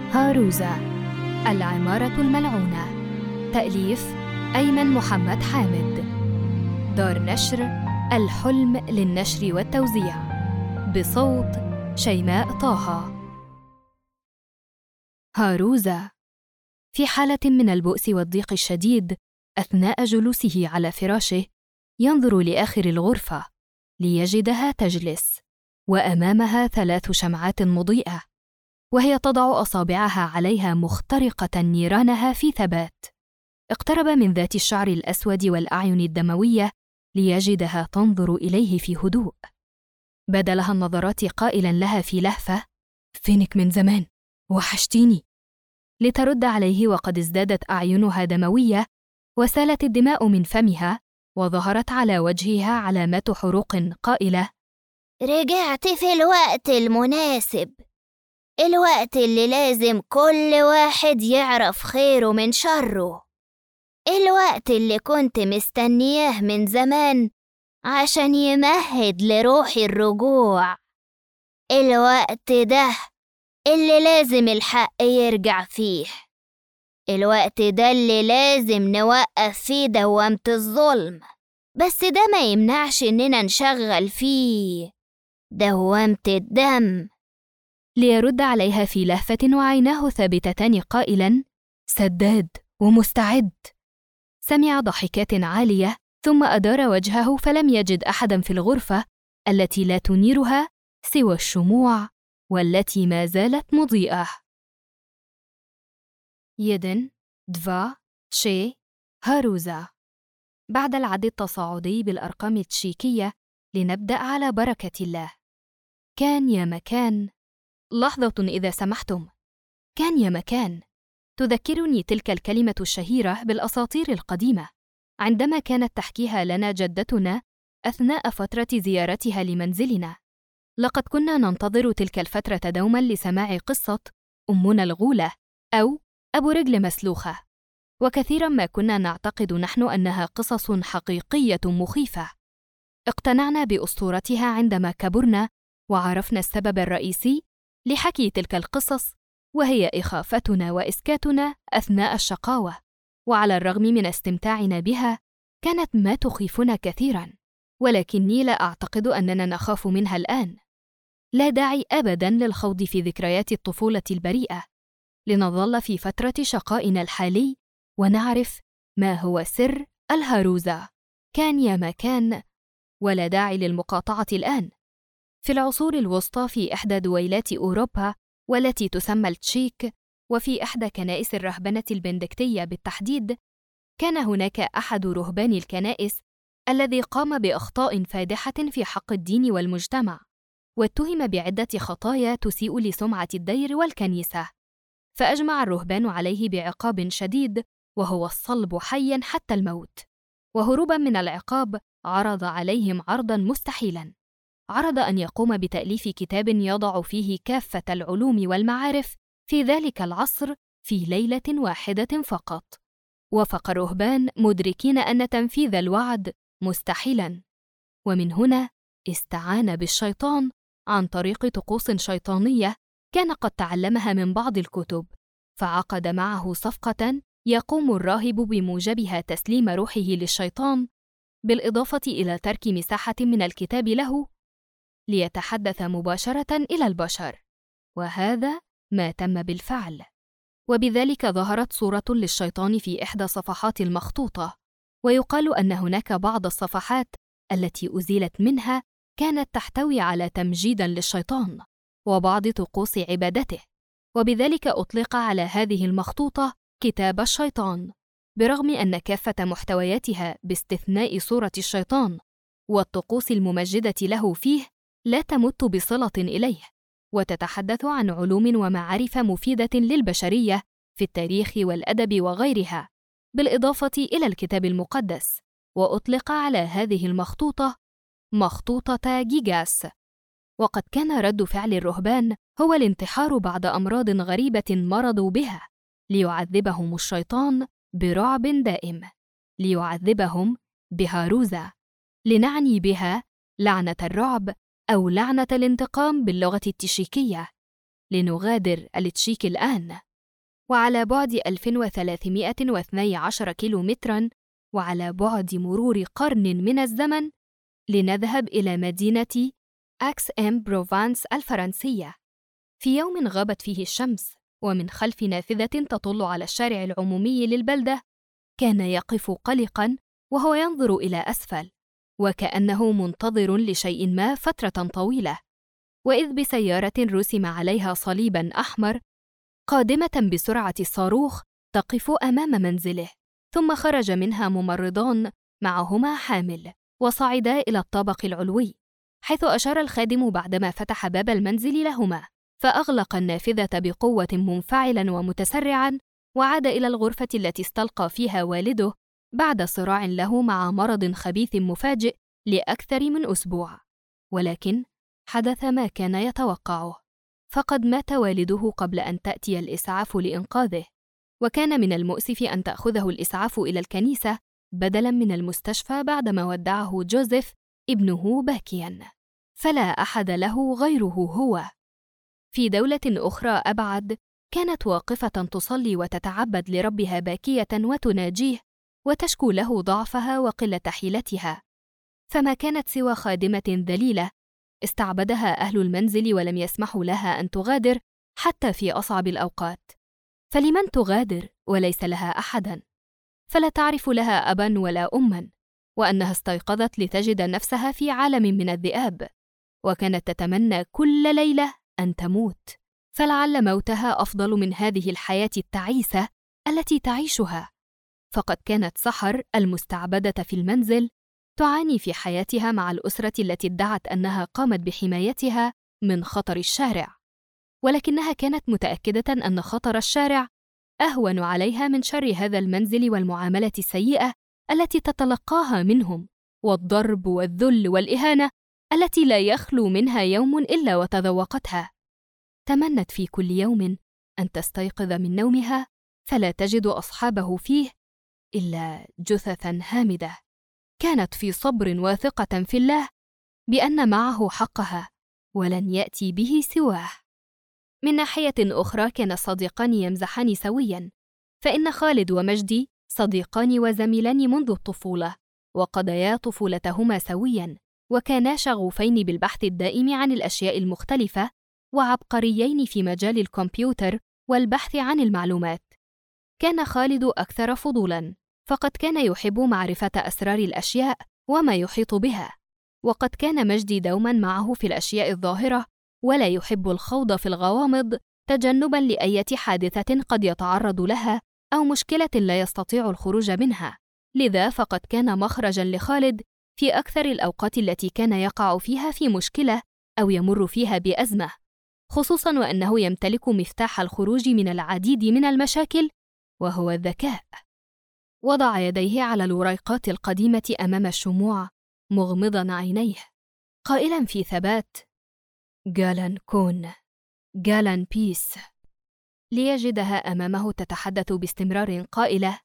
هاروزا، العمارة الملعونة. تأليف أيمن محمد حامد. دار نشر الحلم للنشر والتوزيع، بصوت شيماء طه. هاروزا في حالة من البؤس والضيق الشديد أثناء جلوسه على فراشه، ينظر لآخر الغرفة ليجدها تجلس، وأمامها 3 شمعات مضيئة، وهي تضع أصابعها عليها مخترقة نيرانها في ثبات. اقترب من ذات الشعر الأسود والأعين الدموية ليجدها تنظر إليه في هدوء. بدا لها النظرات قائلاً لها في لهفة: فينك من زمان؟ وحشتيني. لترد عليه وقد ازدادت أعينها دموية، وسالت الدماء من فمها، وظهرت على وجهها علامات حروق قائلة: رجعت في الوقت المناسب، الوقت اللي لازم كل واحد يعرف خيره من شره، الوقت اللي كنت مستنياه من زمان عشان يمهد لروحي الرجوع، الوقت ده اللي لازم الحق يرجع فيه، الوقت ده اللي لازم نوقف فيه دوامة الظلم، بس ده ما يمنعش إننا نشغل فيه دوامة الدم. ليرد عليها في لهفة وعيناه ثابتتان قائلاً: سداد ومستعد. سمع ضحكات عالية، ثم أدار وجهه فلم يجد أحداً في الغرفة التي لا تنيرها سوى الشموع، والتي ما زالت مضيئة. يدن دفا شي هاروزا. بعد العد التصاعدي بالأرقام التشيكية، لنبدأ على بركة الله. كان يا مكان. لحظة إذا سمحتم. كان يا مكان. تذكرني تلك الكلمة الشهيرة بالأساطير القديمة، عندما كانت تحكيها لنا جدتنا أثناء فترة زيارتها لمنزلنا. لقد كنا ننتظر تلك الفترة دوماً لسماع قصة أمنا الغولة أو أبو رجل مسلوخة، وكثيراً ما كنا نعتقد نحن أنها قصص حقيقية مخيفة. اقتنعنا بأسطورتها عندما كبرنا وعرفنا السبب الرئيسي لحكي تلك القصص، وهي إخافتنا وإسكاتنا أثناء الشقاوة. وعلى الرغم من استمتاعنا بها، كانت ما تخيفنا كثيراً، ولكني لا أعتقد أننا نخاف منها الآن. لا داعي أبداً للخوض في ذكريات الطفولة البريئة، لنظل في فترة شقائنا الحالي ونعرف ما هو سر الهاروزا. كان يا مكان، ولا داعي للمقاطعة الآن. في العصور الوسطى، في إحدى دويلات أوروبا والتي تسمى التشيك، وفي إحدى كنائس الرهبنة البندكتية بالتحديد، كان هناك أحد رهبان الكنائس الذي قام بأخطاء فادحة في حق الدين والمجتمع، واتهم بعدة خطايا تسيء لسمعة الدير والكنيسة. فأجمع الرهبان عليه بعقاب شديد، وهو الصلب حياً حتى الموت. وهروباً من العقاب، عرض عليهم عرضاً مستحيلاً. عرض أن يقوم بتأليف كتاب يضع فيه كافة العلوم والمعارف في ذلك العصر في ليلة واحدة فقط. وافق الرهبان مدركين أن تنفيذ الوعد مستحيلاً، ومن هنا استعان بالشيطان عن طريق طقوس شيطانية كان قد تعلمها من بعض الكتب، فعقد معه صفقة يقوم الراهب بموجبها تسليم روحه للشيطان، بالإضافة إلى ترك مساحة من الكتاب له ليتحدث مباشرة إلى البشر، وهذا ما تم بالفعل. وبذلك ظهرت صورة للشيطان في إحدى صفحات المخطوطة، ويقال أن هناك بعض الصفحات التي أزيلت منها كانت تحتوي على تمجيداً للشيطان وبعض طقوس عبادته، وبذلك أطلق على هذه المخطوطة كتاب الشيطان، برغم أن كافة محتوياتها باستثناء صورة الشيطان والطقوس الممجدة له فيه لا تمت بصلة إليه، وتتحدث عن علوم ومعارف مفيدة للبشرية في التاريخ والأدب وغيرها، بالإضافة إلى الكتاب المقدس. وأطلق على هذه المخطوطة مخطوطة جيجاس. وقد كان رد فعل الرهبان هو الانتحار بعد أمراض غريبة مرضوا بها، ليعذبهم الشيطان برعب دائم، ليعذبهم بهاروزا، لنعني بها لعنة الرعب أو لعنة الانتقام باللغة التشيكية. لنغادر التشيك الآن. وعلى بعد 1312 كيلومتراً، وعلى بعد مرور قرن من الزمن، لنذهب إلى مدينة أكس إم بروفانس الفرنسية. في يوم غابت فيه الشمس، ومن خلف نافذة تطل على الشارع العمومي للبلدة، كان يقف قلقاً وهو ينظر إلى أسفل، وكأنه منتظر لشيء ما فترة طويلة، وإذ بسيارة رسم عليها صليباً أحمر قادمة بسرعة الصاروخ تقف أمام منزله. ثم خرج منها ممرضان معهما حامل، وصعدا إلى الطابق العلوي، حيث أشار الخادم بعدما فتح باب المنزل لهما، فأغلق النافذة بقوة منفعلاً ومتسرعاً، وعاد إلى الغرفة التي استلقى فيها والده بعد صراع له مع مرض خبيث مفاجئ لأكثر من أسبوع. ولكن حدث ما كان يتوقعه، فقد مات والده قبل أن تأتي الإسعاف لإنقاذه، وكان من المؤسف أن تأخذه الإسعاف إلى الكنيسة بدلاً من المستشفى بعدما ودعه جوزيف ابنه باكياً، فلا أحد له غيره هو. في دولة أخرى أبعد، كانت واقفة تصلي وتتعبد لربها باكية وتناجيه، وتشكو له ضعفها وقلة حيلتها، فما كانت سوى خادمة ذليلة استعبدها أهل المنزل ولم يسمحوا لها أن تغادر حتى في أصعب الأوقات. فلمن تغادر وليس لها أحداً؟ فلا تعرف لها أباً ولا أماً، وأنها استيقظت لتجد نفسها في عالم من الذئاب، وكانت تتمنى كل ليلة أن تموت، فلعل موتها أفضل من هذه الحياة التعيسة التي تعيشها. فقد كانت سحر المستعبدة في المنزل تعاني في حياتها مع الأسرة التي ادعت أنها قامت بحمايتها من خطر الشارع، ولكنها كانت متأكدة أن خطر الشارع أهون عليها من شر هذا المنزل والمعاملة السيئة التي تتلقاها منهم، والضرب والذل والإهانة التي لا يخلو منها يوم إلا وتذوقتها. تمنت في كل يوم أن تستيقظ من نومها فلا تجد أصحابه فيه إلا جثثاً هامدة. كانت في صبر واثقة في الله بأن معه حقها ولن يأتي به سواه. من ناحية أخرى، كان الصديقان يمزحان سوياً، فإن خالد ومجدي صديقان وزميلان منذ الطفولة، وقضيا طفولتهما سوياً، وكانا شغوفين بالبحث الدائم عن الأشياء المختلفة، وعبقريين في مجال الكمبيوتر والبحث عن المعلومات. كان خالد أكثر فضولاً، فقد كان يحب معرفة أسرار الأشياء وما يحيط بها، وقد كان مجدي دوماً معه في الأشياء الظاهرة، ولا يحب الخوض في الغوامض تجنباً لأي حادثة قد يتعرض لها أو مشكلة لا يستطيع الخروج منها. لذا فقد كان مخرجاً لخالد في أكثر الأوقات التي كان يقع فيها في مشكلة أو يمر فيها بأزمة، خصوصاً وأنه يمتلك مفتاح الخروج من العديد من المشاكل، وهو الذكاء. وضع يديه على الوريقات القديمة أمام الشموع مغمضاً عينيه، قائلاً في ثبات: جالان كون، جالان بيس، ليجدها أمامه تتحدث باستمرار قائلة: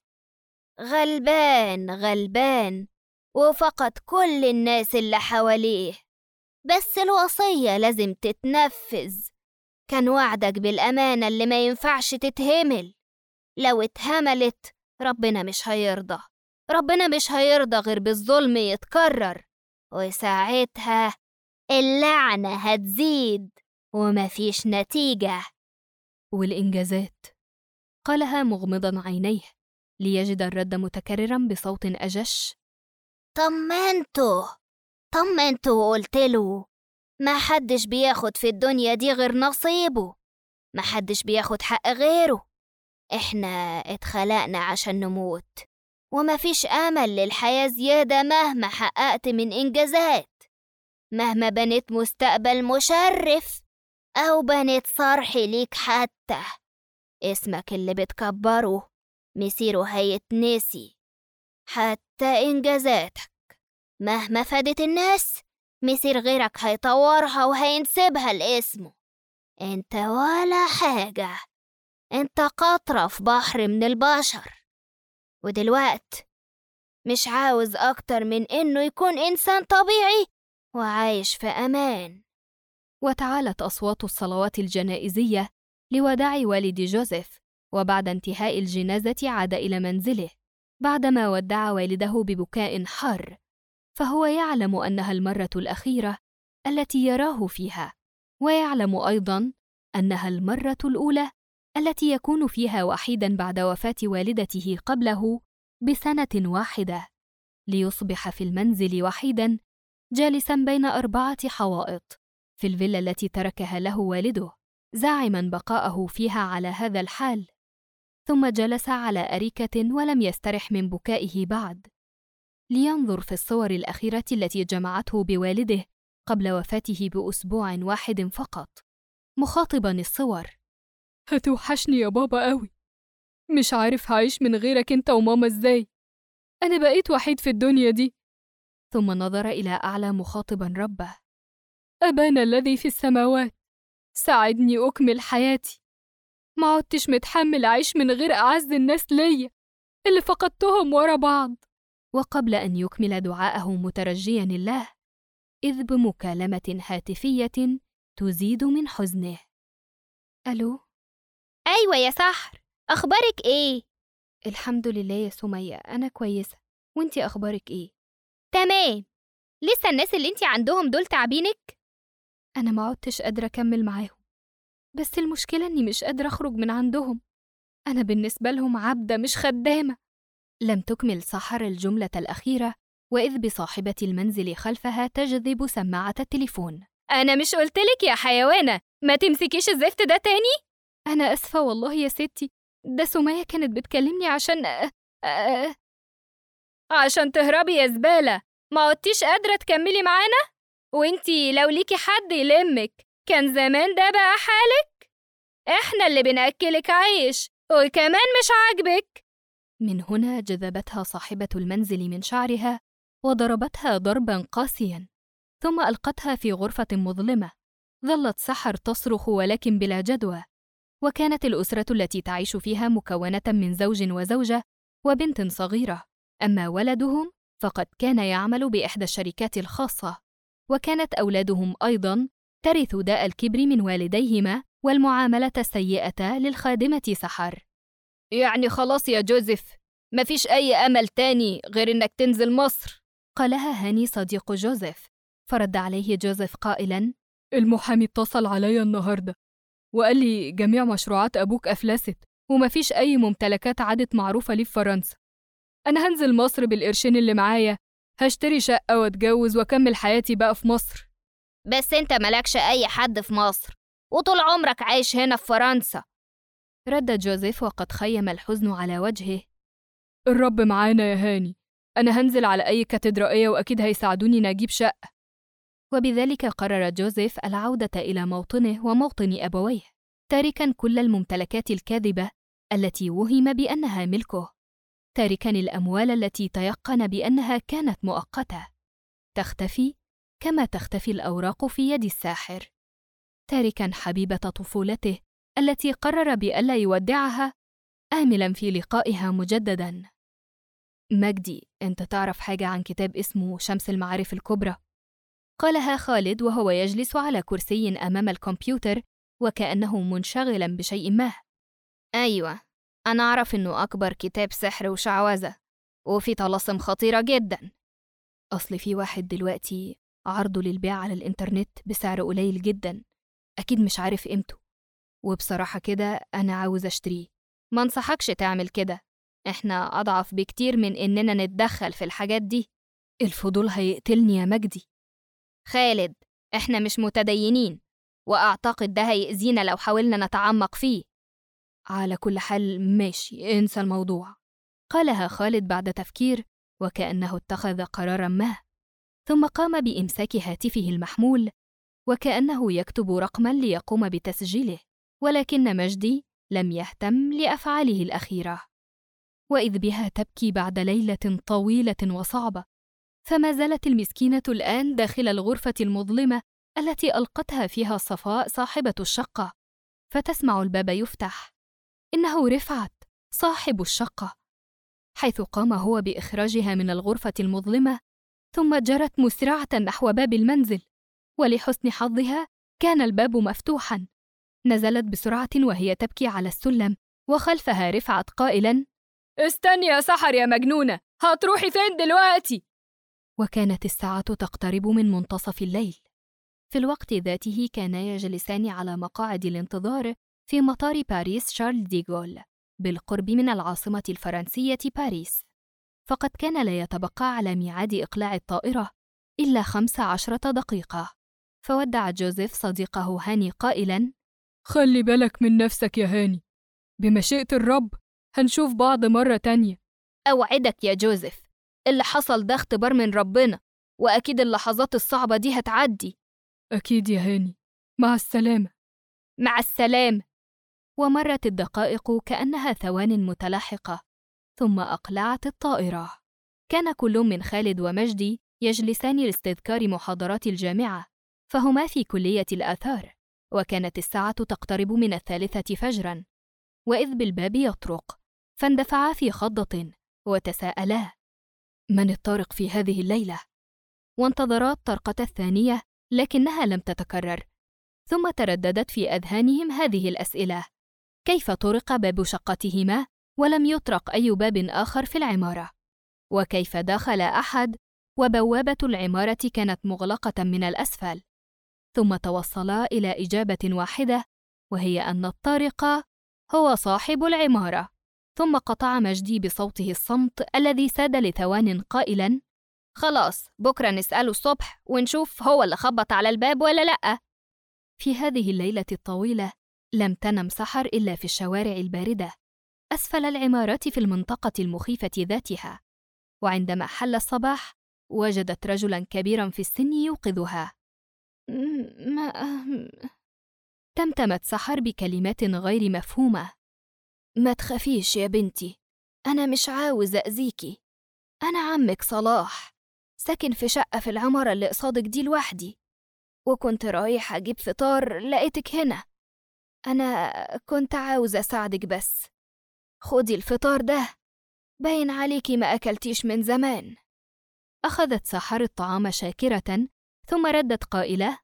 غلبان غلبان وفقد كل الناس اللي حواليه، بس الوصية لازم تتنفذ. كان وعدك بالأمانة اللي ما ينفعش تتهمل، لو اتهملت ربنا مش هيرضى، ربنا مش هيرضى غير بالظلم يتكرر، وساعتها اللعنة هتزيد ومفيش نتيجة. والإنجازات، قالها مغمضاً عينيه ليجد الرد متكرراً بصوت أجش: طمنته وقلتله ما حدش بياخد في الدنيا دي غير نصيبه، ما حدش بياخد حق غيره. احنا اتخلقنا عشان نموت، ومفيش أمل للحياة زيادة مهما حققت من إنجازات، مهما بنيت مستقبل مشرف أو بنيت صرح ليك، حتى اسمك اللي بتكبره مصيره هيتنسي. حتى إنجازاتك مهما فادت الناس مصير غيرك هيطورها وهينسبها لاسمه. انت ولا حاجة، انت قطرة في بحر من البشر، ودلوقت مش عاوز أكتر من إنه يكون إنسان طبيعي وعايش في أمان. وتعالت أصوات الصلوات الجنائزية لوداع والد جوزيف، وبعد انتهاء الجنازة عاد إلى منزله بعدما ودع والده ببكاء حار، فهو يعلم أنها المرة الأخيرة التي يراه فيها، ويعلم أيضاً أنها المرة الأولى التي يكون فيها وحيداً بعد وفاة والدته قبله بسنة واحدة، ليصبح في المنزل وحيداً جالساً بين 4 حوائط في الفيلا التي تركها له والده، زاعماً بقاءه فيها على هذا الحال. ثم جلس على أريكة ولم يسترح من بكائه بعد، لينظر في الصور الأخيرة التي جمعته بوالده قبل وفاته بأسبوع واحد فقط، مخاطباً الصور: هتوحشني يا بابا قوي، مش عارف هعيش من غيرك انت وماما ازاي، أنا بقيت وحيد في الدنيا دي. ثم نظر إلى أعلى مخاطباً ربه: أبانا الذي في السماوات، ساعدني أكمل حياتي، ما عدتش متحمل أعيش من غير أعز الناس ليا اللي فقدتهم ورا بعض. وقبل أن يكمل دعاءه مترجياً الله، إذ بمكالمة هاتفية تزيد من حزنه. ألو؟ أيوة يا سحر، أخبارك إيه؟ الحمد لله يا سمية، أنا كويسة، وإنتي أخبارك إيه؟ تمام. لسه الناس اللي انتي عندهم دول تعبينك؟ أنا ما عدتش قادرة أكمل معاهم، بس المشكلة إني مش قادرة أخرج من عندهم، أنا بالنسبة لهم عبدة مش خدامة. لم تكمل سحر الجملة الأخيرة وإذ بصاحبة المنزل خلفها تجذب سماعة التليفون. أنا مش قلتلك يا حيوانة ما تمسكيش الزفت ده تاني؟ أنا أسفة والله يا ستي، ده سمية كانت بتكلمني عشان تهربي يا زبالة، ما عدتيش قادرة تكملي معانا؟ وانتي لو ليكي حد يلمك كان زمان ده بقى حالك؟ احنا اللي بنأكلك عيش وكمان مش عاجبك. من هنا جذبتها صاحبة المنزل من شعرها وضربتها ضرباً قاسياً، ثم ألقتها في غرفة مظلمة. ظلت سحر تصرخ ولكن بلا جدوى، وكانت الأسرة التي تعيش فيها مكونة من زوج وزوجة وبنت صغيرة، أما ولدهم فقد كان يعمل بإحدى الشركات الخاصة، وكانت أولادهم أيضاً ترث داء الكبر من والديهما والمعاملة السيئة للخادمة سحر. يعني خلاص يا جوزيف، مفيش أي أمل تاني غير إنك تنزل مصر؟ قالها هاني صديق جوزيف، فرد عليه جوزيف قائلاً: المحامي اتصل علي النهاردة وقال لي جميع مشروعات أبوك أفلست ومفيش أي ممتلكات عادت معروفة لي في فرنسا. أنا هنزل مصر بالقرشين اللي معايا، هشتري شقة واتجوز وأكمل حياتي بقى في مصر. بس أنت ملكش أي حد في مصر وطول عمرك عايش هنا في فرنسا، رد جوزيف وقد خيم الحزن على وجهه. الرب معانا يا هاني، أنا هنزل على أي كاتدرائية وأكيد هيساعدوني نجيب شقة. وبذلك قرر جوزيف العودة إلى موطنه وموطن أبويه، تاركاً كل الممتلكات الكاذبة التي وهم بأنها ملكه، تاركاً الأموال التي تيقن بأنها كانت مؤقتة، تختفي كما تختفي الأوراق في يد الساحر، تاركاً حبيبة طفولته التي قرر بألا يودعها، آملاً في لقائها مجدداً. مجدي، أنت تعرف حاجة عن كتاب اسمه شمس المعارف الكبرى؟ قالها خالد وهو يجلس على كرسي أمام الكمبيوتر وكأنه منشغلاً بشيء ما. أيوة، أنا أعرف إنه أكبر كتاب سحر وشعوذة وفي طلاسم خطيرة جداً. أصل في واحد دلوقتي عرضه للبيع على الإنترنت بسعر قليل جداً، أكيد مش عارف قيمته، وبصراحة كده أنا عاوز أشتريه. ما انصحكش تعمل كده، إحنا أضعف بكتير من إننا نتدخل في الحاجات دي. الفضول هيقتلني يا مجدي. خالد، إحنا مش متدينين، وأعتقد ده هيأذينا لو حاولنا نتعمق فيه. على كل حال ماشي، انسى الموضوع، قالها خالد بعد تفكير وكأنه اتخذ قراراً ما، ثم قام بإمساك هاتفه المحمول وكأنه يكتب رقماً ليقوم بتسجيله، ولكن مجدي لم يهتم لأفعاله الأخيرة، وإذ بها تبكي بعد ليلة طويلة وصعبة، فما زالت المسكينة الآن داخل الغرفة المظلمة التي ألقتها فيها صفاء صاحبة الشقة، فتسمع الباب يفتح. إنه رفعت صاحب الشقة، حيث قام هو بإخراجها من الغرفة المظلمة، ثم جرت مسرعة نحو باب المنزل، ولحسن حظها كان الباب مفتوحاً. نزلت بسرعة وهي تبكي على السلم، وخلفها رفعت قائلاً: استني يا سحر يا مجنونة، هتروحي فين دلوقتي؟ وكانت الساعة تقترب من منتصف الليل. في الوقت ذاته كانا يجلسان على مقاعد الانتظار في مطار باريس شارل دي غول بالقرب من العاصمة الفرنسية باريس، فقد كان لا يتبقى على ميعاد إقلاع الطائرة إلا 15 دقيقة. فودع جوزيف صديقه هاني قائلاً: خلي بالك من نفسك يا هاني، بمشيئة الرب هنشوف بعض مرة تانية. أوعدك يا جوزيف، اللي حصل ده اختبار من ربنا، وأكيد اللحظات الصعبة دي هتعدي. أكيد يا هاني، مع السلامة. مع السلامة. ومرت الدقائق كأنها ثوان متلاحقة، ثم أقلعت الطائرة. كان كل من خالد ومجدي يجلسان لاستذكار محاضرات الجامعة، فهما في كلية الآثار، وكانت الساعة تقترب من 3 فجراً، وإذ بالباب يطرق، فاندفعا في خضة وتساءلا: من الطارق في هذه الليلة؟ وانتظرا الطرقة الثانية، لكنها لم تتكرر. ثم ترددت في أذهانهم هذه الأسئلة: كيف طرق باب شقتهما ولم يطرق أي باب آخر في العمارة؟ وكيف دخل أحد وبوابة العمارة كانت مغلقة من الأسفل؟ ثم توصلا إلى إجابة واحدة، وهي أن الطارق هو صاحب العمارة. ثم قطع مجدي بصوته الصمت الذي ساد لثوان قائلاً: خلاص، بكرة نسأله الصبح ونشوف هو اللي خبط على الباب ولا لأ. في هذه الليلة الطويلة لم تنم سحر إلا في الشوارع الباردة أسفل العمارات في المنطقة المخيفة ذاتها. وعندما حل الصباح وجدت رجلاً كبيراً في السن يوقظها. تمتمت سحر بكلمات غير مفهومة: ما تخافيش يا بنتي، أنا مش عاوز أذيكي، أنا عمك صلاح، ساكن في شقة في العمارة اللي قصادك دي لوحدي، وكنت رايحة أجيب فطار لقيتك هنا. أنا كنت عاوز أساعدك، بس خدي الفطار ده، باين عليكي ما أكلتيش من زمان. أخذت سحر الطعام شاكرة، ثم ردت قائلة: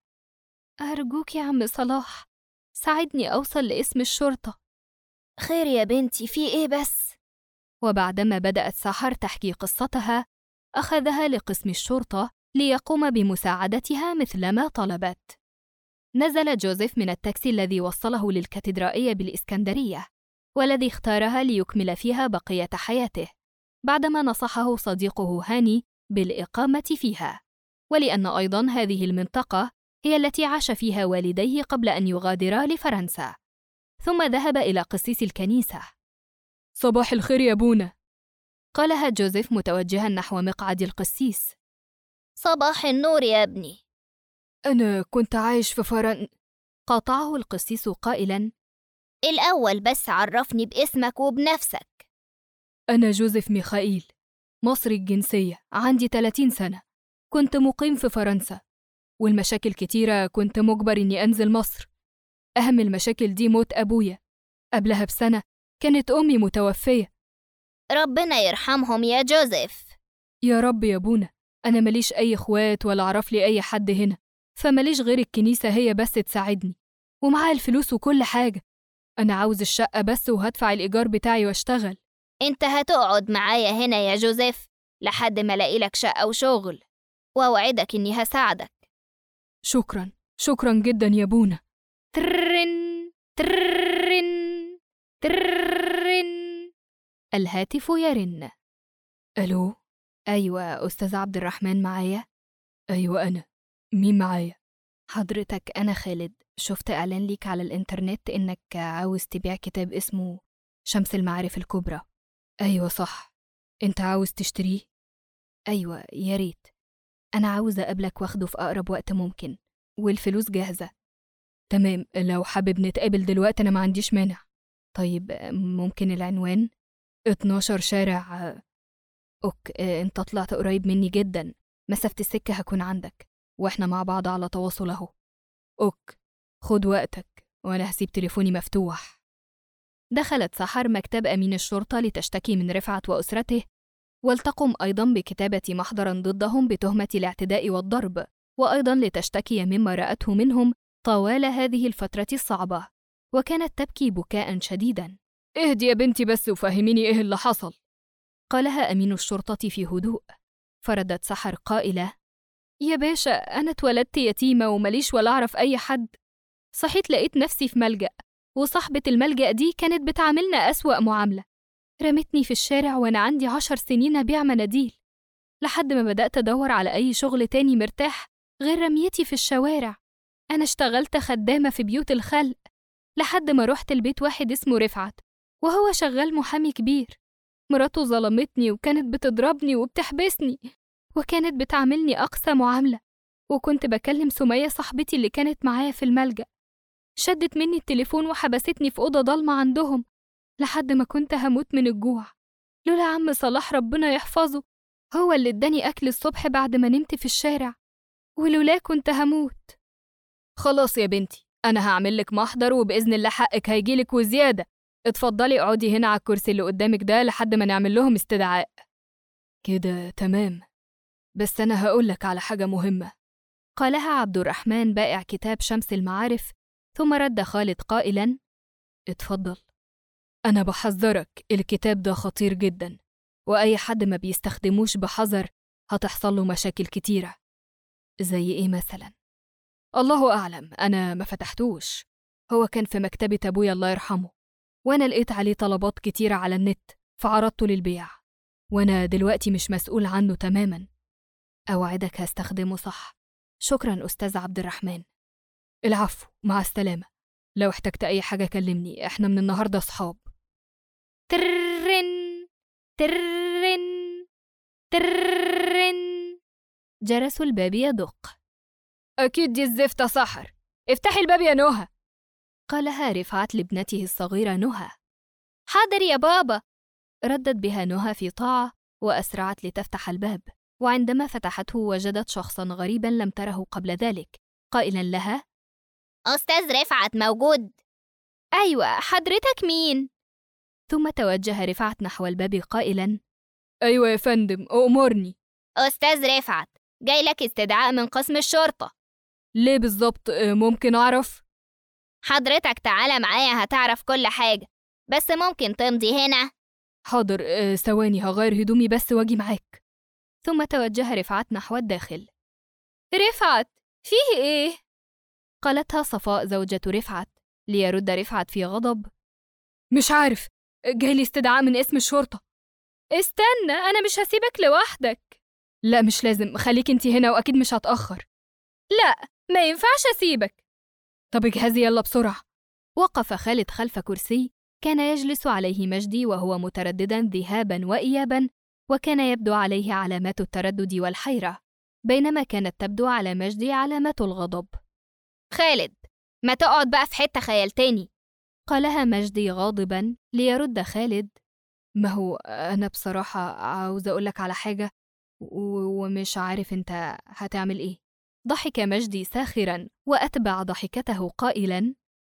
أرجوك يا عم صلاح، ساعدني أوصل لاسم الشرطة. خير يا بنتي، في إيه بس؟ وبعدما بدأت سحر تحكي قصتها، أخذها لقسم الشرطة ليقوم بمساعدتها مثلما طلبت. نزل جوزيف من التاكسي الذي وصله للكاتدرائية بالإسكندرية، والذي اختارها ليكمل فيها بقية حياته، بعدما نصحه صديقه هاني بالإقامة فيها، ولأن أيضاً هذه المنطقة هي التي عاش فيها والديه قبل أن يغادرا لفرنسا. ثم ذهب إلى قسيس الكنيسة. صباح الخير يا بونا، قالها جوزيف متوجها نحو مقعد القسيس. صباح النور يا ابني. أنا كنت عايش في قاطعه القسيس قائلاً: الأول بس عرفني باسمك وبنفسك. أنا جوزيف ميخائيل، مصري الجنسية، عندي 30 سنة، كنت مقيم في فرنسا، والمشاكل كتيرة كنت مجبر إني أنزل مصر. أهم المشاكل دي موت أبويا، قبلها بسنة كانت أمي متوفية. ربنا يرحمهم يا جوزيف. يا رب يا بونا، أنا ماليش أي إخوات ولا أعرف لي أي حد هنا، فماليش غير الكنيسة هي بس تساعدني، ومعاها الفلوس وكل حاجة. أنا عاوز الشقة بس وهدفع الإيجار بتاعي واشتغل. انت هتقعد معايا هنا يا جوزيف لحد ما الاقي لك شقة وشغل، وأوعدك إني هساعدك. شكرا، شكرا جدا يا بونا. ترن ترن ترن. الهاتف يرن. ألو؟ أيوة، أستاذ عبد الرحمن معايا؟ أيوة أنا، مين معايا؟ حضرتك أنا خالد، شفت إعلان ليك على الإنترنت إنك عاوز تبيع كتاب اسمه شمس المعارف الكبرى. أيوة صح، أنت عاوز تشتريه؟ أيوة يا ريت، أنا عاوزة أقابلك واخده في أقرب وقت ممكن، والفلوس جاهزة. تمام، لو حابب نتقابل دلوقتي أنا ما عنديش مانع. طيب ممكن العنوان؟ 12 شارع. أنت طلعت قريب مني جدا، مسافة السكة هكون عندك، وإحنا مع بعض على تواصل أهو. خد وقتك وأنا هسيب تليفوني مفتوح. دخلت سحر مكتب أمين الشرطة لتشتكي من رفعت وأسرته، ولتقم أيضاً بكتابة محضراً ضدهم بتهمة الاعتداء والضرب، وأيضاً لتشتكي مما رأته منهم طوال هذه الفترة الصعبة، وكانت تبكي بكاء شديدا. اهدي يا بنتي بس وفهميني ايه اللي حصل، قالها أمين الشرطة في هدوء. فردت سحر قائلة: يا باشا، أنا اتولدت يتيمة ومليش ولا أعرف أي حد. صحيت لقيت نفسي في ملجأ، وصاحبة الملجأ دي كانت بتعاملنا أسوأ معاملة. رمتني في الشارع وأنا عندي 10 سنين أبيع مناديل، لحد ما بدأت أدور على أي شغل تاني مرتاح غير رميتي في الشوارع. أنا اشتغلت خدامة في بيوت الخلق لحد ما رحت البيت واحد اسمه رفعت، وهو شغال محامي كبير. مراته ظلمتني وكانت بتضربني وبتحبسني، وكانت بتعاملني أقسى معاملة. وكنت بكلم سمية صاحبتي اللي كانت معايا في الملجأ، شدت مني التليفون وحبستني في أوضة ضلمة عندهم لحد ما كنت هموت من الجوع. لولا عم صلاح ربنا يحفظه، هو اللي اداني أكل الصبح بعد ما نمت في الشارع، ولولا كنت هموت. خلاص يا بنتي، أنا هعمل لك محضر وبإذن الله حقك هيجيلك وزيادة. اتفضلي اقعدي هنا على الكرسي اللي قدامك ده لحد ما نعمل لهم استدعاء. كده تمام، بس أنا هقولك على حاجة مهمة، قالها عبد الرحمن بائع كتاب شمس المعارف. ثم رد خالد قائلا: اتفضل. أنا بحذرك، الكتاب ده خطير جدا، وأي حد ما بيستخدموش بحذر هتحصل له مشاكل كتيرة. زي إيه مثلا؟ الله أعلم، أنا ما فتحتوش، هو كان في مكتبة أبويا الله يرحمه، وأنا لقيت عليه طلبات كتيرة على النت فعرضته للبيع، وأنا دلوقتي مش مسؤول عنه تماما. أوعدك هستخدمه صح. شكرا أستاذ عبد الرحمن. العفو، مع السلامة. لو احتجت أي حاجة كلمني، احنا من النهاردة صحاب. ترن ترن ترن. جرس الباب يدق. أكيد دي الزفتة سحر، افتحي الباب يا نهى، قالها رفعت لابنته الصغيرة نهى. حاضر يا بابا، ردت بها نهى في طاعة وأسرعت لتفتح الباب، وعندما فتحته وجدت شخصا غريبا لم تره قبل ذلك، قائلا لها: أستاذ رفعت موجود؟ أيوة، حضرتك مين؟ ثم توجه رفعت نحو الباب قائلا: أيوة يا فندم، أؤمرني. أستاذ رفعت، جاي لك استدعاء من قسم الشرطة. ليه بالظبط؟ ممكن أعرف؟ حضرتك تعالى معايا هتعرف كل حاجة، بس ممكن تمضي هنا؟ حاضر، ثواني هغير هدومي بس واجي معاك. ثم توجه رفعت نحو الداخل. رفعت، فيه إيه؟ قالتها صفاء زوجة رفعت، ليرد رفعت في غضب: مش عارف، جايلي استدعاء من اسم الشرطة. استنى، أنا مش هسيبك لوحدك. لا مش لازم، خليك انتي هنا وأكيد مش هتأخر. لا، ما ينفعش أسيبك. طب اجهزي يلا بسرعة. وقف خالد خلف كرسي كان يجلس عليه مجدي وهو مترددا ذهابا وإيابا، وكان يبدو عليه علامات التردد والحيرة، بينما كانت تبدو على مجدي علامات الغضب. خالد، ما تقعد بقى في حتة خيالتاني، قالها مجدي غاضبا، ليرد خالد: ما هو أنا بصراحة عاوز أقولك على حاجة ومش عارف أنت هتعمل إيه. ضحك مجدي ساخرا وأتبع ضحكته قائلا: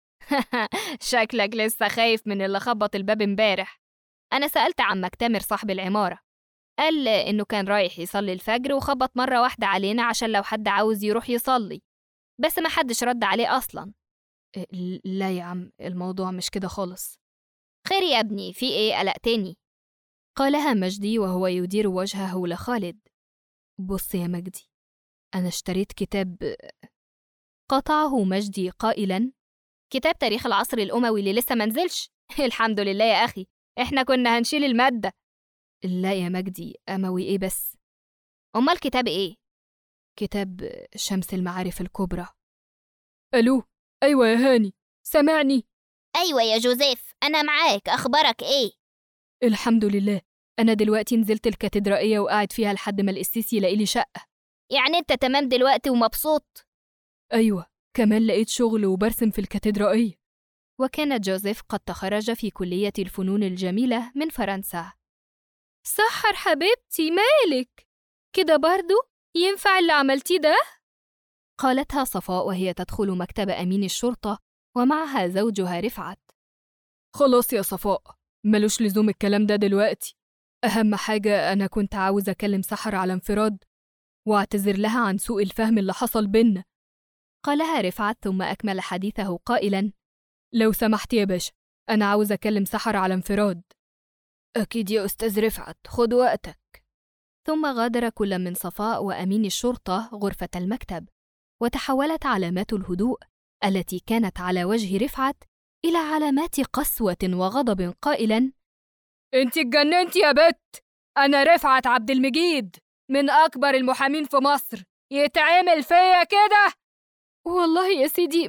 شكلك لسه خايف من اللي خبط الباب امبارح. أنا سألت عمك تامر صاحب العمارة، قال إنه كان رايح يصلي الفجر وخبط مرة واحدة علينا عشان لو حد عاوز يروح يصلي، بس ما حدش رد عليه أصلا. لا يا عم، الموضوع مش كده خالص. خير يا ابني، في إيه قلقتني؟ قالها مجدي وهو يدير وجهه لخالد. بص يا مجدي، أنا اشتريت كتاب. قطعه مجدي قائلا: كتاب تاريخ العصر الأموي اللي لسه منزلش؟ الحمد لله يا أخي، إحنا كنا هنشيل المادة. لا يا مجدي، أموي إيه بس؟ أمال كتاب إيه؟ كتاب شمس المعارف الكبرى. ألو، أيوة يا هاني، سامعني؟ أيوة يا جوزيف، أنا معاك، أخبارك إيه؟ الحمد لله، أنا دلوقتي نزلت الكاتدرائية وقاعد فيها لحد ما القسيس يلاقي لي شقة. يعني أنت تمام دلوقتي ومبسوط؟ أيوة، كمان لقيت شغل وبرسم في الكاتدرائية. وكان جوزيف قد تخرج في كلية الفنون الجميلة من فرنسا. سحر حبيبتي، مالك؟ كده برضو ينفع اللي عملتيه ده؟ قالتها صفاء وهي تدخل مكتب أمين الشرطة ومعها زوجها رفعت. خلاص يا صفاء، ملوش لزوم الكلام ده دلوقتي. أهم حاجة أنا كنت عاوز أكلم سحر على انفراد واعتذر لها عن سوء الفهم اللي حصل بينا. قالها رفعت ثم أكمل حديثه قائلاً: لو سمحت يا باشا، أنا عاوز أكلم سحر على انفراد. أكيد يا أستاذ رفعت، خد وقتك. ثم غادر كل من صفاء وأمين الشرطة غرفة المكتب، وتحولت علامات الهدوء التي كانت على وجه رفعت إلى علامات قسوة وغضب قائلاً: انتي اتجننتي يا بت، أنا رفعت عبد المجيد من أكبر المحامين في مصر، يتعمل فيا كده؟ والله يا سيدي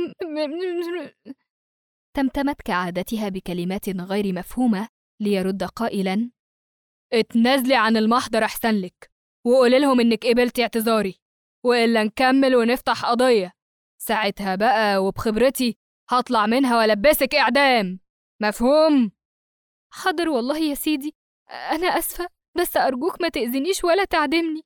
تمتمت كعادتها بكلمات غير مفهومة ليرد قائلاً: اتنازلي عن المحضر أحسن لك، وقولي لهم إنك قبلتي اعتذاري، وإلا نكمل ونفتح قضية. ساعتها بقى وبخبرتي هطلع منها وألبسك إعدام، مفهوم؟ حاضر والله يا سيدي، أنا أسفة، بس أرجوك ما تأذنيش ولا تعدمني.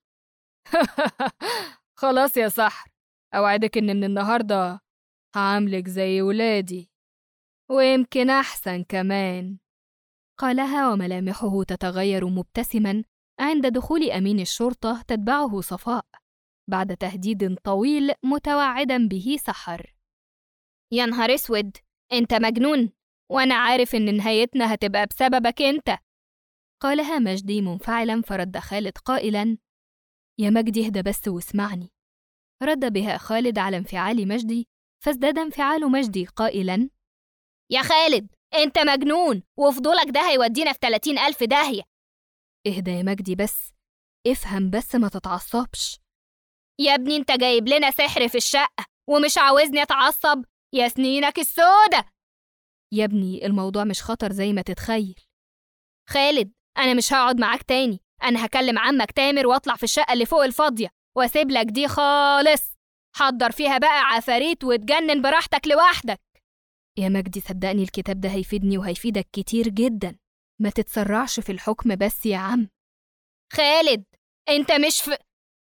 خلاص يا سحر، أوعدك إن من النهاردة هعاملك زي ولادي، ويمكن أحسن كمان. قالها وملامحه تتغير مبتسماً عند دخول أمين الشرطة تتبعه صفاء بعد تهديد طويل متوعداً به سحر. يا نهار اسود، انت مجنون، وانا عارف ان نهايتنا هتبقى بسببك انت. قالها مجدي منفعلاً، فرد خالد قائلاً: يا مجدي اهدى بس واسمعني. رد بها خالد على انفعال مجدي، فازداد انفعال مجدي قائلاً: يا خالد انت مجنون، وفضولك ده هيودينا في 30,000 داهية. اهدى يا مجدي بس، افهم بس، ما تتعصبش. يا ابني انت جايب لنا سحر في الشقة ومش عاوزني اتعصب، يا سنينك السودة. يا ابني الموضوع مش خطر زي ما تتخيل. خالد انا مش هقعد معاك تاني، انا هكلم عمك تامر واطلع في الشقة اللي فوق الفاضية واسيب لك دي خالص، حضر فيها بقى عفاريت وتجنن براحتك لوحدك. يا مجدي صدقني الكتاب ده هيفيدني وهيفيدك كتير جدا، ما تتسرعش في الحكم بس يا عم. خالد انت مش في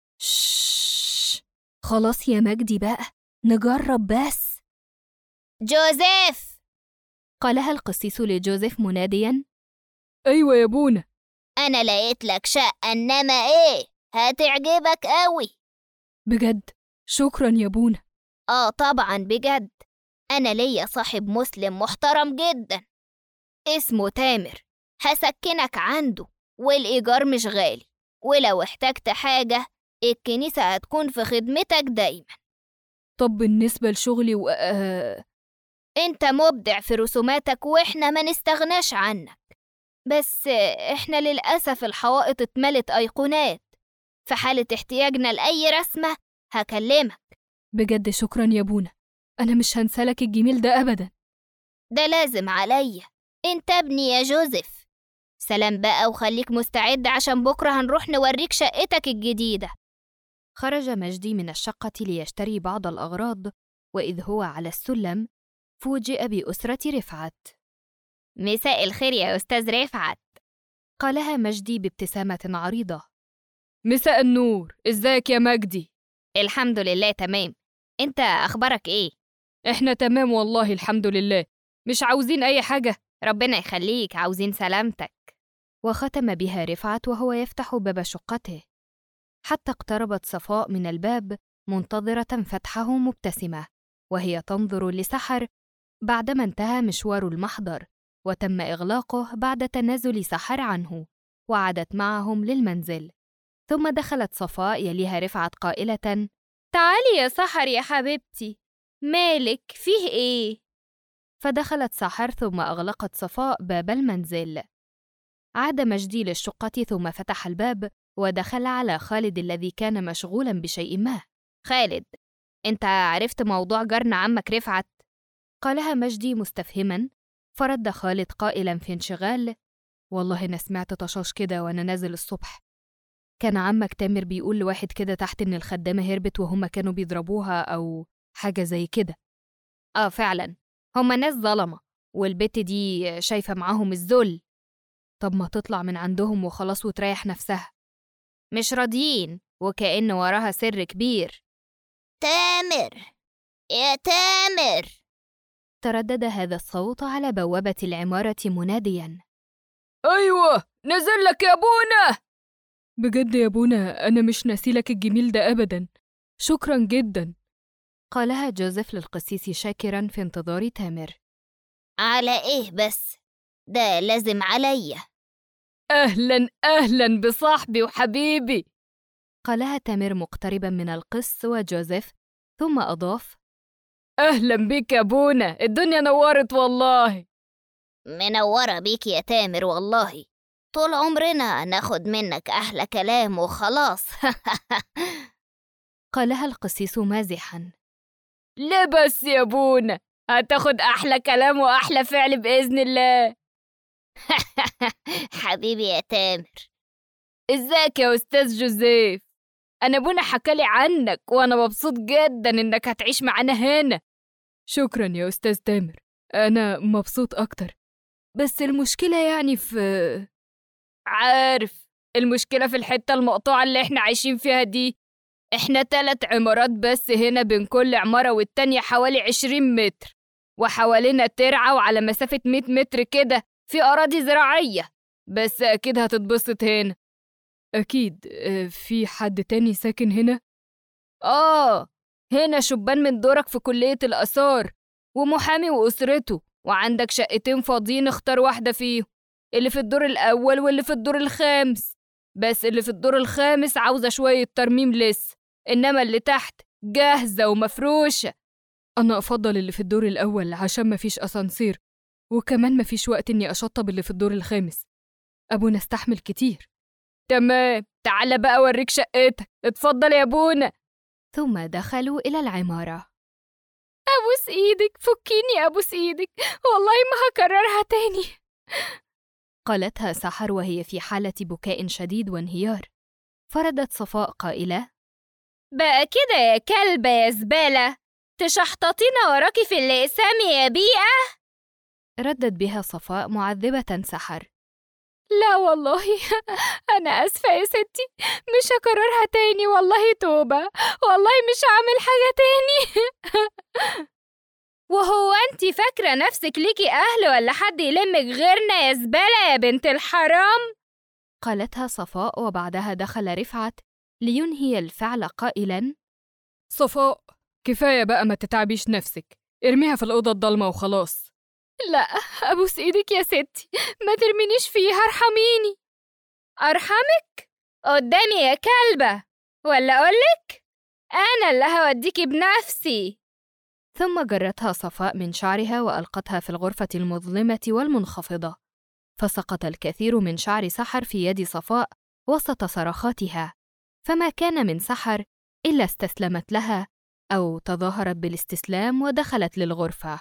خلاص يا مجدي بقى، نجرب بس. جوزيف، قالها القسيس لجوزيف مناديا: أيوة يا بونا. أنا لقيت لك شقة، إنما إيه هتعجبك قوي. بجد؟ شكرا يا بونا. طبعا بجد، أنا ليا صاحب مسلم محترم جدا اسمه تامر، هسكنك عنده والإيجار مش غالي، ولو احتجت حاجة الكنيسة هتكون في خدمتك دايما. طب بالنسبة لشغلي انت مبدع في رسوماتك واحنا ما نستغناش عنك، بس احنا للأسف الحوائط اتملت أيقونات، في حالة احتياجنا لأي رسمة هكلمك. بجد شكرا يا بونا، أنا مش هنسالك الجميل ده أبدا. ده لازم عليا، انت ابني يا جوزيف. سلام بقى، وخليك مستعد عشان بكرة هنروح نوريك شقتك الجديدة. خرج مجدي من الشقة ليشتري بعض الأغراض، وإذ هو على السلم فوجئ بأسرة رفعت. مساء الخير يا أستاذ رفعت، قالها مجدي بابتسامة عريضة. مساء النور، ازيك يا مجدي؟ الحمد لله تمام، انت أخبارك ايه؟ احنا تمام والله الحمد لله، مش عاوزين أي حاجة. ربنا يخليك، عاوزين سلامتك. وختم بها رفعت وهو يفتح باب شقته، حتى اقتربت صفاء من الباب منتظرة فتحه مبتسمة، وهي تنظر لسحر بعدما انتهى مشوار المحضر وتم إغلاقه بعد تنازل سحر عنه، وعادت معهم للمنزل. ثم دخلت صفاء يليها رفعت قائلة: تعالي يا سحر يا حبيبتي، مالك فيه ايه؟ فدخلت سحر ثم أغلقت صفاء باب المنزل. عاد مجدي للشقة ثم فتح الباب ودخل على خالد الذي كان مشغولا بشيء ما. خالد، انت عرفت موضوع جارنا عمك رفعت؟ قالها مجدي مستفهما، فرد خالد قائلا في انشغال: والله أنا سمعت طشاش كده وأنا نازل الصبح، كان عمك تامر بيقول لواحد كده تحت إن الخدامة هربت وهم كانوا بيضربوها أو حاجة زي كده. فعلا، هما ناس ظلمة، والبت دي شايفة معاهم الذل. طب ما تطلع من عندهم وخلاص وتريح نفسها. مش راضيين، وكأن وراها سر كبير. تامر يا تامر، تردد هذا الصوت على بوابة العمارة مناديا: أيوة نزل لك يا بونا. بجد يا بونا أنا مش ناسيلك الجميل ده أبدا، شكرا جدا. قالها جوزيف للقسيس شاكراً في انتظار تامر. على إيه بس؟ ده لازم عليا. أهلاً أهلاً بصاحبي وحبيبي، قالها تامر مقترباً من القس وجوزيف، ثم أضاف: أهلاً بيك يا أبونا، الدنيا نورت والله. منورة بيك يا تامر والله، طول عمرنا ناخد منك أحلى كلام وخلاص. قالها القسيس مازحاً. ليه بس يا أبونا؟ هتاخد أحلى كلام وأحلى فعل بإذن الله. حبيبي يا تامر. إزيك يا أستاذ جوزيف؟ أنا أبونا حكالي عنك وأنا مبسوط جدا إنك هتعيش معانا هنا. شكراً يا أستاذ تامر، أنا مبسوط أكتر، بس المشكلة يعني عارف، المشكلة في الحتة المقطوعة اللي إحنا عايشين فيها دي. إحنا 3 عمارات بس هنا، بين كل عمارة والتانية حوالي 20 متر، وحوالينا ترعة، وعلى مسافة 100 متر كده في أراضي زراعية. بس أكيد هتتبسط هنا. أكيد. في حد تاني ساكن هنا؟ هنا شبان من دورك في كلية الآثار، ومحامي وأسرته، وعندك شقتين فاضيين، اختار واحدة فيهم، اللي في الدور الأول واللي في الدور الخامس. بس اللي في الدور الخامس عاوزة شوية ترميم لسه، إنما اللي تحت جاهزة ومفروشة. أنا أفضل اللي في الدور الأول عشان مفيش أسانسير، وكمان مفيش وقت إني أشطب اللي في الدور الخامس. أبونا استحمل كتير. تمام، تعال بقى أوريك شقتك، اتفضل يا أبونا. ثم دخلوا إلى العمارة. أبوس إيدك، فكيني أبوس إيدك، والله ما هكررها تاني. قالتها سحر وهي في حالة بكاء شديد وانهيار. فردت صفاء قائلة: بقى كده يا كلبة يا زبالة، تشحططينا وراكي في الأقسام يا بيئة. ردت بها صفاء معذبة سحر: لا والله، أنا آسفة يا ستي، مش هكررها تاني، والله توبة، والله مش هعمل حاجة تاني. وهو أنتي فاكرة نفسك ليكي أهل ولا حد يلمك غيرنا يا زبالة يا بنت الحرام؟ قالتها صفاء، وبعدها دخل رفعت لينهي الفعل قائلاً: صفاء، كفاية بقى، ما تتعبيش نفسك، ارميها في الأوضة الضلمة وخلاص. لا، أبوس إيدك يا ستي، ما ترمينيش فيها، ارحميني. أرحمك؟ قدامي يا كلبة، ولا أقولك أنا اللي هوديكي بنفسي. ثم جرتها صفاء من شعرها وألقتها في الغرفة المظلمة والمنخفضة، فسقط الكثير من شعر سحر في يد صفاء وسط صرخاتها، فما كان من سحر إلا استسلمت لها أو تظاهرت بالاستسلام ودخلت للغرفة.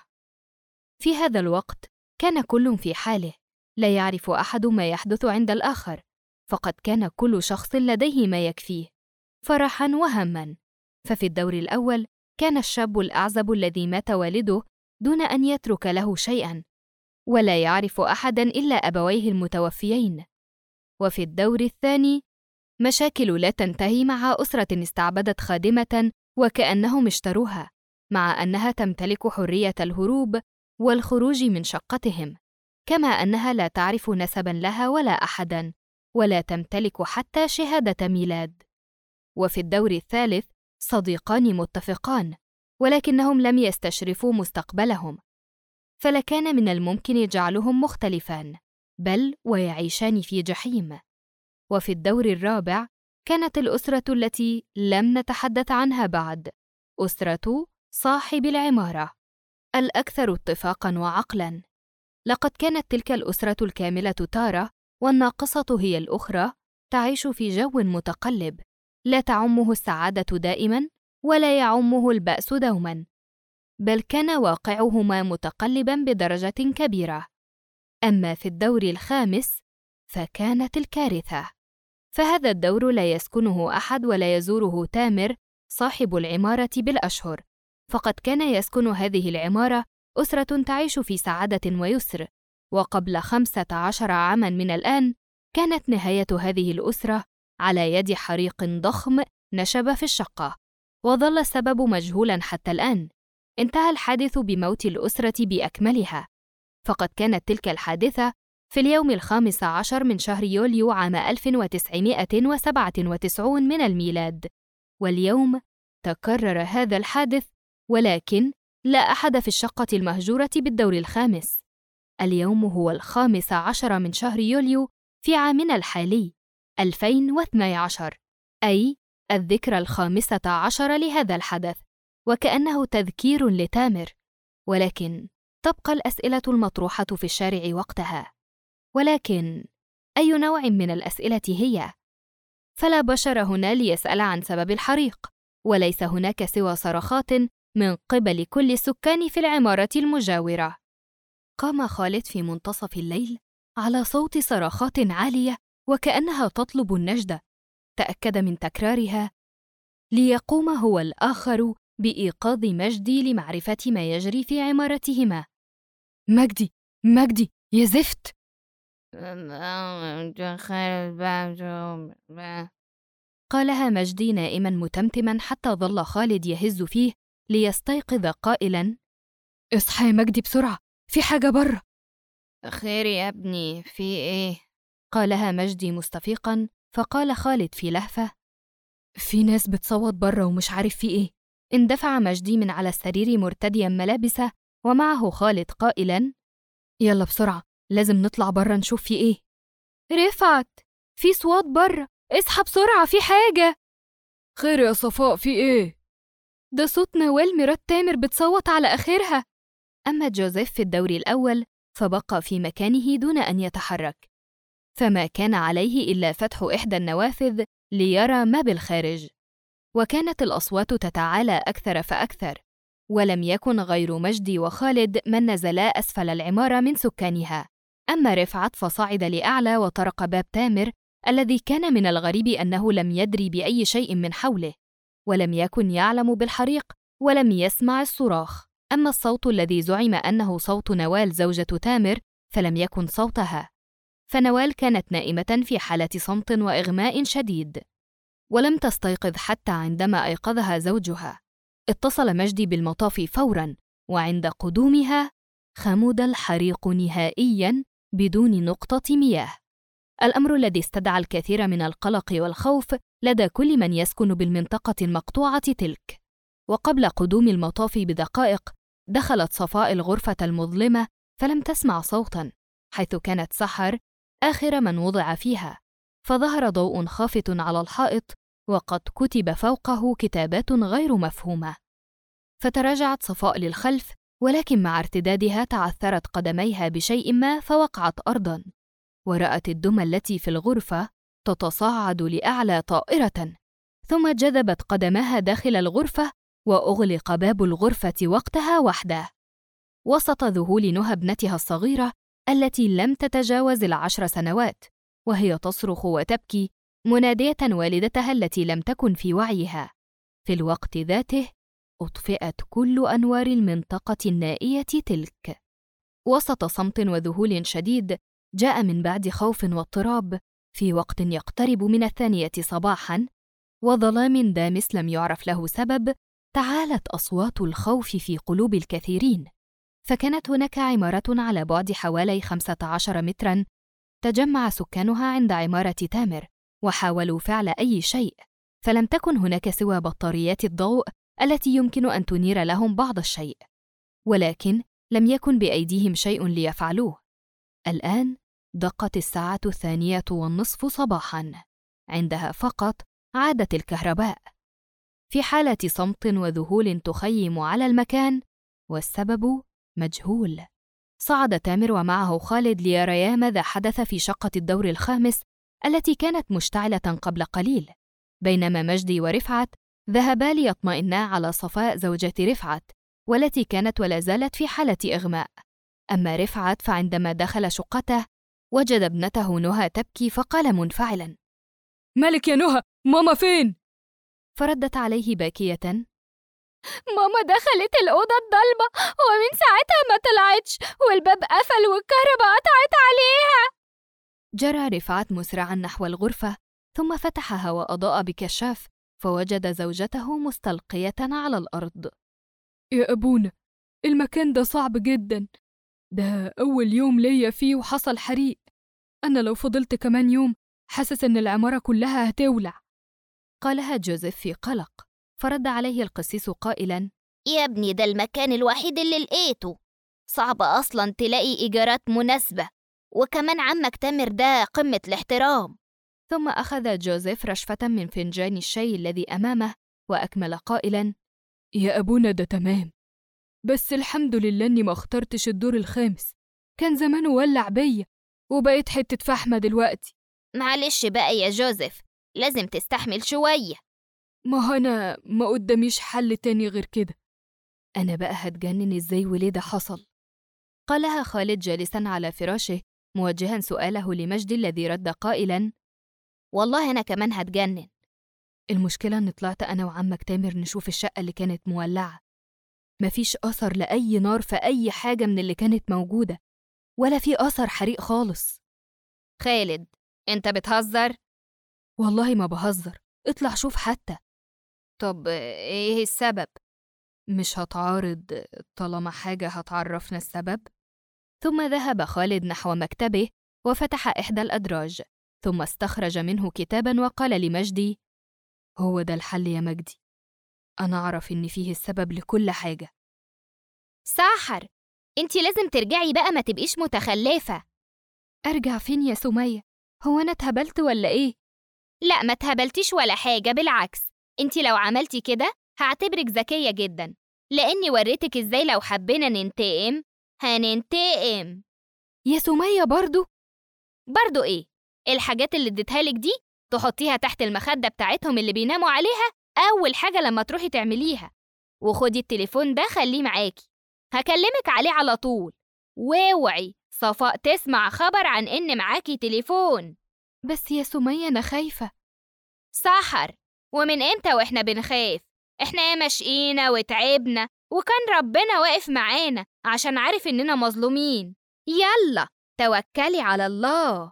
في هذا الوقت كان كل في حاله، لا يعرف أحد ما يحدث عند الآخر، فقد كان كل شخص لديه ما يكفيه فرحاً وهماً. ففي الدور الأول كان الشاب الأعزب الذي مات والده دون أن يترك له شيئاً، ولا يعرف أحداً إلا أبويه المتوفيين. وفي الدور الثاني مشاكل لا تنتهي مع أسرة استعبدت خادمة وكأنهم اشتروها، مع أنها تمتلك حرية الهروب والخروج من شقتهم، كما أنها لا تعرف نسباً لها ولا أحداً، ولا تمتلك حتى شهادة ميلاد. وفي الدور الثالث صديقان متفقان، ولكنهم لم يستشرفوا مستقبلهم، فلكان من الممكن جعلهم مختلفان، بل ويعيشان في جحيم. وفي الدور الرابع كانت الأسرة التي لم نتحدث عنها بعد، أسرة صاحب العمارة، الأكثر اتفاقاً وعقلاً. لقد كانت تلك الأسرة الكاملة تارة، والناقصة هي الأخرى، تعيش في جو متقلب، لا تعمه السعادة دائماً ولا يعمه البأس دوماً، بل كان واقعهما متقلباً بدرجة كبيرة. أما في الدور الخامس فكانت الكارثة، فهذا الدور لا يسكنه أحد ولا يزوره تامر صاحب العمارة بالأشهر، فقد كان يسكن هذه العمارة أسرة تعيش في سعادة ويسر، وقبل 15 عاماً من الآن كانت نهاية هذه الأسرة على يد حريق ضخم نشب في الشقة، وظل السبب مجهولاً حتى الآن. انتهى الحادث بموت الأسرة بأكملها، فقد كانت تلك الحادثة في اليوم 15 من شهر يوليو عام 1997 من الميلاد، واليوم تكرر هذا الحادث ولكن لا أحد في الشقة المهجورة بالدور الخامس. اليوم هو 15 من شهر يوليو في عامنا الحالي 2012، أي الذكرى 15 لهذا الحدث، وكأنه تذكير لتامر. ولكن تبقى الأسئلة المطروحة في الشارع وقتها. ولكن أي نوع من الأسئلة هي؟ فلا بشر هنا ليسأل عن سبب الحريق، وليس هناك سوى صرخات من قبل كل السكان في العمارة المجاورة. قام خالد في منتصف الليل على صوت صرخات عالية وكأنها تطلب النجدة. تأكد من تكرارها ليقوم هو الآخر بإيقاظ مجدي لمعرفة ما يجري في عمارتهما. مجدي يا زفت! قالها مجدي نائما متمتما حتى ظل خالد يهز فيه ليستيقظ قائلا: اصحى يا مجدي بسرعة، في حاجة برا. خير يا ابني، في ايه؟ قالها مجدي مستفيقا. فقال خالد في لهفة: في ناس بتصوت برا ومش عارف في ايه. اندفع مجدي من على السرير مرتديا ملابسه ومعه خالد قائلا: يلا بسرعة، لازم نطلع برا نشوف في ايه. رفعت، في صوت برا، اصحى بسرعة، في حاجة. خير يا صفاء، في ايه؟ ده صوت نوال مرات تامر بتصوت على آخرها. أما جوزيف في الدور الأول فبقى في مكانه دون أن يتحرك، فما كان عليه إلا فتح إحدى النوافذ ليرى ما بالخارج. وكانت الأصوات تتعالى أكثر فأكثر، ولم يكن غير مجدي وخالد من نزلا أسفل العمارة من سكانها. أما رفعت فصعد لأعلى وطرق باب تامر، الذي كان من الغريب أنه لم يدري بأي شيء من حوله، ولم يكن يعلم بالحريق، ولم يسمع الصراخ. أما الصوت الذي زعم أنه صوت نوال زوجة تامر فلم يكن صوتها، فنوال كانت نائمة في حالة صمت وإغماء شديد، ولم تستيقظ حتى عندما أيقظها زوجها. اتصل مجدي بالمطاف فوراً، وعند قدومها خمد الحريق نهائياً بدون نقطة مياه، الأمر الذي استدعى الكثير من القلق والخوف لدى كل من يسكن بالمنطقة المقطوعة تلك. وقبل قدوم المطاف بدقائق دخلت صفاء الغرفة المظلمة، فلم تسمع صوتاً، حيث كانت سحر آخر من وضع فيها، فظهر ضوء خافت على الحائط وقد كتب فوقه كتابات غير مفهومة. فتراجعت صفاء للخلف، ولكن مع ارتدادها تعثرت قدميها بشيء ما فوقعت أرضاً، ورأت الدمى التي في الغرفة تتصاعد لأعلى طائرة، ثم جذبت قدمها داخل الغرفة وأغلق باب الغرفة وقتها وحده، وسط ذهول نهى ابنتها الصغيرة التي لم تتجاوز 10 سنوات، وهي تصرخ وتبكي منادية والدتها التي لم تكن في وعيها. في الوقت ذاته أطفئت كل أنوار المنطقة النائية تلك. وسط صمت وذهول شديد جاء من بعد خوف واضطراب، في وقت يقترب من 2 صباحاً وظلام دامس لم يعرف له سبب، تعالت أصوات الخوف في قلوب الكثيرين. فكانت هناك عمارة على بعد حوالي 15 متراً تجمع سكانها عند عمارة تامر، وحاولوا فعل أي شيء، فلم تكن هناك سوى بطاريات الضوء التي يمكن أن تنير لهم بعض الشيء، ولكن لم يكن بأيديهم شيء ليفعلوه. الآن دقت الساعة 2:30 صباحاً، عندها فقط عادت الكهرباء، في حالة صمت وذهول تخيم على المكان، والسبب مجهول. صعد تامر ومعه خالد ليريا ماذا حدث في شقة الدور الخامس التي كانت مشتعلة قبل قليل، بينما مجدي ورفعت ذهبا ليطمئنا على صفاء زوجة رفعت، والتي كانت ولا زالت في حالة إغماء. أما رفعت فعندما دخل شقته وجد ابنته نهى تبكي، فقال منفعلا: مالك يا نهى؟ ماما فين؟ فردت عليه باكية: ماما دخلت الأوضة الضلمة ومن ساعتها ما طلعتش، والباب قفل والكهرباء قطعت عليها. جرى رفعت مسرعا نحو الغرفة، ثم فتحها وأضاء بكشاف، فوجد زوجته مستلقية على الأرض. يا أبونا، المكان ده صعب جدا، ده أول يوم ليا فيه وحصل حريق. أنا لو فضلت كمان يوم حاسس إن العمارة كلها هتولع. قالها جوزيف في قلق، فرد عليه القسيس قائلا: يا ابني ده المكان الوحيد اللي لقيته، صعب أصلا تلاقي إيجارات مناسبة، وكمان عمك تامر ده قمة الاحترام. ثم أخذ جوزيف رشفة من فنجان الشاي الذي أمامه وأكمل قائلاً: يا أبونا ده تمام، بس الحمد لله إني ما اخترتش الدور الخامس، كان زمانه ولع بيا وبقيت حتة فحمة دلوقتي. معلش بقى يا جوزيف، لازم تستحمل شوية. ما أنا ما قداميش حل تاني غير كده. أنا بقى هتجنن إزاي وليه ده حصل؟ قالها خالد جالساً على فراشه موجهاً سؤاله لمجدي الذي رد قائلاً: والله أنا كمان هتجنن. المشكلة إن طلعت أنا وعمك تامر نشوف الشقة اللي كانت مولعة، مفيش أثر لأي نار في أي حاجة من اللي كانت موجودة، ولا في أثر حريق خالص. خالد، أنت بتهزر؟ والله ما بهزر، اطلع شوف حتى. طب إيه السبب؟ مش هتعارض طالما حاجة هتعرفنا السبب؟ ثم ذهب خالد نحو مكتبه وفتح إحدى الأدراج، ثم استخرج منه كتاباً وقال لمجدي: هو ده الحل يا مجدي، أنا أعرف إن فيه السبب لكل حاجة. ساحر، أنتِ لازم ترجعي بقى، ما تبقيش متخلفة. أرجع فين يا سمية؟ هو أنا اتهبلت ولا إيه؟ لا، ما اتهبلتيش ولا حاجة، بالعكس أنتِ لو عملتي كده هعتبرك ذكية جدا، لأني وريتك إزاي لو حبينا ننتقم هننتقم. يا سمية برضو إيه؟ الحاجات اللي اديتها لك دي تحطيها تحت المخدة بتاعتهم اللي بيناموا عليها أول حاجة لما تروحي تعمليها، وخدي التليفون ده خليه معاكي، هكلمك عليه على طول، واوعي صفاء تسمع خبر عن إن معاكي تليفون. بس يا سمية أنا خايفة. سحر، ومن إمتى وإحنا بنخاف؟ إحنا ياما شقينا وتعبنا وكان ربنا واقف معانا عشان عارف إننا مظلومين. يلا توكلي على الله.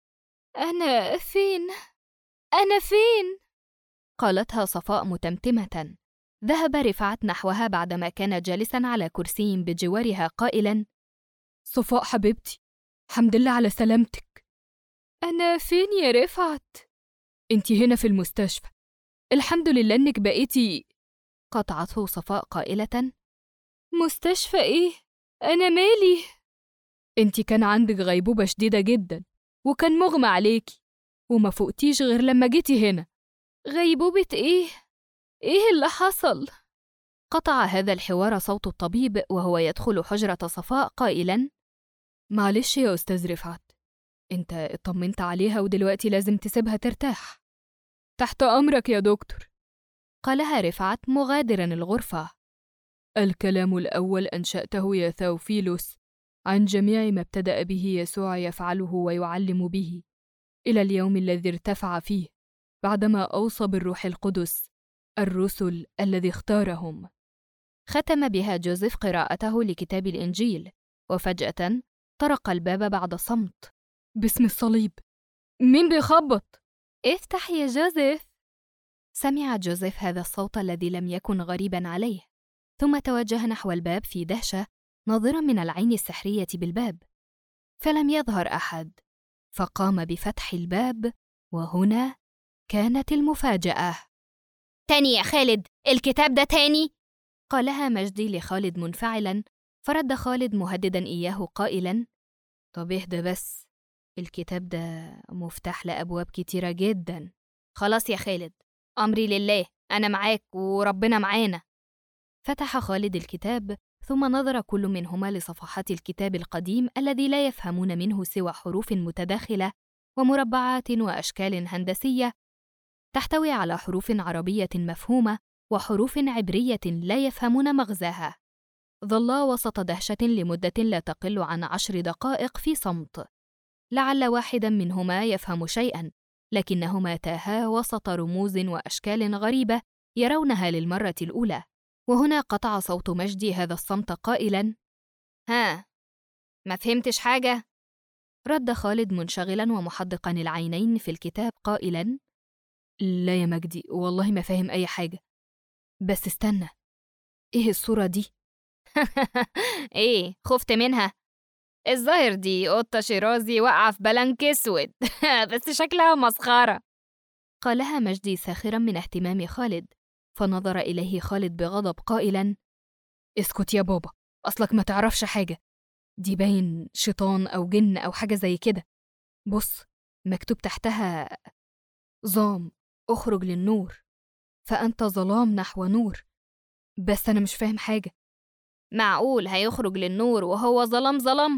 أنا فين؟ أنا فين؟ قالتها صفاء متمتمة. ذهب رفعت نحوها بعدما كان جالساً على كرسي بجوارها قائلاً: صفاء حبيبتي، حمد لله على سلامتك. أنا فين يا رفعت؟ أنتي هنا في المستشفى، الحمد لله إنك بقيتي. قطعته صفاء قائلة: مستشفى إيه؟ أنا مالي؟ أنتي كان عندك غيبوبة شديدة جدا وكان مغمى عليكي وما فوقتيش غير لما جيتي هنا. غيبوبة إيه؟ إيه اللي حصل؟ قطع هذا الحوار صوت الطبيب وهو يدخل حجرة صفاء قائلاً: معلش يا أستاذ رفعت، أنت اطمنت عليها ودلوقتي لازم تسيبها ترتاح. تحت أمرك يا دكتور، قالها رفعت مغادراً الغرفة. الكلام الأول أنشأته يا ثوفيلوس عن جميع ما ابتدأ به يسوع يفعله ويعلم به إلى اليوم الذي ارتفع فيه بعدما أوصى بالروح القدس الرسل الذي اختارهم. ختم بها جوزيف قراءته لكتاب الإنجيل، وفجأة طرق الباب بعد صمت. باسم الصليب، مين بيخبط؟ افتح يا جوزيف. سمع جوزيف هذا الصوت الذي لم يكن غريبا عليه، ثم توجه نحو الباب في دهشة ناظرا من العين السحرية بالباب، فلم يظهر أحد، فقام بفتح الباب، وهنا كانت المفاجأة. تاني يا خالد، الكتاب ده تاني؟ قالها مجدي لخالد منفعلا، فرد خالد مهددا إياه قائلا: طب اهدى بس، الكتاب ده مفتاح لأبواب كتيرة جدا. خلاص يا خالد، أمري لله، أنا معاك وربنا معانا. فتح خالد الكتاب، ثم نظر كل منهما لصفحات الكتاب القديم الذي لا يفهمون منه سوى حروف متداخلة ومربعات وأشكال هندسية تحتوي على حروف عربية مفهومة وحروف عبرية لا يفهمون مغزاها. ظلا وسط دهشة لمدة لا تقل عن 10 دقائق في صمت، لعل واحدا منهما يفهم شيئا، لكنهما تاها وسط رموز وأشكال غريبة يرونها للمرة الأولى. وهنا قطع صوت مجدي هذا الصمت قائلاً: ها، ما فهمتش حاجة؟ رد خالد منشغلاً ومحدقاً العينين في الكتاب قائلاً: لا يا مجدي، والله ما فاهم أي حاجة. بس استنى، إيه الصورة دي؟ إيه، خفت منها؟ الظاهر دي قطة شيرازي واقعة في بلنك أسود بس شكلها مسخرة، قالها مجدي ساخراً من اهتمام خالد، فنظر إليه خالد بغضب قائلاً: اسكت يا بابا، أصلك ما تعرفش حاجة، دي باين شيطان أو جن أو حاجة زي كده. بص، مكتوب تحتها ظام اخرج للنور، فأنت ظلام نحو نور. بس أنا مش فاهم حاجة. معقول هيخرج للنور وهو ظلام؟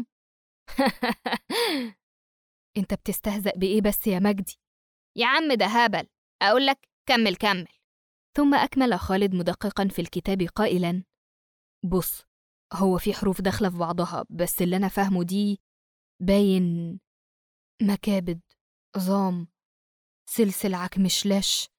أنت بتستهزأ بإيه بس يا مجدي؟ يا عم ده هبل، أقولك كمل. ثم أكمل خالد مدققا في الكتاب قائلا: بص، هو في حروف داخلة في بعضها، بس اللي أنا فاهمه دي باين مكابد، ظام، سلسل عكمشلاش،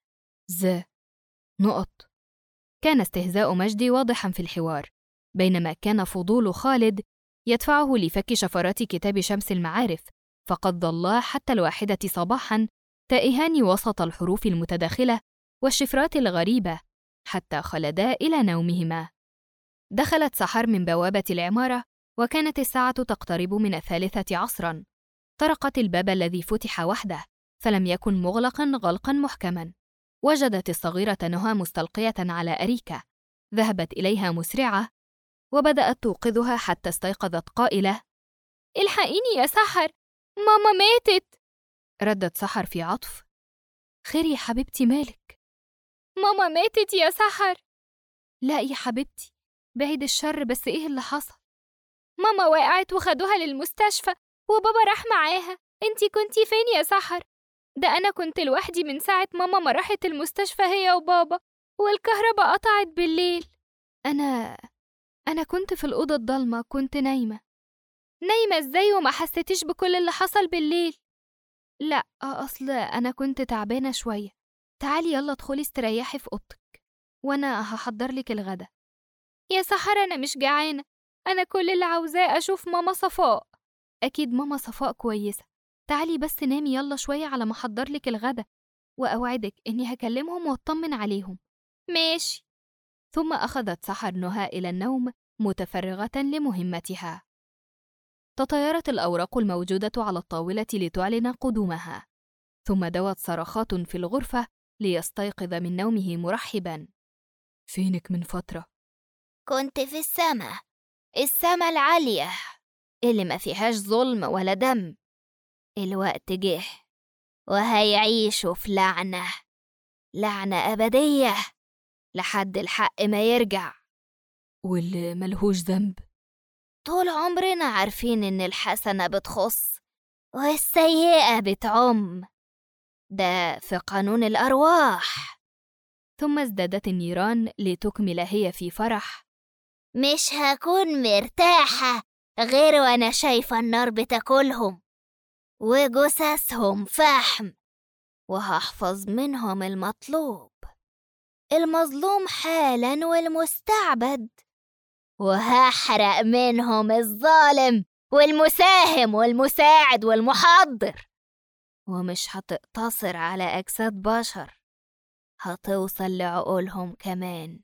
نقط. كان استهزاء مجدي واضحا في الحوار، بينما كان فضول خالد يدفعه لفك شفرات كتاب شمس المعارف، فقد ظلا حتى 1 صباحا تائهان وسط الحروف المتداخلة والشفرات الغريبة حتى خلدا إلى نومهما. دخلت سحر من بوابة العمارة، وكانت الساعة تقترب من 3 عصرا. طرقت الباب الذي فتح وحده، فلم يكن مغلقا غلقا محكما. وجدت الصغيرة نهى مستلقية على أريكة، ذهبت إليها مسرعة وبدأت توقظها حتى استيقظت قائلة: الحقيني يا سحر، ماما ماتت. ردت سحر في عطف: خير يا حبيبتي، مالك؟ ماما ماتت يا سحر. لا يا حبيبتي، بعيد الشر، بس إيه اللي حصل؟ ماما وقعت وخدوها للمستشفى وبابا راح معاها. انتي كنتي فين يا سحر؟ ده أنا كنت لوحدي من ساعة ماما ما راحت المستشفى هي وبابا، والكهرباء قطعت بالليل. أنا كنت في الأوضة الضلمة، كنت نايمة. نايمة إزاي وما حسيتيش بكل اللي حصل بالليل؟ لا، أصل أنا كنت تعبانة شوية. تعالي يلا ادخلي استريحي في أوضتك، وأنا هحضر لك الغدا. يا سحر أنا مش جعانة، أنا كل اللي عاوزاه أشوف ماما صفاء. أكيد ماما صفاء كويسة. تعالي بس نامي يلا شوية على ما أحضر لك الغدا، وأوعدك إني هكلمهم وأطمن عليهم. ماشي. ثم أخذت سحر نهى إلى النوم متفرغة لمهمتها. تطايرت الأوراق الموجودة على الطاولة لتعلن قدومها، ثم دوت صرخات في الغرفة ليستيقظ من نومه مرحبا: فينك من فترة؟ كنت في السما العالية اللي ما فيهاش ظلم ولا دم. الوقت جه وهيعيشوا في لعنة أبدية لحد الحق ما يرجع. واللي ملهوش ذنب؟ طول عمرنا عارفين إن الحسنة بتخص والسيئة بتعم، ده في قانون الأرواح. ثم ازدادت النيران لتكمل هي في فرح: مش هكون مرتاحة غير وأنا شايفة النار بتاكلهم وجثثهم فحم، وهحفظ منهم المطلوب، المظلوم حالا والمستعبد، وهحرق منهم الظالم والمساهم والمساعد والمحضر. ومش هتقتصر على أجساد بشر، هتوصل لعقولهم كمان.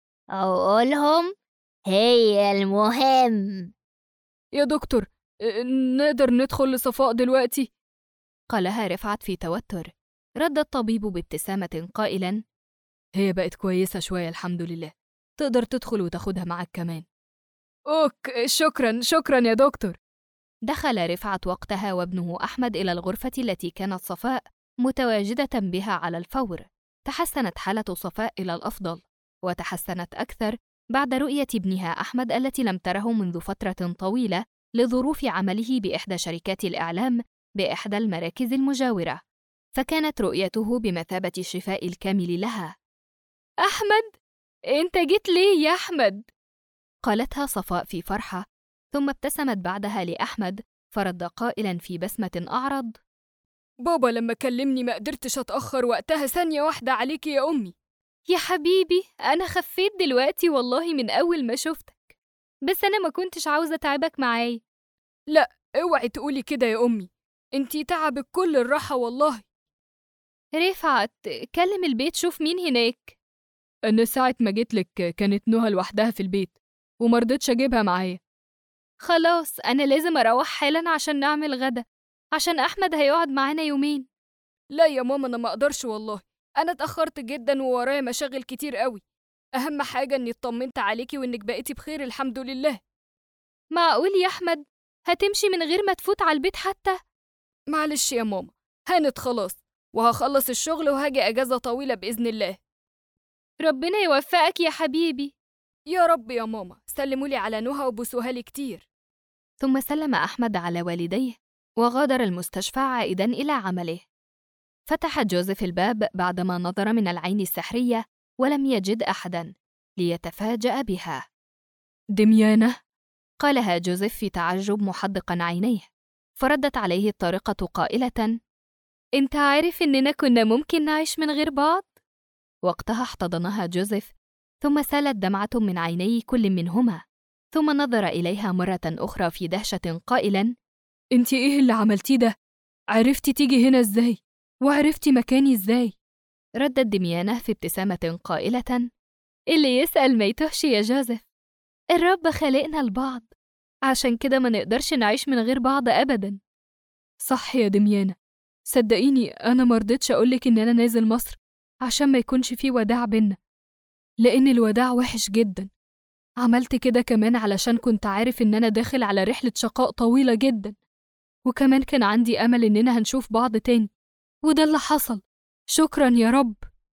عقولهم هي المهم. يا دكتور، نقدر ندخل لصفاء دلوقتي؟ قالها رفعت في توتر. رد الطبيب بابتسامة قائلا: هي بقت كويسة شوية الحمد لله، تقدر تدخل وتاخدها معك كمان. شكرا يا دكتور. دخل رفعت وقتها وابنه أحمد إلى الغرفة التي كانت صفاء متواجدة بها على الفور. تحسنت حالة صفاء إلى الأفضل، وتحسنت أكثر بعد رؤية ابنها أحمد التي لم تره منذ فترة طويلة لظروف عمله بإحدى شركات الإعلام بإحدى المراكز المجاورة، فكانت رؤيته بمثابة الشفاء الكامل لها. أحمد، أنت جيت ليه يا أحمد؟ قالتها صفاء في فرحة، ثم ابتسمت بعدها لأحمد فرد قائلا في بسمة أعرض: بابا لما كلمني ما قدرتش أتأخر وقتها ثانية واحدة عليكي يا أمي. يا حبيبي أنا خفيت دلوقتي والله من أول ما شفتك، بس أنا ما كنتش عاوزة أتعبك معايا. لا اوعي تقولي كده يا أمي، انتي تعبك كل الراحة والله. رفعت، كلم البيت شوف مين هناك. أنا ساعة ما جيتلك كانت نهى لوحدها في البيت ومرضتش أجيبها معايا. خلاص أنا لازم أروح حالا عشان نعمل غدا، عشان أحمد هيقعد معانا يومين. لا يا ماما أنا ما أقدرش والله، أنا اتأخرت جدا وورايا مشاغل كتير قوي، أهم حاجة إني اطمنت عليكي وإنك بقيتي بخير الحمد لله. معقول يا أحمد هتمشي من غير ما تفوت على البيت حتى؟ معلش يا ماما، هانت خلاص، وهخلص الشغل وهاجي أجازة طويلة بإذن الله. ربنا يوفقك يا حبيبي. يا رب يا ماما، سلمولي على نهى وبوسوها لي كتير. ثم سلم أحمد على والديه وغادر المستشفى عائداً إلى عمله. فتح جوزيف الباب بعدما نظر من العين السحرية ولم يجد أحداً، ليتفاجأ بها. دميانة؟ قالها جوزيف في تعجب محدقاً عينيه، فردت عليه الطارقة قائلة: أنت عارف إننا كنا ممكن نعيش من غير بعض؟ وقتها احتضنها جوزيف، ثم سالت دمعة من عيني كل منهما، ثم نظر إليها مرة أخرى في دهشة قائلاً: أنت إيه اللي عملتيه ده؟ عرفتي تيجي هنا إزاي؟ وعرفتي مكاني إزاي؟ ردت دميانة في ابتسامة قائلة: اللي يسأل ما يتوهش يا جوزيف، الرب خلقنا لبعض، عشان كده ما نقدرش نعيش من غير بعض أبداً. صح يا دميانة، صدقيني أنا مرضتش أقولك إن أنا نازل مصر عشان ما يكونش فيه وداع بينا، لأن الوداع وحش جدا. عملت كده كمان علشان كنت عارف إن أنا داخل على رحلة شقاء طويلة جدا، وكمان كان عندي أمل إننا هنشوف بعض تاني، وده اللي حصل. شكرا يا رب.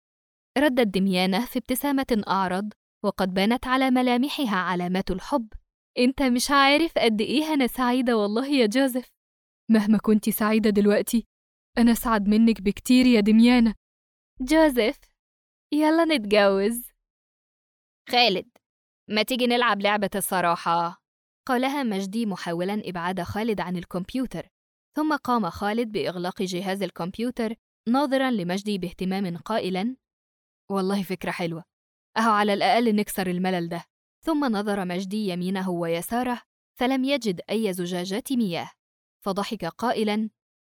ردت دميانة في ابتسامة أعرض وقد بانت على ملامحها علامات الحب. أنت مش عارف قد إيه أنا سعيدة والله يا جوزيف. مهما كنتي سعيدة دلوقتي أنا أسعد منك بكتير يا دميانة. جوزيف، يلا نتجوز. خالد، ما تيجي نلعب لعبة الصراحة؟ قالها مجدي محاولاً إبعاد خالد عن الكمبيوتر، ثم قام خالد بإغلاق جهاز الكمبيوتر ناظراً لمجدي باهتمام قائلاً: والله فكرة حلوة، أهو على الأقل نكسر الملل ده. ثم نظر مجدي يمينه ويساره فلم يجد أي زجاجات مياه، فضحك قائلاً: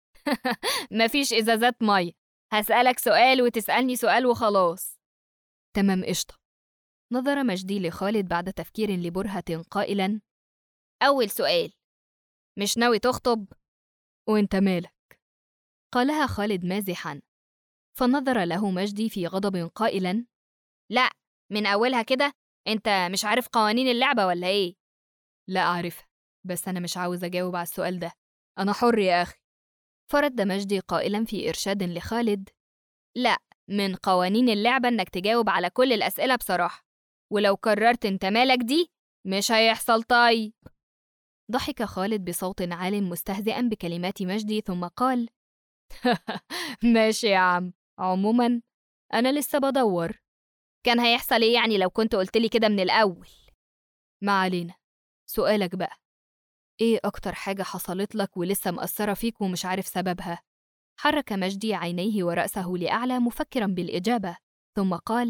مفيش إزازات مية، هسألك سؤال وتسألني سؤال وخلاص. تمام قشطة. نظر مجدي لخالد بعد تفكير لبرهة قائلاً: أول سؤال، مش ناوي تخطب؟ وانت مالك؟ قالها خالد مازحاً، فنظر له مجدي في غضب قائلاً: لا، من أولها كده أنت مش عارف قوانين اللعبة ولا إيه؟ لا أعرفها، بس أنا مش عاوز أجاوب على السؤال ده، أنا حر يا أخي. فرد مجدي قائلاً في إرشاد لخالد: لا، من قوانين اللعبة إنك تجاوب على كل الأسئلة بصراحة، ولو قررت أنت مالك دي مش هيحصل. طيب. ضحك خالد بصوت عال مستهزئاً بكلمات مجدي، ثم قال: ماشي يا عم، عموماً أنا لسه بدور. كان هيحصل إيه يعني لو كنت قلتلي كده من الأول؟ ما علينا. سؤالك بقى، إيه أكتر حاجة حصلت لك ولسه مأثرة فيك ومش عارف سببها؟ حرك مجدي عينيه ورأسه لأعلى مفكراً بالإجابة، ثم قال: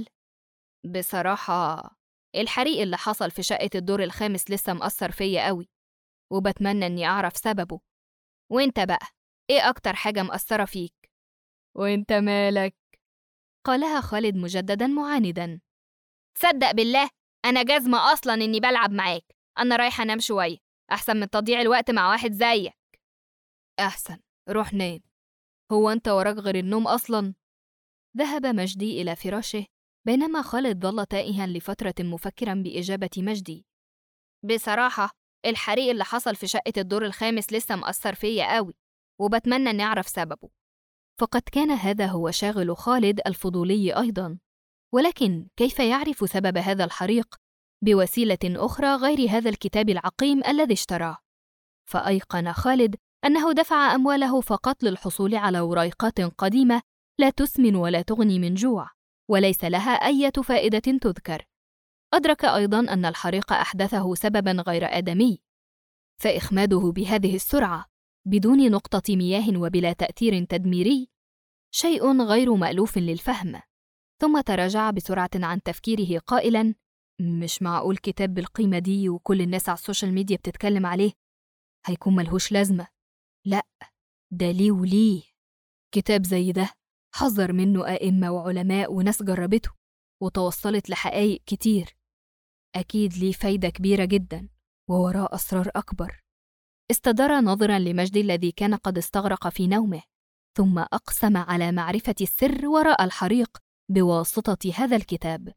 بصراحة الحريق اللي حصل في شقة الدور الخامس لسه مأثر فيا قوي، وبتمنى إني أعرف سببه. وإنت بقى، إيه أكتر حاجة مأثرة فيك؟ وإنت مالك؟ قالها خالد مجدداً معانداً. صدق بالله أنا جازمة أصلاً إني بلعب معاك، أنا رايحة أنام شوية أحسن من تضييع الوقت مع واحد زيك. أحسن، روح نام. هو أنت وراك غير النوم أصلاً؟ ذهب مجدي إلى فراشه، بينما خالد ظل تائها لفترة مفكراً بإجابة مجدي. بصراحة الحريق اللي حصل في شقة الدور الخامس لسه مأثر فيا قوي، وبتمنى إني أعرف سببه. فقد كان هذا هو شاغل خالد الفضولي أيضاً، ولكن كيف يعرف سبب هذا الحريق بوسيلة أخرى غير هذا الكتاب العقيم الذي اشتراه؟ فأيقن خالد أنه دفع أمواله فقط للحصول على وريقات قديمة لا تسمن ولا تغني من جوع، وليس لها أي فائدة تذكر. أدرك أيضاً أن الحريق أحدثه سبباً غير آدمي، فإخماده بهذه السرعة بدون نقطة مياه وبلا تأثير تدميري شيء غير مألوف للفهم. ثم تراجع بسرعة عن تفكيره قائلاً: مش معقول كتاب بالقيمة دي وكل الناس على السوشيال ميديا بتتكلم عليه هيكون ملهوش لازمة. لأ، ده ليه وليه. كتاب زي ده حذر منه أئمة وعلماء وناس جربته وتوصلت لحقائق كتير، أكيد ليه فايدة كبيرة جدا ووراه أسرار أكبر. استدار ناظراً لمجدي الذي كان قد استغرق في نومه، ثم أقسم على معرفة السر وراء الحريق بواسطة هذا الكتاب.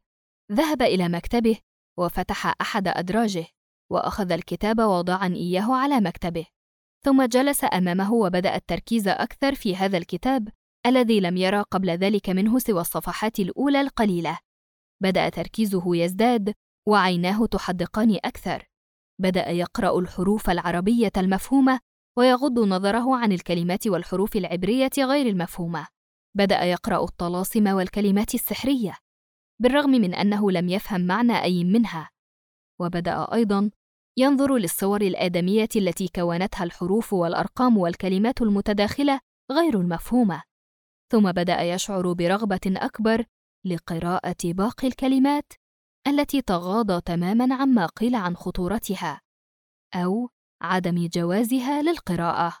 ذهب إلى مكتبه وفتح أحد أدراجه وأخذ الكتاب ووضع إياه على مكتبه، ثم جلس أمامه وبدأ التركيز أكثر في هذا الكتاب الذي لم يرى قبل ذلك منه سوى الصفحات الأولى القليلة. بدأ تركيزه يزداد وعيناه تحدقان أكثر. بدأ يقرأ الحروف العربية المفهومة ويغض نظره عن الكلمات والحروف العبرية غير المفهومة. بدأ يقرأ الطلاسم والكلمات السحرية بالرغم من أنه لم يفهم معنى أي منها. وبدأ أيضاً ينظر للصور الآدمية التي كونتها الحروف والأرقام والكلمات المتداخلة غير المفهومة. ثم بدأ يشعر برغبة أكبر لقراءة باقي الكلمات التي تغاضى تماماً عما قيل عن خطورتها أو عدم جوازها للقراءة.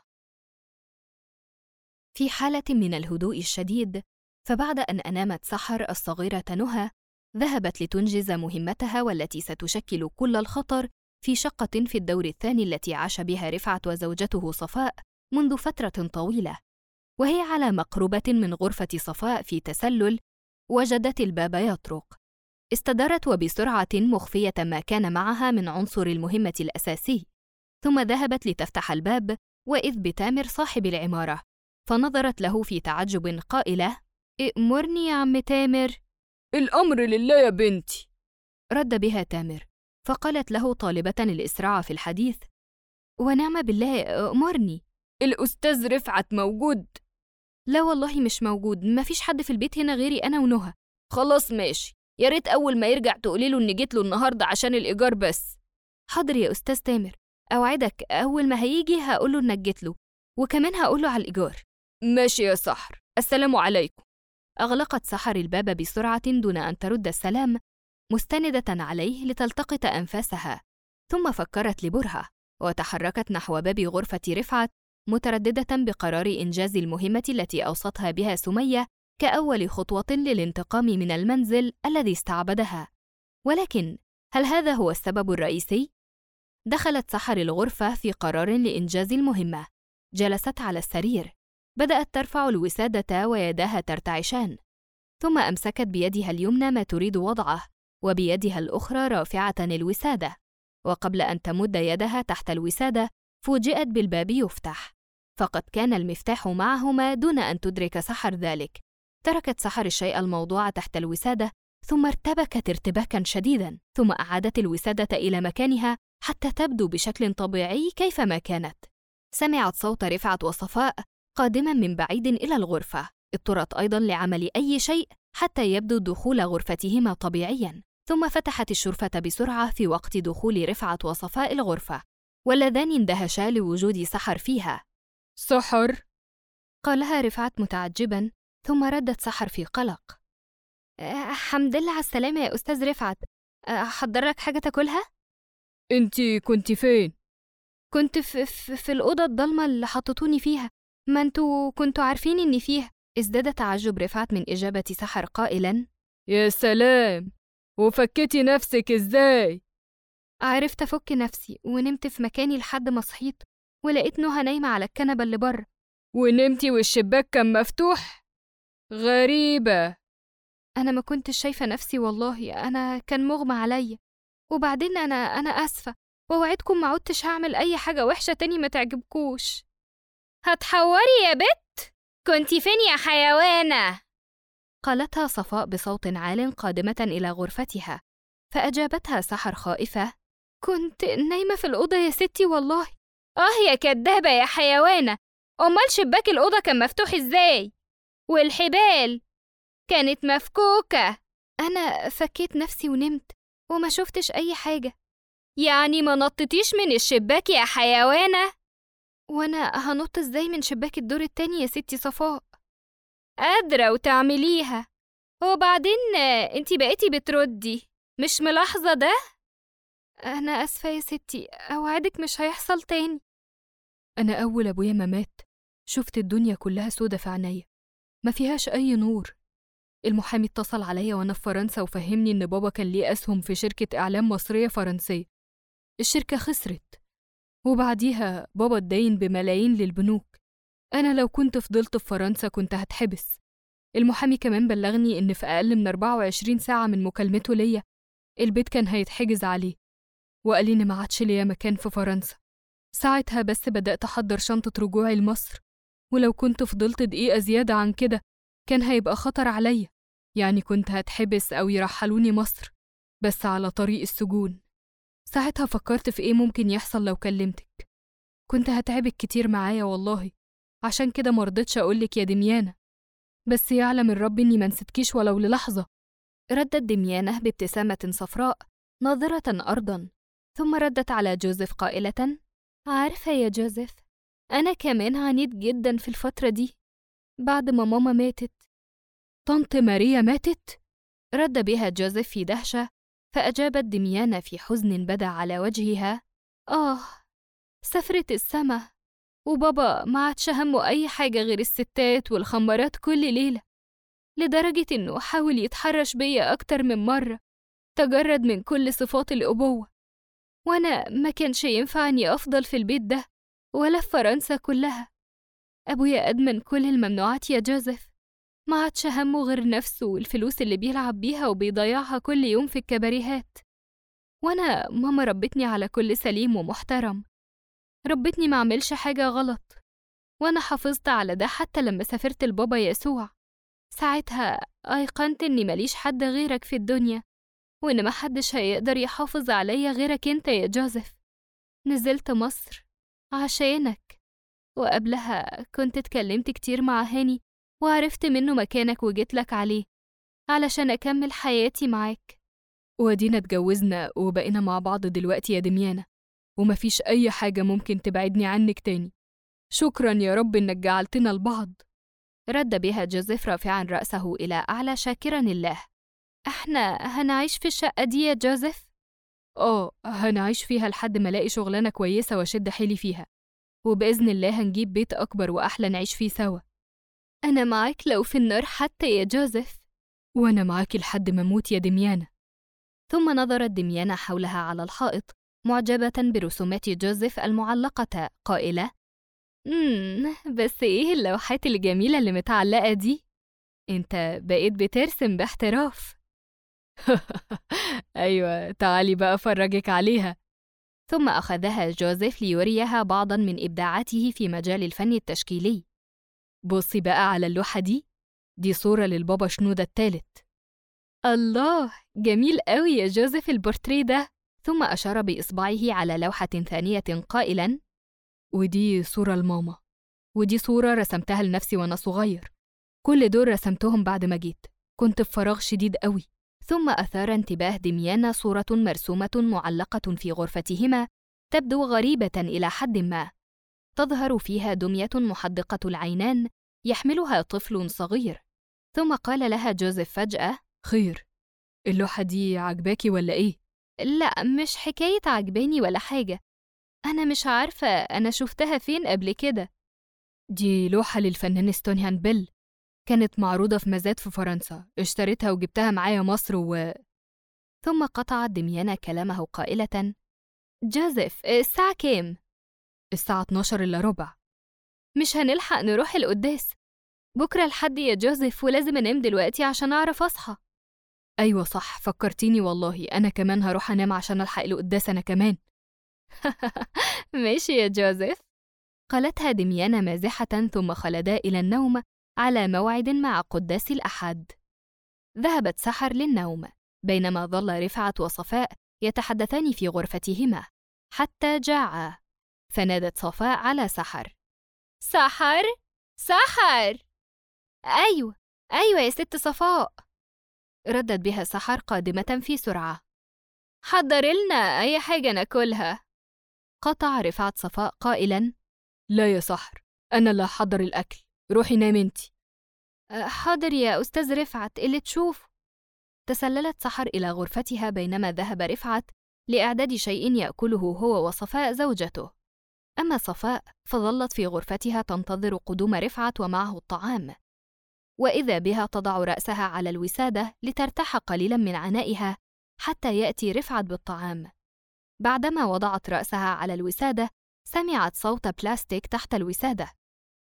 في حالة من الهدوء الشديد، فبعد أن أنامت سحر الصغيرة نهى، ذهبت لتنجز مهمتها والتي ستشكل كل الخطر في شقة في الدور الثاني التي عاش بها رفعت وزوجته صفاء منذ فترة طويلة. وهي على مقربة من غرفة صفاء في تسلل، وجدت الباب يطرق. استدارت وبسرعة مخفية ما كان معها من عنصر المهمة الأساسي، ثم ذهبت لتفتح الباب وإذ بتامر صاحب العمارة، فنظرت له في تعجب قائلة: "ائمرني يا عم تامر." "الأمر لله يا بنتي." رد بها تامر، فقالت له طالبة الإسراع في الحديث: "ونعم بالله، أمرني." "الأستاذ رفعت موجود؟" "لا والله مش موجود، مفيش حد في البيت هنا غيري أنا ونهى." "خلاص ماشي، يا ريت أول ما يرجع تقولي له إني جيت له النهاردة عشان الإيجار بس." "حاضر يا أستاذ تامر، أوعدك أول ما هيجي هقوله إنك جيت له، وكمان هقوله على الإيجار." "ماشي يا سحر، السلام عليكم." أغلقت سحر الباب بسرعة دون أن ترد السلام، مستندة عليه لتلتقط أنفاسها، ثم فكرت لبرهة وتحركت نحو باب غرفة رفعت مترددة بقرار إنجاز المهمة التي أوصتها بها سمية كأول خطوة للانتقام من المنزل الذي استعبدها. ولكن هل هذا هو السبب الرئيسي؟ دخلت سحر الغرفة في قرار لإنجاز المهمة. جلست على السرير، بدأت ترفع الوسادة ويداها ترتعشان، ثم أمسكت بيدها اليمنى ما تريد وضعه، وبيدها الأخرى رافعة الوسادة. وقبل أن تمد يدها تحت الوسادة فوجئت بالباب يفتح، فقد كان المفتاح معهما دون أن تدرك سحر ذلك. تركت سحر الشيء الموضوع تحت الوسادة، ثم ارتبكت ارتباكاً شديداً، ثم أعادت الوسادة إلى مكانها حتى تبدو بشكل طبيعي كيفما كانت. سمعت صوت رفعت وصفاء قادماً من بعيد إلى الغرفة. اضطرت أيضاً لعمل أي شيء حتى يبدو دخول غرفتهما طبيعياً، ثم فتحت الشرفة بسرعة في وقت دخول رفعت وصفاء الغرفة، واللذان اندهشا لوجود سحر فيها. "سحر؟" قالها رفعت متعجباً، ثم ردت سحر في قلق: "حمد لله على السلامة يا أستاذ رفعت، أحضر لك حاجة تاكلها؟" "انتي كنتي فين؟" "كنت في الأوضة الضلمة اللي حطتوني فيها، ما انتوا كنتوا عارفين إني فيها." ازداد تعجب رفعت من إجابة سحر قائلاً: "يا سلام، وفكتي نفسك إزاي؟" "عرفت أفك نفسي ونمت في مكاني لحد ما صحيت، ولقيت نهى نايمة على الكنبة اللي بره." "ونمتي والشباك كان مفتوح؟ غريبة." "أنا ما كنتش شايفة نفسي والله، أنا كان مغمى عليا. وبعدين أنا آسفة، ووعدكم ما عدتش هعمل أي حاجة وحشة تاني ما تعجبكوش." "هتحوري يا بت؟ كنتي فين يا حيوانة؟" قالتها صفاء بصوت عال قادمة إلى غرفتها، فأجابتها سحر خائفة: "كنت نايمة في الأوضة يا ستي والله." يا كدابة يا حيوانة، أمال شباك الأوضة كان مفتوح إزاي؟ والحبال كانت مفكوكة. "أنا فكيت نفسي ونمت وما شفتش أي حاجة." "يعني ما نطتيش من الشباك يا حيوانة؟" "وأنا هنط إزاي من شباك الدور التاني يا ستي صفاء؟" "قادرة وتعمليها. وبعدين انتي بقيتي بتردي، مش ملاحظة ده؟" "أنا آسفة يا ستي، أوعدك مش هيحصل تاني." "أنا أول أبويا ما مات شفت الدنيا كلها سودة في عينيا، ما فيهاش أي نور. المحامي اتصل عليا وأنا في فرنسا وفهمني إن بابا كان ليه أسهم في شركة إعلام مصرية فرنسية. الشركة خسرت، وبعديها بابا اتدين بملايين للبنوك. أنا لو كنت فضلت في فرنسا كنت هتحبس، المحامي كمان بلغني إن في أقل من 24 ساعة من مكالمته ليا البيت كان هيتحجز عليه، وقال لي إن ما عادش ليا مكان في فرنسا. ساعتها بس بدأت أحضر شنطة رجوعي لمصر، ولو كنت فضلت دقيقة زيادة عن كده كان هيبقى خطر عليا، يعني كنت هتحبس أو يرحلوني مصر بس على طريق السجون. ساعتها فكرت في إيه ممكن يحصل لو كلمتك، كنت هتعبك كتير معايا والله، عشان كده مرضتش أقولك يا دميانة، بس يعلم الرب إني منسيتكيش ولو للحظة. ردت دميانة بابتسامة صفراء ناظرة أرضاً، ثم ردت على جوزيف قائلة: عارفة يا جوزيف، أنا كمان عانيت جداً في الفترة دي بعد ما ماما ماتت. طنط ماريا ماتت؟ رد بها جوزيف في دهشة، فأجابت دميانة في حزن بدا على وجهها: سافرت السما، وبابا ما عادش همه أي حاجة غير الستات والخمارات كل ليلة، لدرجة إنه حاول يتحرش بيا أكتر من مرة، تجرد من كل صفات الأبوة، وأنا ما كانش ينفع إني أفضل في البيت ده ولا في فرنسا كلها. أبويا أدمن كل الممنوعات يا جوزيف، ما عادش همه غير نفسه والفلوس اللي بيلعب بيها وبيضيعها كل يوم في الكباريهات. وأنا ماما ربتني على كل سليم ومحترم، ربتني ما أعملش حاجة غلط، وأنا حافظت على ده حتى لما سافرت لبابا يسوع. ساعتها أيقنت إني ماليش حد غيرك في الدنيا، وإن محدش هيقدر يحافظ عليا غيرك أنت يا جوزيف. نزلت مصر عشانك، وقبلها كنت اتكلمت كتير مع هاني وعرفت منه مكانك وجيتلك عليه علشان أكمل حياتي معاك. ودينا اتجوزنا وبقينا مع بعض دلوقتي يا دميانة، ومفيش أي حاجة ممكن تبعدني عنك تاني. شكرا يا رب إنك جعلتنا لبعض. رد بها جوزيف رافعا رأسه إلى أعلى شاكرا الله. احنا هنعيش في الشقة دي يا جوزيف؟ هنعيش فيها لحد ما الاقي شغلانة كويسة واشد حيلي فيها، وبإذن الله هنجيب بيت أكبر وأحلى نعيش فيه سوا. أنا معاك لو في النار حتى يا جوزيف. وأنا معاكي لحد ما أموت يا دميانة. ثم نظرت دميانة حولها على الحائط معجبة برسومات جوزيف المعلقة قائلة: بس إيه اللوحات الجميلة اللي متعلقة دي؟ أنت بقيت بترسم باحتراف. أيوة، تعالي بقى أفرجك عليها. ثم أخذها جوزيف ليريها بعضاً من إبداعاته في مجال الفن التشكيلي. بصي بقى على اللوحة دي صورة للبابا شنودة الثالث. الله، جميل قوي يا جوزيف البورتريه ده. ثم أشار بإصبعه على لوحة ثانية قائلاً: ودي صورة لماما، ودي صورة رسمتها لنفسي وأنا صغير. كل دول رسمتهم بعد ما جيت، كنت في فراغ شديد قوي. ثم أثار انتباه دميانة صورة مرسومة معلقة في غرفتهما تبدو غريبة إلى حد ما، تظهر فيها دمية محدقة العينان يحملها طفل صغير. ثم قال لها جوزيف فجأة: خير، اللوحة دي عجباكي ولا إيه؟ لا، مش حكاية عجباني ولا حاجة، أنا مش عارفة أنا شفتها فين قبل كده. دي لوحة للفنان ستونيان بيل، كانت معروضة في مزاد في فرنسا، اشتريتها وجبتها معايا مصر ثم قطعت دميانة كلامه قائلة: جوزيف، الساعة كام؟ الساعة 12:15. مش هنلحق نروح القداس بكرة الحد يا جوزيف، ولازم أنام دلوقتي عشان أعرف أصحى. أيوة صح، فكرتيني والله، أنا كمان هروح أنام عشان ألحق القداس أنا كمان. ماشي يا جوزيف، قالتها دميانة مازحة، ثم خلدا إلى النوم على موعد مع قداس الأحد. ذهبت سحر للنوم، بينما ظل رفعت وصفاء يتحدثان في غرفتهما حتى جاعا، فنادت صفاء على سحر: سحر، سحر! أيوة يا ست صفاء، ردت بها سحر قادمة في سرعة. حضر لنا أي حاجة ناكلها. قطع رفعت صفاء قائلاً: لا يا سحر، أنا اللي هحضر الأكل، روحي نام انتي. حاضر يا أستاذ رفعت، اللي تشوف. تسللت سحر إلى غرفتها بينما ذهب رفعت لإعداد شيء يأكله هو وصفاء زوجته. أما صفاء فظلت في غرفتها تنتظر قدوم رفعت ومعه الطعام، وإذا بها تضع رأسها على الوسادة لترتاح قليلاً من عنائها حتى يأتي رفعت بالطعام. بعدما وضعت رأسها على الوسادة سمعت صوت بلاستيك تحت الوسادة،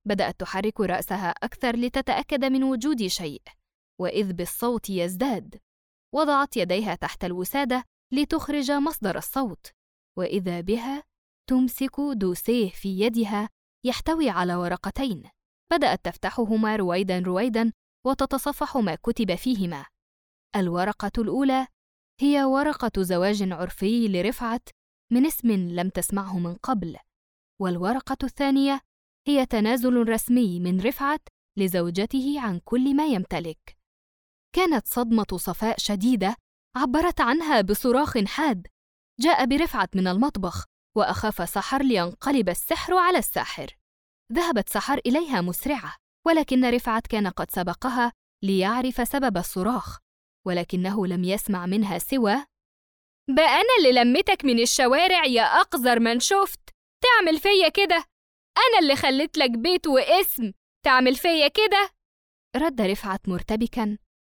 بدأت تحرك رأسها أكثر لتتأكد من وجود شيء، وإذ بالصوت يزداد. وضعت يديها تحت الوسادة لتخرج مصدر الصوت، وإذا بها تمسك دوسيه في يدها يحتوي على ورقتين. بدأت تفتحهما رويداً رويداً وتتصفح ما كتب فيهما. الورقة الأولى هي ورقة زواج عرفي لرفعت من اسم لم تسمعه من قبل، والورقة الثانية هي تنازل رسمي من رفعت لزوجته عن كل ما يمتلك. كانت صدمة صفاء شديدة، عبرت عنها بصراخ حاد جاء برفعت من المطبخ، وأخاف سحر لينقلب السحر على الساحر. ذهبت سحر إليها مسرعة، ولكن رفعت كان قد سبقها ليعرف سبب الصراخ، ولكنه لم يسمع منها سوى: بقى أنا اللي لمتك من الشوارع يا أقذر من شفت، تعمل فيا كده؟ أنا اللي خليت لك بيت واسم، تعمل فيا كده؟ رد رفعت مرتبكاً: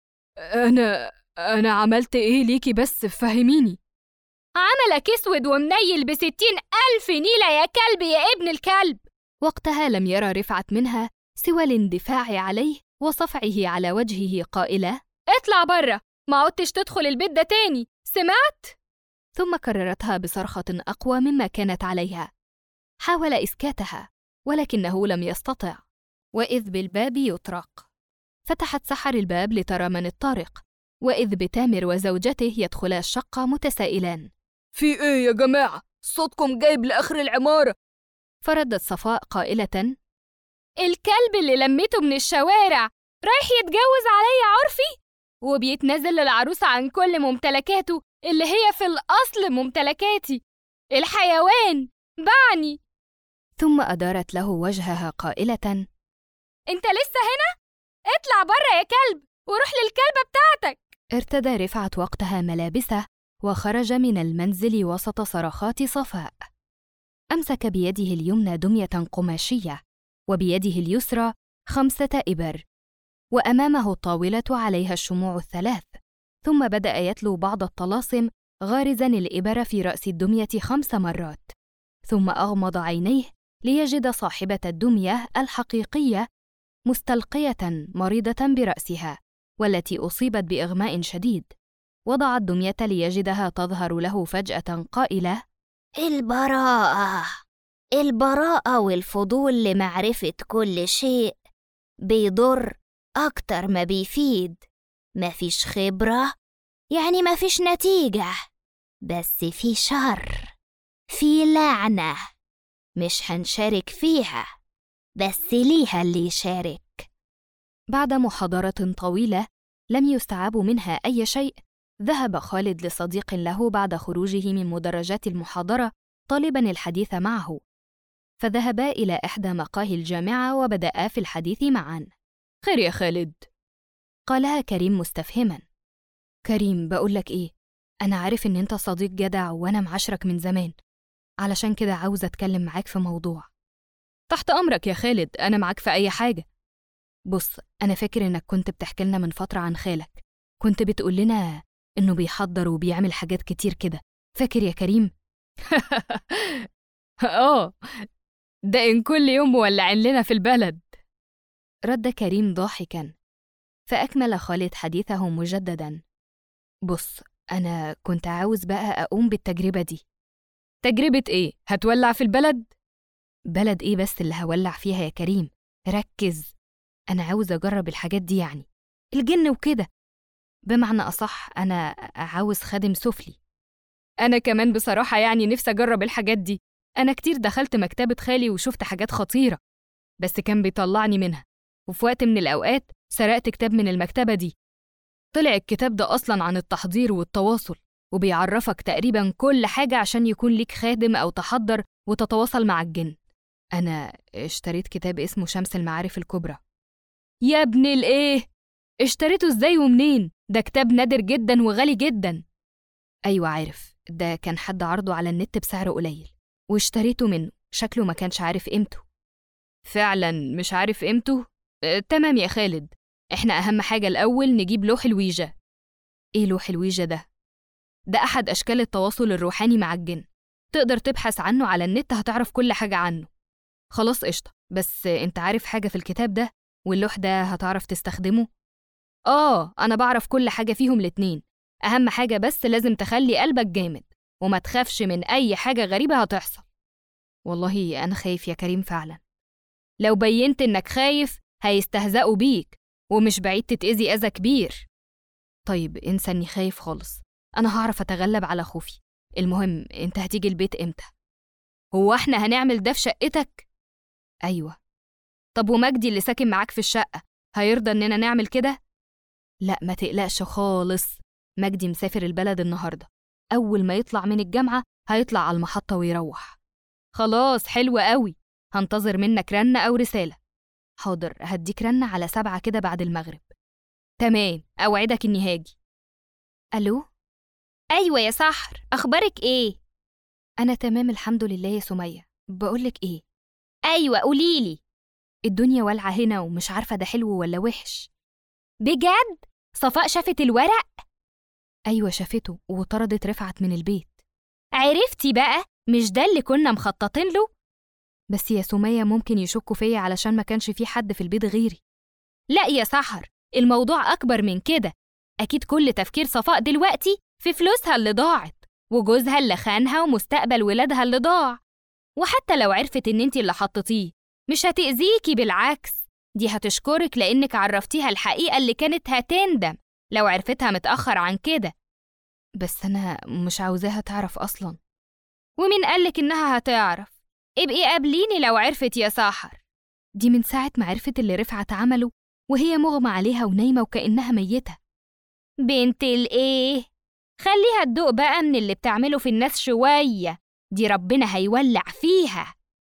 أنا عملت إيه ليكي بس فهميني؟ عملك اسود ومنيل ب60,000 نيلة يا كلب يا ابن الكلب. وقتها لم يرى رفعت منها سوى الاندفاع عليه وصفعه على وجهه قائلة: اطلع برا، ما عدتش تدخل البيت ده تاني، سمعت؟ ثم كررتها بصرخة أقوى مما كانت عليها. حاول إسكاتها ولكنه لم يستطع، وإذ بالباب يطرق. فتحت سحر الباب لترى من الطارق، وإذ بتامر وزوجته يدخلا الشقة متسائلان: في إيه يا جماعة؟ صوتكم جايب لآخر العمارة. فردت صفاء قائلة: الكلب اللي لميته من الشوارع رايح يتجوز عليا عرفي، وبيتنازل للعروسة عن كل ممتلكاته اللي هي في الأصل ممتلكاتي. الحيوان باعني. ثم أدارت له وجهها قائلة: انت لسه هنا؟ اطلع برا يا كلب وروح للكلبة بتاعتك. ارتدى رفعت وقتها ملابسه وخرج من المنزل وسط صرخات صفاء. أمسك بيده اليمنى دمية قماشية، وبيده اليسرى 5 إبر، وأمامه الطاولة عليها الشموع 3. ثم بدأ يتلو بعض الطلاسم غارزاً الإبر في رأس الدمية 5 مرات، ثم أغمض عينيه ليجد صاحبة الدمية الحقيقية مستلقية مريضة برأسها، والتي أصيبت بإغماء شديد. وضع الدمية ليجدها تظهر له فجأة قائلة: البراءة والفضول لمعرفة كل شيء بيضر أكتر ما بيفيد. مفيش خبرة يعني مفيش نتيجة، بس في شر، في لعنة، مش هنشارك فيها، بس ليها اللي يشارك. بعد محاضرة طويلة لم يستعاب منها أي شيء، ذهب خالد لصديق له بعد خروجه من مدرجات المحاضرة طالباً الحديث معه، فذهبا إلى إحدى مقاهي الجامعة وبدأا في الحديث معاً. خير يا خالد؟ قالها كريم مستفهماً. كريم، بقولك إيه، أنا عارف إن أنت صديق جدع وأنا معاشرك من زمان، علشان كده عاوزة أتكلم معاك في موضوع. تحت أمرك يا خالد، أنا معاك في أي حاجة. بص، أنا فاكر إنك كنت بتحكي لنا من فترة عن خالك، كنت بتقول لنا إنه بيحضر وبيعمل حاجات كتير كده، فاكر يا كريم؟ ده إن كل يوم مولعين لنا في البلد، رد كريم ضاحكاً. فأكمل خالد حديثه مجدداً: بص، أنا كنت عاوز بقى أقوم بالتجربة دي. تجربة إيه؟ هتولع في البلد؟ بلد إيه بس اللي هولع فيها يا كريم؟ ركز، أنا عاوز أجرب الحاجات دي، يعني الجن وكده، بمعنى أصح أنا عاوز خادم سفلي. أنا كمان بصراحة يعني نفسي أجرب الحاجات دي. أنا كتير دخلت مكتبة خالي وشفت حاجات خطيرة، بس كان بيطلعني منها، وفي وقت من الأوقات سرقت كتاب من المكتبة دي. طلع الكتاب ده أصلاً عن التحضير والتواصل، وبيعرفك تقريباً كل حاجة عشان يكون ليك خادم أو تحضر وتتواصل مع الجن. أنا اشتريت كتاب اسمه شمس المعارف الكبرى. يا ابن الإيه؟ اشتريته إزاي ومنين؟ ده كتاب نادر جداً وغالي جداً. أيوة عارف، ده كان حد عرضه على النت بسعر قليل واشتريته منه، شكله ما كانش عارف قيمته. فعلاً مش عارف قيمته؟ تمام يا خالد، إحنا أهم حاجة الأول نجيب لوح الويجا. إيه لوح الويجا ده؟ ده أحد أشكال التواصل الروحاني مع الجن، تقدر تبحث عنه على النت هتعرف كل حاجة عنه. خلاص قشطة، بس أنت عارف حاجة في الكتاب ده واللوح ده هتعرف تستخدمه؟ أنا بعرف كل حاجة فيهم الاتنين. أهم حاجة بس لازم تخلي قلبك جامد وما تخافش من أي حاجة غريبة هتحصل. والله أنا خايف يا كريم فعلا. لو بينت إنك خايف هيستهزأوا بيك ومش بعيد تتأذي أذى كبير. طيب انسى إني خايف خالص، أنا هعرف أتغلب على خوفي. المهم أنت هتيجي البيت إمتى؟ هو إحنا هنعمل ده في شقتك؟ أيوة. طب ومجدي اللي ساكن معاك في الشقة هيرضى إننا نعمل كده؟ لا ما تقلقش خالص، مجدي مسافر البلد النهاردة، أول ما يطلع من الجامعة هيطلع على المحطة ويروح. خلاص حلوة قوي، هنتظر منك رنة أو رسالة. حاضر، هديك رنة على 7 كده بعد المغرب. تمام، أوعدك إني هاجي. ألو؟ أيوة يا سحر، أخبارك إيه؟ أنا تمام الحمد لله يا سمية. بقولك إيه؟ أيوة قوليلي. الدنيا والعة هنا ومش عارفة ده حلو ولا وحش. بجد؟ صفاء شافت الورق؟ أيوة شافته وطردت رفعت من البيت. عرفتي بقى؟ مش ده اللي كنا مخططين له؟ بس يا سمية ممكن يشكوا فيا علشان ما كانش في حد في البيت غيري. لا يا سحر، الموضوع أكبر من كده. أكيد كل تفكير صفاء دلوقتي في فلوسها اللي ضاعت وجوزها اللي خانها ومستقبل ولادها اللي ضاع. وحتى لو عرفت إن انتي اللي حطيتيه مش هتأذيكي، بالعكس دي هتشكرك لأنك عرفتيها الحقيقة اللي كانت هتندم لو عرفتها متأخر عن كده. بس أنا مش عاوزاها تعرف أصلاً. ومين قالك إنها هتعرف؟ ابقي قابليني لو عرفت يا سحر. دي من ساعة ما عرفت اللي رفعت عمله وهي مغمى عليها ونايمة وكأنها ميتة. بنت الإيه؟ خليها تدوق بقى من اللي بتعمله في الناس شوية، دي ربنا هيولع فيها.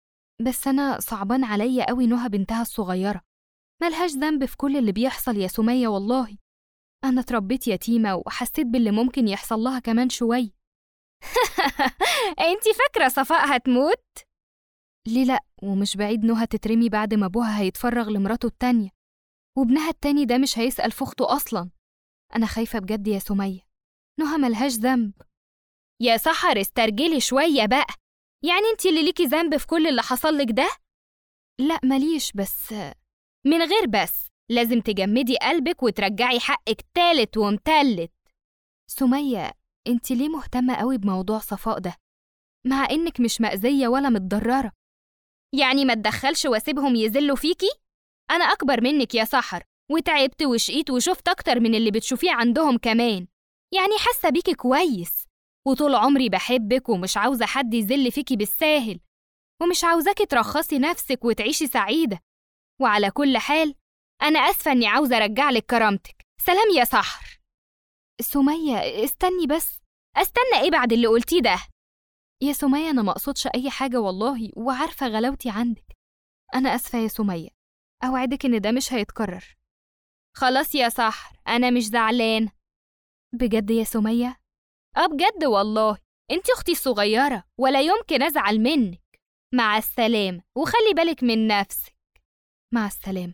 بس أنا صعبان عليا قوي نهى بنتها الصغيرة، ملهاش ذنب في كل اللي بيحصل يا سمية. والله أنا اتربيت يتيمة وحسيت باللي ممكن يحصل لها كمان شوية. انتي فاكرة صفاء هتموت؟ ليه لأ، ومش بعيد نهى تترمي بعد ما أبوها هيتفرغ لمراته التانية، وابنها التاني ده مش هيسأل في أخته أصلاً. أنا خايفة بجد يا سمية، نهى ملهاش ذنب. يا سحر استرجلي شوية بقى، يعني انتي اللي ليكي ذنب في كل اللي حصلك ده؟ لأ ماليش، بس من غير بس لازم تجمدي قلبك وترجعي حقك تالت ومتلت. سمية انتي ليه مهتمة قوي بموضوع صفاء ده مع إنك مش مأذية ولا متضررة؟ يعني ما تدخلش واسيبهم يذلوا فيكي؟ أنا أكبر منك يا سحر، وتعبت وشقيت وشفت أكتر من اللي بتشوفيه عندهم كمان، يعني حاسة بيكي كويس، وطول عمري بحبك ومش عاوزة حد يذل فيكي بالساهل، ومش عاوزاكي ترخصي نفسك وتعيشي سعيدة. وعلى كل حال أنا آسفة إني عاوزة أرجعلك كرامتك. سلام يا سحر. سمية استني بس. أستنى إيه بعد اللي قلتيه ده؟ يا سمية أنا ما أقصدش أي حاجة والله، وعارفة غلاوتي عندك. أنا آسفة يا سمية، أوعدك إن ده مش هيتكرر. خلاص يا سحر، أنا مش زعلان. بجد يا سمية؟ بجد والله، انتي أختي الصغيرة ولا يمكن أزعل منك. مع السلامة وخلي بالك من نفسك. مع السلامة.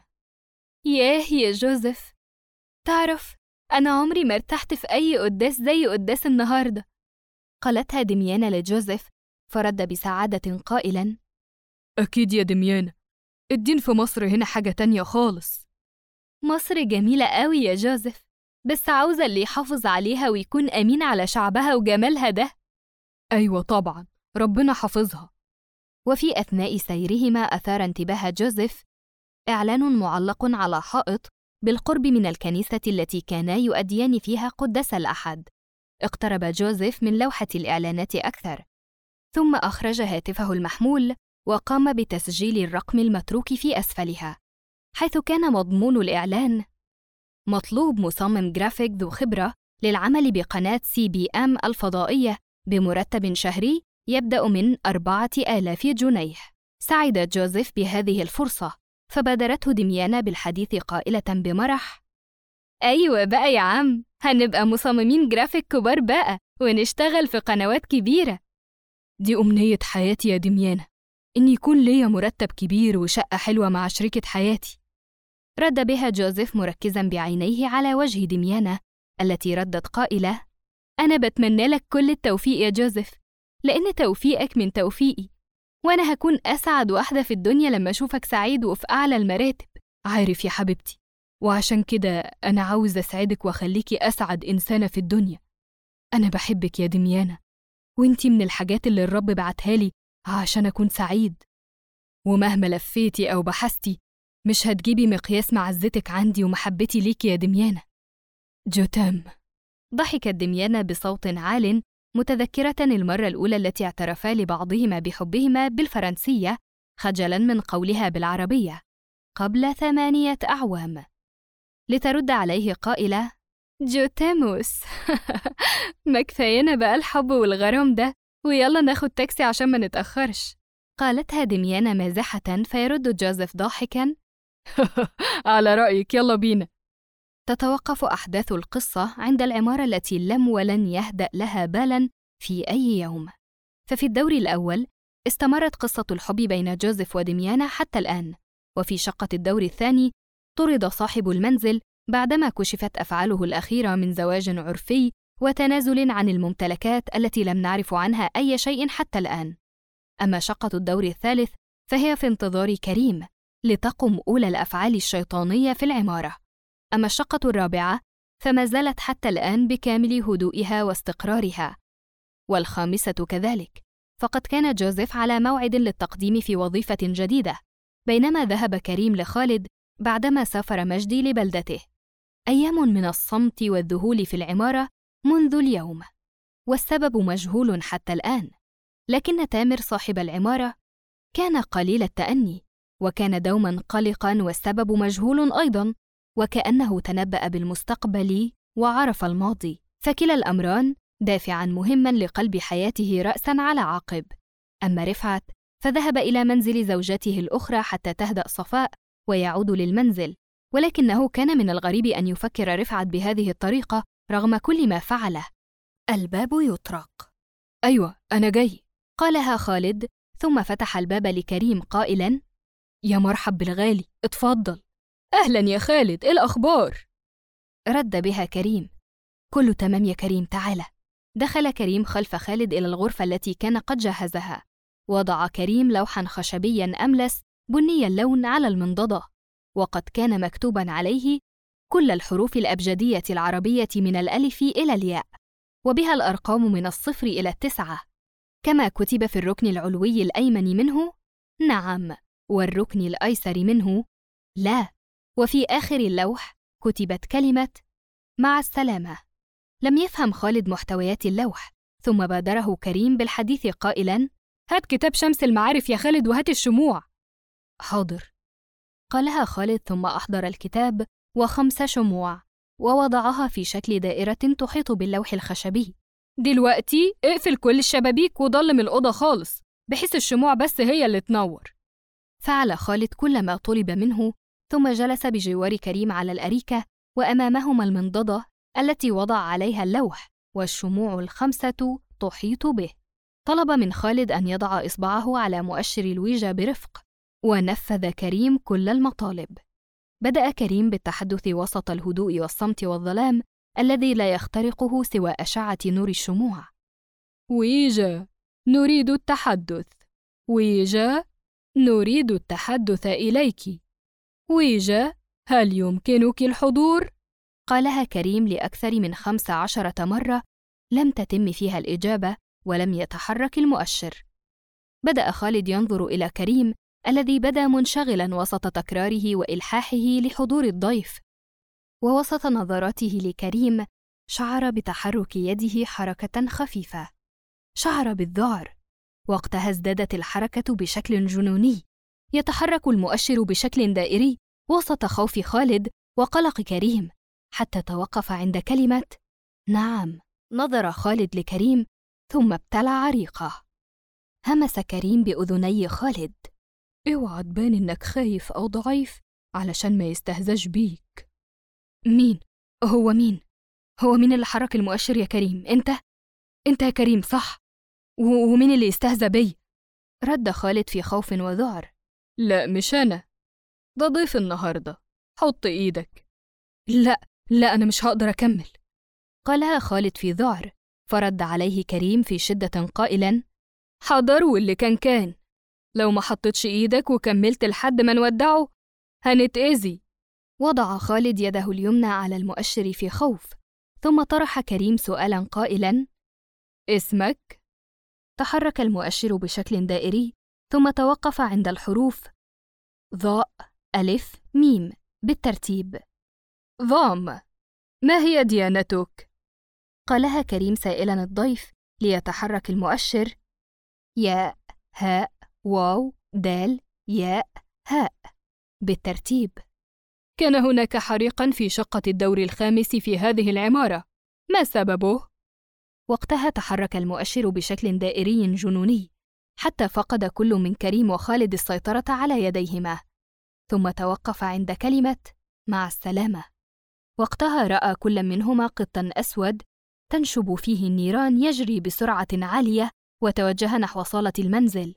ياه يا جوزيف، تعرف أنا عمري ما ارتحت في أي قداس زي قداس النهاردة. قالتها دميانة لجوزيف، فرد بسعادة قائلاً: أكيد يا دميانة، الدين في مصر هنا حاجة تانية خالص. مصر جميلة قوي يا جوزيف، بس عاوزة اللي يحافظ عليها ويكون أمين على شعبها وجمالها ده. أيوة طبعاً، ربنا حافظها. وفي أثناء سيرهما أثار انتباه جوزيف إعلان معلق على حائط بالقرب من الكنيسة التي كانا يؤديان فيها قداس الأحد. اقترب جوزيف من لوحة الإعلانات أكثر، ثم أخرج هاتفه المحمول وقام بتسجيل الرقم المتروك في أسفلها، حيث كان مضمون الإعلان: مطلوب مصمم جرافيك ذو خبرة للعمل بقناة CBM الفضائية بمرتب شهري يبدأ من 4000 جنيه. سعد جوزيف بهذه الفرصة، فبادرته دميانة بالحديث قائلة بمرح: أيوة بقى يا عم، هنبقى مصممين جرافيك كبار بقى ونشتغل في قنوات كبيرة. دي أمنية حياتي يا دميانة، إن يكون ليا مرتب كبير وشقة حلوة مع شريكة حياتي. رد بها جوزيف مركزاً بعينيه على وجه دميانة التي ردت قائلة: أنا بتمنى لك كل التوفيق يا جوزيف، لأن توفيقك من توفيقي، وأنا هكون أسعد واحدة في الدنيا لما أشوفك سعيد وفي أعلى المراتب. عارف يا حبيبتي، وعشان كده أنا عاوز أسعدك وأخليكي أسعد إنسانة في الدنيا. أنا بحبك يا دميانة، وإنتي من الحاجات اللي الرب بعتها لي عشان أكون سعيد. ومهما لفيتي أو بحثتي مش هتجيبي مقياس معزتك عندي ومحبتي ليكي يا دميانة. جوتام. ضحكت دميانة بصوت عال، متذكرة المرة الأولى التي اعترفا لبعضهما بحبهما بالفرنسية خجلاً من قولها بالعربية قبل 8 أعوام، لترد عليه قائلة: جوتاموس. ما كفاينا بقى الحب والغرام ده، ويلا ناخد تاكسي عشان ما نتأخرش. قالتها دميانة مازحة، فيرد جوزيف ضاحكاً: على رأيك، يلا بينا. تتوقف أحداث القصة عند العمارة التي لم ولن يهدأ لها بالاً في أي يوم. ففي الدور الأول استمرت قصة الحب بين جوزيف ودميانة حتى الآن، وفي شقة الدور الثاني طرد صاحب المنزل بعدما كشفت أفعاله الأخيرة من زواج عرفي وتنازل عن الممتلكات التي لم نعرف عنها أي شيء حتى الآن. أما شقة الدور الثالث فهي في انتظار كريم لتقم أولى الأفعال الشيطانية في العمارة. أما الشقة الرابعة فما زالت حتى الآن بكامل هدوئها واستقرارها، والخامسة كذلك، فقد كان جوزيف على موعد للتقديم في وظيفة جديدة، بينما ذهب كريم لخالد بعدما سافر مجدي لبلدته. أيام من الصمت والذهول في العمارة منذ اليوم، والسبب مجهول حتى الآن، لكن تامر صاحب العمارة كان قليل التأني، وكان دوما قلقا، والسبب مجهول أيضا، وكأنه تنبأ بالمستقبل وعرف الماضي، فكلا الأمران دافعا مهما لقلب حياته رأسا على عقب. أما رفعت فذهب إلى منزل زوجته الأخرى حتى تهدأ صفاء ويعود للمنزل، ولكنه كان من الغريب أن يفكر رفعت بهذه الطريقة رغم كل ما فعله. الباب يطرق. أيوة أنا جاي، قالها خالد، ثم فتح الباب لكريم قائلاً: يا مرحب بالغالي، اتفضل. أهلاً يا خالد، إيه الأخبار؟ رد بها كريم: كله تمام يا كريم، تعالى. دخل كريم خلف خالد إلى الغرفة التي كان قد جهزها. وضع كريم لوحاً خشبياً أملس بني اللون على المنضدة، وقد كان مكتوباً عليه كل الحروف الأبجدية العربية من الألف إلى الياء، وبها الأرقام من 0 إلى 9، كما كتب في الركن العلوي الأيمن منه نعم، والركن الأيسر منه لا، وفي آخر اللوح كتبت كلمة مع السلامة. لم يفهم خالد محتويات اللوح، ثم بادره كريم بالحديث قائلاً: هات كتاب شمس المعارف يا خالد وهات الشموع. حاضر، قالها خالد، ثم أحضر الكتاب و5 شموع ووضعها في شكل دائرة تحيط باللوح الخشبي. دلوقتي اقفل كل الشبابيك وضلم الأوضة خالص، بحيث الشموع بس هي اللي تنور. فعل خالد كل ما طلب منه، ثم جلس بجوار كريم على الأريكة، وأمامهما المنضدة التي وضع عليها اللوح والشموع ال5 تحيط به. طلب من خالد أن يضع إصبعه على مؤشر الويجا برفق، ونفذ كريم كل المطالب. بدأ كريم بالتحدث وسط الهدوء والصمت والظلام الذي لا يخترقه سوى أشعة نور الشموع. ويجا، نريد التحدث. ويجا، نريد التحدث إليك. ويجا، هل يمكنك الحضور؟ قالها كريم لأكثر من 15 مرة، لم تتم فيها الإجابة ولم يتحرك المؤشر. بدأ خالد ينظر إلى كريم الذي بدا منشغلاً وسط تكراره وإلحاحه لحضور الضيف، ووسط نظراته لكريم شعر بتحرك يده حركة خفيفة، شعر بالذعر. وقتها ازدادت الحركة بشكل جنوني، يتحرك المؤشر بشكل دائري وسط خوف خالد وقلق كريم، حتى توقف عند كلمة نعم. نظر خالد لكريم ثم ابتلع ريقه. همس كريم بأذني خالد: اوعى تبان إنك خايف أو ضعيف علشان ما يستهزاش بيك. مين؟ هو مين؟ هو مين اللي حرك المؤشر يا كريم؟ أنت يا كريم، صح؟ ومين اللي يستهزى بي؟ رد خالد في خوف وذعر: لا مش أنا، ده ضيف النهاردة، حط إيدك. لا أنا مش هقدر أكمل، قالها خالد في ذعر. فرد عليه كريم في شدة قائلاً: حضر واللي كان، لو ما حطيتش إيدك وكملت لحد ما نودعه هنتأذي. وضع خالد يده اليمنى على المؤشر في خوف، ثم طرح كريم سؤالاً قائلاً: اسمك؟ تحرك المؤشر بشكل دائري، ثم توقف عند الحروف ظاء، ألف، ميم بالترتيب. ظام. ما هي ديانتك؟ قالها كريم سائلاً الضيف ليتحرك المؤشر ياء، هاء، واو، دال، ياء، هاء بالترتيب. كان هناك حريقاً في شقة الدور ال5 في هذه العمارة، ما سببه؟ وقتها تحرك المؤشر بشكل دائري جنوني حتى فقد كل من كريم وخالد السيطرة على يديهما، ثم توقف عند كلمة مع السلامة. وقتها رأى كل منهما قطاً أسود تنشب فيه النيران يجري بسرعة عالية وتوجه نحو صالة المنزل.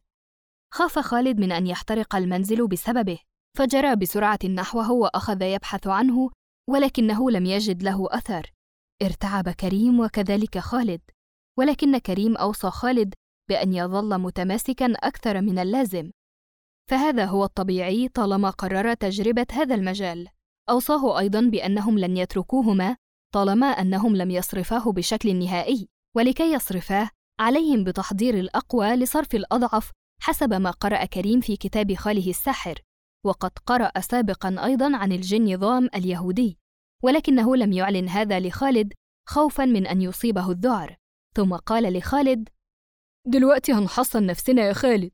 خاف خالد من أن يحترق المنزل بسببه، فجرى بسرعة نحوه وأخذ يبحث عنه، ولكنه لم يجد له أثر. ارتعب كريم وكذلك خالد، ولكن كريم أوصى خالد بأن يظل متماسكاً أكثر من اللازم، فهذا هو الطبيعي طالما قرر تجربة هذا المجال. أوصاه أيضاً بأنهم لن يتركوهما طالما أنهم لم يصرفاه بشكل نهائي، ولكي يصرفاه عليهم بتحضير الأقوى لصرف الأضعف حسب ما قرأ كريم في كتاب خاله الساحر، وقد قرأ سابقاً أيضاً عن الجن ظام اليهودي، ولكنه لم يعلن هذا لخالد خوفاً من أن يصيبه الذعر. ثم قال لخالد: دلوقتي هنحصن نفسنا يا خالد.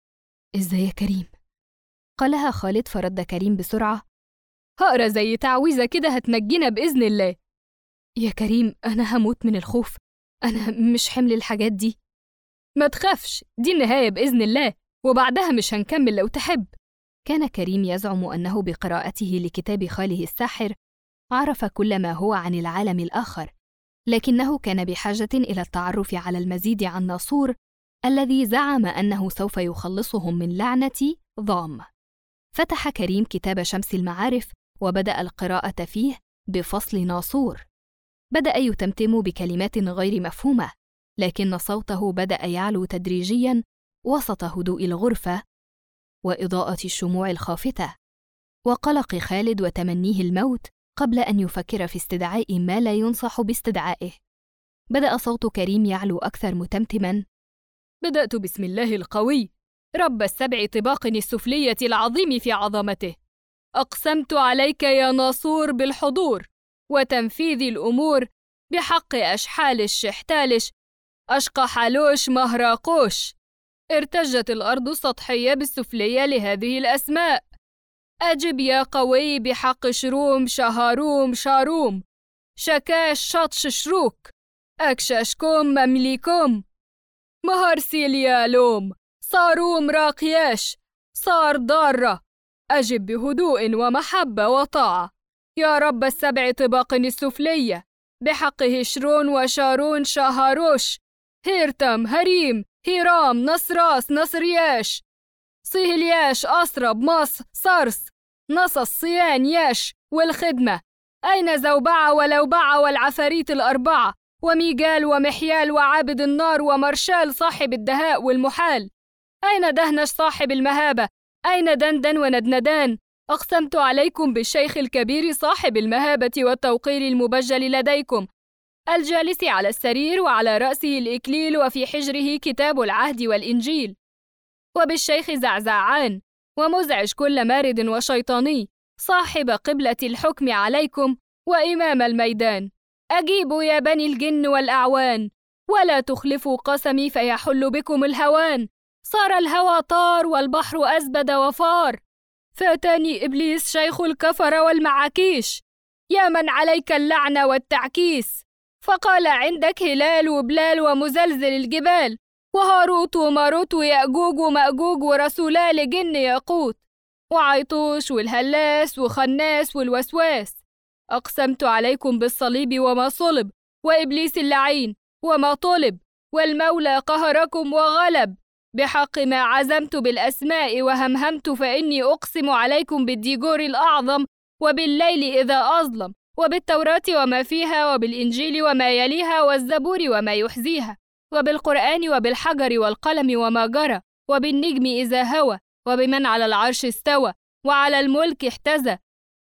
إزاي يا كريم؟ قالها خالد، فرد كريم بسرعة: هقرا زي تعويذة كده هتنجينا بإذن الله. يا كريم أنا هموت من الخوف، أنا مش حمل الحاجات دي. ما تخافش، دي النهاية بإذن الله، وبعدها مش هنكمل لو تحب. كان كريم يزعم أنه بقراءته لكتاب خاله الساحر عرف كل ما هو عن العالم الآخر، لكنه كان بحاجة إلى التعرف على المزيد عن ناصور الذي زعم أنه سوف يخلصهم من لعنة ظام. فتح كريم كتاب شمس المعارف وبدأ القراءة فيه بفصل ناصور. بدأ يتمتم بكلمات غير مفهومة، لكن صوته بدأ يعلو تدريجياً وسط هدوء الغرفة وإضاءة الشموع الخافتة وقلق خالد وتمنيه الموت قبل أن يفكر في استدعاء ما لا ينصح باستدعائه. بدأ صوت كريم يعلو أكثر متمتماً: بدأت بسم الله القوي رب السبع طباق السفلية العظيم في عظمته. أقسمت عليك يا ناصور بالحضور وتنفيذ الأمور بحق أشحالش شحتالش أشقى حالوش مهراقوش. ارتجت الأرض السطحية بالسفلية لهذه الأسماء. أجب يا قوي بحق شروم شهاروم شاروم شكاش شطش شروك أكشاشكم ممليكم مهرسيليا لوم صاروم راقياش صار ضارة. أجب بهدوء ومحبة وطاعة يا رب السبع طباق السفلية بحق هشرون وشارون شهاروش هيرتم هريم هيرام نصراس نصرياش صيهلياش أسرب مص صرس نصص صيان ياش والخدمة. أين زوبعة ولوبعة والعفاريت الأربعة وميجال ومحيال وعابد النار ومرشال صاحب الدهاء والمحال؟ أين دهنش صاحب المهابة؟ أين دندن وندندان؟ أقسمت عليكم بالشيخ الكبير صاحب المهابة والتوقير المبجل لديكم الجالس على السرير وعلى رأسه الإكليل وفي حجره كتاب العهد والإنجيل، وبالشيخ زعزعان ومزعج كل مارد وشيطاني صاحب قبلة الحكم عليكم وإمام الميدان. أجيبوا يا بني الجن والأعوان ولا تخلفوا قسمي فيحل بكم الهوان. صار الهوى طار والبحر أزبد وفار. فاتاني إبليس شيخ الكفر والمعاكيش يا من عليك اللعنة والتعكيس. فقال عندك هلال وبلال ومزلزل الجبال وهاروت وماروت ويأجوج ومأجوج ورسولا لجن ياقوت وعيطوش والهلاس وخناس والوسواس. أقسمت عليكم بالصليب وما صلب وإبليس اللعين وما طلب والمولى قهركم وغلب بحق ما عزمت بالأسماء وهمهمت فإني أقسم عليكم بالديجور الأعظم وبالليل إذا أظلم وبالتوراة وما فيها وبالإنجيل وما يليها والزبور وما يحزيها وبالقرآن وبالحجر والقلم وما جرى وبالنجم إذا هوى، وبمن على العرش استوى، وعلى الملك احتذى،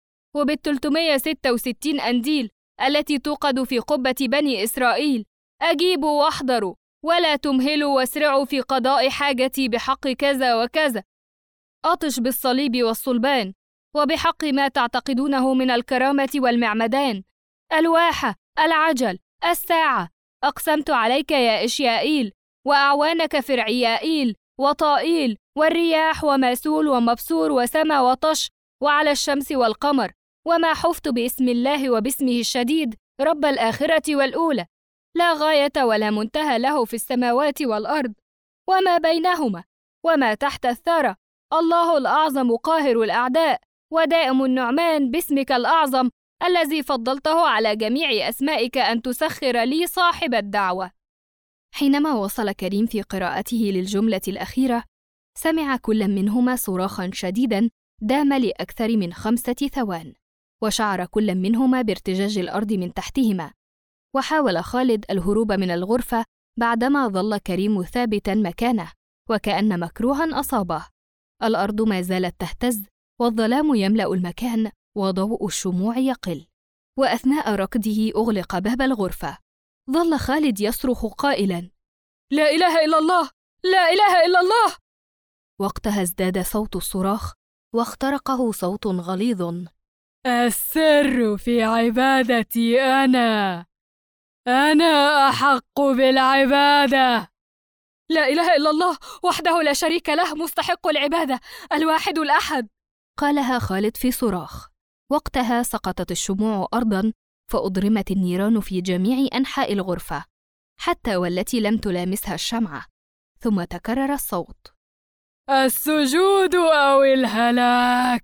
وبال366 أنديل التي توقد في قبة بني إسرائيل. أجيبوا واحضروا، ولا تمهلوا، واسرعوا في قضاء حاجتي بحق كذا وكذا. أطش بالصليب والصلبان، وبحق ما تعتقدونه من الكرامة والمعمدان، الواحة، العجل، الساعة. أقسمت عليك يا إشيائيل، وأعوانك فرعيائيل، وطائيل، والرياح، وماسول، ومبسور، وسما، وطش، وعلى الشمس والقمر، وما حفت باسم الله وباسمه الشديد رب الآخرة والأولى، لا غاية ولا منتهى له في السماوات والأرض وما بينهما وما تحت الثرى، الله الأعظم قاهر الأعداء، ودائم النعمان باسمك الأعظم الذي فضلته على جميع أسمائك أن تسخر لي صاحب الدعوة. حينما وصل كريم في قراءته للجملة الأخيرة، سمع كل منهما صراخاً شديداً دام لأكثر من 5 ثوان، وشعر كل منهما بارتجاج الأرض من تحتهما. وحاول خالد الهروب من الغرفة بعدما ظل كريم ثابتاً مكانه، وكأن مكروها أصابه. الأرض ما زالت تهتز، والظلام يملأ المكان، وضوء الشموع يقل. وأثناء ركضه أغلق باب الغرفة. ظل خالد يصرخ قائلاً: لا إله إلا الله، لا إله إلا الله. وقتها ازداد صوت الصراخ، واخترقه صوت غليظ: السر في عبادتي أنا أحق بالعبادة. لا إله إلا الله وحده لا شريك له، مستحق العبادة، الواحد الأحد. قالها خالد في صراخ. وقتها سقطت الشموع أرضاً، فأضرمت النيران في جميع أنحاء الغرفة، حتى والتي لم تلامسها الشمعة. ثم تكرر الصوت: السجود أو الهلاك.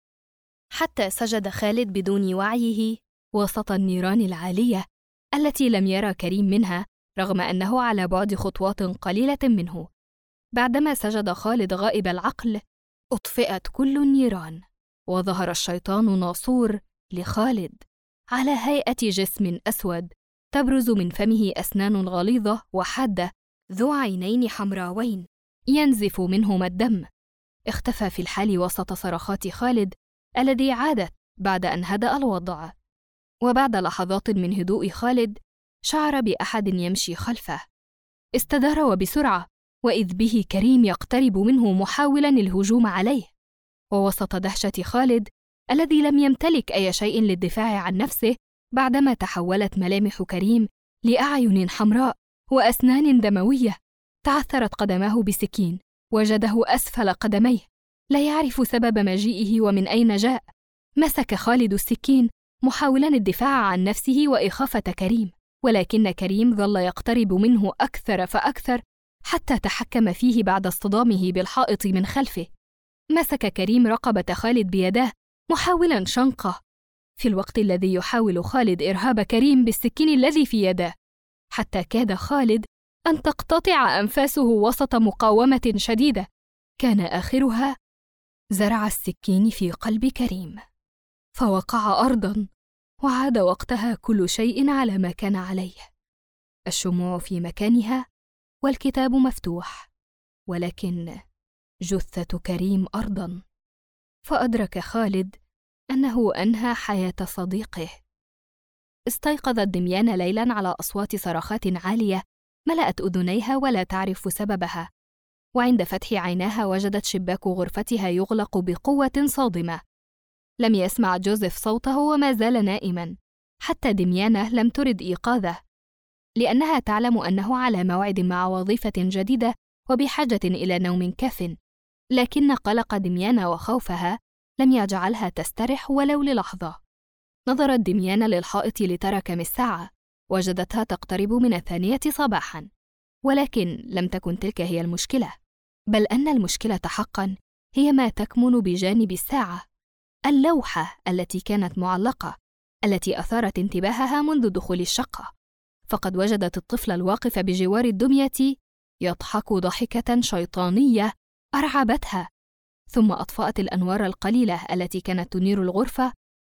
حتى سجد خالد بدون وعيه وسط النيران العالية التي لم يرى كريم منها، رغم أنه على بعد خطوات قليلة منه. بعدما سجد خالد غائب العقل، أطفئت كل النيران، وظهر الشيطان ناصور لخالد على هيئة جسم أسود، تبرز من فمه أسنان غليظة وحادة، ذو عينين حمراوين ينزف منهما الدم. اختفى في الحال وسط صرخات خالد الذي عادت بعد أن هدأ الوضع. وبعد لحظات من هدوء خالد، شعر بأحد يمشي خلفه. استدار وبسرعة، وإذ به كريم يقترب منه محاولاً الهجوم عليه. ووسط دهشة خالد الذي لم يمتلك أي شيء للدفاع عن نفسه، بعدما تحولت ملامح كريم لأعين حمراء وأسنان دموية، تعثرت قدماه بسكين، وجده أسفل قدميه، لا يعرف سبب مجيئه ومن أين جاء. مسك خالد السكين محاولاً الدفاع عن نفسه وإخافة كريم، ولكن كريم ظل يقترب منه أكثر فأكثر، حتى تحكم فيه بعد اصطدامه بالحائط من خلفه. مسك كريم رقبة خالد بيداه محاولاً شنقه، في الوقت الذي يحاول خالد إرهاب كريم بالسكين الذي في يده، حتى كاد خالد أن تقتطع أنفاسه وسط مقاومة شديدة، كان آخرها زرع السكين في قلب كريم، فوقع أرضاً، وعاد وقتها كل شيء على ما كان عليه، الشموع في مكانها والكتاب مفتوح، ولكن جثة كريم أرضاً. فأدرك خالد أنه أنهى حياة صديقه. استيقظت دميان ليلاً على أصوات صرخات عالية ملأت أذنيها ولا تعرف سببها، وعند فتح عيناها وجدت شباك غرفتها يغلق بقوة صادمة. لم يسمع جوزيف صوته وما زال نائماً، حتى دميانة لم ترد إيقاظه، لأنها تعلم أنه على موعد مع وظيفة جديدة وبحاجة إلى نوم كاف، لكن قلق دميانة وخوفها لم يجعلها تسترح ولو للحظة. نظرت دميانة للحائط لترى كم الساعة، وجدتها تقترب من 2 صباحاً، ولكن لم تكن تلك هي المشكلة، بل أن المشكلة حقاً هي ما تكمن بجانب الساعة، اللوحة التي كانت معلقة، التي أثارت انتباهها منذ دخول الشقة. فقد وجدت الطفل الواقف بجوار الدمية يضحك ضحكة شيطانية أرعبتها، ثم أطفأت الأنوار القليلة التي كانت تنير الغرفة،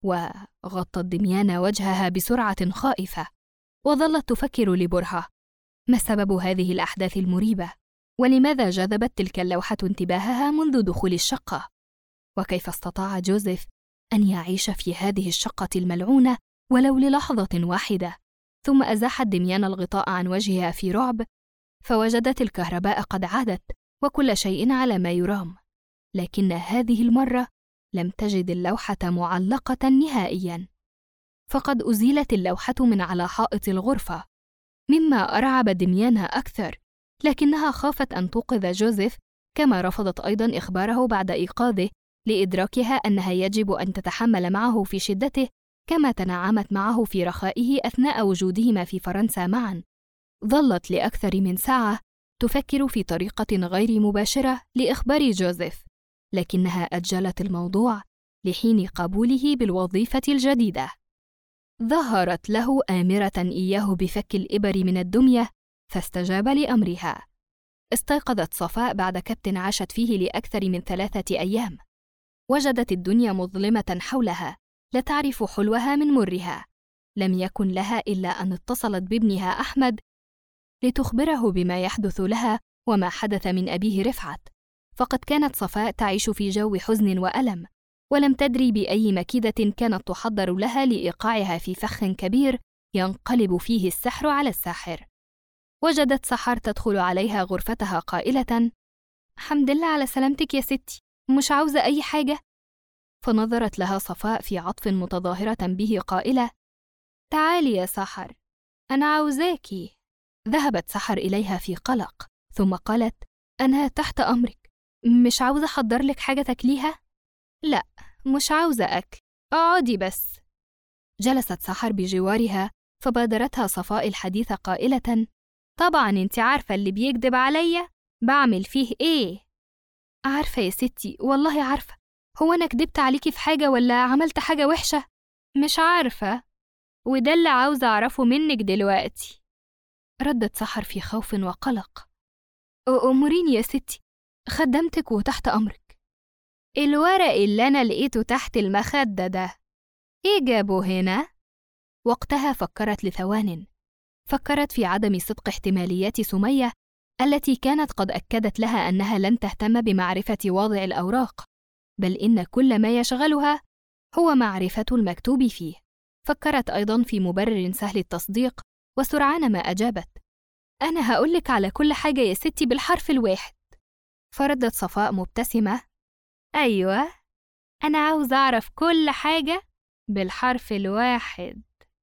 وغطت دميانة وجهها بسرعة خائفة، وظلت تفكر لبرهة: ما سبب هذه الأحداث المريبة؟ ولماذا جذبت تلك اللوحة انتباهها منذ دخول الشقة؟ وكيف استطاع جوزيف أن يعيش في هذه الشقة الملعونة ولو للحظة واحدة؟ ثم أزاحت دميان الغطاء عن وجهها في رعب، فوجدت الكهرباء قد عادت وكل شيء على ما يرام، لكن هذه المرة لم تجد اللوحة معلقة نهائياً، فقد أزيلت اللوحة من على حائط الغرفة، مما أرعب دميانها أكثر، لكنها خافت أن توقظ جوزيف، كما رفضت أيضاً إخباره بعد إيقاظه لإدراكها أنها يجب أن تتحمل معه في شدته كما تنعمت معه في رخائه أثناء وجودهما في فرنسا معاً. ظلت لأكثر من ساعة تفكر في طريقة غير مباشرة لإخبار جوزيف، لكنها أجلت الموضوع لحين قبوله بالوظيفة الجديدة. ظهرت له آمرة إياه بفك الإبر من الدمية، فاستجاب لأمرها. استيقظت صفاء بعد كبت عاشت فيه لأكثر من 3 أيام. وجدت الدنيا مظلمة حولها، لا تعرف حلوها من مرها. لم يكن لها إلا أن اتصلت بابنها أحمد لتخبره بما يحدث لها وما حدث من أبيه رفعت، فقد كانت صفاء تعيش في جو حزن وألم، ولم تدري بأي مكيدة كانت تحضر لها لإيقاعها في فخ كبير ينقلب فيه السحر على الساحر. وجدت سحر تدخل عليها غرفتها قائلة: "حمد لله على سلامتك يا ستي، مش عاوزة أي حاجة؟" فنظرت لها صفاء في عطف متظاهرة به قائلة: "تعالي يا سحر، أنا عاوزاكي." ذهبت سحر إليها في قلق، ثم قالت: "أنا تحت أمرك، مش عاوزة أحضر لك حاجة تاكليها؟" "لا، مش عاوزة أكل، اقعدي بس." جلست سحر بجوارها، فبادرتها صفاء الحديث قائلة: "طبعاً انت عارفة اللي بيكذب عليا بعمل فيه إيه." "عارفة يا ستي، والله عارفة. هو أنا كدبت عليكي في حاجة ولا عملت حاجة وحشة؟" "مش عارفة، وده اللي عاوزة أعرفه منك دلوقتي." ردت سحر في خوف وقلق. "أموريني يا ستي، خدمتك وتحت أمرك." "الورق اللي أنا لقيته تحت المخدة ده إيه جابه هنا؟" وقتها فكرت لثوان، فكرت في عدم صدق احتماليات سمية التي كانت قد أكدت لها أنها لن تهتم بمعرفة واضع الأوراق، بل إن كل ما يشغلها هو معرفة المكتوب فيه. فكرت أيضاً في مبرر سهل التصديق، وسرعان ما أجابت: "أنا هقولك على كل حاجة يا ستي بالحرف الواحد." فردت صفاء مبتسمة: "أيوة، أنا عاوزة أعرف كل حاجة بالحرف الواحد."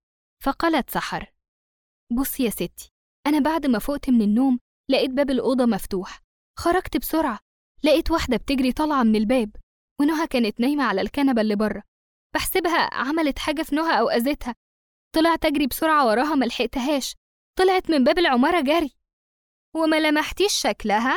فقالت سحر: "بصي يا ستي، أنا بعد ما فقت من النوم لقيت باب الأوضة مفتوح، خرجت بسرعة، لقيت واحدة بتجري طالعة من الباب، ونهى كانت نايمة على الكنبة اللي بره، بحسبها عملت حاجة في نهى أو أذتها، طلعت أجري بسرعة وراها ملحقتهاش، طلعت من باب العمارة جري." "وما لمحتيش شكلها؟"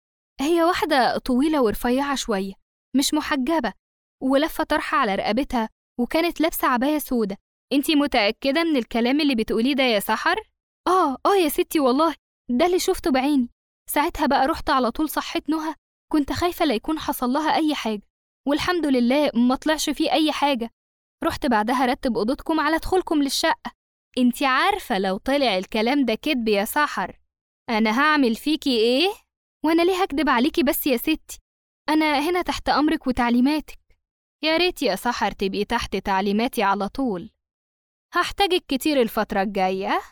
"هي واحدة طويلة ورفيعة شوية، مش محجبة، ولفة طرحة على رقبتها، وكانت لابسة عباية سودة." "انتي متأكدة من الكلام اللي بتقوليه ده يا سحر؟" آه يا ستي، والله ده اللي شفته بعيني. ساعتها بقى رحت على طول صحيت نهى، كنت خايفة لا يكون حصل لها أي حاجة، والحمد لله ما طلعش فيه أي حاجة. رحت بعدها رتب أوضتكم على دخولكم للشقة." "انتي عارفة لو طلع الكلام ده كدب يا سحر أنا هعمل فيكي إيه؟" "وأنا ليه هكدب عليكي بس يا ستي؟ أنا هنا تحت أمرك وتعليماتك." "يا ريت يا سحر تبقي تحت تعليماتي على طول، هحتاجك كتير الفترة الجاية."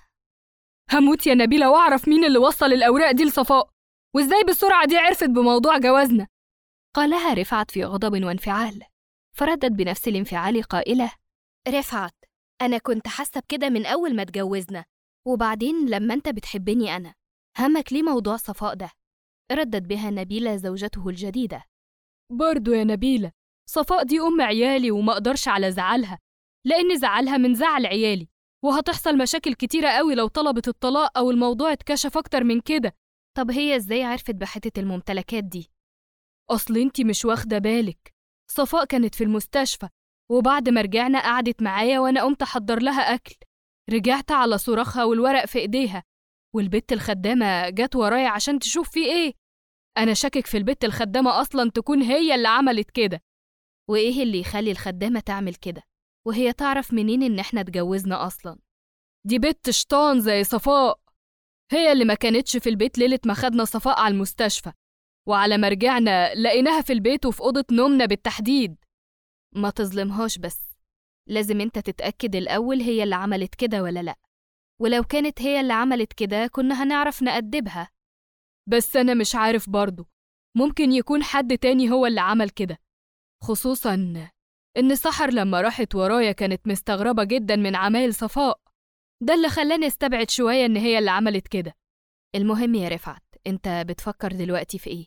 هموت يا نبيلة وأعرف مين اللي وصل الأوراق دي لصفاء، وإزاي بالسرعة دي عرفت بموضوع جوازنا؟ قالها رفعت في غضب وانفعال، فردت بنفس الانفعال قائلة: "رفعت، أنا كنت حاسة بكده من أول ما اتجوزنا، وبعدين لما أنت بتحبني أنا، همك ليه موضوع صفاء ده؟" ردت بها نبيلة زوجته الجديدة: برضو يا نبيلة، صفاء دي أم عيالي وما أقدرش على زعلها، لأن زعلها من زعل عيالي، وهتحصل مشاكل كتيرة قوي لو طلبت الطلاق أو الموضوع اتكشف أكتر من كده. "طب هي إزاي عرفت بحتة الممتلكات دي؟" أصل انتي مش واخدة بالك، صفاء كانت في المستشفى، وبعد ما رجعنا قعدت معايا وأنا قمت أحضر لها أكل، رجعت على صراخها والورق في إيديها، والبت الخدامة جت ورايا عشان تشوف في إيه. أنا شاكك في البت الخدامة أصلاً تكون هي اللي عملت كده. "وإيه اللي يخلي الخدامة تعمل كده؟ وهي تعرف منين إن إحنا اتجوزنا أصلاً؟" "دي بت شيطان زي صفاء." هي اللي ما كانتش في البيت ليلة ما خدنا صفاء على المستشفى، وعلى ما رجعنا لقيناها في البيت وفي أوضة نومنا بالتحديد. ما تظلمهاش، بس لازم انت تتأكد الأول هي اللي عملت كده ولا لأ، ولو كانت هي اللي عملت كده كنا هنعرف نأدبها. بس أنا مش عارف برضو، ممكن يكون حد تاني هو اللي عمل كده، خصوصاً إن سحر لما راحت ورايا كانت مستغربة جداً من عمايل صفاء، ده اللي خلاني استبعد شوية إن هي اللي عملت كده. المهم يا رفعت، انت بتفكر دلوقتي في ايه؟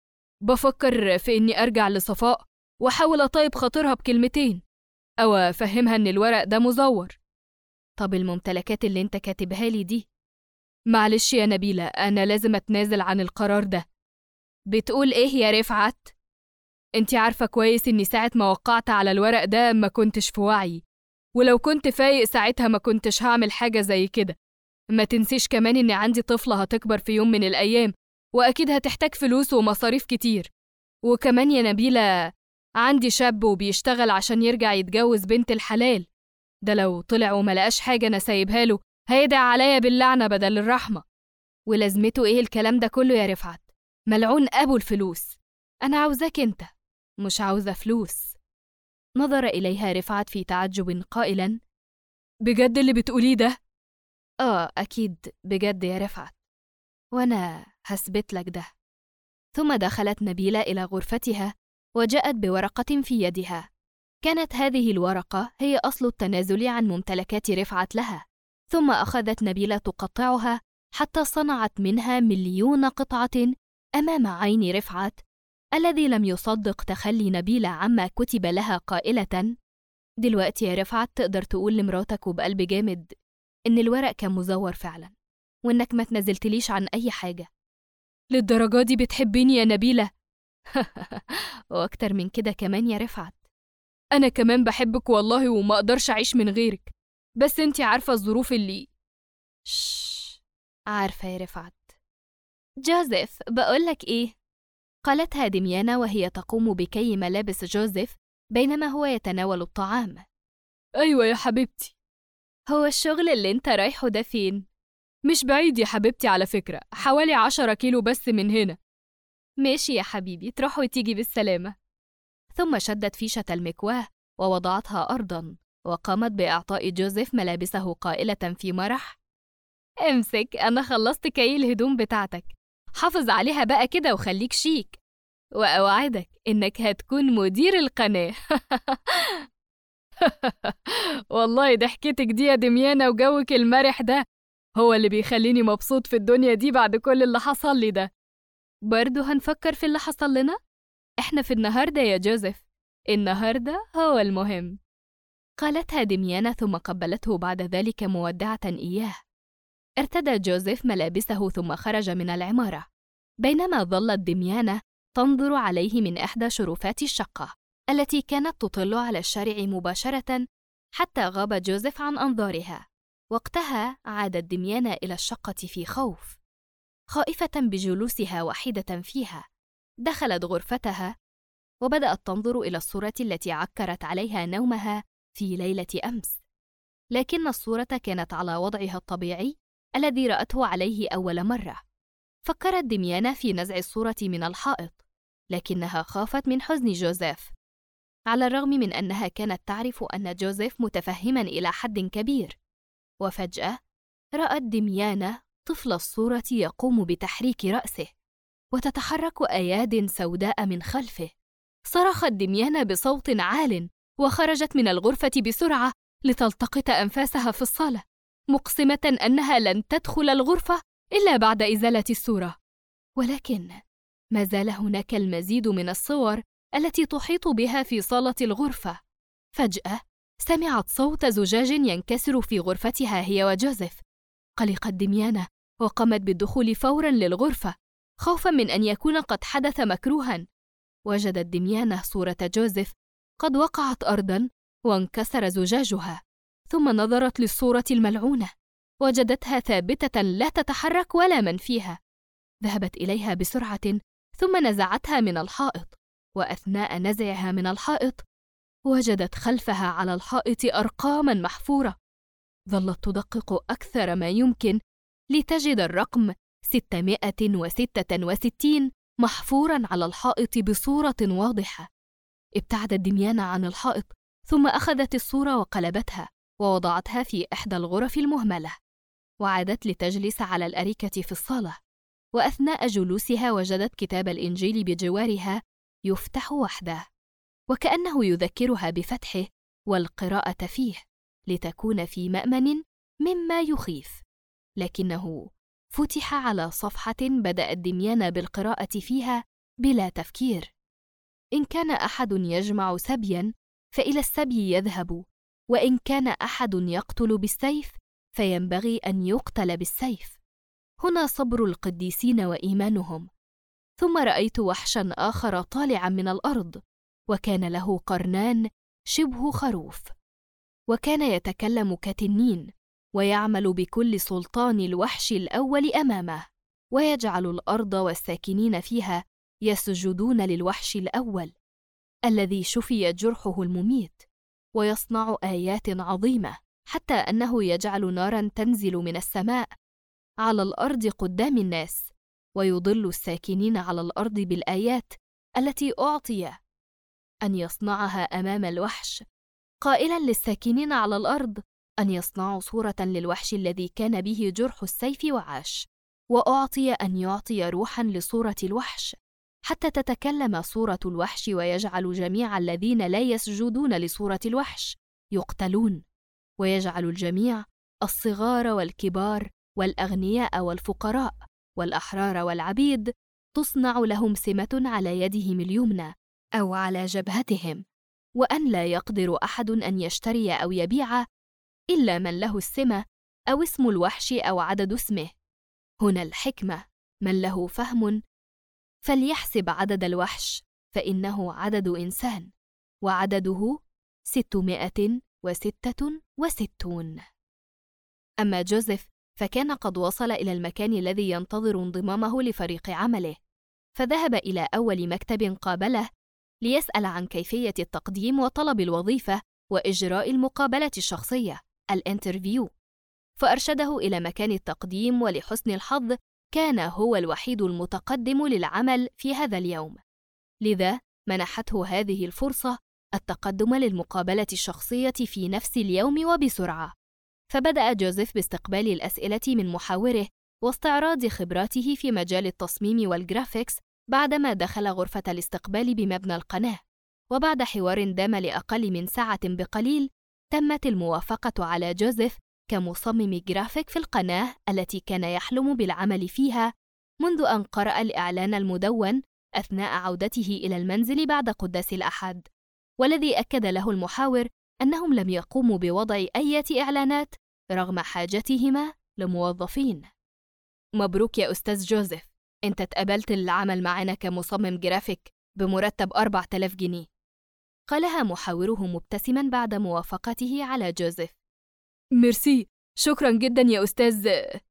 بفكر في إني أرجع لصفاء وأحاول أطيب خاطرها بكلمتين، أو أفهمها إن الورق ده مزور. طب الممتلكات اللي انت كاتبها لي دي؟ معلش يا نبيلة، أنا لازم أتنازل عن القرار ده. بتقول إيه يا رفعت؟ انتي عارفة كويس إني ساعة ما وقعت على الورق ده ما كنتش في وعي، ولو كنت فايق ساعتها ما كنتش هعمل حاجة زي كده. ما تنسيش كمان إني عندي طفلة هتكبر في يوم من الأيام، وأكيد هتحتاج فلوس ومصاريف كتير. وكمان يا نبيلة، عندي شاب وبيشتغل عشان يرجع يتجوز بنت الحلال، ده لو طلع وما لقاش حاجة أنا سايبها له هيدعي عليا باللعنة بدل الرحمة. ولازمته إيه الكلام ده كله يا رفعت؟ ملعون أبو الفلوس. أنا عاوزاك أنت، مش عاوزة فلوس. نظر إليها رفعت في تعجب قائلاً: بجد اللي بتقوليه ده؟ أكيد بجد يا رفعت، وأنا هثبت لك ده. ثم دخلت نبيلة إلى غرفتها وجاءت بورقة في يدها. كانت هذه الورقة هي أصل التنازل عن ممتلكات رفعت لها. ثم أخذت نبيلة تقطعها حتى صنعت منها 1,000,000 قطعة أمام عين رفعت، الذي لم يصدق تخلي نبيلة عما كتب لها قائلة: دلوقتي يا رفعت تقدر تقول لمراتك وبقلب جامد إن الورق كان مزور فعلا، وإنك ما تنزلتليش عن أي حاجة. للدرجة دي بتحبيني يا نبيلة؟ وأكتر من كده كمان يا رفعت، أنا كمان بحبك والله وما أقدرش أعيش من غيرك، بس أنتي عارفة الظروف اللي عارفة يا رفعت. جوزيف، بقولك إيه؟ قالتها دميانة وهي تقوم بكي ملابس جوزيف بينما هو يتناول الطعام. أيوة يا حبيبتي. هو الشغل اللي انت رايحه ده فين؟ مش بعيد يا حبيبتي على فكرة، حوالي 10 كيلو بس من هنا. ماشي يا حبيبي، تروح وتيجي بالسلامة. ثم شدت فيشة المكواه ووضعتها أرضاً، وقامت بإعطاء جوزيف ملابسه قائلة في مرح: امسك، أنا خلصت كي الهدوم بتاعتك، حافظ عليها بقى كده وخليك شيك، وأوعدك إنك هتكون مدير القناة. والله ضحكتك دي يا دميانة وجوك المرح ده هو اللي بيخليني مبسوط في الدنيا دي بعد كل اللي حصل لي ده. برضو هنفكر في اللي حصل لنا؟ احنا في النهاردة يا جوزيف، النهاردة هو المهم. قالتها دميانة ثم قبلته بعد ذلك مودعة إياه. ارتدى جوزيف ملابسه ثم خرج من العمارة، بينما ظلت دميانة تنظر عليه من إحدى شرفات الشقة التي كانت تطل على الشارع مباشرة حتى غاب جوزيف عن أنظارها. وقتها عادت دميانة إلى الشقة في خوف، خائفة بجلوسها وحيدة فيها. دخلت غرفتها وبدأت تنظر إلى الصورة التي عكرت عليها نومها في ليلة أمس، لكن الصورة كانت على وضعها الطبيعي الذي رأته عليه أول مرة. فكرت دميانة في نزع الصورة من الحائط، لكنها خافت من حزن جوزيف، على الرغم من أنها كانت تعرف أن جوزيف متفهما إلى حد كبير. وفجأة رأت دميانة طفل الصورة يقوم بتحريك رأسه، وتتحرك أياد سوداء من خلفه. صرخت دميانة بصوت عال وخرجت من الغرفة بسرعة لتلتقط أنفاسها في الصالة، مقسمة أنها لن تدخل الغرفة إلا بعد إزالة الصورة. ولكن ما زال هناك المزيد من الصور التي تحيط بها في صالة الغرفة. فجأة سمعت صوت زجاج ينكسر في غرفتها هي وجوزيف. قلقت دميانة وقامت بالدخول فوراً للغرفة خوفاً من أن يكون قد حدث مكروهاً. وجدت دميانة صورة جوزيف قد وقعت أرضاً وانكسر زجاجها، ثم نظرت للصورة الملعونة وجدتها ثابتة لا تتحرك ولا من فيها. ذهبت إليها بسرعة ثم نزعتها من الحائط، وأثناء نزعها من الحائط وجدت خلفها على الحائط أرقاماً محفورة. ظلت تدقق أكثر ما يمكن لتجد الرقم 666 محفوراً على الحائط بصورة واضحة. ابتعدت دميانة عن الحائط، ثم أخذت الصورة وقلبتها ووضعتها في إحدى الغرف المهملة، وعادت لتجلس على الأريكة في الصالة. وأثناء جلوسها وجدت كتاب الإنجيل بجوارها يفتح وحده، وكأنه يذكرها بفتحه والقراءة فيه لتكون في مأمن مما يخيف. لكنه فتح على صفحة بدأت دميانة بالقراءة فيها بلا تفكير. إن كان أحد يجمع سبياً فإلى السبي يذهب، وإن كان أحد يقتل بالسيف فينبغي أن يقتل بالسيف. هنا صبر القديسين وإيمانهم. ثم رأيت وحشاً آخر طالعاً من الأرض، وكان له قرنان شبه خروف، وكان يتكلم كتنين، ويعمل بكل سلطان الوحش الأول أمامه، ويجعل الأرض والساكنين فيها يسجدون للوحش الأول الذي شفي جرحه المميت، ويصنع آيات عظيمة، حتى أنه يجعل ناراً تنزل من السماء على الأرض قدام الناس، ويضل الساكنين على الأرض بالآيات التي أعطي أن يصنعها أمام الوحش، قائلاً للساكنين على الأرض أن يصنعوا صورة للوحش الذي كان به جرح السيف وعاش، وأعطي أن يعطي روحاً لصورة الوحش حتى تتكلم صورة الوحش، ويجعل جميع الذين لا يسجدون لصورة الوحش يقتلون، ويجعل الجميع الصغار والكبار والأغنياء والفقراء والأحرار والعبيد تصنع لهم سمة على يدهم اليمنى أو على جبهتهم، وأن لا يقدر أحد أن يشتري أو يبيع إلا من له السمة أو اسم الوحش أو عدد اسمه. هنا الحكمة: من له فهم فليحسب عدد الوحش، فإنه عدد إنسان، وعدده 666. أما جوزيف فكان قد وصل إلى المكان الذي ينتظر انضمامه لفريق عمله، فذهب إلى أول مكتب قابله ليسأل عن كيفية التقديم وطلب الوظيفة وإجراء المقابلة الشخصية الانترفيو، فأرشده إلى مكان التقديم، ولحسن الحظ كان هو الوحيد المتقدم للعمل في هذا اليوم، لذا منحته هذه الفرصة التقدم للمقابلة الشخصية في نفس اليوم وبسرعة. فبدأ جوزيف باستقبال الأسئلة من محاوره واستعراض خبراته في مجال التصميم والجرافيكس بعدما دخل غرفة الاستقبال بمبنى القناة. وبعد حوار دام لأقل من ساعة بقليل تمت الموافقة على جوزيف كمصمم جرافيك في القناة التي كان يحلم بالعمل فيها منذ أن قرأ الإعلان المدون أثناء عودته إلى المنزل بعد قداس الأحد، والذي أكد له المحاور أنهم لم يقوموا بوضع أي إعلانات رغم حاجتهما لموظفين. مبروك يا أستاذ جوزيف، أنت اتقبلت للعمل معنا كمصمم جرافيك بمرتب 4000 جنيه، قالها محاوره مبتسما بعد موافقته على جوزيف. ميرسي، شكرا جدا يا أستاذ،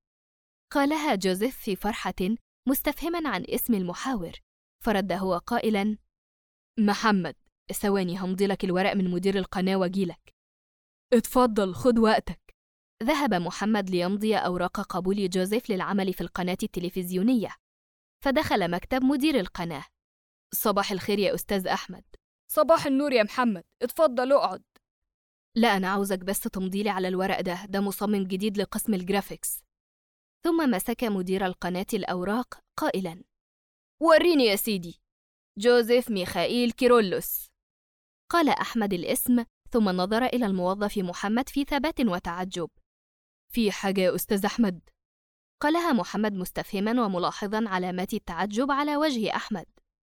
قالها جوزيف في فرحة مستفهما عن اسم المحاور، فرد هو قائلا: محمد، ثواني همضي لك الورق من مدير القناة واجيلك. اتفضل خد وقتك. ذهب محمد ليمضي أوراق قبول جوزيف للعمل في القناة التلفزيونية، فدخل مكتب مدير القناة. صباح الخير يا أستاذ أحمد. صباح النور يا محمد، اتفضل اقعد. لا، أنا عاوزك بس تمضيلي على الورق ده مصمم جديد لقسم الجرافيكس. ثم مسك مدير القناة الأوراق قائلا: وريني يا سيدي. جوزيف ميخائيل كيرلس. قال أحمد الاسم، ثم نظر إلى الموظف محمد في ثبات وتعجب. في حاجة يا أستاذ أحمد؟ قالها محمد مستفهما وملاحظا علامات التعجب على وجه أحمد.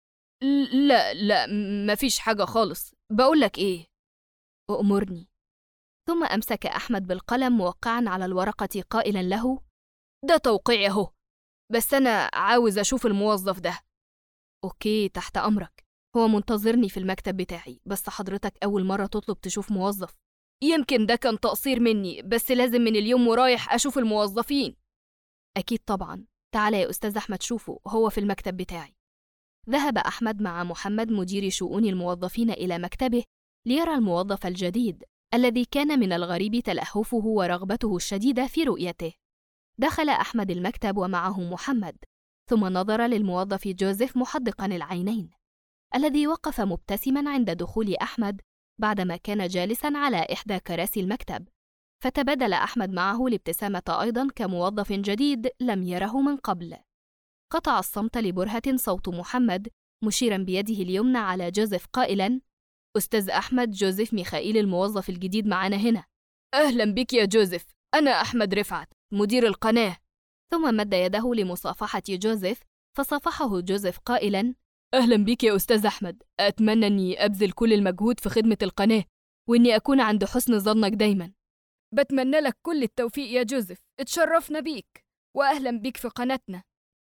لا مفيش حاجة خالص، بقولك إيه؟ أؤمرني. ثم أمسك أحمد بالقلم موقعا على الورقة قائلا له: ده توقيعي أهو، بس أنا عاوز أشوف الموظف ده. أوكي، تحت أمرك، هو منتظرني في المكتب بتاعي، بس حضرتك أول مرة تطلب تشوف موظف. يمكن ده كان تقصير مني، بس لازم من اليوم ورايح أشوف الموظفين. أكيد طبعا، تعالى يا أستاذ أحمد شوفه، هو في المكتب بتاعي. ذهب أحمد مع محمد مدير شؤون الموظفين إلى مكتبه ليرى الموظف الجديد الذي كان من الغريب تلهفه ورغبته الشديدة في رؤيته. دخل أحمد المكتب ومعه محمد، ثم نظر للموظف جوزيف محدقاً العينين الذي وقف مبتسماً عند دخول أحمد بعدما كان جالساً على إحدى كراسي المكتب. فتبادل أحمد معه الابتسامة أيضاً كموظف جديد لم يره من قبل. قطع الصمت لبرهة صوت محمد مشيراً بيده اليمنى على جوزيف قائلاً: أستاذ أحمد، جوزيف ميخائيل الموظف الجديد معنا هنا. أهلاً بك يا جوزيف، أنا أحمد رفعت مدير القناة. ثم مد يده لمصافحة جوزيف، فصافحه جوزيف قائلاً: أهلاً بك يا أستاذ أحمد، أتمنى أني أبذل كل المجهود في خدمة القناة وإني أكون عند حسن ظنك دايماً. بتمنى لك كل التوفيق يا جوزيف، اتشرفنا بيك وأهلا بيك في قناتنا.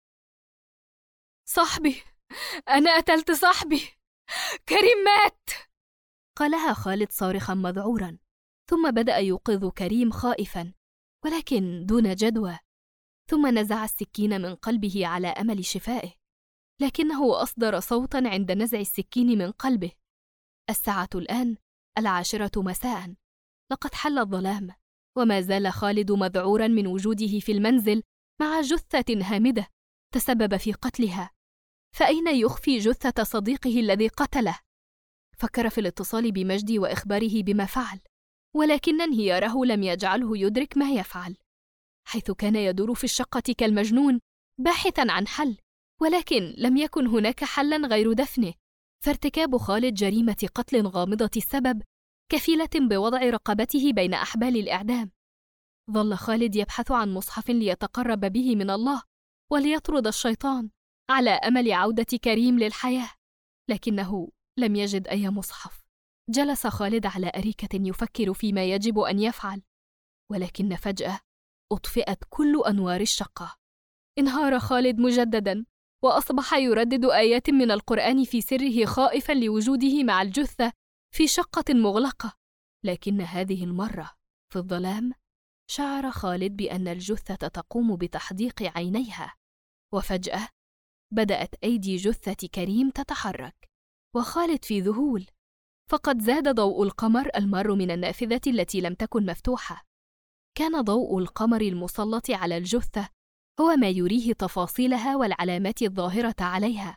صاحبي، أنا قتلت صاحبي، كريم مات، قالها خالد صارخاً مذعوراً، ثم بدأ يوقظ كريم خائفاً ولكن دون جدوى، ثم نزع السكين من قلبه على أمل شفائه، لكنه أصدر صوتاً عند نزع السكين من قلبه. الساعة الآن 10 مساءً، لقد حل الظلام، وما زال خالد مذعوراً من وجوده في المنزل مع جثة هامدة تسبب في قتلها، فأين يخفي جثة صديقه الذي قتله؟ فكر في الاتصال بمجدي وإخباره بما فعل، ولكن انهياره لم يجعله يدرك ما يفعل، حيث كان يدور في الشقة كالمجنون باحثاً عن حل، ولكن لم يكن هناك حلاً غير دفنه، فارتكاب خالد جريمة قتل غامضة السبب كفيلة بوضع رقبته بين أحبال الإعدام. ظل خالد يبحث عن مصحف ليتقرب به من الله وليطرد الشيطان على أمل عودة كريم للحياة، لكنه لم يجد أي مصحف. جلس خالد على أريكة يفكر فيما يجب أن يفعل، ولكن فجأة أطفئت كل أنوار الشقة. انهار خالد مجدداً، وأصبح يردد آيات من القرآن في سره خائفاً لوجوده مع الجثة في شقة مغلقة، لكن هذه المرة في الظلام شعر خالد بأن الجثة تقوم بتحديق عينيها، وفجأة بدأت أيدي جثة كريم تتحرك، وخالد في ذهول، فقد زاد ضوء القمر المار من النافذة التي لم تكن مفتوحة. كان ضوء القمر المسلط على الجثة هو ما يريه تفاصيلها والعلامات الظاهرة عليها.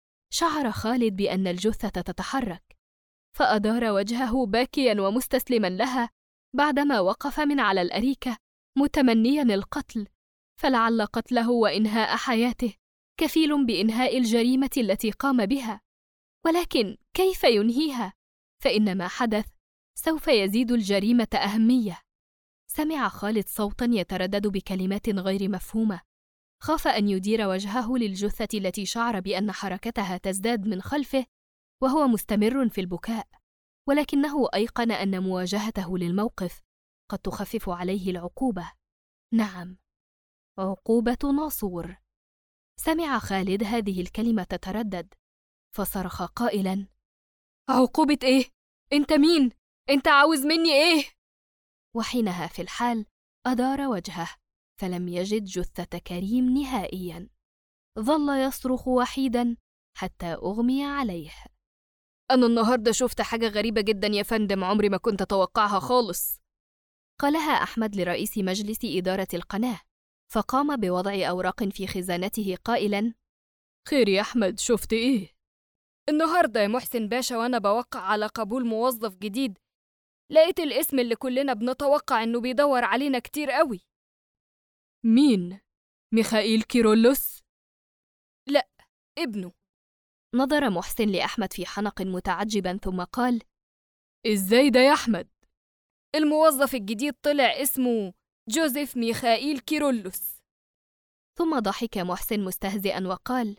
شعر خالد بأن الجثة تتحرك، فأدار وجهه باكياً ومستسلماً لها بعدما وقف من على الأريكة متمنياً القتل، فلعل قتله وإنهاء حياته كفيل بإنهاء الجريمة التي قام بها. ولكن كيف ينهيها؟ فإن ما حدث سوف يزيد الجريمة أهمية. سمع خالد صوتاً يتردد بكلمات غير مفهومة، خاف أن يدير وجهه للجثة التي شعر بأن حركتها تزداد من خلفه وهو مستمر في البكاء، ولكنه أيقن أن مواجهته للموقف قد تخفف عليه العقوبة. نعم، عقوبة ناصور. سمع خالد هذه الكلمة تتردد، فصرخ قائلاً: عقوبة إيه؟ أنت مين؟ أنت عاوز مني إيه؟ وحينها في الحال أدار وجهه فلم يجد جثة كريم نهائياً. ظل يصرخ وحيداً حتى أغمي عليه. أنا النهاردة شفت حاجة غريبة جداً يا فندم، عمري ما كنت أتوقعها خالص، قالها أحمد لرئيس مجلس إدارة القناة، فقام بوضع أوراق في خزانته قائلاً: خير يا أحمد، شفت إيه؟ النهاردة يا محسن باشا وأنا بوقع على قبول موظف جديد، لقيت الاسم اللي كلنا بنتوقع إنه بيدور علينا كتير قوي. مين؟ ميخائيل كيرلس؟ لأ، ابنه. نظر محسن لأحمد في حنق متعجباً ثم قال: إزاي ده يا أحمد؟ الموظف الجديد طلع اسمه جوزيف ميخائيل كيرلس. ثم ضحك محسن مستهزئاً وقال: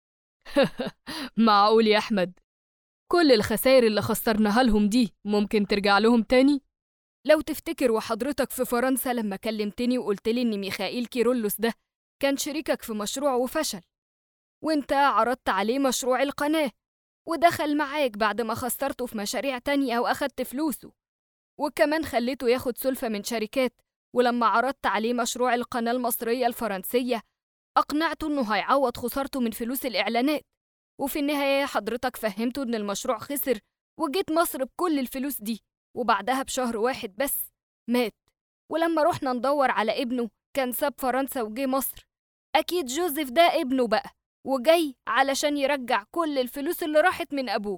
معقول يا أحمد؟ كل الخسائر اللي خسرناها لهم دي ممكن ترجع لهم تاني؟ لو تفتكر وحضرتك في فرنسا لما كلمتني وقلتلي إن ميخائيل كيرلس ده كان شريكك في مشروع وفشل، وإنت عرضت عليه مشروع القناة ودخل معاك بعد ما خسرته في مشاريع تانية وأخدت فلوسه، وكمان خليته ياخد سلفة من شركات، ولما عرضت عليه مشروع القناة المصرية الفرنسية أقنعته إنه هيعوض خسارته من فلوس الإعلانات، وفي النهاية حضرتك فهمته إن المشروع خسر وجيت مصر بكل الفلوس دي، وبعدها بشهر واحد بس مات. ولما رحنا ندور على ابنه كان ساب فرنسا وجه مصر. أكيد جوزيف ده ابنه بقى، وجاي علشان يرجع كل الفلوس اللي راحت من أبوه.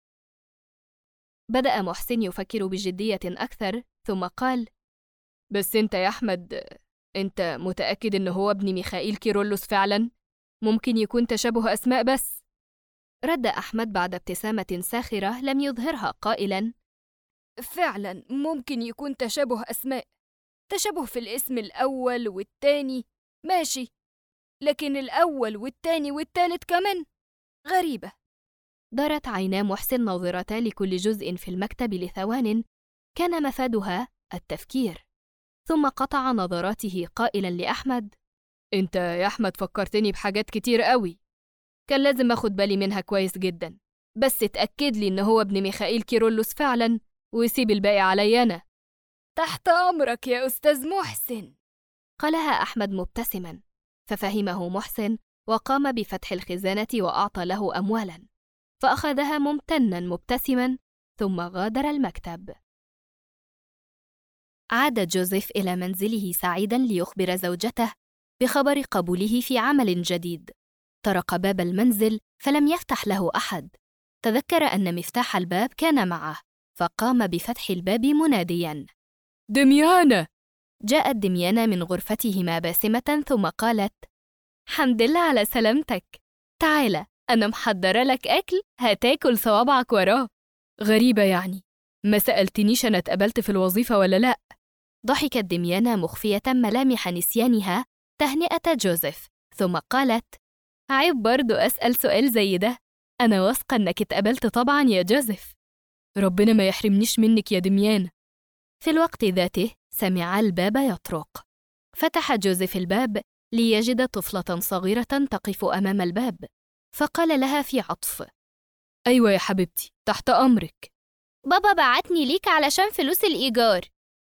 بدأ محسن يفكر بجدية أكثر ثم قال: بس أنت يا أحمد، أنت متأكد إنه هو ابن ميخائيل كيرلس فعلاً؟ ممكن يكون تشابه أسماء بس. رد أحمد بعد ابتسامة ساخرة لم يظهرها قائلاً: فعلاً ممكن يكون تشابه أسماء، تشابه في الاسم الأول والتاني ماشي، لكن الأول والتاني والتالت كمان غريبة. دارت عينا محسن ناظرتا لكل جزء في المكتب لثوان كان مفادها التفكير، ثم قطع نظراته قائلاً لأحمد: أنت يا أحمد فكرتني بحاجات كتير قوي، كان لازم أخد بالي منها كويس جداً، بس اتأكد لي إن هو ابن ميخائيل كيرلس فعلاً ويسيب الباقي علي أنا. تحت أمرك يا أستاذ محسن، قالها أحمد مبتسماً، ففهمه محسن وقام بفتح الخزانة وأعطى له أموالاً، فأخذها ممتناً مبتسماً ثم غادر المكتب. عاد جوزيف إلى منزله سعيداً ليخبر زوجته بخبر قبوله في عمل جديد. طرق باب المنزل فلم يفتح له أحد. تذكر أن مفتاح الباب كان معه، فقام بفتح الباب منادياً: دميانة! جاءت دميانة من غرفتهما باسمة ثم قالت: حمد لله على سلامتك، تعال أنا محضرة لك أكل هتاكل صوابعك وراه. غريبة يعني، ما سألتنيش أنا اتقبلت في الوظيفة ولا لأ؟ ضحكت دميانة مخفية ملامح نسيانها تهنئة جوزيف، ثم قالت: عيب برضو أسأل سؤال زي ده، أنا واثقة إنك اتقبلت طبعا يا جوزيف. ربنا ما يحرمنيش منك يا دميانة. في الوقت ذاته سمع الباب يطرق، فتح جوزيف الباب ليجد طفلة صغيرة تقف أمام الباب، فقال لها في عطف: أيوة يا حبيبتي، تحت أمرك. بابا بعتني ليك علشان فلوس الإيجار.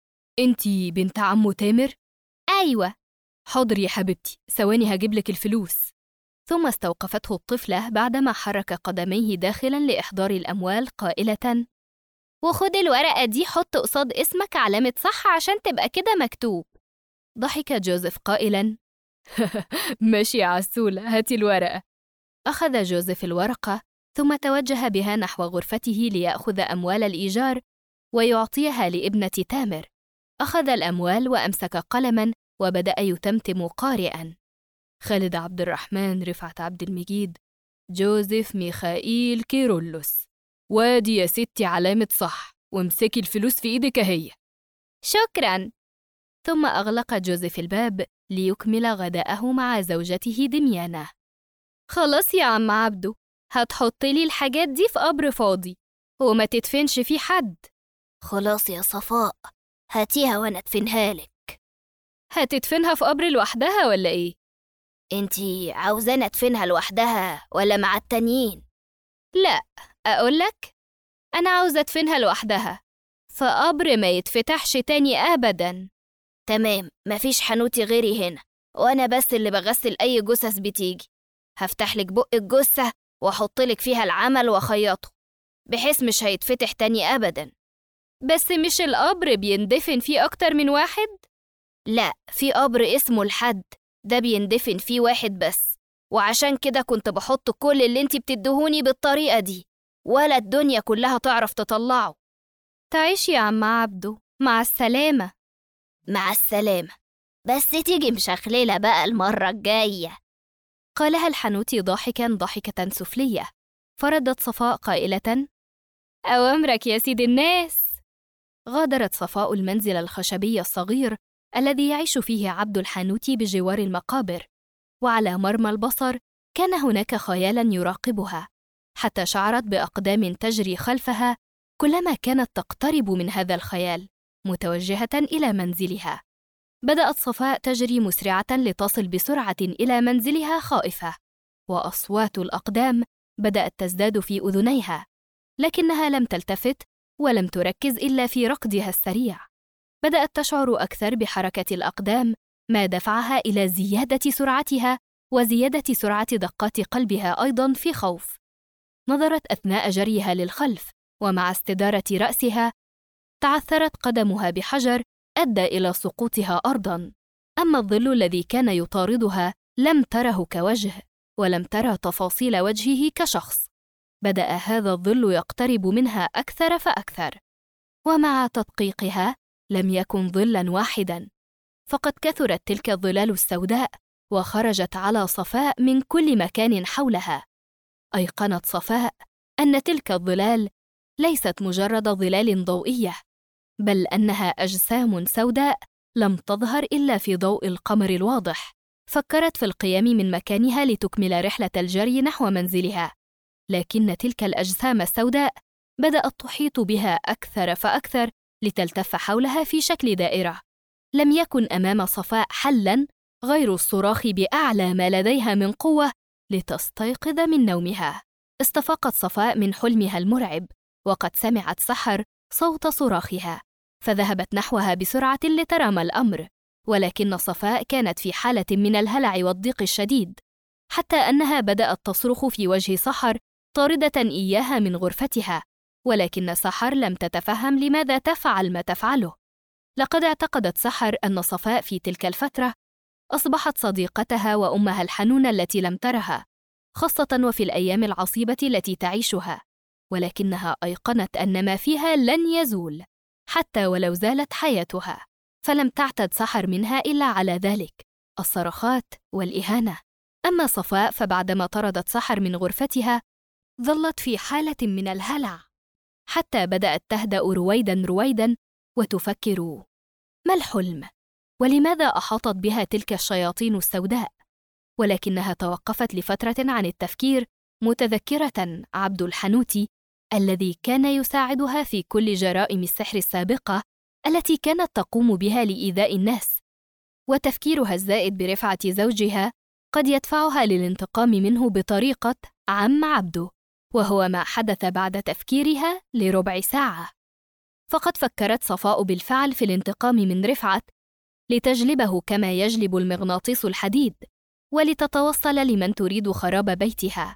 أنتي بنت عمو تامر؟ أيوة. حاضر يا حبيبتي، ثواني هجيبلك الفلوس. ثم استوقفته الطفلة بعدما حرك قدميه داخلاً لإحضار الأموال قائلة: وخد الورقة دي حط قصاد اسمك علامة صح عشان تبقى كده مكتوب. ضحك جوزيف قائلاً: ماشي يا عسولة، هاتي الورقة. أخذ جوزيف الورقة ثم توجه بها نحو غرفته ليأخذ أموال الإيجار ويعطيها لابنة تامر. أخذ الأموال وأمسك قلماً وبدأ يتمتم قارئاً: خالد عبد الرحمن رفعت عبد المجيد جوزيف ميخائيل كيرلس. وادي يا ستي علامة صح، وامسكي الفلوس في إيدك اهي. شكراً. ثم أغلق جوزيف الباب ليكمل غداءه مع زوجته دميانة. خلاص يا عم عبدو، هتحطلي الحاجات دي في قبر فاضي وما تدفنش فيه حد. خلاص يا صفاء، هاتيها وانا ادفنها لك. هتدفنها في قبر لوحدها ولا ايه؟ انتي عاوزانا ادفنها لوحدها ولا مع التانيين؟ لا، أقولك أنا عاوزة أدفنها لوحدها، فقبر ما يتفتحش تاني أبداً. تمام، مفيش حنوتي غيري هنا، وأنا بس اللي بغسل أي جثث بتيجي. هفتحلك بق الجثة وأحطلك فيها العمل وأخيطه، بحيث مش هيتفتح تاني أبداً. بس مش القبر بيندفن فيه أكتر من واحد؟ لا، في قبر اسمه الحد، ده بيندفن فيه واحد بس، وعشان كده كنت بحط كل اللي انتي بتدهوني بالطريقة دي، ولا الدنيا كلها تعرف تطلعه. تعيش يا عم عبدو، مع السلامة. مع السلامة، بس تيجي مشخللة بقى المرة الجاية، قالها الحنوتي ضاحكاً ضحكة سفلية. فردت صفاء قائلة: أوامرك يا سيد الناس. غادرت صفاء المنزل الخشبي الصغير الذي يعيش فيه عبد الحانوتي بجوار المقابر، وعلى مرمى البصر كان هناك خيالاً يراقبها، حتى شعرت بأقدام تجري خلفها كلما كانت تقترب من هذا الخيال متوجهة إلى منزلها. بدأت صفاء تجري مسرعة لتصل بسرعة إلى منزلها خائفة، وأصوات الأقدام بدأت تزداد في أذنيها، لكنها لم تلتفت ولم تركز إلا في ركضها السريع. بدأت تشعر أكثر بحركة الأقدام، ما دفعها إلى زيادة سرعتها وزيادة سرعة دقات قلبها أيضاً في خوف. نظرت أثناء جريها للخلف، ومع استدارة رأسها تعثرت قدمها بحجر أدى إلى سقوطها أرضاً. أما الظل الذي كان يطاردها لم تره كوجه، ولم ترى تفاصيل وجهه كشخص. بدأ هذا الظل يقترب منها أكثر فأكثر، ومع تدقيقها لم يكن ظلاً واحداً، فقد كثرت تلك الظلال السوداء وخرجت على صفاء من كل مكان حولها. أيقنت صفاء أن تلك الظلال ليست مجرد ظلال ضوئية، بل أنها أجسام سوداء لم تظهر إلا في ضوء القمر الواضح. فكرت في القيام من مكانها لتكمل رحلة الجري نحو منزلها، لكن تلك الأجسام السوداء بدأت تحيط بها أكثر فأكثر لتلتف حولها في شكل دائرة. لم يكن أمام صفاء حلاً غير الصراخ بأعلى ما لديها من قوة لتستيقظ من نومها. استفاقت صفاء من حلمها المرعب، وقد سمعت سحر صوت صراخها، فذهبت نحوها بسرعة لترى ما الأمر. ولكن صفاء كانت في حالة من الهلع والضيق الشديد، حتى أنها بدأت تصرخ في وجه سحر طاردة إياها من غرفتها، ولكن سحر لم تتفهم لماذا تفعل ما تفعله. لقد اعتقدت سحر أن صفاء في تلك الفترة أصبحت صديقتها وأمها الحنونة التي لم ترها، خاصة وفي الأيام العصيبة التي تعيشها، ولكنها أيقنت أن ما فيها لن يزول حتى ولو زالت حياتها. فلم تعتد سحر منها إلا على ذلك، الصرخات والإهانة. أما صفاء فبعدما طردت سحر من غرفتها ظلت في حالة من الهلع، حتى بدأت تهدأ رويداً رويداً وتفكر: ما الحلم؟ ولماذا أحاطت بها تلك الشياطين السوداء؟ ولكنها توقفت لفترة عن التفكير، متذكرة عبد الحنوتي الذي كان يساعدها في كل جرائم السحر السابقة التي كانت تقوم بها لإيذاء الناس. وتفكيرها الزائد برفعة زوجها قد يدفعها للانتقام منه بطريقة عم عبده، وهو ما حدث بعد تفكيرها لربع ساعة. فقد فكرت صفاء بالفعل في الانتقام من رفعت لتجلبه كما يجلب المغناطيس الحديد، ولتتوصل لمن تريد خراب بيتها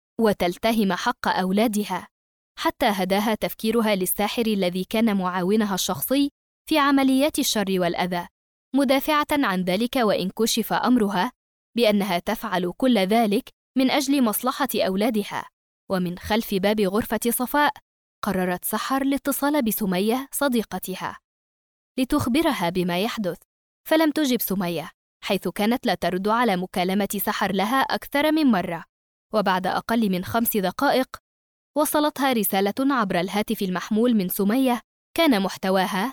وتلتهم حق أولادها. حتى هداها تفكيرها للساحر الذي كان معاونها الشخصي في عمليات الشر والأذى، مدافعة عن ذلك وإن كشف أمرها بأنها تفعل كل ذلك من أجل مصلحة أولادها. ومن خلف باب غرفة صفاء قررت سحر الاتصال بسمية صديقتها لتخبرها بما يحدث، فلم تجب سمية، حيث كانت لا ترد على مكالمة سحر لها أكثر من مرة. وبعد أقل من 5 دقائق وصلتها رسالة عبر الهاتف المحمول من سمية كان محتواها: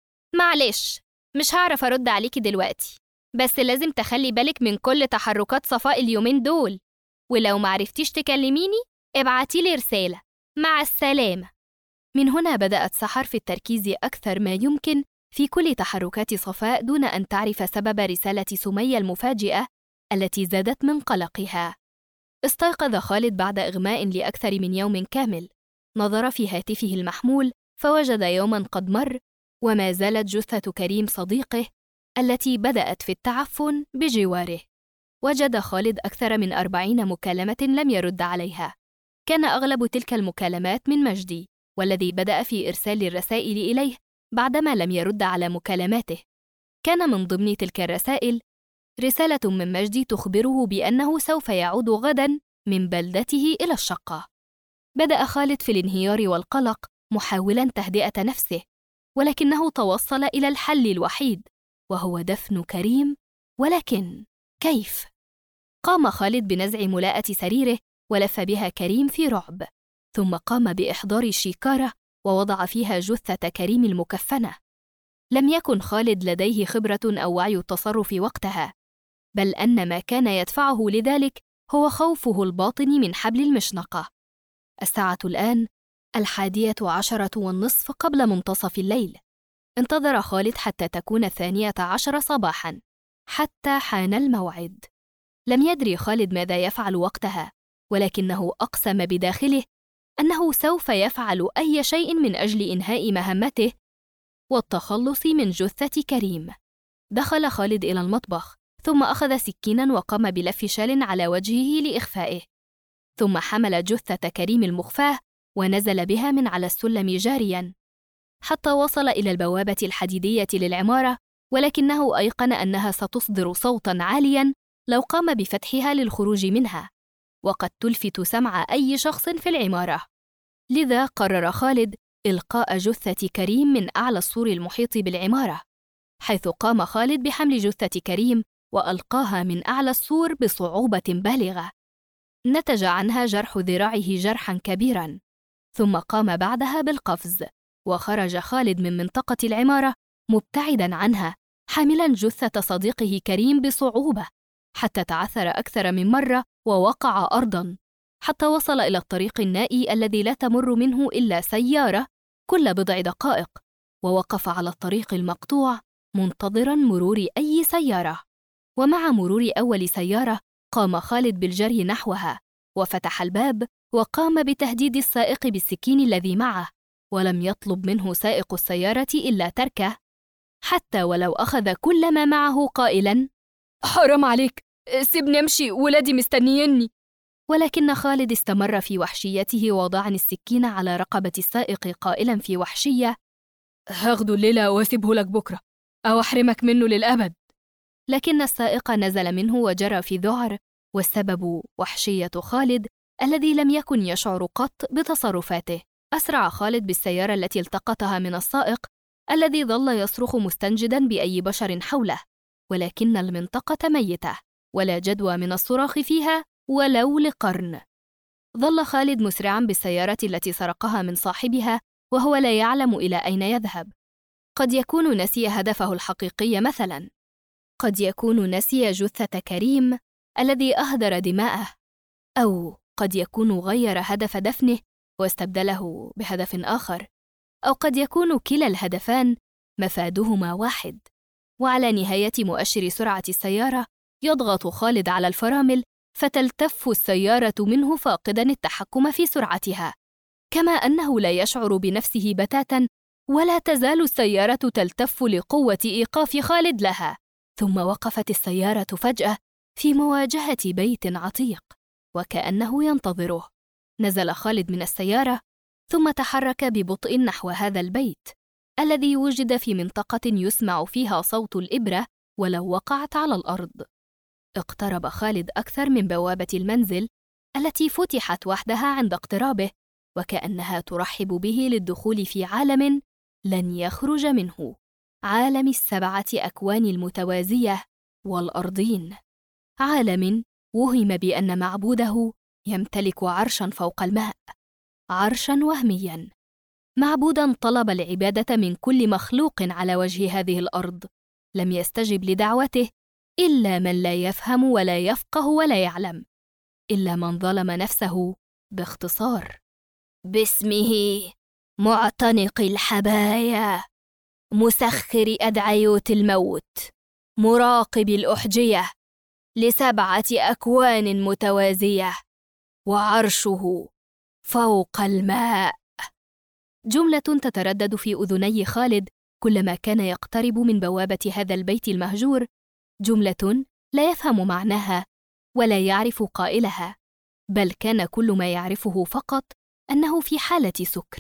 معلش، مش هعرف أرد عليكي دلوقتي، بس لازم تخلي بالك من كل تحركات صفاء اليومين دول، ولو معرفتيش تكلميني ابعتيلي رسالة. مع السلامة. من هنا بدأت سحر في التركيز أكثر ما يمكن في كل تحركات صفاء دون أن تعرف سبب رسالة سمية المفاجئة التي زادت من قلقها. استيقظ خالد بعد إغماء لأكثر من يوم كامل. نظر في هاتفه المحمول فوجد يوماً قد مر وما زالت جثة كريم صديقه التي بدأت في التعفن بجواره. وجد خالد أكثر من 40 مكالمة لم يرد عليها. كان أغلب تلك المكالمات من مجدي، والذي بدأ في إرسال الرسائل إليه بعدما لم يرد على مكالماته. كان من ضمن تلك الرسائل رسالة من مجدي تخبره بأنه سوف يعود غداً من بلدته إلى الشقة. بدأ خالد في الانهيار والقلق محاولاً تهدئة نفسه، ولكنه توصل إلى الحل الوحيد وهو دفن كريم. ولكن كيف؟ قام خالد بنزع ملاءة سريره ولف بها كريم في رعب، ثم قام بإحضار شيكارة ووضع فيها جثة كريم المكفنة. لم يكن خالد لديه خبرة أو وعي التصرف وقتها، بل أن ما كان يدفعه لذلك هو خوفه الباطن من حبل المشنقة. الساعة الآن 11:10 قبل منتصف الليل. انتظر خالد حتى تكون 12 صباحاً، حتى حان الموعد. لم يدري خالد ماذا يفعل وقتها، ولكنه أقسم بداخله أنه سوف يفعل أي شيء من أجل إنهاء مهمته والتخلص من جثة كريم. دخل خالد إلى المطبخ، ثم أخذ سكيناً وقام بلف شال على وجهه لإخفائه، ثم حمل جثة كريم المخفاة ونزل بها من على السلم جارياً حتى وصل إلى البوابة الحديدية للعمارة ولكنه أيقن أنها ستصدر صوتاً عالياً لو قام بفتحها للخروج منها، وقد تلفت سمع أي شخص في العمارة. لذا قرر خالد إلقاء جثة كريم من أعلى السور المحيط بالعمارة، حيث قام خالد بحمل جثة كريم وألقاها من أعلى السور بصعوبة بالغة، نتج عنها جرح ذراعه جرحاً كبيراً. ثم قام بعدها بالقفز، وخرج خالد من منطقة العمارة مبتعداً عنها حاملاً جثة صديقه كريم بصعوبة، حتى تعثر أكثر من مرة ووقع أرضاً، حتى وصل إلى الطريق النائي الذي لا تمر منه إلا سيارة كل بضع دقائق، ووقف على الطريق المقطوع منتظراً مرور أي سيارة. ومع مرور أول سيارة قام خالد بالجري نحوها، وفتح الباب وقام بتهديد السائق بالسكين الذي معه، ولم يطلب منه سائق السيارة إلا تركه، حتى ولو أخذ كل ما معه قائلاً: حرام عليك، سيبني أمشي، ولادي مستنيني. ولكن خالد استمر في وحشيته، وضعني السكين على رقبة السائق قائلاً في وحشية: هاخده الليلة واسيبه لك بكرة، أو أحرمك منه للأبد. لكن السائق نزل منه وجرى في ذعر، والسبب وحشية خالد الذي لم يكن يشعر قط بتصرفاته. أسرع خالد بالسيارة التي التقطها من السائق الذي ظل يصرخ مستنجداً بأي بشر حوله، ولكن المنطقة ميتة ولا جدوى من الصراخ فيها ولو لقرن. ظل خالد مسرعاً بالسيارة التي سرقها من صاحبها وهو لا يعلم إلى أين يذهب. قد يكون نسي هدفه الحقيقي مثلاً، قد يكون نسي جثة كريم الذي أهدر دماءه، أو قد يكون غير هدف دفنه واستبدله بهدف آخر، أو قد يكون كلا الهدفان مفادهما واحد. وعلى نهاية مؤشر سرعة السيارة يضغط خالد على الفرامل، فتلتف السيارة منه فاقداً التحكم في سرعتها، كما أنه لا يشعر بنفسه بتاتاً، ولا تزال السيارة تلتف لقوة إيقاف خالد لها. ثم وقفت السيارة فجأة في مواجهة بيت عتيق وكأنه ينتظره. نزل خالد من السيارة ثم تحرك ببطء نحو هذا البيت الذي وجد في منطقة يسمع فيها صوت الإبرة ولو وقعت على الأرض. اقترب خالد أكثر من بوابة المنزل التي فتحت وحدها عند اقترابه، وكأنها ترحب به للدخول في عالم لن يخرج منه، عالم السبعة أكوان المتوازية والأرضين، عالم وهم بأن معبوده يمتلك عرشاً فوق الماء، عرشاً وهمياً، معبوداً طلب العبادة من كل مخلوق على وجه هذه الأرض. لم يستجب لدعوته إلا من لا يفهم ولا يفقه ولا يعلم، إلا من ظلم نفسه. باختصار، باسمه معتنق الحبايا، مسخر أدعيوت الموت، مراقب الأحجية لسبعة أكوان متوازية، وعرشه فوق الماء. جملة تتردد في أذني خالد كلما كان يقترب من بوابة هذا البيت المهجور، جملة لا يفهم معناها ولا يعرف قائلها، بل كان كل ما يعرفه فقط أنه في حالة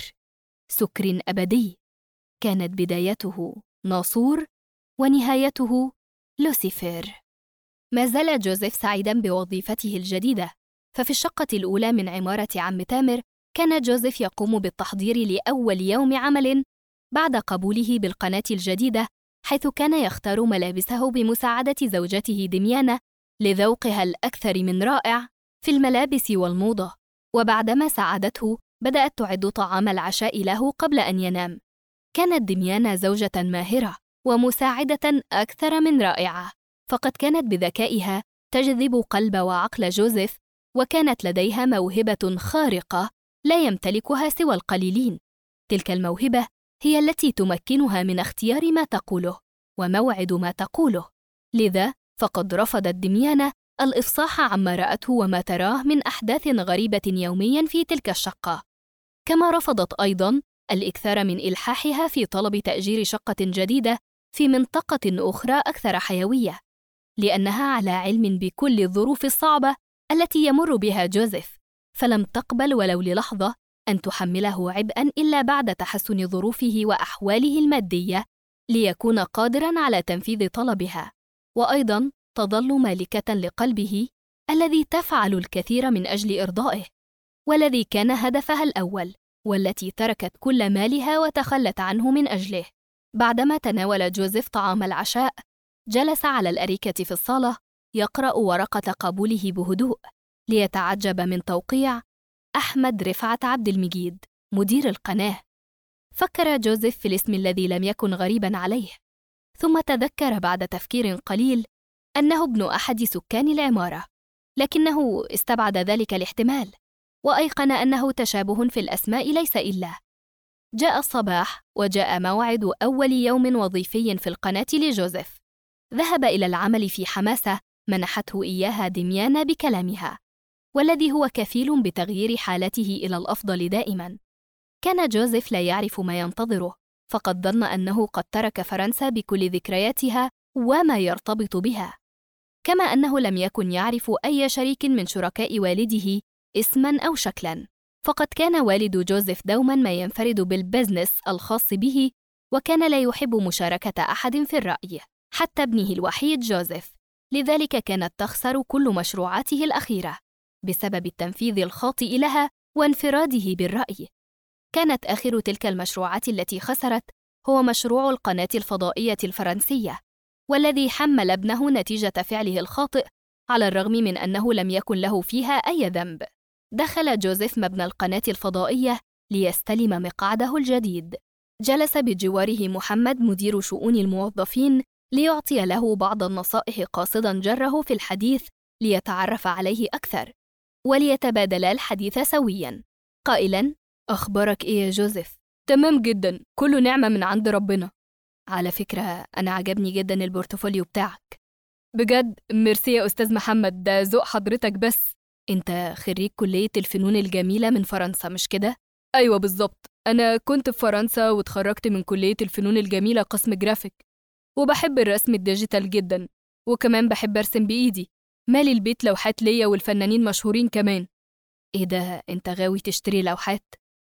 سكر أبدي، كانت بدايته ناصور ونهايته لوسيفر. ما زال جوزيف سعيداً بوظيفته الجديدة، ففي الشقة الأولى من عمارة عم تامر كان جوزيف يقوم بالتحضير لأول يوم عمل بعد قبوله بالقناة الجديدة، حيث كان يختار ملابسه بمساعدة زوجته دميانة لذوقها الأكثر من رائع في الملابس والموضة. وبعدما ساعدته بدأت تعد طعام العشاء له قبل أن ينام. كانت دميانة زوجة ماهرة ومساعدة أكثر من رائعة، فقد كانت بذكائها تجذب قلب وعقل جوزيف، وكانت لديها موهبة خارقة لا يمتلكها سوى القليلين. تلك الموهبة هي التي تمكنها من اختيار ما تقوله وموعد ما تقوله، لذا فقد رفضت دميانة الإفصاح عما رأته وما تراه من أحداث غريبة يومياً في تلك الشقة، كما رفضت أيضاً الإكثار من إلحاحها في طلب تأجير شقة جديدة في منطقة أخرى أكثر حيوية، لأنها على علم بكل الظروف الصعبة التي يمر بها جوزيف، فلم تقبل ولو للحظة أن تحمله عبئاً إلا بعد تحسن ظروفه وأحواله المادية ليكون قادراً على تنفيذ طلبها، وأيضاً تظل مالكة لقلبه الذي تفعل الكثير من أجل إرضائه، والذي كان هدفها الأول، والتي تركت كل مالها وتخلت عنه من أجله. بعدما تناول جوزيف طعام العشاء، جلس على الأريكة في الصالة يقرأ ورقة قبوله بهدوء، ليتعجب من توقيع أحمد رفعت عبد المجيد مدير القناة. فكر جوزيف في الاسم الذي لم يكن غريباً عليه، ثم تذكر بعد تفكير قليل أنه ابن أحد سكان العمارة، لكنه استبعد ذلك الاحتمال، وأيقن أنه تشابه في الأسماء ليس إلا. جاء الصباح، وجاء موعد أول يوم وظيفي في القناة لجوزيف. ذهب إلى العمل في حماسة منحته إياها دميانا بكلامها، والذي هو كفيل بتغيير حالته إلى الأفضل دائماً. كان جوزيف لا يعرف ما ينتظره، فقد ظن أنه قد ترك فرنسا بكل ذكرياتها وما يرتبط بها، كما أنه لم يكن يعرف أي شريك من شركاء والده اسماً أو شكلاً، فقد كان والد جوزيف دوماً ما ينفرد بالبزنس الخاص به، وكان لا يحب مشاركة أحد في الرأي، حتى ابنه الوحيد جوزيف. لذلك كانت تخسر كل مشروعاته الأخيرة بسبب التنفيذ الخاطئ لها وانفراده بالرأي. كانت آخر تلك المشروعات التي خسرت هو مشروع القناة الفضائية الفرنسية، والذي حمل ابنه نتيجة فعله الخاطئ على الرغم من أنه لم يكن له فيها أي ذنب. دخل جوزيف مبنى القناة الفضائية ليستلم مقعده الجديد. جلس بجواره محمد مدير شؤون الموظفين ليعطي له بعض النصائح، قاصداً جره في الحديث ليتعرف عليه أكثر وليتبادلا الحديث سوياً، قائلاً: أخبارك إيه يا جوزيف؟ تمام جداً، كله نعمة من عند ربنا. على فكرة أنا عجبني جداً البورتفوليو بتاعك. بجد؟ ميرسي يا أستاذ محمد، ده ذوق حضرتك. بس أنت خريج كلية الفنون الجميلة من فرنسا مش كده؟ أيوة بالظبط، أنا كنت في فرنسا وتخرجت من كلية الفنون الجميلة قسم جرافيك، وبحب الرسم الديجيتال جداً، وكمان بحب أرسم بإيدي، مالي البيت لوحات ليا والفنانين مشهورين كمان. إيه ده، أنت غاوي تشتري لوحات؟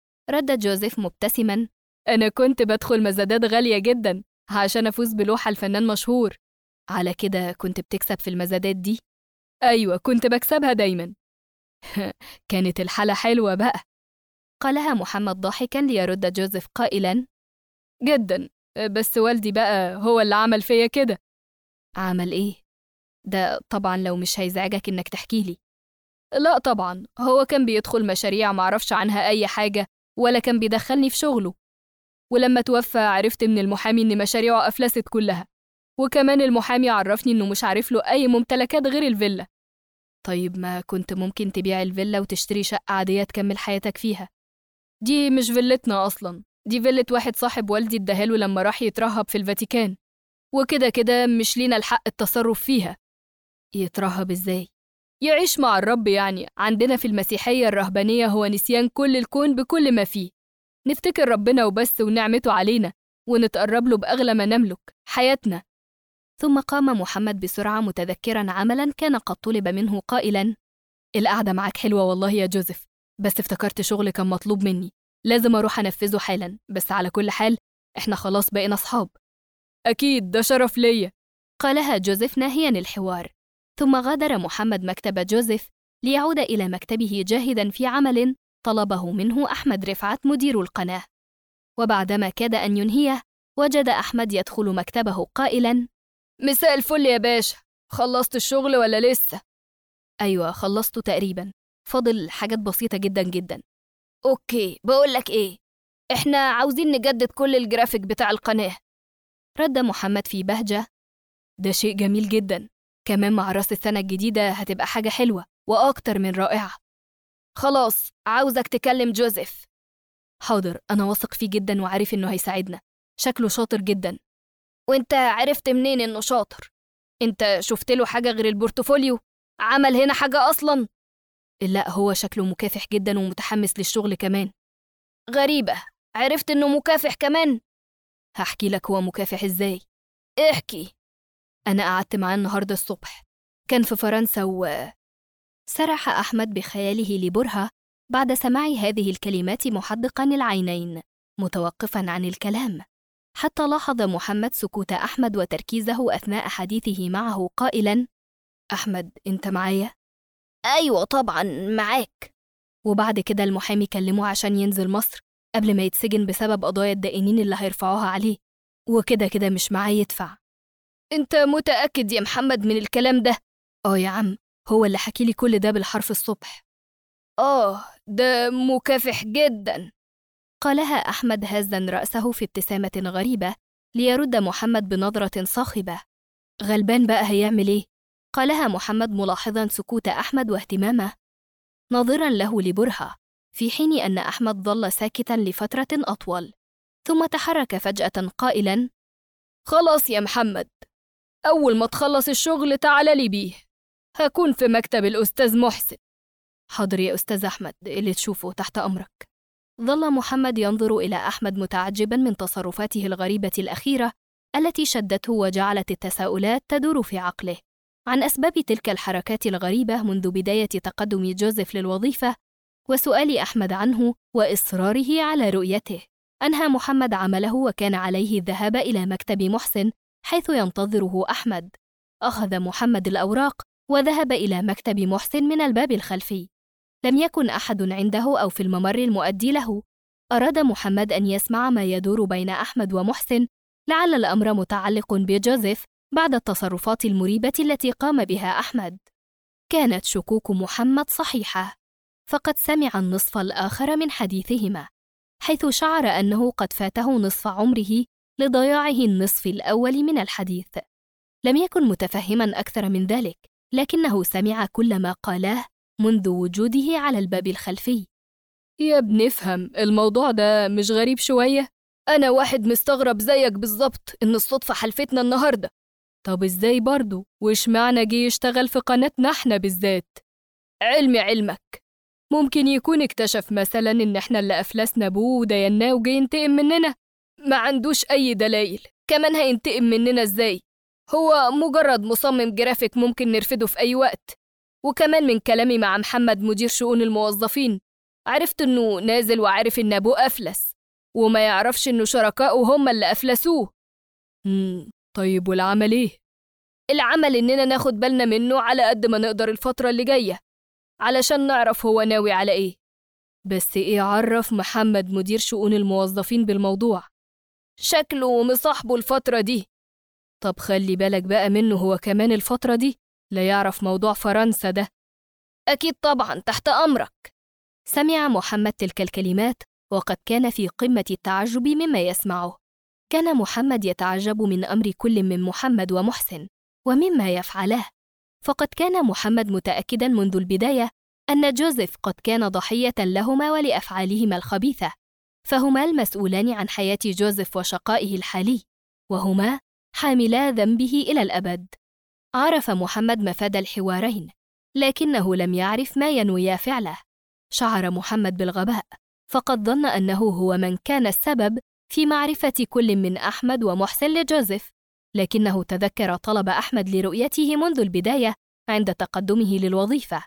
رد جوزيف مبتسماً: أنا كنت بدخل مزادات غالية جداً عشان أفوز بلوحة الفنان مشهور. على كده كنت بتكسب في المزادات دي؟ أيوة كنت بكسبها دايماً. كانت الحالة حلوة بقى، قالها محمد ضاحكاً ليرد جوزيف قائلاً: جداً، بس والدي بقى هو اللي عمل فيا كده. عمل إيه؟ ده طبعاً لو مش هيزعجك إنك تحكيلي. لا طبعاً، هو كان بيدخل مشاريع معرفش عنها أي حاجة، ولا كان بيدخلني في شغله، ولما توفى عرفت من المحامي إن مشاريعه أفلست كلها، وكمان المحامي عرفني إنه مش عارف له أي ممتلكات غير الفيلا. طيب ما كنت ممكن تبيع الفيلا وتشتري شقة عادية تكمل حياتك فيها؟ دي مش فيلتنا أصلاً، دي فيلة واحد صاحب والدي اداهاله لما راح يترهب في الفاتيكان، وكده كده مش لينا الحق التصرف فيها. يترهب إزاي؟ يعيش مع الرب يعني. عندنا في المسيحية الرهبانية هو نسيان كل الكون بكل ما فيه، نفتكر ربنا وبس ونعمته علينا، ونتقرب له بأغلى ما نملك، حياتنا. ثم قام محمد بسرعة متذكراً عملاً كان قد طلب منه قائلاً: القعدة معاك حلوة والله يا جوزيف، بس افتكرت شغل كان مطلوب مني، لازم أروح أنفذه حالاً، بس على كل حال إحنا خلاص بقينا أصحاب. أكيد، ده شرف ليا، قالها جوزيف ناهياً الحوار. ثم غادر محمد مكتب جوزيف ليعود إلى مكتبه جاهداً في عمل طلبه منه أحمد رفعت مدير القناة. وبعدما كاد أن ينهيه، وجد أحمد يدخل مكتبه قائلاً: مساء الفل يا باشا، خلصت الشغل ولا لسه؟ أيوة خلصته تقريباً، فاضل حاجات بسيطة جداً جداً. أوكي، بقولك إيه، إحنا عاوزين نجدد كل الجرافيك بتاع القناة. رد محمد في بهجة: ده شيء جميل جداً، كمان مع رأس السنة الجديدة هتبقى حاجة حلوة وأكتر من رائعة. خلاص، عاوزك تكلم جوزيف. حاضر، أنا واثق فيه جداً وعارف إنه هيساعدنا، شكله شاطر جداً. وإنت عرفت منين إنه شاطر؟ إنت شفت له حاجة غير البورتفوليو؟ عمل هنا حاجة أصلاً؟ لا، هو شكله مكافح جداً ومتحمس للشغل كمان. غريبة، عرفت إنه مكافح كمان؟ هحكي لك هو مكافح إزاي. احكي. أنا قعدت معاه النهاردة الصبح، كان في فرنسا سرح أحمد بخياله لبرهة بعد سماع هذه الكلمات محدقاً العينين، متوقفاً عن الكلام، حتى لاحظ محمد سكوت أحمد وتركيزه أثناء حديثه معه قائلاً: أحمد، أنت معايا؟ أيوة طبعا معاك. وبعد كده المحامي كلمه عشان ينزل مصر قبل ما يتسجن بسبب قضايا الدائنين اللي هيرفعوها عليه، وكده كده مش معاه يدفع. أنت متأكد يا محمد من الكلام ده؟ يا عم، هو اللي حكيلي كل ده بالحرف الصبح. ده مكافح جدا، قالها أحمد هازاً رأسه في ابتسامة غريبة ليرد محمد بنظرة صاخبة. غلبان بقى هيعمل إيه؟ قالها محمد ملاحظاً سكوت أحمد واهتمامه، ناظراً له لبرهة، في حين أن أحمد ظل ساكتاً لفترة أطول، ثم تحرك فجأة قائلاً: خلاص يا محمد، أول ما تخلص الشغل تعال لي بيه، هكون في مكتب الأستاذ محسن. حاضر يا أستاذ أحمد، اللي تشوفه تحت أمرك. ظل محمد ينظر إلى أحمد متعجباً من تصرفاته الغريبة الأخيرة التي شدته وجعلت التساؤلات تدور في عقله عن أسباب تلك الحركات الغريبة منذ بداية تقدم جوزيف للوظيفة وسؤال أحمد عنه وإصراره على رؤيته. أنهى محمد عمله وكان عليه الذهاب إلى مكتب محسن حيث ينتظره أحمد. أخذ محمد الأوراق وذهب إلى مكتب محسن من الباب الخلفي. لم يكن أحد عنده أو في الممر المؤدي له. أراد محمد أن يسمع ما يدور بين أحمد ومحسن، لعل الأمر متعلق بجوزيف بعد التصرفات المريبة التي قام بها أحمد. كانت شكوك محمد صحيحة، فقد سمع النصف الآخر من حديثهما، حيث شعر أنه قد فاته نصف عمره لضياعه النصف الأول من الحديث. لم يكن متفهما أكثر من ذلك، لكنه سمع كل ما قالاه منذ وجوده على الباب الخلفي. يا ابني افهم، الموضوع ده مش غريب شوية؟ أنا واحد مستغرب زيك بالظبط إن الصدفة حلفتنا النهاردة. طب إزاي برضو؟ وإيش معنى جه يشتغل في قناتنا إحنا بالذات؟ علمك ممكن يكون اكتشف مثلا إن إحنا اللي أفلسنا أبوه وديناه وجاي ينتقم مننا. ما عندوش أي دلائل، كمان هينتقم مننا إزاي؟ هو مجرد مصمم جرافيك ممكن نرفده في أي وقت. وكمان من كلامي مع محمد مدير شؤون الموظفين عرفت إنه نازل وعارف إن أبوه أفلس، وما يعرفش إنه شركائه هم اللي أفلسوه. طيب والعمل إيه؟ العمل إننا ناخد بالنا منه على قد ما نقدر الفترة اللي جاية علشان نعرف هو ناوي على إيه. بس إيه عرف محمد مدير شؤون الموظفين بالموضوع؟ شكله مصاحبه الفترة دي. طب خلي بالك بقى منه هو كمان الفترة دي، لا يعرف موضوع فرنسا ده. أكيد طبعا، تحت أمرك. سمع محمد تلك الكلمات وقد كان في قمة التعجب مما يسمعه. كان محمد يتعجب من أمر كل من محمد ومحسن ومما يفعله، فقد كان محمد متأكداً منذ البداية أن جوزيف قد كان ضحية لهما ولأفعالهما الخبيثة، فهما المسؤولان عن حياة جوزيف وشقائه الحالي، وهما حاملا ذنبه إلى الأبد. عرف محمد مفاد الحوارين، لكنه لم يعرف ما ينويا فعله. شعر محمد بالغباء، فقد ظن أنه هو من كان السبب في معرفة كل من أحمد ومحسن لجوزيف، لكنه تذكر طلب أحمد لرؤيته منذ البداية عند تقدمه للوظيفة.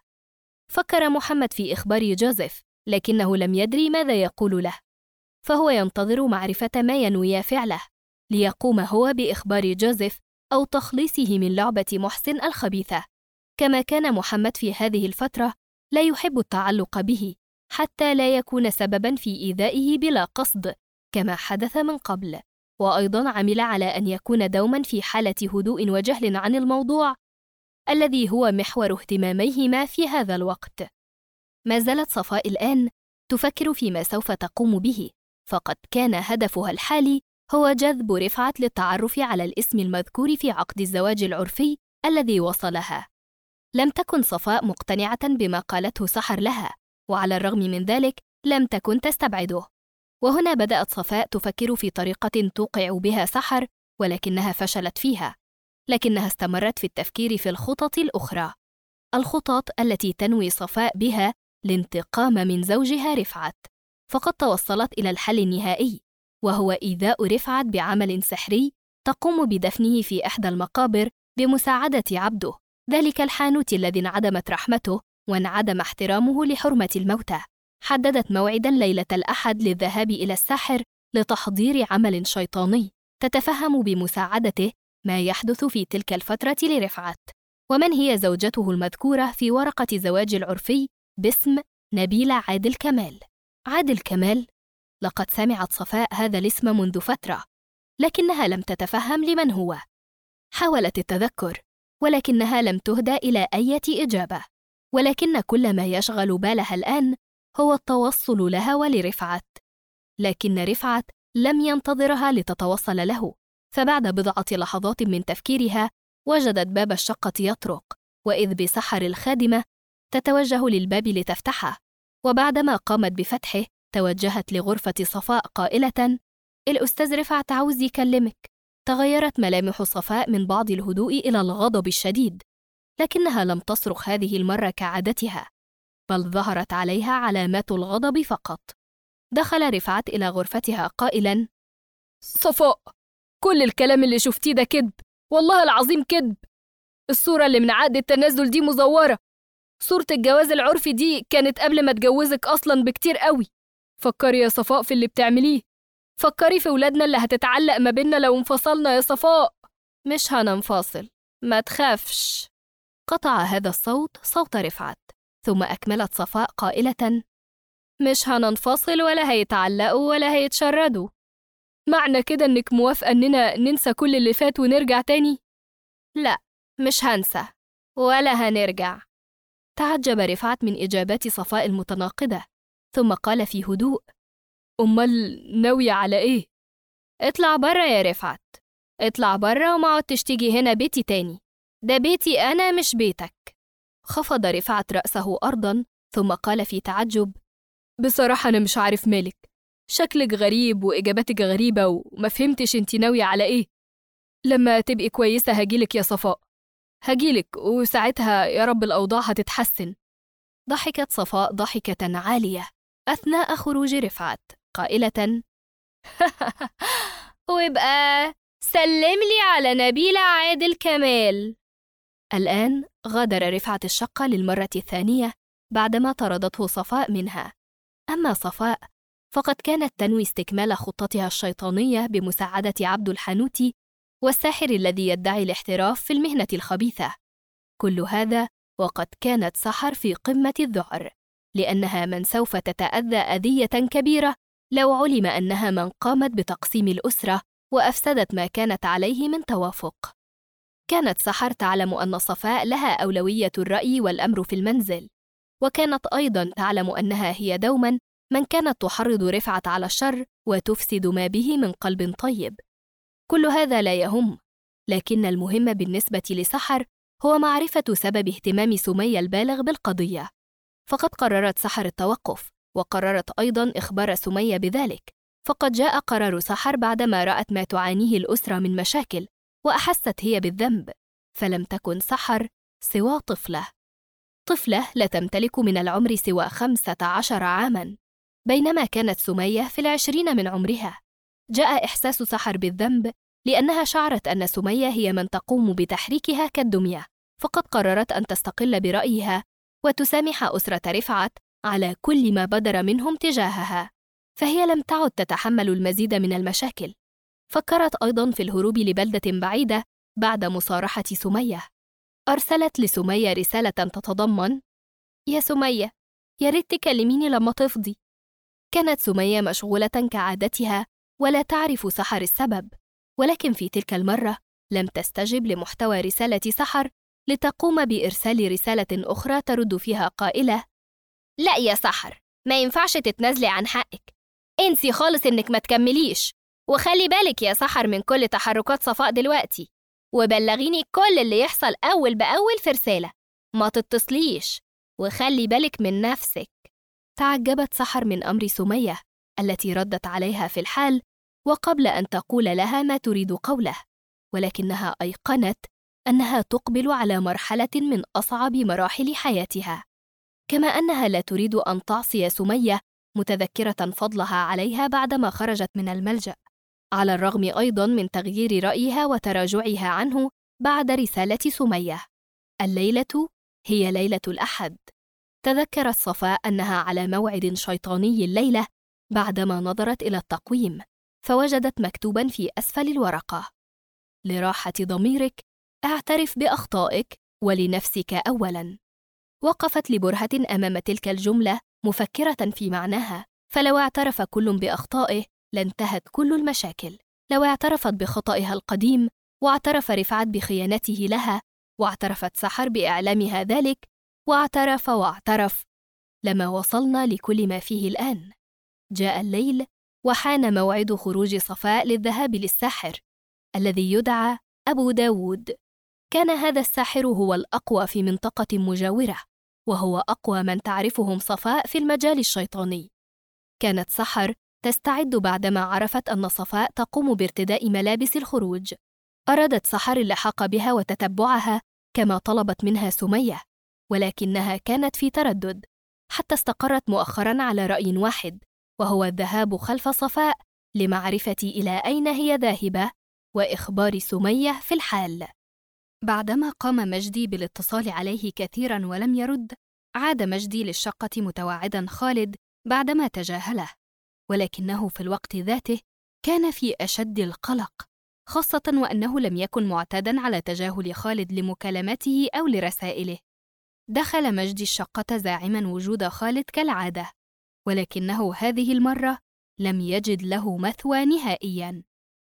فكر محمد في إخبار جوزيف، لكنه لم يدري ماذا يقول له، فهو ينتظر معرفة ما ينوي فعله ليقوم هو بإخبار جوزيف أو تخليصه من لعبة محسن الخبيثة. كما كان محمد في هذه الفترة لا يحب التعلق به حتى لا يكون سبباً في إيذائه بلا قصد كما حدث من قبل، وأيضاً عمل على أن يكون دوماً في حالة هدوء وجهل عن الموضوع الذي هو محور اهتماميهما في هذا الوقت. ما زالت صفاء الآن تفكر فيما سوف تقوم به، فقد كان هدفها الحالي هو جذب رفعت للتعرف على الاسم المذكور في عقد الزواج العرفي الذي وصلها. لم تكن صفاء مقتنعة بما قالته سحر لها، وعلى الرغم من ذلك لم تكن تستبعده. وهنا بدأت صفاء تفكر في طريقة توقع بها سحر، ولكنها فشلت فيها، لكنها استمرت في التفكير في الخطط الأخرى، الخطط التي تنوي صفاء بها الانتقام من زوجها رفعت. فقد توصلت إلى الحل النهائي، وهو إيذاء رفعت بعمل سحري تقوم بدفنه في إحدى المقابر بمساعدة عبده، ذلك الحانوت الذي انعدمت رحمته وانعدم احترامه لحرمة الموتى. حددت موعداً ليلة الأحد للذهاب إلى الساحر لتحضير عمل شيطاني، تتفهم بمساعدته ما يحدث في تلك الفترة لرفعت، ومن هي زوجته المذكورة في ورقة زواج العرفي باسم نبيلة عادل كمال. عادل كمال، لقد سمعت صفاء هذا الاسم منذ فترة، لكنها لم تتفهم لمن هو. حاولت التذكر، ولكنها لم تهدى إلى أي إجابة، ولكن كل ما يشغل بالها الآن هو التوصل لها ولرفعت. لكن رفعت لم ينتظرها لتتوصل له، فبعد بضعة لحظات من تفكيرها وجدت باب الشقة يطرق، وإذ بسحر الخادمة تتوجه للباب لتفتحه، وبعدما قامت بفتحه توجهت لغرفة صفاء قائلة: الأستاذ رفعت عاوز يكلمك. تغيرت ملامح صفاء من بعض الهدوء إلى الغضب الشديد، لكنها لم تصرخ هذه المرة كعادتها، بل ظهرت عليها علامات الغضب فقط. دخل رفعت إلى غرفتها قائلاً: صفاء، كل الكلام اللي شفتيه ده كذب، والله العظيم كذب. الصورة اللي من عقد التنازل دي مزورة. صورة الجواز العرفي دي كانت قبل ما اتجوزك أصلاً بكتير قوي. فكري يا صفاء في اللي بتعمليه، فكري في ولادنا اللي هتتعلق ما بيننا لو انفصلنا يا صفاء. مش هننفصل، ما تخافش. قطع هذا الصوت صوت رفعت، ثم أكملت صفاء قائلة: مش هننفصل ولا هيتعلقوا ولا هيتشردوا. معنى كده إنك موافقة إننا ننسى كل اللي فات ونرجع تاني؟ لا، مش هنسى ولا هنرجع. تعجب رفعت من إجابات صفاء المتناقضة، ثم قال في هدوء: أمال ناوية على إيه؟ اطلع برا يا رفعت، اطلع برا وما عدتش تيجي هنا بيتي تاني، ده بيتي أنا مش بيتك. خفض رفعت رأسه أرضاً، ثم قال في تعجب: بصراحة أنا مش عارف مالك، شكلك غريب وإجاباتك غريبة وما فهمتش انتي ناوية على إيه. لما تبقي كويسة هجيلك يا صفاء، هجيلك وساعتها يا رب الأوضاع هتتحسن. ضحكت صفاء ضحكة عالية أثناء خروج رفعت قائلة: ويبقى سلملي على نبيلة عادل كمال. الآن غادر رفعت الشقة للمرة الثانية بعدما طردته صفاء منها. أما صفاء فقد كانت تنوي استكمال خطتها الشيطانية بمساعدة عبد الحنوتي والساحر الذي يدعي الاحتراف في المهنة الخبيثة. كل هذا وقد كانت سحر في قمة الذعر، لأنها من سوف تتأذى أذية كبيرة لو علم أنها من قامت بتقسيم الأسرة وأفسدت ما كانت عليه من توافق. كانت سحر تعلم أن صفاء لها أولوية الرأي والأمر في المنزل، وكانت أيضاً تعلم أنها هي دوماً من كانت تحرض رفعت على الشر وتفسد ما به من قلب طيب. كل هذا لا يهم، لكن المهم بالنسبة لسحر هو معرفة سبب اهتمام سمية البالغ بالقضية. فقد قررت سحر التوقف، وقررت أيضاً إخبار سمية بذلك، فقد جاء قرار سحر بعدما رأت ما تعانيه الأسرة من مشاكل، وأحست هي بالذنب، فلم تكن سحر سوى طفلة لا تمتلك من العمر سوى 15 عاماً، بينما كانت سمية في 20 من عمرها. جاء إحساس سحر بالذنب لأنها شعرت أن سمية هي من تقوم بتحريكها كالدمية، فقد قررت أن تستقل برأيها وتسامح أسرة رفعت على كل ما بدر منهم تجاهها، فهي لم تعد تتحمل المزيد من المشاكل. فكرت أيضاً في الهروب لبلدة بعيدة بعد مصارحة سمية. أرسلت لسمية رسالة تتضمن: يا سمية، يا ريت تكلميني لما تفضي. كانت سمية مشغولة كعادتها ولا تعرف سحر السبب، ولكن في تلك المرة لم تستجب لمحتوى رسالة سحر لتقوم بإرسال رسالة أخرى ترد فيها قائلة: لا يا سحر، ما ينفعش تتنازلي عن حقك، انسي خالص انك ما تكمليش، وخلي بالك يا سحر من كل تحركات صفاء دلوقتي، وبلغيني كل اللي يحصل أول بأول في رسالة، ما تتصليش، وخلي بالك من نفسك. تعجبت سحر من أمر سمية التي ردت عليها في الحال وقبل أن تقول لها ما تريد قوله، ولكنها أيقنت أنها تقبل على مرحلة من أصعب مراحل حياتها، كما أنها لا تريد أن تعصي سمية متذكرة فضلها عليها بعدما خرجت من الملجأ، على الرغم أيضاً من تغيير رأيها وتراجعها عنه بعد رسالة سمية. الليلة هي ليلة الأحد. تذكرت صفاء أنها على موعد شيطاني الليلة بعدما نظرت إلى التقويم، فوجدت مكتوباً في أسفل الورقة: لراحة ضميرك اعترف بأخطائك ولنفسك أولاً. وقفت لبرهة أمام تلك الجملة مفكرة في معناها، فلو اعترف كل بأخطائه لانتهت كل المشاكل. لو اعترفت بخطئها القديم، واعترف رفعت بخيانته لها، واعترفت سحر بإعلامها ذلك، واعترف، لما وصلنا لكل ما فيه الآن. جاء الليل، وحان موعد خروج صفاء للذهاب للساحر الذي يدعى أبو داود. كان هذا الساحر هو الأقوى في منطقة مجاورة، وهو أقوى من تعرفهم صفاء في المجال الشيطاني. كانت سحر تستعد بعدما عرفت أن صفاء تقوم بارتداء ملابس الخروج. أرادت سحر اللحاق بها وتتبعها كما طلبت منها سمية، ولكنها كانت في تردد، حتى استقرت مؤخراً على رأي واحد، وهو الذهاب خلف صفاء لمعرفة إلى أين هي ذاهبة وإخبار سمية في الحال. بعدما قام مجدي بالاتصال عليه كثيراً ولم يرد، عاد مجدي للشقة متوعداً خالد بعدما تجاهله، ولكنه في الوقت ذاته كان في أشد القلق، خاصة وأنه لم يكن معتاداً على تجاهل خالد لمكالماته أو لرسائله. دخل مجدي الشقة زاعماً وجود خالد كالعادة، ولكنه هذه المرة لم يجد له مثوى نهائياً.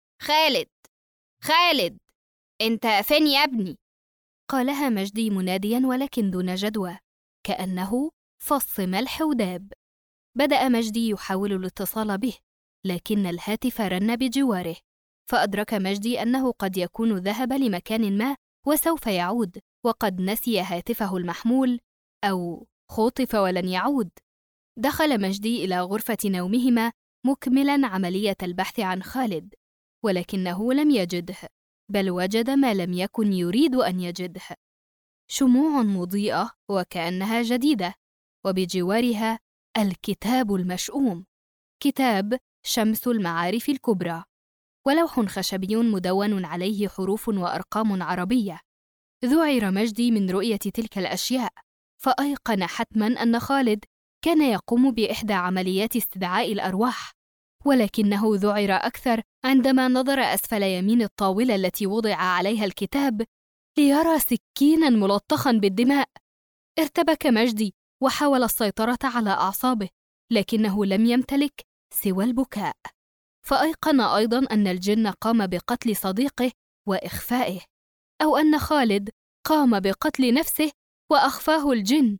خالد، أنت فين يا ابني؟ قالها مجدي منادياً ولكن دون جدوى، كأنه فص ملح وداب. بدأ مجدي يحاول الاتصال به، لكن الهاتف رن بجواره، فأدرك مجدي أنه قد يكون ذهب لمكان ما وسوف يعود، وقد نسي هاتفه المحمول أو خُطف ولن يعود. دخل مجدي إلى غرفة نومهما مكملاً عملية البحث عن خالد، ولكنه لم يجده، بل وجد ما لم يكن يريد أن يجده: شموع مضيئة وكأنها جديدة، وبجوارها الكتاب المشؤوم، كتاب شمس المعارف الكبرى، ولوح خشبي مدون عليه حروف وأرقام عربية. ذعر مجدي من رؤية تلك الأشياء، فأيقن حتماً أن خالد كان يقوم بإحدى عمليات استدعاء الأرواح، ولكنه ذعر أكثر عندما نظر أسفل يمين الطاولة التي وضع عليها الكتاب ليرى سكيناً ملطخاً بالدماء. ارتبك مجدي وحاول السيطرة على أعصابه، لكنه لم يمتلك سوى البكاء. فأيقن أيضاً أن الجن قام بقتل صديقه وإخفائه، أو أن خالد قام بقتل نفسه وأخفاه الجن،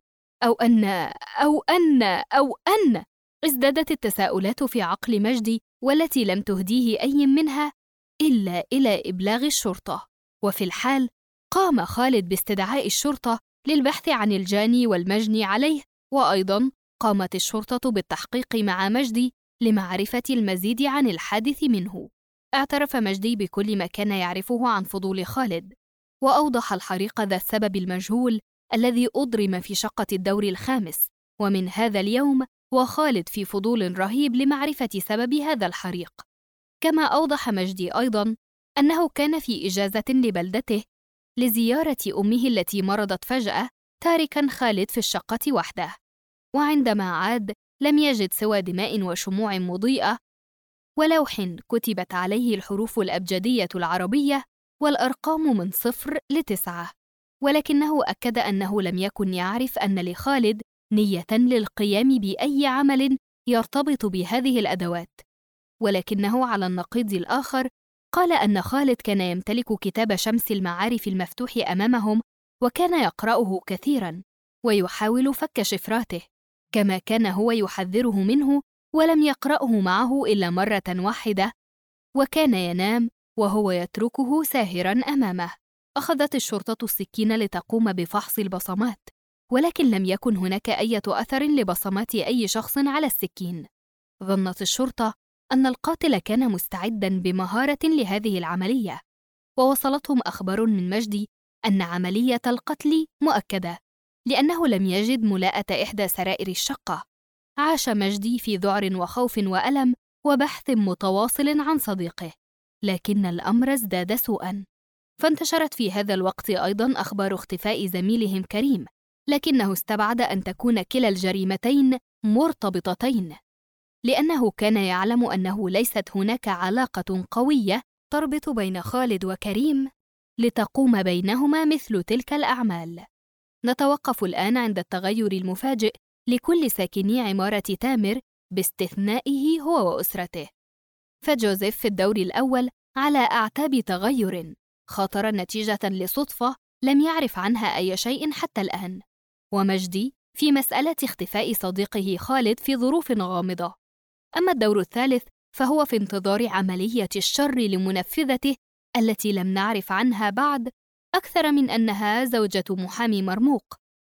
أو أن ازدادت التساؤلات في عقل مجدي، والتي لم تهديه أي منها إلا إلى إبلاغ الشرطة. وفي الحال قام خالد باستدعاء الشرطة للبحث عن الجاني والمجني عليه، وأيضاً قامت الشرطة بالتحقيق مع مجدي لمعرفة المزيد عن الحادث منه. اعترف مجدي بكل ما كان يعرفه عن فضول خالد، وأوضح الحريق ذا السبب المجهول الذي أضرم في شقة الدور الخامس، ومن هذا اليوم وخالد في فضول رهيب لمعرفة سبب هذا الحريق. كما أوضح مجدي أيضاً أنه كان في إجازة لبلدته لزيارة أمه التي مرضت فجأة، تاركاً خالد في الشقة وحده، وعندما عاد لم يجد سوى دماء وشموع مضيئة ولوح كتبت عليه الحروف الأبجدية العربية والأرقام من 0 ل9، ولكنه أكد أنه لم يكن يعرف أن لخالد نية للقيام بأي عمل يرتبط بهذه الأدوات. ولكنه على النقيض الآخر قال أن خالد كان يمتلك كتاب شمس المعارف المفتوح أمامهم، وكان يقرأه كثيراً ويحاول فك شفراته، كما كان هو يحذره منه ولم يقرأه معه إلا مرة واحدة، وكان ينام وهو يتركه ساهراً أمامه. أخذت الشرطة السكين لتقوم بفحص البصمات، ولكن لم يكن هناك أي أثر لبصمات أي شخص على السكين. ظنت الشرطة أن القاتل كان مستعداً بمهارة لهذه العملية، ووصلتهم أخبار من مجدي أن عملية القتل مؤكدة، لأنه لم يجد ملاءة إحدى سرائر الشقة. عاش مجدي في ذعر وخوف وألم وبحث متواصل عن صديقه، لكن الأمر ازداد سوءاً. فانتشرت في هذا الوقت أيضاً أخبار اختفاء زميلهم كريم، لكنه استبعد أن تكون كلا الجريمتين مرتبطتين. لأنه كان يعلم أنه ليست هناك علاقة قوية تربط بين خالد وكريم لتقوم بينهما مثل تلك الأعمال. نتوقف الآن عند التغير المفاجئ لكل ساكني عمارة تامر باستثنائه هو وأسرته. فجوزيف في الدور الأول على أعتاب تغير خاطر نتيجة لصدفة لم يعرف عنها أي شيء حتى الآن، ومجدي في مسألة اختفاء صديقه خالد في ظروف غامضة. أما الدور الثالث فهو في انتظار عملية الشر لمنفذته التي لم نعرف عنها بعد أكثر من أنها زوجة محامي مرموق.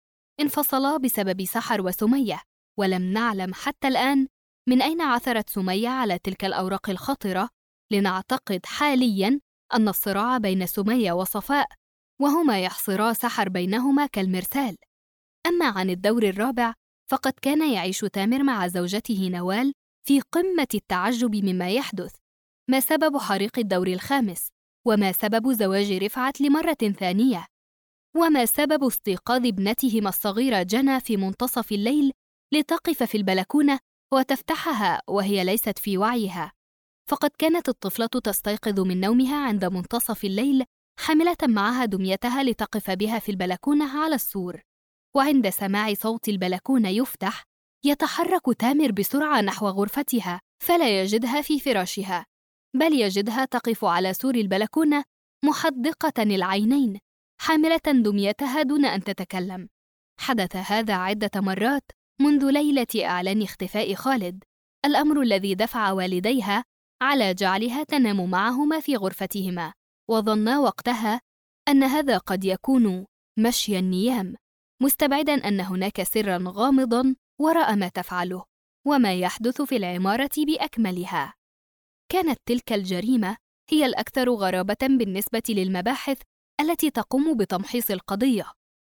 انفصلا بسبب سحر وسمية، ولم نعلم حتى الآن من أين عثرت سمية على تلك الأوراق الخطرة، لنعتقد حالياً أن الصراع بين سمية وصفاء وهما يحصرا سحر بينهما كالمرسال. أما عن الدور الرابع فقد كان يعيش تامر مع زوجته نوال في قمة التعجب مما يحدث. ما سبب حريق الدور الخامس؟ وما سبب زواج رفعت لمرة ثانية؟ وما سبب استيقاظ ابنتهما الصغيرة جنى في منتصف الليل لتقف في البلكونة وتفتحها وهي ليست في وعيها؟ فقد كانت الطفلة تستيقظ من نومها عند منتصف الليل حاملة معها دميتها لتقف بها في البلكونة على السور، وعند سماع صوت البلكونة يفتح يتحرك تامر بسرعة نحو غرفتها فلا يجدها في فراشها، بل يجدها تقف على سور البلكونة محدقة العينين حاملة دميتها دون أن تتكلم. حدث هذا عدة مرات منذ ليلة إعلان اختفاء خالد، الأمر الذي دفع والديها على جعلها تنام معهما في غرفتهما، وظنا وقتها أن هذا قد يكون مشي النيام، مستبعداً أن هناك سراً غامضاً وراء ما تفعله وما يحدث في العمارة بأكملها. كانت تلك الجريمة هي الأكثر غرابة بالنسبة للمباحث التي تقوم بتمحيص القضية،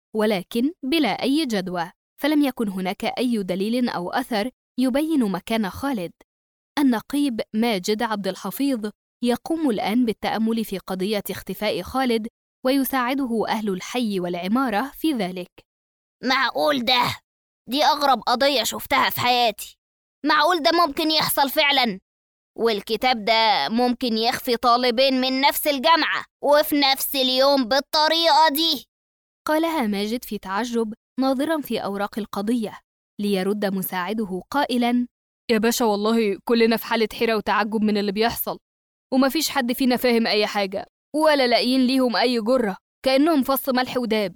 ولكن بلا أي جدوى، فلم يكن هناك أي دليل أو أثر يبين مكان خالد. النقيب ماجد عبد الحفيظ يقوم الآن بالتأمل في قضية اختفاء خالد ويساعده أهل الحي والعمارة في ذلك. معقول ده؟ دي أغرب قضية شفتها في حياتي. معقول ده ممكن يحصل فعلا؟ والكتاب ده ممكن يخفي طالبين من نفس الجامعة وفي نفس اليوم بالطريقة دي؟ قالها ماجد في تعجب ناظراً في أوراق القضية، ليرد مساعده قائلاً: يا باشا والله كلنا في حالة حيرة وتعجب من اللي بيحصل، ومفيش حد فينا فاهم أي حاجة ولا لاقيين ليهم أي جرة، كأنهم فص ملح وداب.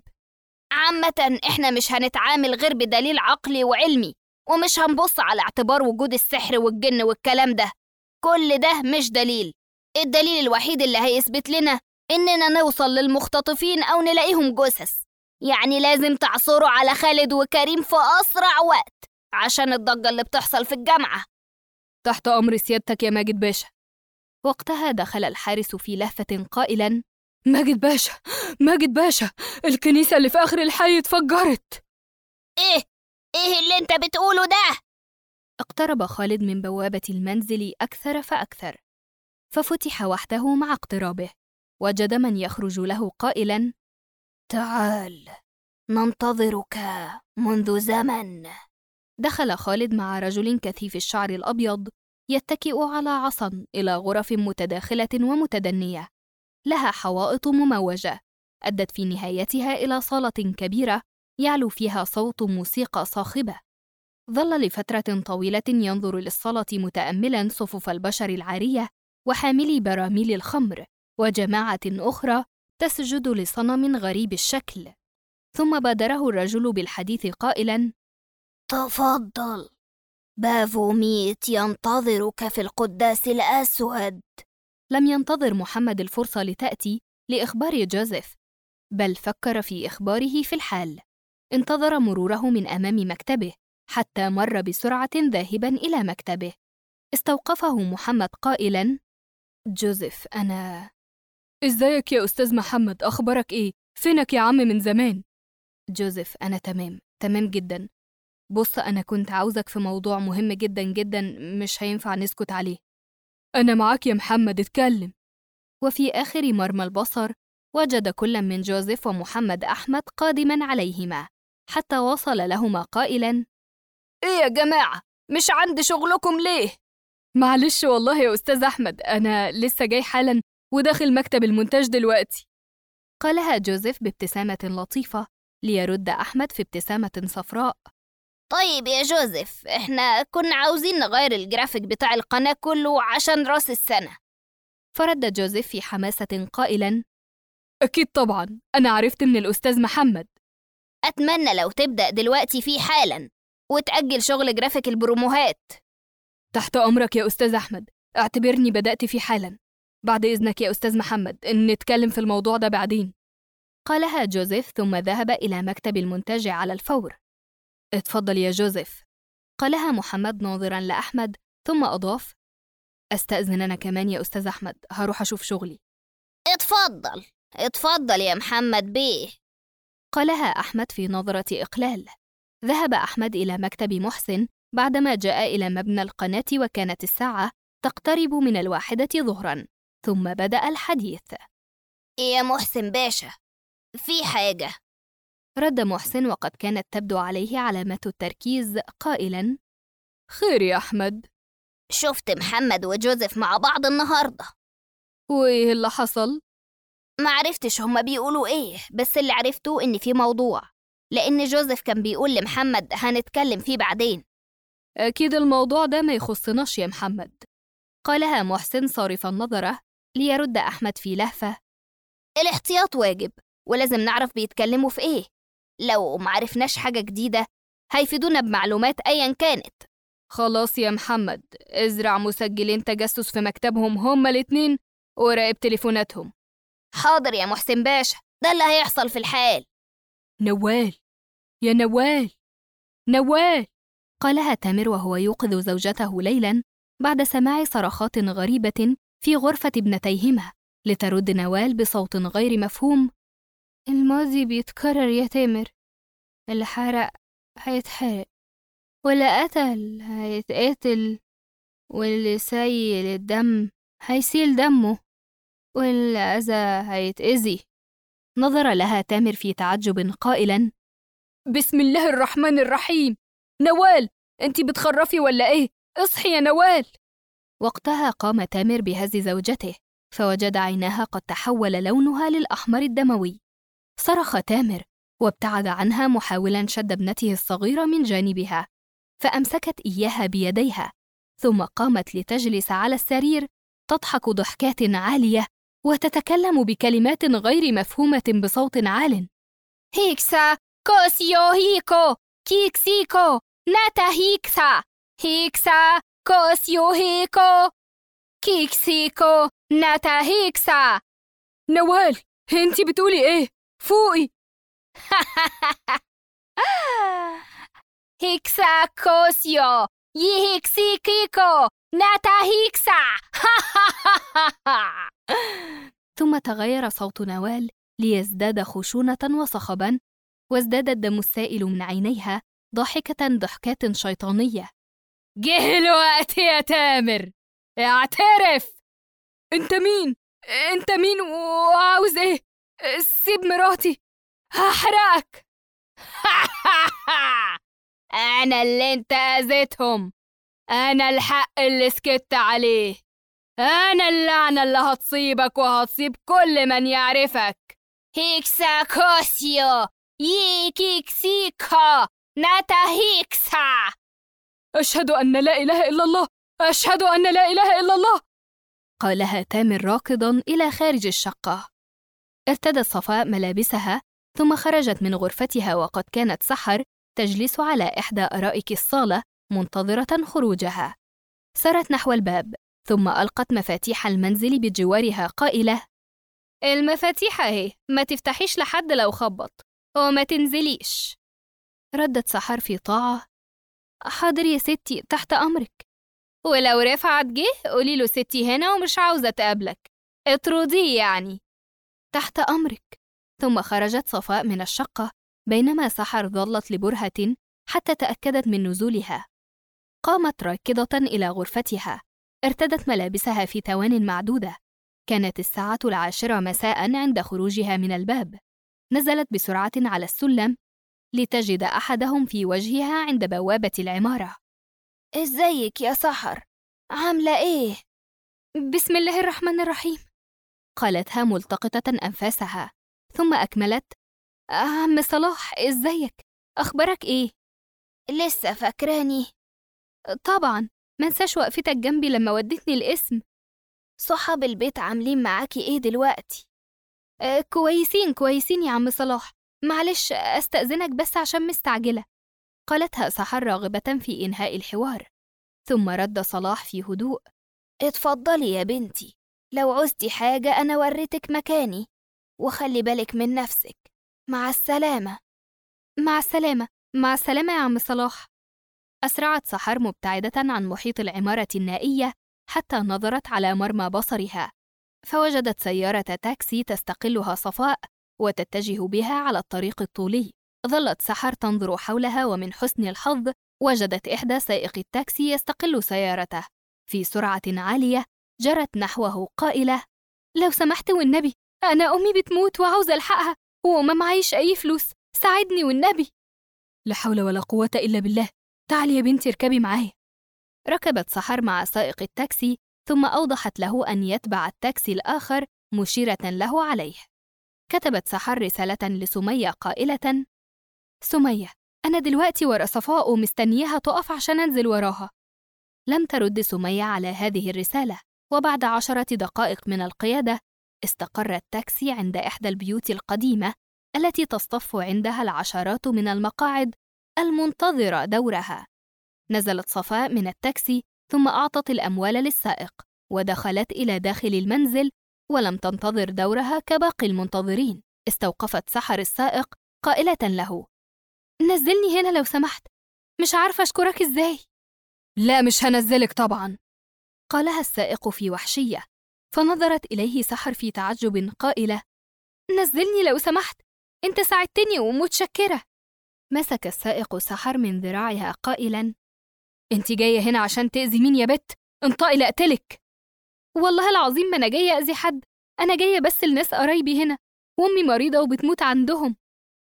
عامة إحنا مش هنتعامل غير بدليل عقلي وعلمي، ومش هنبص على اعتبار وجود السحر والجن والكلام ده. كل ده مش دليل. الدليل الوحيد اللي هيثبت لنا إننا نوصل للمختطفين أو نلاقيهم جثث. يعني لازم تعثروا على خالد وكريم في أسرع وقت عشان الضجة اللي بتحصل في الجامعة. تحت أمر سيادتك يا ماجد باشا. وقتها دخل الحارس في لهفة قائلاً: ماجد باشا، ماجد باشا، الكنيسة اللي في آخر الحي اتفجرت. إيه اللي أنت بتقوله ده؟ اقترب خالد من بوابة المنزل أكثر فأكثر، ففتح وحده مع اقترابه، وجد من يخرج له قائلاً: تعال، ننتظرك منذ زمن. دخل خالد مع رجل كثيف الشعر الأبيض يتكئ على عصا إلى غرف متداخلة ومتدنية لها حوائط مموجة أدت في نهايتها إلى صالة كبيرة يعلو فيها صوت موسيقى صاخبة. ظل لفترة طويلة ينظر للصالة متأملاً صفوف البشر العارية وحاملي براميل الخمر وجماعة أخرى تسجد لصنم غريب الشكل، ثم بادره الرجل بالحديث قائلاً: تفضل، بافوميت ينتظرك في القداس الأسود. لم ينتظر محمد الفرصة لتأتي لإخبار جوزيف، بل فكر في إخباره في الحال. انتظر مروره من أمام مكتبه حتى مر بسرعة ذاهباً إلى مكتبه. استوقفه محمد قائلاً: جوزيف، أنا... إزيك يا أستاذ محمد، أخبارك إيه؟ فينك يا عم من زمان؟ جوزيف، أنا تمام جداً. بص، أنا كنت عاوزك في موضوع مهم جداً جداً مش هينفع نسكت عليه. أنا معاك يا محمد، اتكلم. وفي آخر مرمى البصر وجد كل من جوزيف ومحمد أحمد قادماً عليهما، حتى وصل لهما قائلاً: إيه يا جماعة، مش عند شغلكم ليه؟ معلش والله يا أستاذ أحمد، أنا لسه جاي حالاً وداخل مكتب المونتاج دلوقتي، قالها جوزيف بابتسامة لطيفة، ليرد أحمد في ابتسامة صفراء. طيب يا جوزيف، احنا كنا عاوزين نغير الجرافيك بتاع القناة كله عشان راس السنة. فرد جوزيف في حماسة قائلاً: أكيد طبعاً، أنا عرفت من الأستاذ محمد. أتمنى لو تبدأ دلوقتي فيه حالاً وتأجل شغل جرافيك البروموهات. تحت أمرك يا أستاذ أحمد، اعتبرني بدأت فيه حالاً. بعد إذنك يا أستاذ محمد، إن نتكلم في الموضوع ده بعدين، قالها جوزيف، ثم ذهب إلى مكتب المونتاج على الفور. اتفضل يا جوزيف، قالها محمد ناظراً لأحمد، ثم أضاف: أستأذن أنا كمان يا أستاذ أحمد، هروح أشوف شغلي. اتفضل يا محمد بيه، قالها أحمد في نظرة إقلال. ذهب أحمد إلى مكتب محسن بعدما جاء إلى مبنى القناة، وكانت الساعة تقترب من 1 ظهراً، ثم بدأ الحديث. يا محسن باشا، في حاجة. رد محسن وقد كانت تبدو عليه علامات التركيز قائلاً: خير يا أحمد؟ شفت محمد وجوزيف مع بعض النهاردة. وإيه اللي حصل؟ معرفتش هما بيقولوا إيه، بس اللي عرفته إن في موضوع، لأن جوزيف كان بيقول لمحمد هنتكلم فيه بعدين. أكيد الموضوع ده ما يخصناش يا محمد، قالها محسن صارفاً نظره، ليرد أحمد في لهفة: الاحتياط واجب، ولازم نعرف بيتكلموا في إيه. لو معرفناش حاجة جديدة هيفيدونا بمعلومات أياً كانت. خلاص يا محمد، ازرع مسجلين تجسس في مكتبهم هما الاتنين وراقب تليفوناتهم. حاضر يا محسن باشا، ده اللي هيحصل في الحال. نوال، يا نوال، قالها تامر وهو يوقظ زوجته ليلاً بعد سماع صرخات غريبة في غرفة ابنتيهما، لترد نوال بصوت غير مفهوم: الماضي بيتكرر يا تامر، اللي حرق هيتحرق، واللي قتل هيتقتل، واللي سيل الدم هيسيل دمه، واللي أذى هيتأذي. نظر لها تامر في تعجب قائلاً: بسم الله الرحمن الرحيم. نوال، انتي بتخرفي ولا ايه؟ اصحي يا نوال. وقتها قام تامر بهز زوجته، فوجد عيناها قد تحول لونها للأحمر الدموي. صرخ تامر وابتعد عنها محاولاً شد ابنته الصغيرة من جانبها، فأمسكت إياها بيديها، ثم قامت لتجلس على السرير تضحك ضحكات عالية وتتكلم بكلمات غير مفهومة بصوت عال: هيكسا كوسيو هيكو كيكسيكو ناتا هيكسا، هيكسا كوسيو هيكو كيكسيكو ناتا هيكسا. نوال، انتي بتقولي ايه؟ فوقي. هيكسا كوسيو يهيكسي كيكو ناتا هيكسا. ثم تغير صوت نوال ليزداد خشونة وصخباً، وازداد الدم السائل من عينيها ضاحكة ضحكات شيطانية. جه الوقت يا تامر، اعترف. انت مين وعاوز ايه؟ سيب مراتي، هحرقك. انا اللي انت اذيتهم، انا الحق اللي سكت عليه، انا اللعنة اللي هتصيبك وهتصيب كل من يعرفك. هيكسا كوسيو يكيكسيكو ناتا هيكسا. أشهد أن لا إله إلا الله، أشهد أن لا إله إلا الله، قالها تامر راكضاً إلى خارج الشقة. ارتدت صفاء ملابسها ثم خرجت من غرفتها، وقد كانت سحر تجلس على إحدى أرائك الصالة منتظرة خروجها. سارت نحو الباب، ثم ألقت مفاتيح المنزل بجوارها قائلة: المفاتيح اهي، ما تفتحيش لحد لو خبط، وما تنزليش. ردت سحر في طاعة: حاضر يا ستي، تحت أمرك. ولو رفعت جه قولي له ستي هنا ومش عاوزة تقابلك، اطرديه يعني. تحت أمرك. ثم خرجت صفاء من الشقة، بينما سحر ظلت لبرهة حتى تأكدت من نزولها. قامت راكضة إلى غرفتها، ارتدت ملابسها في ثوان معدودة. كانت الساعة 10 مساء عند خروجها من الباب. نزلت بسرعة على السلم لتجد أحدهم في وجهها عند بوابة العمارة. ازيك يا سحر؟ عاملة ايه؟ بسم الله الرحمن الرحيم، قالتها ملتقطة أنفاسها، ثم أكملت: عم صلاح ازيك؟ أخبارك ايه؟ لسه فاكراني؟ طبعا، منساش وقفتك جنبي لما وديتني القسم. صحاب البيت عاملين معاكي ايه دلوقتي؟ كويسين يا عم صلاح، معلش أستأذنك بس عشان مستعجلة، قالتها سحر راغبة في إنهاء الحوار. ثم رد صلاح في هدوء: اتفضلي يا بنتي، لو عوزتي حاجة أنا وريتك مكاني، وخلي بالك من نفسك. مع السلامة. مع السلامة، مع السلامة يا عم صلاح. أسرعت سحر مبتعدة عن محيط العمارة النائية حتى نظرت على مرمى بصرها، فوجدت سيارة تاكسي تستقلها صفاء وتتجه بها على الطريق الطولي. ظلت سحر تنظر حولها، ومن حسن الحظ وجدت إحدى سائقي التاكسي يستقل سيارته في سرعة عالية، جرت نحوه قائلة: لو سمحت والنبي، أنا أمي بتموت وعاوزة ألحقها وما معيش أي فلوس، ساعدني والنبي. لا حول ولا قوة إلا بالله، تعالي يا بنتي اركبي معايا. ركبت سحر مع سائق التاكسي، ثم أوضحت له أن يتبع التاكسي الآخر مشيرة له عليه. كتبت سحر رسالة لسمية قائلة: سمية، أنا دلوقتي ورا صفاء ومستنياها تقف عشان أنزل وراها. لم ترد سمية على هذه الرسالة، وبعد 10 دقائق من القيادة استقر التاكسي عند إحدى البيوت القديمة التي تصطف عندها العشرات من المقاعد المنتظرة دورها. نزلت صفاء من التاكسي ثم أعطت الأموال للسائق ودخلت إلى داخل المنزل، ولم تنتظر دورها كباقي المنتظرين. استوقفت سحر السائق قائلة له: نزلني هنا لو سمحت، مش عارفة أشكرك إزاي. لا مش هنزلك طبعا، قالها السائق في وحشية، فنظرت إليه سحر في تعجب قائلة: نزلني لو سمحت، أنت ساعدتني ومتشكرة. مسك السائق سحر من ذراعها قائلا: أنت جاية هنا عشان تأذي مين يا بت؟ انطقي لأقتلك. والله العظيم ما أنا جاية أذي حد، أنا جاية بس لناس قرايبي هنا، وأمي مريضة وبتموت عندهم.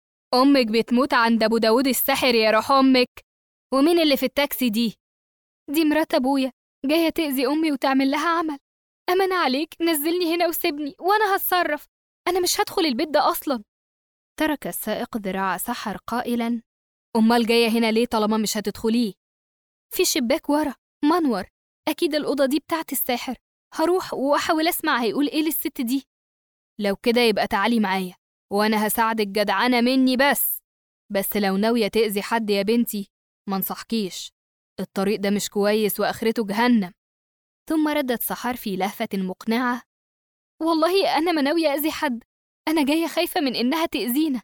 أمك بتموت عند أبو داود الساحر يا روح أمك. ومين اللي في التاكسي دي؟ دي مرات أبويا، جاية تأذي أمي وتعمل لها عمل. أمان عليك، نزلني هنا وسيبني وأنا هتصرف، أنا مش هدخل البيت ده أصلا. ترك السائق ذراع سحر قائلا: أمال جاية هنا ليه طالما مش هتدخليه؟ في شباك ورا منور، أكيد الأوضة دي بتاعت الساحر، هروح وأحاول أسمع هيقول إيه للست دي. لو كده يبقى تعالي معايا وأنا هساعدك، جدعانة مني بس لو ناوية تأذي حد يا بنتي منصحكيش، الطريق ده مش كويس وآخرته جهنم. ثم ردت سحر في لهفة مقنعة: والله أنا ما ناوية أذي حد، أنا جاية خايفة من إنها تأذينا.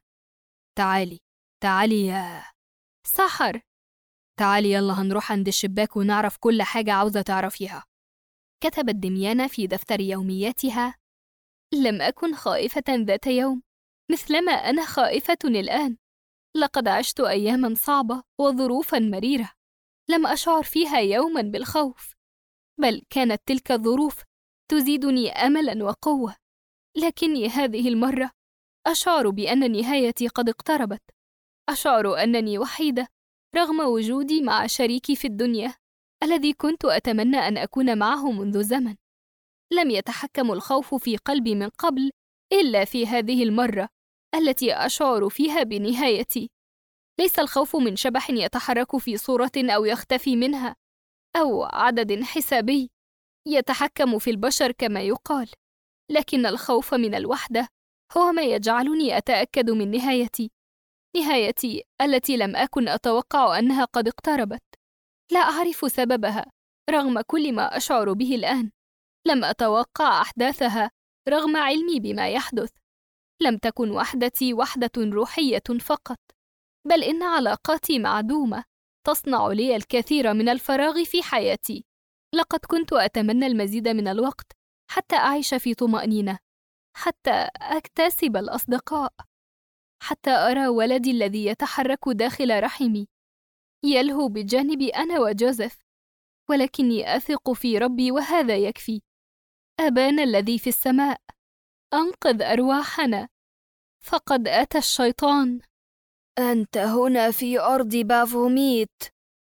تعالي يا سحر، تعالي يلا هنروح عند الشباك ونعرف كل حاجة عاوزة تعرفيها. كتبت دميانة في دفتر يومياتها: لم أكن خائفة ذات يوم مثلما أنا خائفة الآن. لقد عشت أياماً صعبة وظروفاً مريرة لم أشعر فيها يوماً بالخوف، بل كانت تلك الظروف تزيدني أملاً وقوة. لكني هذه المرة أشعر بأن نهايتي قد اقتربت، أشعر أنني وحيدة رغم وجودي مع شريكي في الدنيا الذي كنت أتمنى أن أكون معه منذ زمن. لم يتحكم الخوف في قلبي من قبل إلا في هذه المرة التي أشعر فيها بنهايتي. ليس الخوف من شبح يتحرك في صورة أو يختفي منها، أو عدد حسابي يتحكم في البشر كما يقال، لكن الخوف من الوحدة هو ما يجعلني أتأكد من نهايتي التي لم أكن أتوقع أنها قد اقتربت. لا أعرف سببها رغم كل ما أشعر به الآن. لم أتوقع أحداثها رغم علمي بما يحدث. لم تكن وحدتي وحدة روحية فقط، بل إن علاقاتي معدومة تصنع لي الكثير من الفراغ في حياتي. لقد كنت أتمنى المزيد من الوقت حتى أعيش في طمأنينة، حتى أكتسب الأصدقاء، حتى أرى ولدي الذي يتحرك داخل رحمي يلهو بجانبي أنا وجوزيف. ولكني أثق في ربي وهذا يكفي. أبانا الذي في السماء، أنقذ أرواحنا، فقد أتى الشيطان. أنت هنا في أرض بافوميت،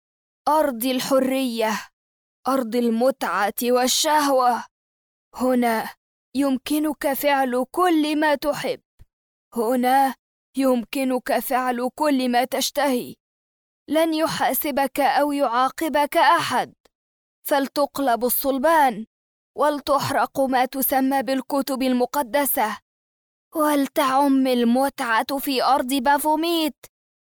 أرض الحرية، أرض المتعة والشهوة. هنا يمكنك فعل كل ما تحب، هنا يمكنك فعل كل ما تشتهي. لن يحاسبك أو يعاقبك أحد، فلتقلب الصلبان ولتحرق ما تسمى بالكتب المقدسة، ولتعم المتعة في أرض بافوميت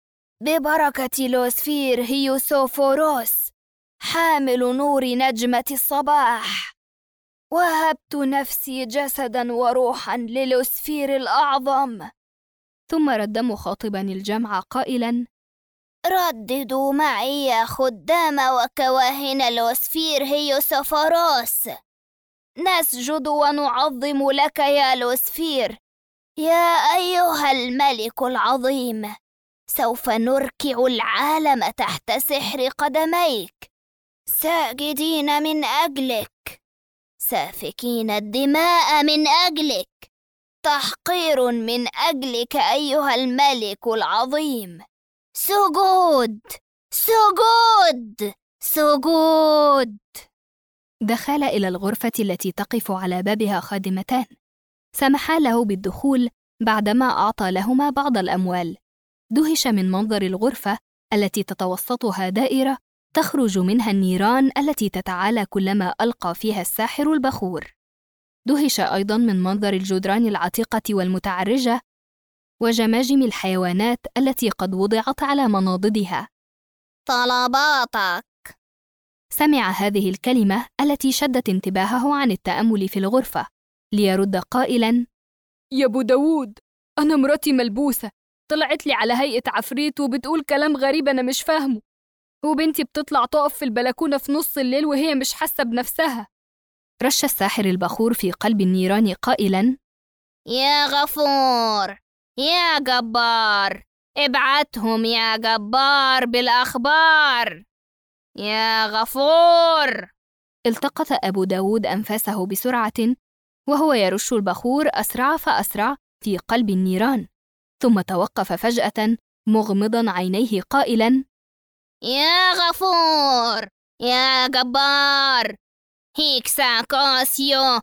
ببركة لوسفير هيوسوفوروس حامل نور نجمة الصباح. وهبت نفسي جسداً وروحاً للوسفير الأعظم. ثم رد مخاطبا الجمع قائلا: رددوا معي يا خدام وكواهن لوسفير هيوسوفوروس. نسجد ونعظم لك يا لوسفير، يا أيها الملك العظيم. سوف نركع العالم تحت سحر قدميك، ساجدين من أجلك، سافكين الدماء من أجلك، تحقير من أجلك أيها الملك العظيم. سجود سجود سجود. دخل إلى الغرفة التي تقف على بابها خادمتان، سمحا له بالدخول بعدما أعطى لهما بعض الأموال. دهش من منظر الغرفة التي تتوسطها دائرة تخرج منها النيران التي تتعالى كلما ألقى فيها الساحر البخور. دهش أيضاً من منظر الجدران العتيقة والمتعرجة وجماجم الحيوانات التي قد وضعت على مناضدها. طلباتك. سمع هذه الكلمة التي شدت انتباهه عن التأمل في الغرفة، ليرد قائلاً: يا أبو داود، أنا مراتي ملبوسة، طلعت لي على هيئة عفريت وبتقول كلام غريب أنا مش فاهمه، وبنتي بتطلع تقف في البلكونة في نص الليل وهي مش حاسة بنفسها. رش الساحر البخور في قلب النيران قائلاً: يا غفور، يا جبار، ابعتهم يا جبار بالأخبار، يا غفور. التقط أبو داود أنفاسه بسرعة وهو يرش البخور أسرع فأسرع في قلب النيران، ثم توقف فجأة مغمضاً عينيه قائلاً: يا غفور، يا جبار، هيكسا كاسيو،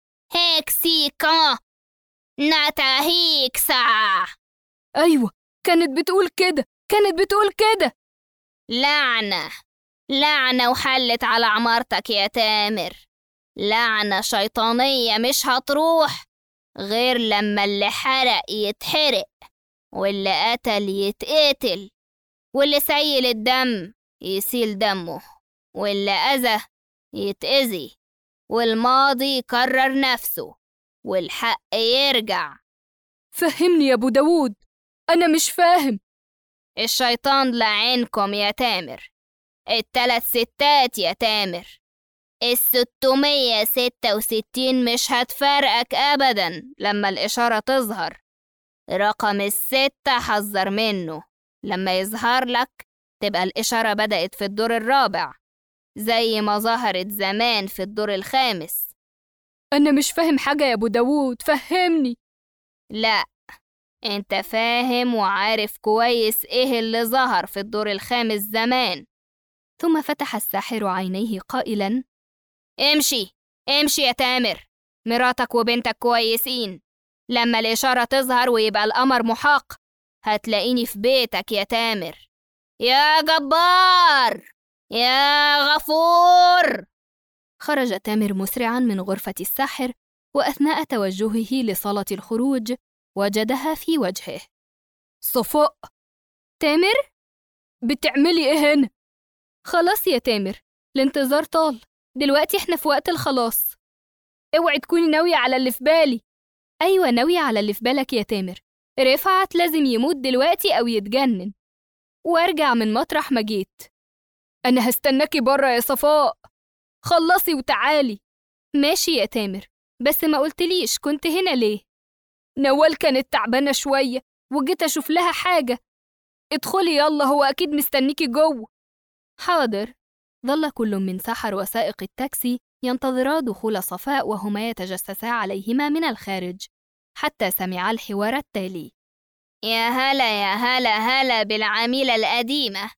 هيكسيكا، ناتا هيكسا. أيوة، كانت بتقول كده. لعنة، لعنة وحلت على عمارتك يا تامر. لعنة شيطانية مش هتروح غير لما اللي حرق يتحرق، واللي قتل يتقتل، واللي سيل الدم يسيل دمه، واللي أذى يتأذي، والماضي يكرر نفسه، والحق يرجع. فهمني يا أبو داود، أنا مش فاهم. الشيطان لعنكم يا تامر، 3 ستات يا تامر، 666 مش هتفرقك أبدا لما الإشارة تظهر. رقم 6 حذر منه، لما يظهر لك تبقى الإشارة بدأت في الدور الرابع زي ما ظهرت زمان في الدور ال5. أنا مش فاهم حاجة يا أبو داود، فهمني. لا، انت فاهم وعارف كويس ايه اللي ظهر في الدور ال5 زمان. ثم فتح الساحر عينيه قائلاً: امشي امشي يا تامر، مراتك وبنتك كويسين. لما الإشارة تظهر ويبقى القمر محاق هتلاقيني في بيتك يا تامر. يا جبار، يا غفور. خرج تامر مسرعاً من غرفة الساحر، وأثناء توجهه لصالة الخروج وجدها في وجهه. صفاء، تامر؟ بتعملي إيه هنا؟ خلاص يا تامر، الانتظار طال، دلوقتي احنا في وقت الخلاص. اوعي تكوني ناوية على اللي في بالي. أيوة، ناوية على اللي في بالك يا تامر. رفعت لازم يموت دلوقتي أو يتجنن، وارجع من مطرح ما جيت. أنا هستناكي برا يا صفاء، خلصي وتعالي. ماشي يا تامر، بس ما قلتليش كنت هنا ليه؟ نوال كانت تعبانة شوية وجيت أشوف لها حاجة. ادخلي يلا، هو أكيد مستنيكي جوه. حاضر. ظل كل من سحر وسائق التاكسي ينتظرا دخول صفاء وهما يتجسسا عليهما من الخارج، حتى سمعا الحوار التالي: يا هلا يا هلا هلا بالعميلة القديمة،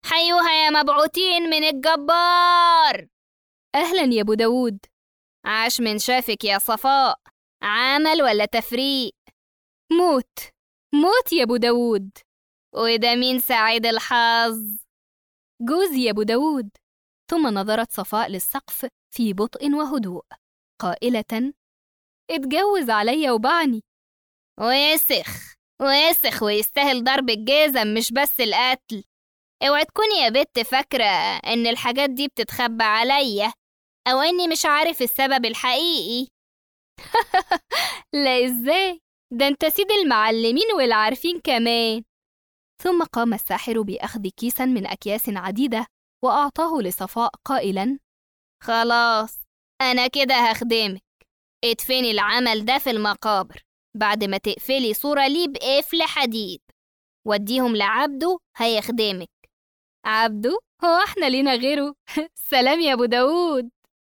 حيوها يا مبعوثين من الجبار. أهلا يا أبو داوود. عاش من شافك يا صفاء. عمل ولا تفريق؟ موت موت يا أبو داوود. وده مين سعيد الحظ؟ جوزي يا أبو داوود. ثم نظرت صفاء للسقف في بطء وهدوء قائلة: اتجوز عليا وبعني. ويسخ ويستاهل ضرب الجزم مش بس القتل. اوعي تكوني يا بت فاكرة ان الحاجات دي بتتخبى عليا او اني مش عارف السبب الحقيقي. لا إزاي؟ ده انت سيد المعلمين والعارفين كمان. ثم قام الساحر بأخذ كيسا من أكياس عديدة وأعطاه لصفاء قائلا: خلاص أنا كده هخدمك. ادفني العمل ده في المقابر بعد ما تقفلي صورة ليه بقفل حديد، وديهم لعبده هيخدمك. عبده؟ هو احنا لينا غيره؟ سلام يا أبو داوود.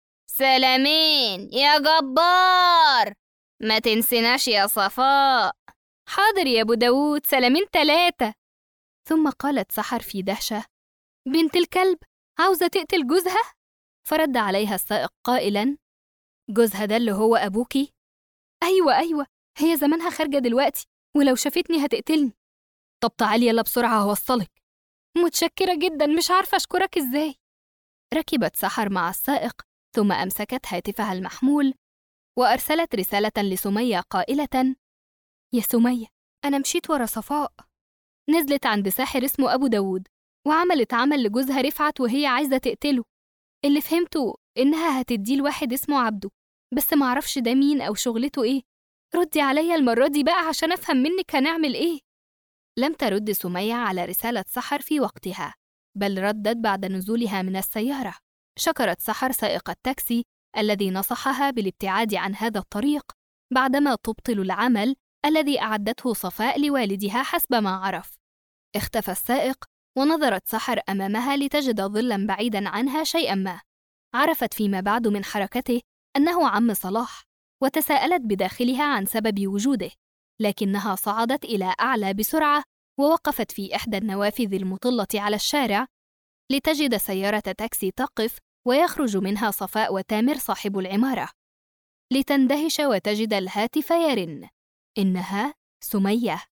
سلامين يا جبار. ما تنسناش يا صفاء. حاضر يا أبو داوود، سلامين 3. ثم قالت سحر في دهشة: بنت الكلب عاوزة تقتل جوزها؟ فرد عليها السائق قائلا: جوزها ده اللي هو أبوكي؟ أيوة، هي زمانها خارجة دلوقتي، ولو شافتني هتقتلني. طب تعالي يلا بسرعة هوصلك. متشكرة جدا، مش عارفة أشكرك إزاي. ركبت سحر مع السائق، ثم أمسكت هاتفها المحمول وأرسلت رسالة لسمية قائلة: يا سمية، أنا مشيت ورا صفاء، نزلت عند ساحر اسمه أبو داوود وعملت عمل لجوزها رفعت وهي عايزة تقتله. اللي فهمته إنها هتديه لواحد اسمه عبده، بس معرفش ده مين أو شغلته إيه. ردي عليا المرة دي بقى عشان أفهم منك هنعمل إيه. لم ترد سمية على رسالة سحر في وقتها، بل ردت بعد نزولها من السيارة. شكرت سحر سائق التاكسي الذي نصحها بالابتعاد عن هذا الطريق بعدما تبطل العمل الذي أعدته صفاء لوالدها حسب ما عرف. اختفى السائق ونظرت سحر أمامها لتجد ظلاً بعيداً عنها شيئاً ما. عرفت فيما بعد من حركته أنه عم صلاح، وتساءلت بداخلها عن سبب وجوده، لكنها صعدت إلى أعلى بسرعة ووقفت في إحدى النوافذ المطلة على الشارع لتجد سيارة تاكسي تقف ويخرج منها صفاء وتامر صاحب العمارة، لتندهش وتجد الهاتف يرن. إنها سمية.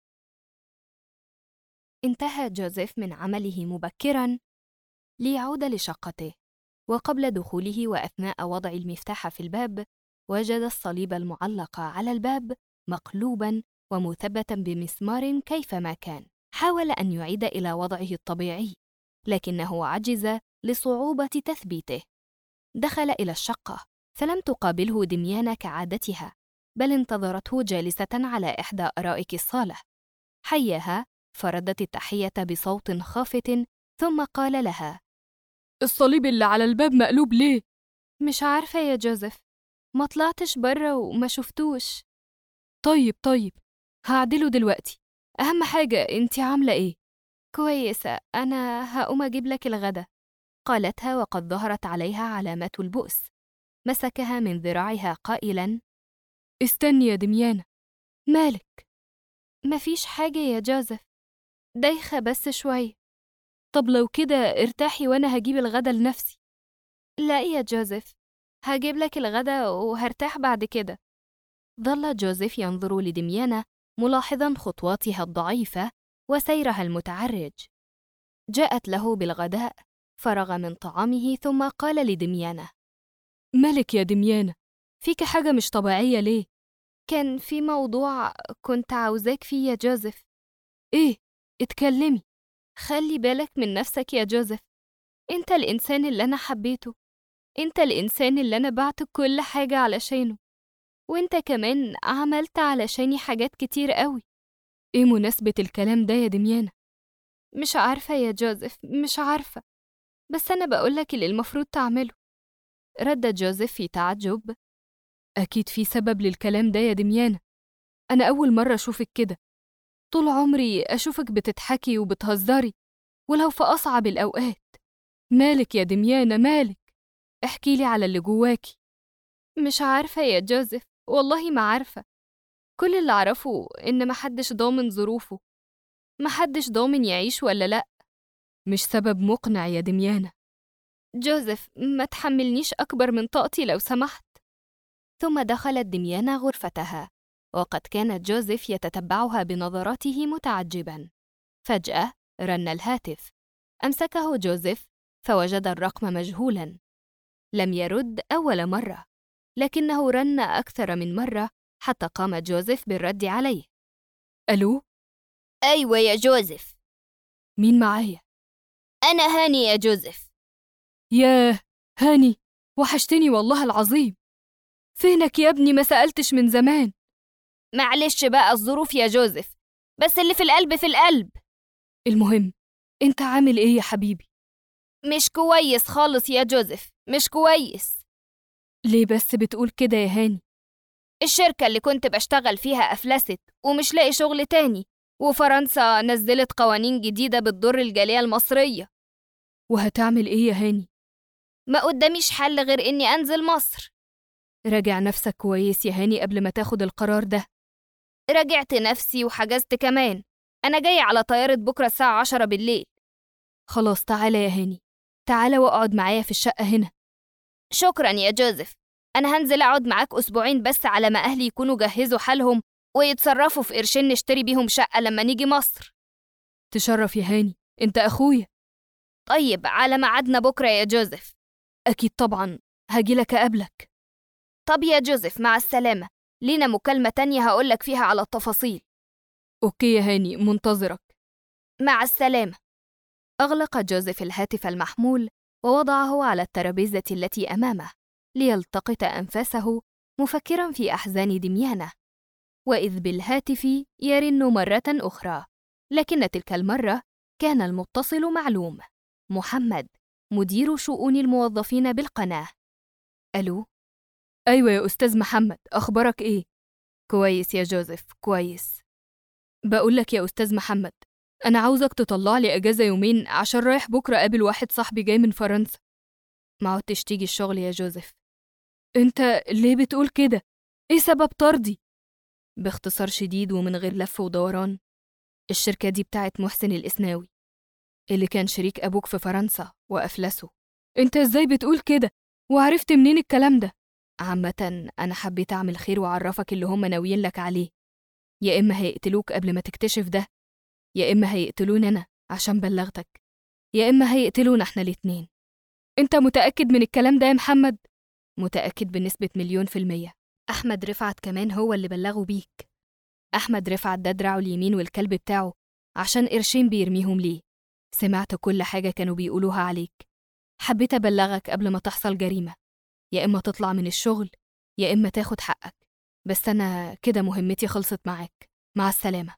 انتهى جوزيف من عمله مبكراً ليعود لشقته، وقبل دخوله وأثناء وضع المفتاح في الباب وجد الصليب المعلق على الباب مقلوباً ومثبتاً بمسمار كيفما كان. حاول أن يعيد إلى وضعه الطبيعي، لكنه عجز لصعوبة تثبيته. دخل إلى الشقة فلم تقابله دميانة كعادتها، بل انتظرته جالسة على إحدى أرائك الصالة. حياها فردت التحية بصوت خافت، ثم قال لها: الصليب اللي على الباب مقلوب ليه؟ مش عارفة يا جوزيف، ما طلعتش برا وما شفتوش. طيب هعدله دلوقتي. أهم حاجة انتي عاملة ايه؟ كويسة، أنا هقوم أجيب لك الغدا، قالتها وقد ظهرت عليها علامات البؤس. مسكها من ذراعها قائلا: استني يا دميانة. مالك؟ مفيش حاجة يا جوزيف، دايخة بس شوية. طب لو كده ارتاحي وأنا هجيب الغدا لنفسي. لا يا جوزيف، هجيب لك الغدا وهرتاح بعد كده. ظل جوزيف ينظر لدميانة ملاحظاً خطواتها الضعيفة وسيرها المتعرج. جاءت له بالغداء، فرغ من طعامه ثم قال لدميانة: مالك يا دميانة؟ فيك حاجة مش طبيعية ليه؟ كان في موضوع كنت عاوزاك فيه يا جوزيف. إيه؟ اتكلمي. خلي بالك من نفسك يا جوزيف، انت الإنسان اللي أنا حبيته، انت الإنسان اللي أنا بعت كل حاجة علشانه، وانت كمان عملت علشاني حاجات كتير قوي. ايه مناسبة الكلام ده يا دميانة؟ مش عارفة يا جوزيف، مش عارفة، بس أنا بقولك اللي المفروض تعمله. رد جوزيف في تعجب: أكيد في سبب للكلام ده يا دميانة، أنا أول مرة أشوفك كده، طول عمري أشوفك بتضحكي وبتهزري ولو في أصعب الأوقات. مالك يا دميانة مالك؟ احكيلي على اللي جواكي. مش عارفة يا جوزيف، والله ما عارفة. كل اللي أعرفه إن محدش ضامن ظروفه، محدش ضامن يعيش ولا لأ. مش سبب مقنع يا دميانة. جوزيف، ما تحملنيش أكبر من طاقتي لو سمحت. ثم دخلت دميانة غرفتها، وقد كانت جوزيف يتتبعها بنظراته متعجباً. فجأة رن الهاتف. أمسكه جوزيف فوجد الرقم مجهولاً. لم يرد أول مرة، لكنه رن أكثر من مرة حتى قام جوزيف بالرد عليه. ألو؟ أيوة يا جوزيف. مين معايا؟ أنا هاني يا جوزيف. ياه هاني، وحشتني والله العظيم. فينك يا ابني؟ ما سألتش من زمان. معلش بقى الظروف يا جوزيف، بس اللي في القلب في القلب. المهم، انت عامل ايه يا حبيبي؟ مش كويس خالص يا جوزيف، مش كويس. ليه بس بتقول كده يا هاني؟ الشركة اللي كنت بشتغل فيها أفلست ومش لاقي شغل تاني، وفرنسا نزلت قوانين جديدة بتضر الجالية المصرية. وهتعمل ايه يا هاني؟ ما قداميش حل غير إني أنزل مصر. راجع نفسك كويس يا هاني قبل ما تاخد القرار ده. راجعت نفسي وحجزت كمان. أنا جاي على طيارة بكرة الساعة 10 بالليل. خلاص تعالى يا هاني، تعالى واقعد معايا في الشقة هنا. شكرا يا جوزيف. أنا هنزل أقعد معاك أسبوعين بس على ما أهلي يكونوا جهزوا حالهم ويتصرفوا في قرشين نشتري بيهم شقة لما نيجي مصر. تشرف يا هاني، انت أخويا. طيب على ميعادنا بكرة يا جوزيف. أكيد طبعا، هجيلك أقابلك. طب يا جوزيف مع السلامة، لينا مكالمة تانية هقولك فيها على التفاصيل. أوكي يا هاني، منتظرك. مع السلامة. أغلق جوزيف الهاتف المحمول ووضعه على الترابيزة التي أمامه ليلتقط أنفاسه مفكراً في أحزان دميانة. وإذ بالهاتف يرن مرة أخرى، لكن تلك المرة كان المتصل معلوم: محمد، مدير شؤون الموظفين بالقناة. ألو؟ أيوة يا أستاذ محمد، أخبارك إيه؟ كويس يا جوزيف، كويس. بقولك يا أستاذ محمد، أنا عاوزك تطلع لي أجازة يومين عشان رايح بكرة أقابل واحد صاحبي جاي من فرنسا. ما عدتش تيجي الشغل يا جوزيف. أنت ليه بتقول كده؟ إيه سبب طردي؟ باختصار شديد ومن غير لف ودوران، الشركة دي بتاعت محسن الإسناوي اللي كان شريك أبوك في فرنسا وأفلسه. أنت إزاي بتقول كده؟ وعرفت منين الكلام ده؟ عامة أنا حبيت أعمل خير وأعرفك اللي هم ناويين لك عليه. يا إما هيقتلوك قبل ما تكتشف ده، يا إما هيقتلوني أنا عشان بلغتك، يا إما هيقتلونا إحنا الاتنين. أنت متأكد من الكلام ده يا محمد؟ متأكد بنسبة 1,000,000%. أحمد رفعت كمان هو اللي بلغه بيك. أحمد رفعت ده دراعه اليمين والكلب بتاعه عشان قرشين بيرميهم ليه. سمعت كل حاجة كانوا بيقولوها عليك. حبيت أبلغك قبل ما تحصل جريمة، يا إما تطلع من الشغل يا إما تاخد حقك. بس أنا كده مهمتي خلصت معاك، مع السلامة.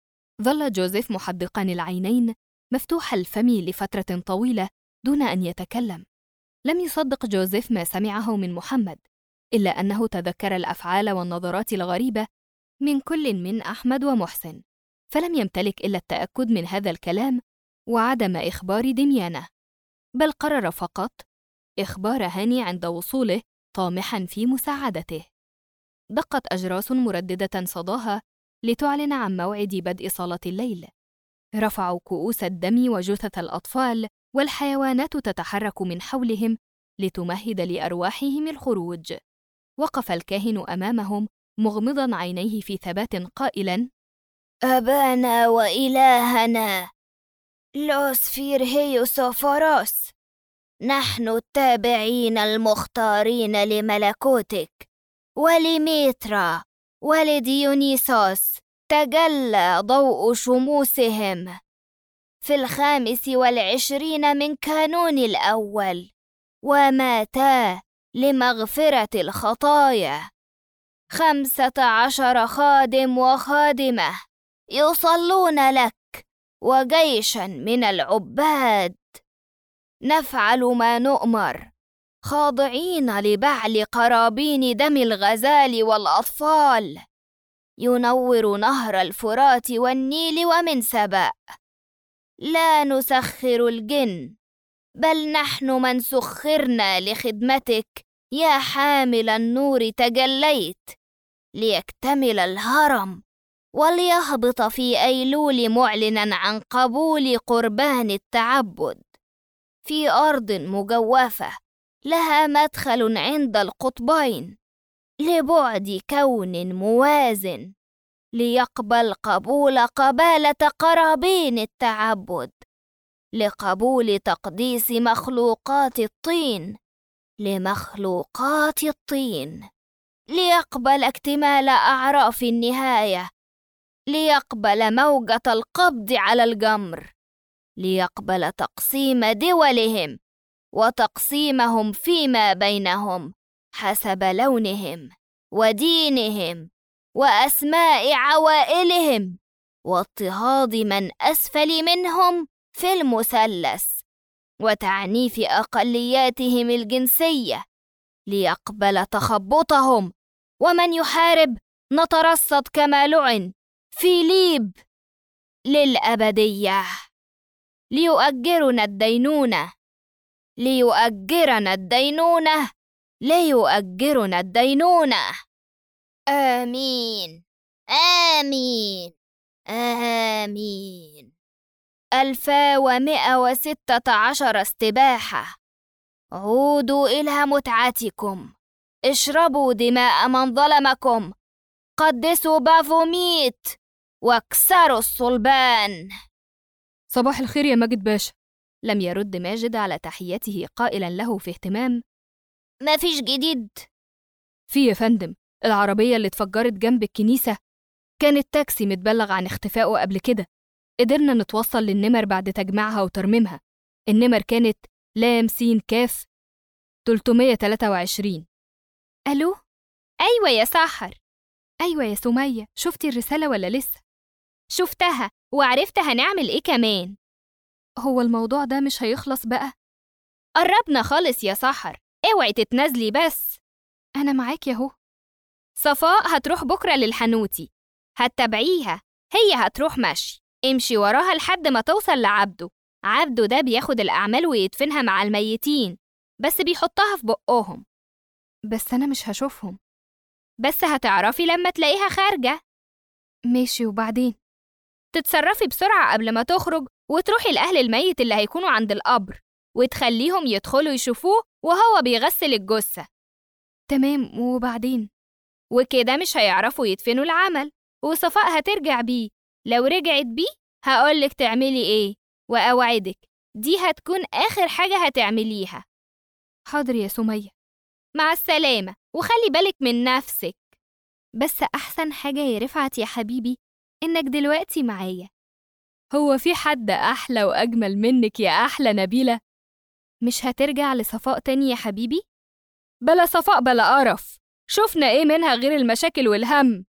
ظل جوزيف محدقاً العينين مفتوح الفم لفترة طويلة دون أن يتكلم. لم يصدق جوزيف ما سمعه من محمد، إلا أنه تذكر الأفعال والنظرات الغريبة من كل من أحمد ومحسن، فلم يمتلك إلا التأكد من هذا الكلام وعدم إخبار دميانة، بل قرر فقط إخبار هاني عند وصوله طامحاً في مساعدته. دقت أجراس مرددة صداها لتعلن عن موعد بدء صلاة الليل. رفعوا كؤوس الدم وجثث الأطفال والحيوانات تتحرك من حولهم لتمهد لأرواحهم الخروج. وقف الكاهن أمامهم مغمضاً عينيه في ثبات قائلاً: أبانا وإلهنا لوسفير هيوسوفوروس، نحن التابعين المختارين لملكوتك ولميترا ولديونيسوس تجلى ضوء شموسهم في 25 من كانون الأول، وماتا لمغفرة الخطايا. 15 خادم وخادمة يصلون لك وجيشا من العباد. نفعل ما نؤمر، خاضعين لبعل قرابين دم الغزال والأطفال. ينور نهر الفرات والنيل ومن سبأ. لا نسخر الجن، بل نحن من سخرنا لخدمتك يا حامل النور. تجليت ليكتمل الهرم وليهبط في أيلول معلنا عن قبول قربان التعبد في أرض مجوفة لها مدخل عند القطبين لبعد كون موازن، ليقبل قبول قبالة قرابين التعبد، لقبول تقديس مخلوقات الطين لمخلوقات الطين، ليقبل اكتمال أعراف النهاية، ليقبل موجة القبض على الجمر، ليقبل تقسيم دولهم وتقسيمهم فيما بينهم حسب لونهم ودينهم وأسماء عوائلهم، واضطهاد من أسفل منهم في المثلث، وتعنيف أقلياتهم الجنسية، ليقبل تخبطهم، ومن يحارب نترصد كما لعن في ليب للأبدية، ليؤجرنا الدينونة، ليؤجرنا الدينونة، ليؤجرنا الدينونة. آمين آمين آمين. 1116 استباحة. عودوا إلى متعتكم، اشربوا دماء من ظلمكم، قدسوا بافوميت واكسروا الصلبان. صباح الخير يا ماجد باشا. لم يرد ماجد على تحيته قائلا له في اهتمام: مفيش جديد؟ في يا فندم، العربية اللي اتفجرت جنب الكنيسة كانت تاكسي متبلغ عن اختفائه قبل كده. قدرنا نتوصل للنمر بعد تجميعها وترميمها. النمر كانت لام سين كاف 323. ألو؟ أيوة يا سحر. أيوة يا سمية، شفتي الرسالة ولا لسه؟ شفتها وعرفت هنعمل إيه كمان. هو الموضوع ده مش هيخلص بقى؟ قربنا خالص يا سحر، اوعي تتنازلي بس. أنا معاك ياهو. صفاء هتروح بكرة للحنوتي، هتتابعيها، هي هتروح مشي، امشي وراها لحد ما توصل لعبده. عبده ده بياخد الأعمال ويدفنها مع الميتين، بس بيحطها في بقهم. بس أنا مش هشوفهم. بس هتعرفي لما تلاقيها خارجة. ماشي، وبعدين؟ تتصرفي بسرعة قبل ما تخرج وتروحي لأهل الميت اللي هيكونوا عند القبر، وتخليهم يدخلوا يشوفوه وهو بيغسل الجثة. تمام، وبعدين؟ وكده مش هيعرفوا يدفنوا العمل، وصفاء هترجع بيه. لو رجعت بيه هقولك تعملي ايه، وأوعدك دي هتكون آخر حاجة هتعمليها. حاضر يا سمية. مع السلامة، وخلي بالك من نفسك. بس أحسن حاجة يا رفعت يا حبيبي إنك دلوقتي معايا. هو في حد أحلى وأجمل منك يا أحلى نبيلة؟ مش هترجع لصفاء تاني يا حبيبي؟ بلا صفاء بلا قرف، شفنا إيه منها غير المشاكل والهم.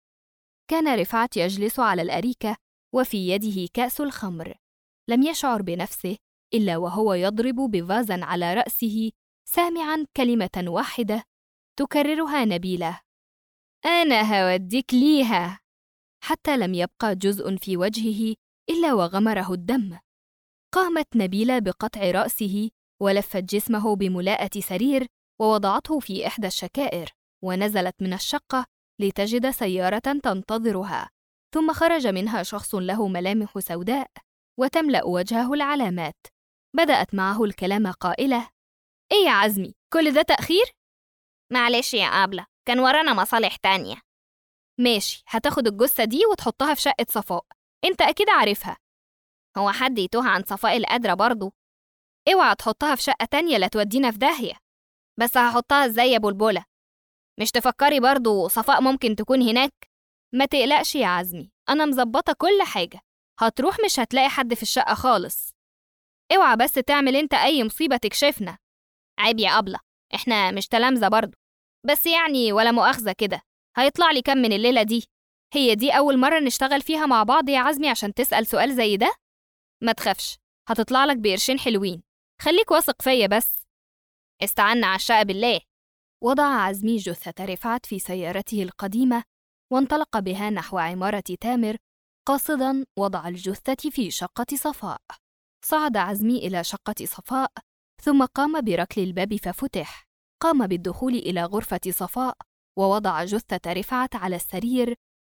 كان رفعت يجلس على الأريكة وفي يده كأس الخمر. لم يشعر بنفسه إلا وهو يضرب بفازا على رأسه، سامعاً كلمة واحدة تكررها نبيلة: أنا هوديك ليها. حتى لم يبقى جزء في وجهه إلا وغمره الدم. قامت نبيلة بقطع رأسه ولفت جسمه بملاءة سرير ووضعته في إحدى الشكائر، ونزلت من الشقة لتجد سيارة تنتظرها. ثم خرج منها شخص له ملامح سوداء وتملأ وجهه العلامات. بدأت معه الكلام قائلة: إيه يا عزمي، كل ده تأخير؟ معلش يا أبلة، كان ورانا مصالح تانية. ماشي، هتاخد الجثة دي وتحطها في شقة صفاء، انت أكيد عارفها. هو حد يتوه عن صفاء القادرة برضو؟ اوعى تحطها في شقة تانية لا تودينا في داهية. بس هحطها ازاي يا بلبلة؟ مش تفكري برضو صفاء ممكن تكون هناك؟ ما تقلقش يا عزمي، أنا مظبطة كل حاجة. هتروح مش هتلاقي حد في الشقة خالص. اوعى بس تعمل انت أي مصيبة تكشفنا. عيب يا أبلة، احنا مش تلامذة برضو. بس يعني ولا مؤاخذة كده، هيطلع لي كام من الليلة دي؟ هي دي أول مرة نشتغل فيها مع بعض يا عزمي عشان تسأل سؤال زي ده؟ ما تخافش، هتطلع لك بقرشين حلوين، خليك واثق فيا بس. استعنا على الشقة بالله. وضع عزمي جثة رفعت في سيارته القديمة وانطلق بها نحو عمارة تامر، قاصداً وضع الجثة في شقة صفاء. صعد عزمي إلى شقة صفاء، ثم قام بركل الباب ففتح. قام بالدخول إلى غرفة صفاء ووضع جثة رفعت على السرير،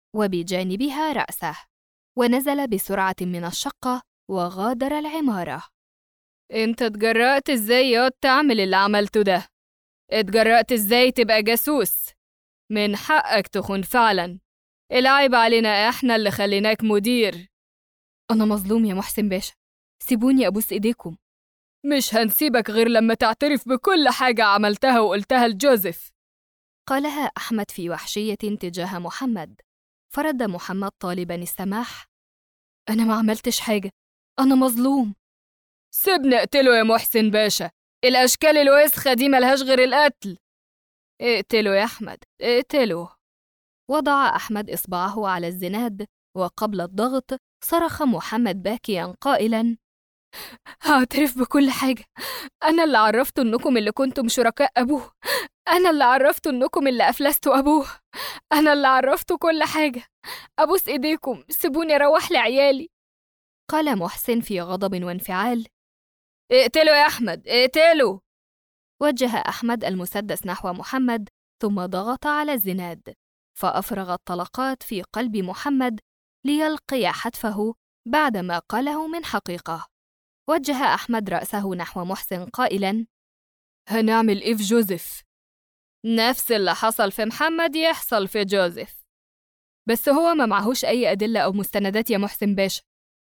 وبجانبها رأسه، ونزل بسرعة من الشقة وغادر العمارة. انت اتجرأت ازاي ياض تعمل اللي عملته ده؟ اتجرأت ازاي تبقى جاسوس؟ من حقك تخون فعلا. العيب علينا احنا اللي خليناك مدير. أنا مظلوم يا محسن باشا، سيبوني أبوس إيديكم. مش هنسيبك غير لما تعترف بكل حاجة عملتها وقلتها لجوزيف. قالها أحمد في وحشية تجاه محمد، فرد محمد طالبا السماح: أنا ما عملتش حاجة، أنا مظلوم. سيبني اقتله يا محسن باشا، الأشكال الوسخة دي ملهاش غير القتل. اقتله يا أحمد، اقتله. وضع أحمد إصبعه على الزناد، وقبل الضغط صرخ محمد باكيا قائلا: هعترف بكل حاجة. أنا اللي عرفت إنكم اللي كنتم شركاء أبوه، أنا اللي عرفت إنكم اللي أفلستوا أبوه، أنا اللي عرفت كل حاجة. أبوس إيديكم سيبوني أروح لعيالي. قال محسن في غضب وانفعال: اقتله يا أحمد، اقتله. وجه أحمد المسدس نحو محمد، ثم ضغط على الزناد، فأفرغ الطلقات في قلب محمد ليلقي حتفه بعدما قاله من حقيقة. وجه أحمد رأسه نحو محسن قائلاً: هنعمل إيه في جوزيف؟ نفس اللي حصل في محمد يحصل في جوزيف، بس هو ما معهوش أي أدلة أو مستندات يا محسن باشا.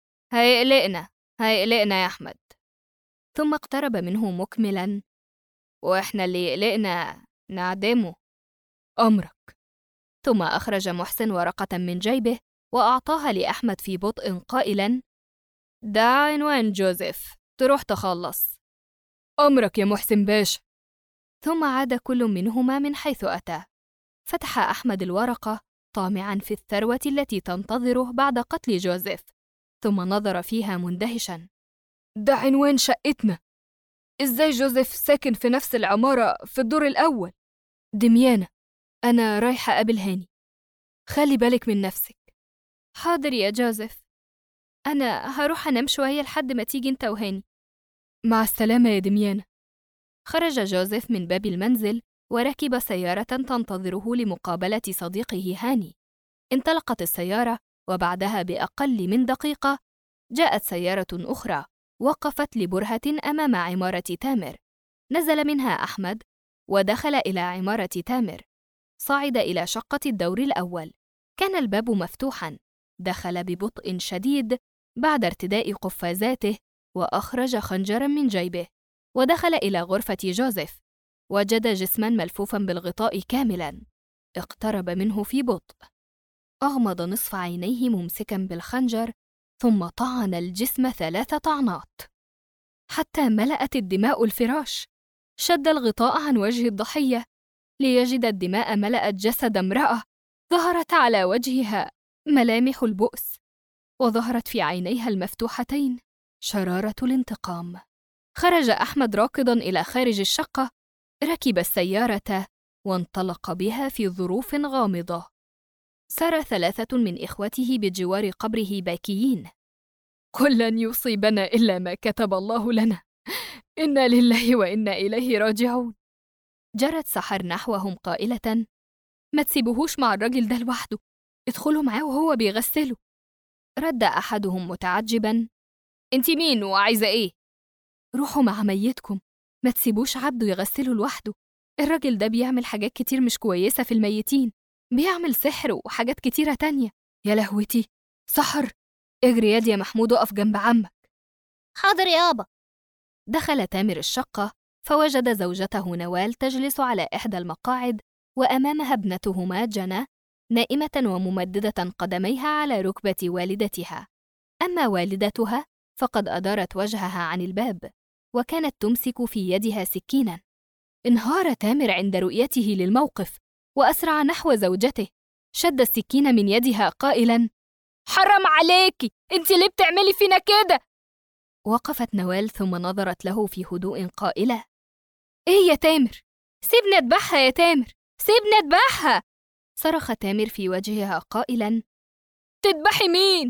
هيقلقنا يا أحمد. ثم اقترب منه مكملاً: وإحنا اللي يقلقنا نعدمه. أمرك. ثم أخرج محسن ورقة من جيبه وأعطاها لأحمد في بطء قائلاً: ده عنوان جوزيف، تروح تخلص. أمرك يا محسن باشا. ثم عاد كل منهما من حيث أتى. فتح أحمد الورقة طامعاً في الثروة التي تنتظره بعد قتل جوزيف، ثم نظر فيها مندهشاً. ده عنوان شقتنا. إزاي جوزيف ساكن في نفس العمارة في الدور الأول؟ دميانة، أنا رايحة أقابل هاني، خلي بالك من نفسك. حاضر يا جوزيف، أنا هروح أنام شوية لحد ما تيجي أنت وهاني. مع السلامة يا دميانة. خرج جوزيف من باب المنزل وركب سيارة تنتظره لمقابلة صديقه هاني. انطلقت السيارة، وبعدها بأقل من دقيقة جاءت سيارة أخرى وقفت لبرهة أمام عمارة تامر. نزل منها أحمد ودخل إلى عمارة تامر. صعد إلى شقة الدور الأول. كان الباب مفتوحاً. دخل ببطء شديد بعد ارتداء قفازاته، وأخرج خنجراً من جيبه، ودخل إلى غرفة جوزيف. وجد جسماً ملفوفاً بالغطاء كاملاً. اقترب منه في بطء، أغمض نصف عينيه ممسكاً بالخنجر، ثم طعن الجسم 3 طعنات حتى ملأت الدماء الفراش. شد الغطاء عن وجه الضحية ليجد الدماء ملأت جسد امرأة ظهرت على وجهها ملامح البؤس، وظهرت في عينيها المفتوحتين شرارة الانتقام. خرج أحمد راكضاً إلى خارج الشقة، ركب السيارة وانطلق بها في ظروف غامضة. سار 3 من إخوته بجوار قبره باكيين: قل لن يصيبنا إلا ما كتب الله لنا، إنا لله وإنا إليه راجعون. جرت سحر نحوهم قائلة: ما تسيبوهوش مع الراجل ده لوحده، ادخلوا معاه وهو بيغسله. رد أحدهم متعجباً: انتي مين وعايزة إيه؟ روحوا مع ميتكم، ما تسيبوش عبده يغسله لوحده، الراجل ده بيعمل حاجات كتير مش كويسة في الميتين، بيعمل سحر وحاجات كتيرة تانية. يا لهوتي، سحر، اجري يا محمود وقف جنب عمك. حاضر يابا. دخل تامر الشقة فوجد زوجته نوال تجلس على إحدى المقاعد، وأمامها ابنتهما جنى نائمة وممددة قدميها على ركبة والدتها. أما والدتها فقد أدارت وجهها عن الباب، وكانت تمسك في يدها سكيناً. انهار تامر عند رؤيته للموقف، وأسرع نحو زوجته، شد السكين من يدها قائلاً: حرام عليكي، انتي ليه بتعملي فينا كده؟ وقفت نوال ثم نظرت له في هدوء قائلة: إيه يا تامر؟ سيبني أذبحها يا تامر، سيبني أذبحها. صرخ تامر في وجهها قائلاً: تذبحي مين؟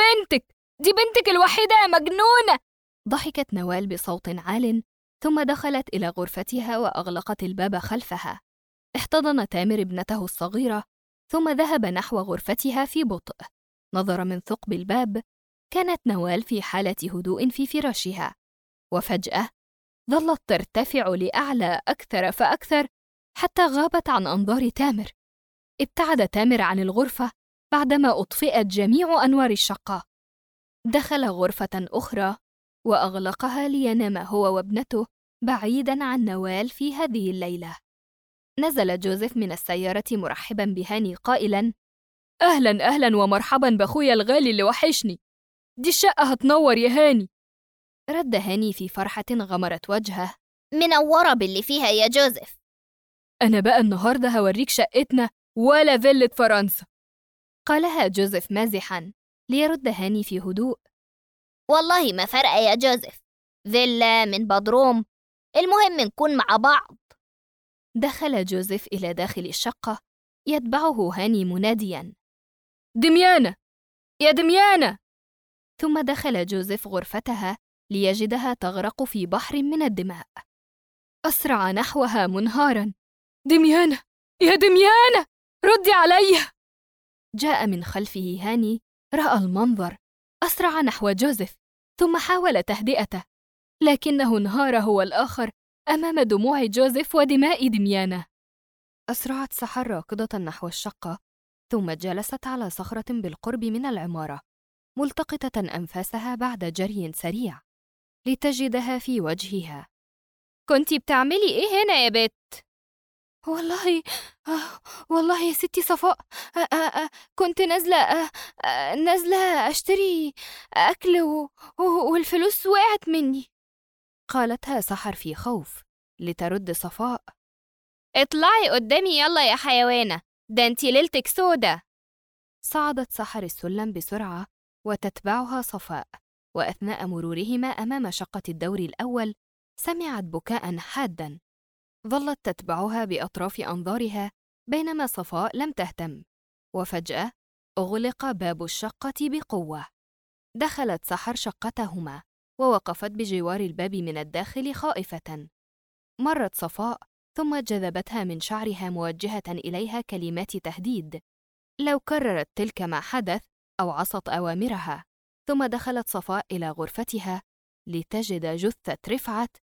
دي بنتك الوحيدة يا مجنونة. ضحكت نوال بصوت عال، ثم دخلت إلى غرفتها وأغلقت الباب خلفها. احتضن تامر ابنته الصغيرة، ثم ذهب نحو غرفتها في بطء. نظر من ثقب الباب. كانت نوال في حالة هدوء في فراشها، وفجأة ظلت ترتفع لأعلى أكثر فأكثر حتى غابت عن أنظار تامر. ابتعد تامر عن الغرفة بعدما أطفئت جميع أنوار الشقة. دخل غرفة أخرى وأغلقها لينام هو وابنته بعيداً عن نوال في هذه الليلة. نزل جوزيف من السيارة مرحباً بهاني قائلاً: أهلاً أهلاً ومرحباً بأخويا الغالي اللي وحشني. دي الشقة هتنور يا هاني. رد هاني في فرحة غمرت وجهه: منورة باللي فيها يا جوزيف. أنا بقى النهاردة هوريك شقتنا ولا فيلة فرنسا. قالها جوزيف مازحاً، ليرد هاني في هدوء: والله ما فرق يا جوزيف، فيلا من بدروم، المهم نكون مع بعض. دخل جوزيف إلى داخل الشقة يتبعه هاني منادياً: دميانة يا دميانة. ثم دخل جوزيف غرفتها ليجدها تغرق في بحر من الدماء. أسرع نحوها منهاراً: دميانة يا دميانة، ردي عليا. جاء من خلفه هاني، رأى المنظر، أسرع نحو جوزيف ثم حاول تهدئته، لكنه انهار هو الآخر أمام دموع جوزيف ودماء دميانة. أسرعت سحر راكضة نحو الشقة، ثم جلست على صخرة بالقرب من العمارة ملتقطة أنفاسها بعد جري سريع لتجدها في وجهها. كنتي بتعملي إيه هنا يا بت؟ والله يا ستي صفاء، كنت نازلة أشتري أكل والفلوس وقعت مني. قالتها سحر في خوف، لترد صفاء: اطلعي قدامي يلا يا حيوانة، ده انتي ليلتك سودة. صعدت سحر السلم بسرعة وتتبعها صفاء، وأثناء مرورهما أمام شقة الدور الأول سمعت بكاء حاداً. ظلت تتبعها بأطراف أنظارها بينما صفاء لم تهتم، وفجأة أغلق باب الشقة بقوة. دخلت سحر شقتهما ووقفت بجوار الباب من الداخل خائفة. مرت صفاء ثم جذبتها من شعرها موجهة إليها كلمات تهديد لو كررت تلك ما حدث أو عصت أوامرها. ثم دخلت صفاء إلى غرفتها لتجد جثة رفعت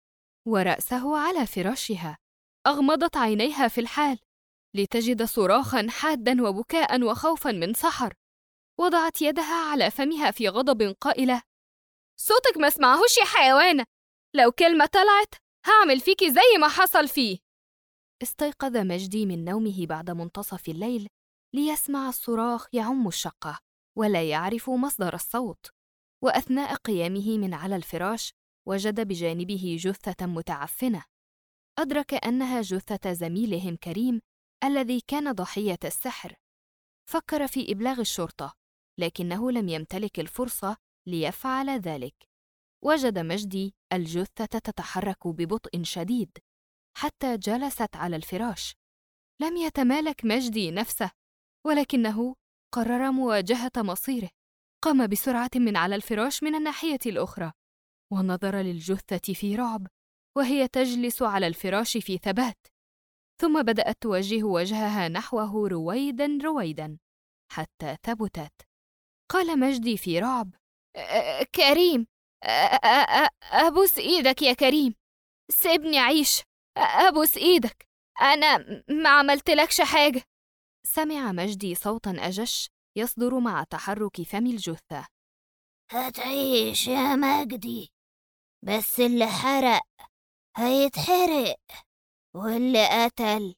ورأسه على فراشها. أغمضت عينيها في الحال لتجد صراخاً حاداً وبكاء وخوفاً من سحر. وضعت يدها على فمها في غضب قائلة: صوتك ما اسمعهوش يا حيوانة، لو كلمة طلعت هعمل فيكي زي ما حصل فيه. استيقظ مجدي من نومه بعد منتصف الليل ليسمع الصراخ يعم الشقة ولا يعرف مصدر الصوت. وأثناء قيامه من على الفراش وجد بجانبه جثة متعفنة. أدرك أنها جثة زميلهم كريم الذي كان ضحية السحر. فكر في إبلاغ الشرطة، لكنه لم يمتلك الفرصة ليفعل ذلك. وجد مجدي الجثة تتحرك ببطء شديد حتى جلست على الفراش. لم يتمالك مجدي نفسه، ولكنه قرر مواجهة مصيره. قام بسرعة من على الفراش من الناحية الأخرى، ونظر للجثة في رعب وهي تجلس على الفراش في ثبات، ثم بدأت توجه وجهها نحوه رويداً رويداً حتى ثبتت. قال مجدي في رعب: كريم، أبوس إيدك يا كريم، سيبني أعيش، أبوس إيدك، أنا ما عملتلكش حاجة. سمع مجدي صوتاً أجش يصدر مع تحرك فم الجثة: هتعيش يا مجدي، بس اللي حرق هيتحرق، واللي قتل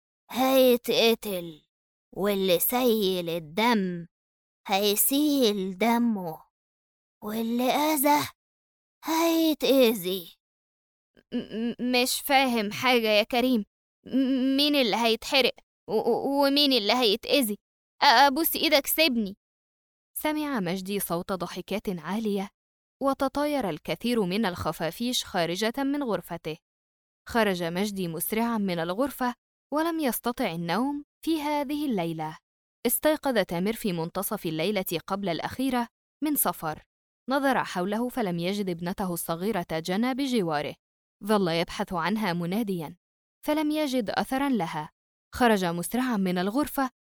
هيتقتل، واللي سيل الدم هيسيل دمه، واللي أذى هيتأذي. مش فاهم حاجة يا كريم، مين اللي هيتحرق ومين اللي هيتأذي؟ أبوس إيدك سيبني. سمع مجدي صوت ضحكات عالية، وتطاير الكثير من الخفافيش خارجة من غرفته. خرج مجدي مسرعاً من الغرفة ولم يستطع النوم في هذه الليلة. استيقظ تامر في منتصف الليلة قبل الأخيرة من سفر. نظر حوله فلم يجد ابنته الصغيرة جنى بجواره. ظل يبحث عنها منادياً فلم يجد أثراً لها. خرج مسرعاً من الغرفة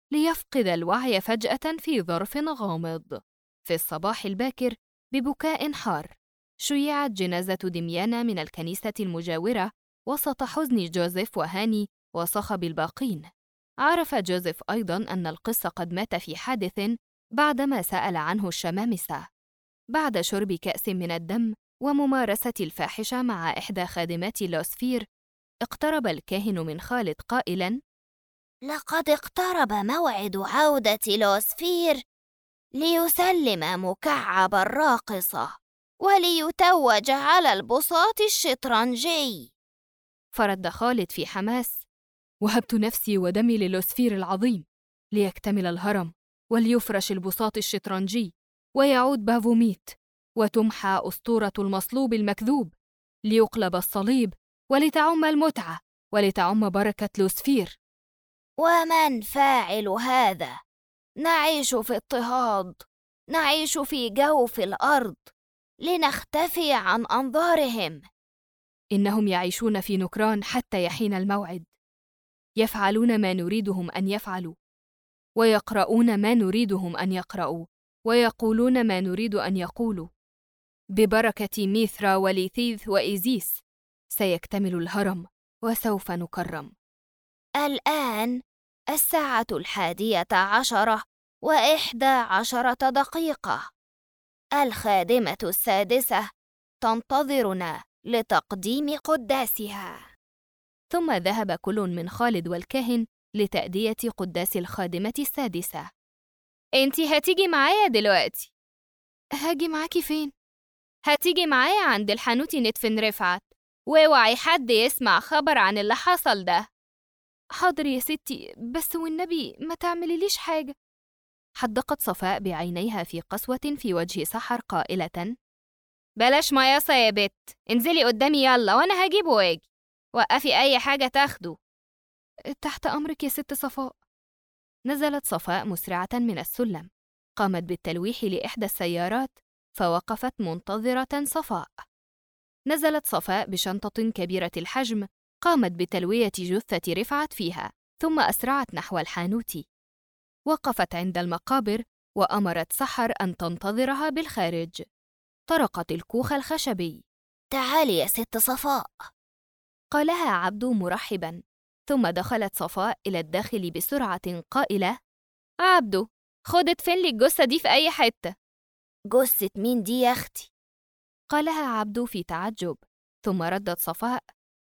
ليفقد الوعي فجأة في ظرف غامض. في الصباح الباكر ببكاء حار شيعت جنازة دميانة من الكنيسة المجاورة وسط حزن جوزيف وهاني وصخب الباقين. عرف جوزيف أيضاً أن القس قد مات في حادث بعدما سأل عنه الشمامسة. بعد شرب كأس من الدم وممارسة الفاحشة مع إحدى خادمات لوسفير، اقترب الكاهن من خالد قائلاً: لقد اقترب موعد عودة لوسفير ليسلم مكعب الراقصة وليتوج على البساط الشطرنجي. فرد خالد في حماس: وهبت نفسي ودمي للوسفير العظيم ليكتمل الهرم وليفرش البساط الشطرنجي ويعود بافوميت وتمحى أسطورة المصلوب المكذوب، ليقلب الصليب ولتعم المتعة ولتعم بركة لوسفير. ومن فاعل هذا؟ نعيش في اضطهاد، نعيش في جوف الأرض لنختفي عن أنظارهم. إنهم يعيشون في نكران حتى يحين الموعد، يفعلون ما نريدهم أن يفعلوا، ويقرؤون ما نريدهم أن يقرؤوا، ويقولون ما نريد أن يقولوا. ببركة ميثرا وليثيث وإيزيس سيكتمل الهرم وسوف نكرم. الآن 11:11 الخادمة السادسة تنتظرنا لتقديم قداسها. ثم ذهب كل من خالد والكاهن لتأدية قداس الخادمة السادسة. انتي هتيجي معايا دلوقتي. هاجي معاكي فين؟ هتيجي معايا عند الحانوتي ندفن رفعت، واوعي حد يسمع خبر عن اللي حصل ده. حاضر يا ستي، بس والنبي ما تعمليليش حاجة. حدقت صفاء بعينيها في قسوة في وجه سحر قائلة: بلاش مياسة يا بت، انزلي قدامي يلا وانا هجيبه واجي. وقفي اي حاجة تاخده. تحت أمرك يا ست صفاء. نزلت صفاء مسرعة من السلم، قامت بالتلويح لإحدى السيارات فوقفت منتظرة صفاء. نزلت صفاء بشنطة كبيرة الحجم، قامت بتلوية جثة رفعت فيها، ثم أسرعت نحو الحانوت. وقفت عند المقابر وأمرت سحر أن تنتظرها بالخارج. طرقت الكوخ الخشبي. تعالي يا ست صفاء، قالها عبد مرحبا، ثم دخلت صفاء إلى الداخل بسرعة قائلة: عبدو، خد ادفن لي الجثة دي في أي حتة. جثة مين دي يا أختي؟ قالها عبد في تعجب، ثم ردت صفاء: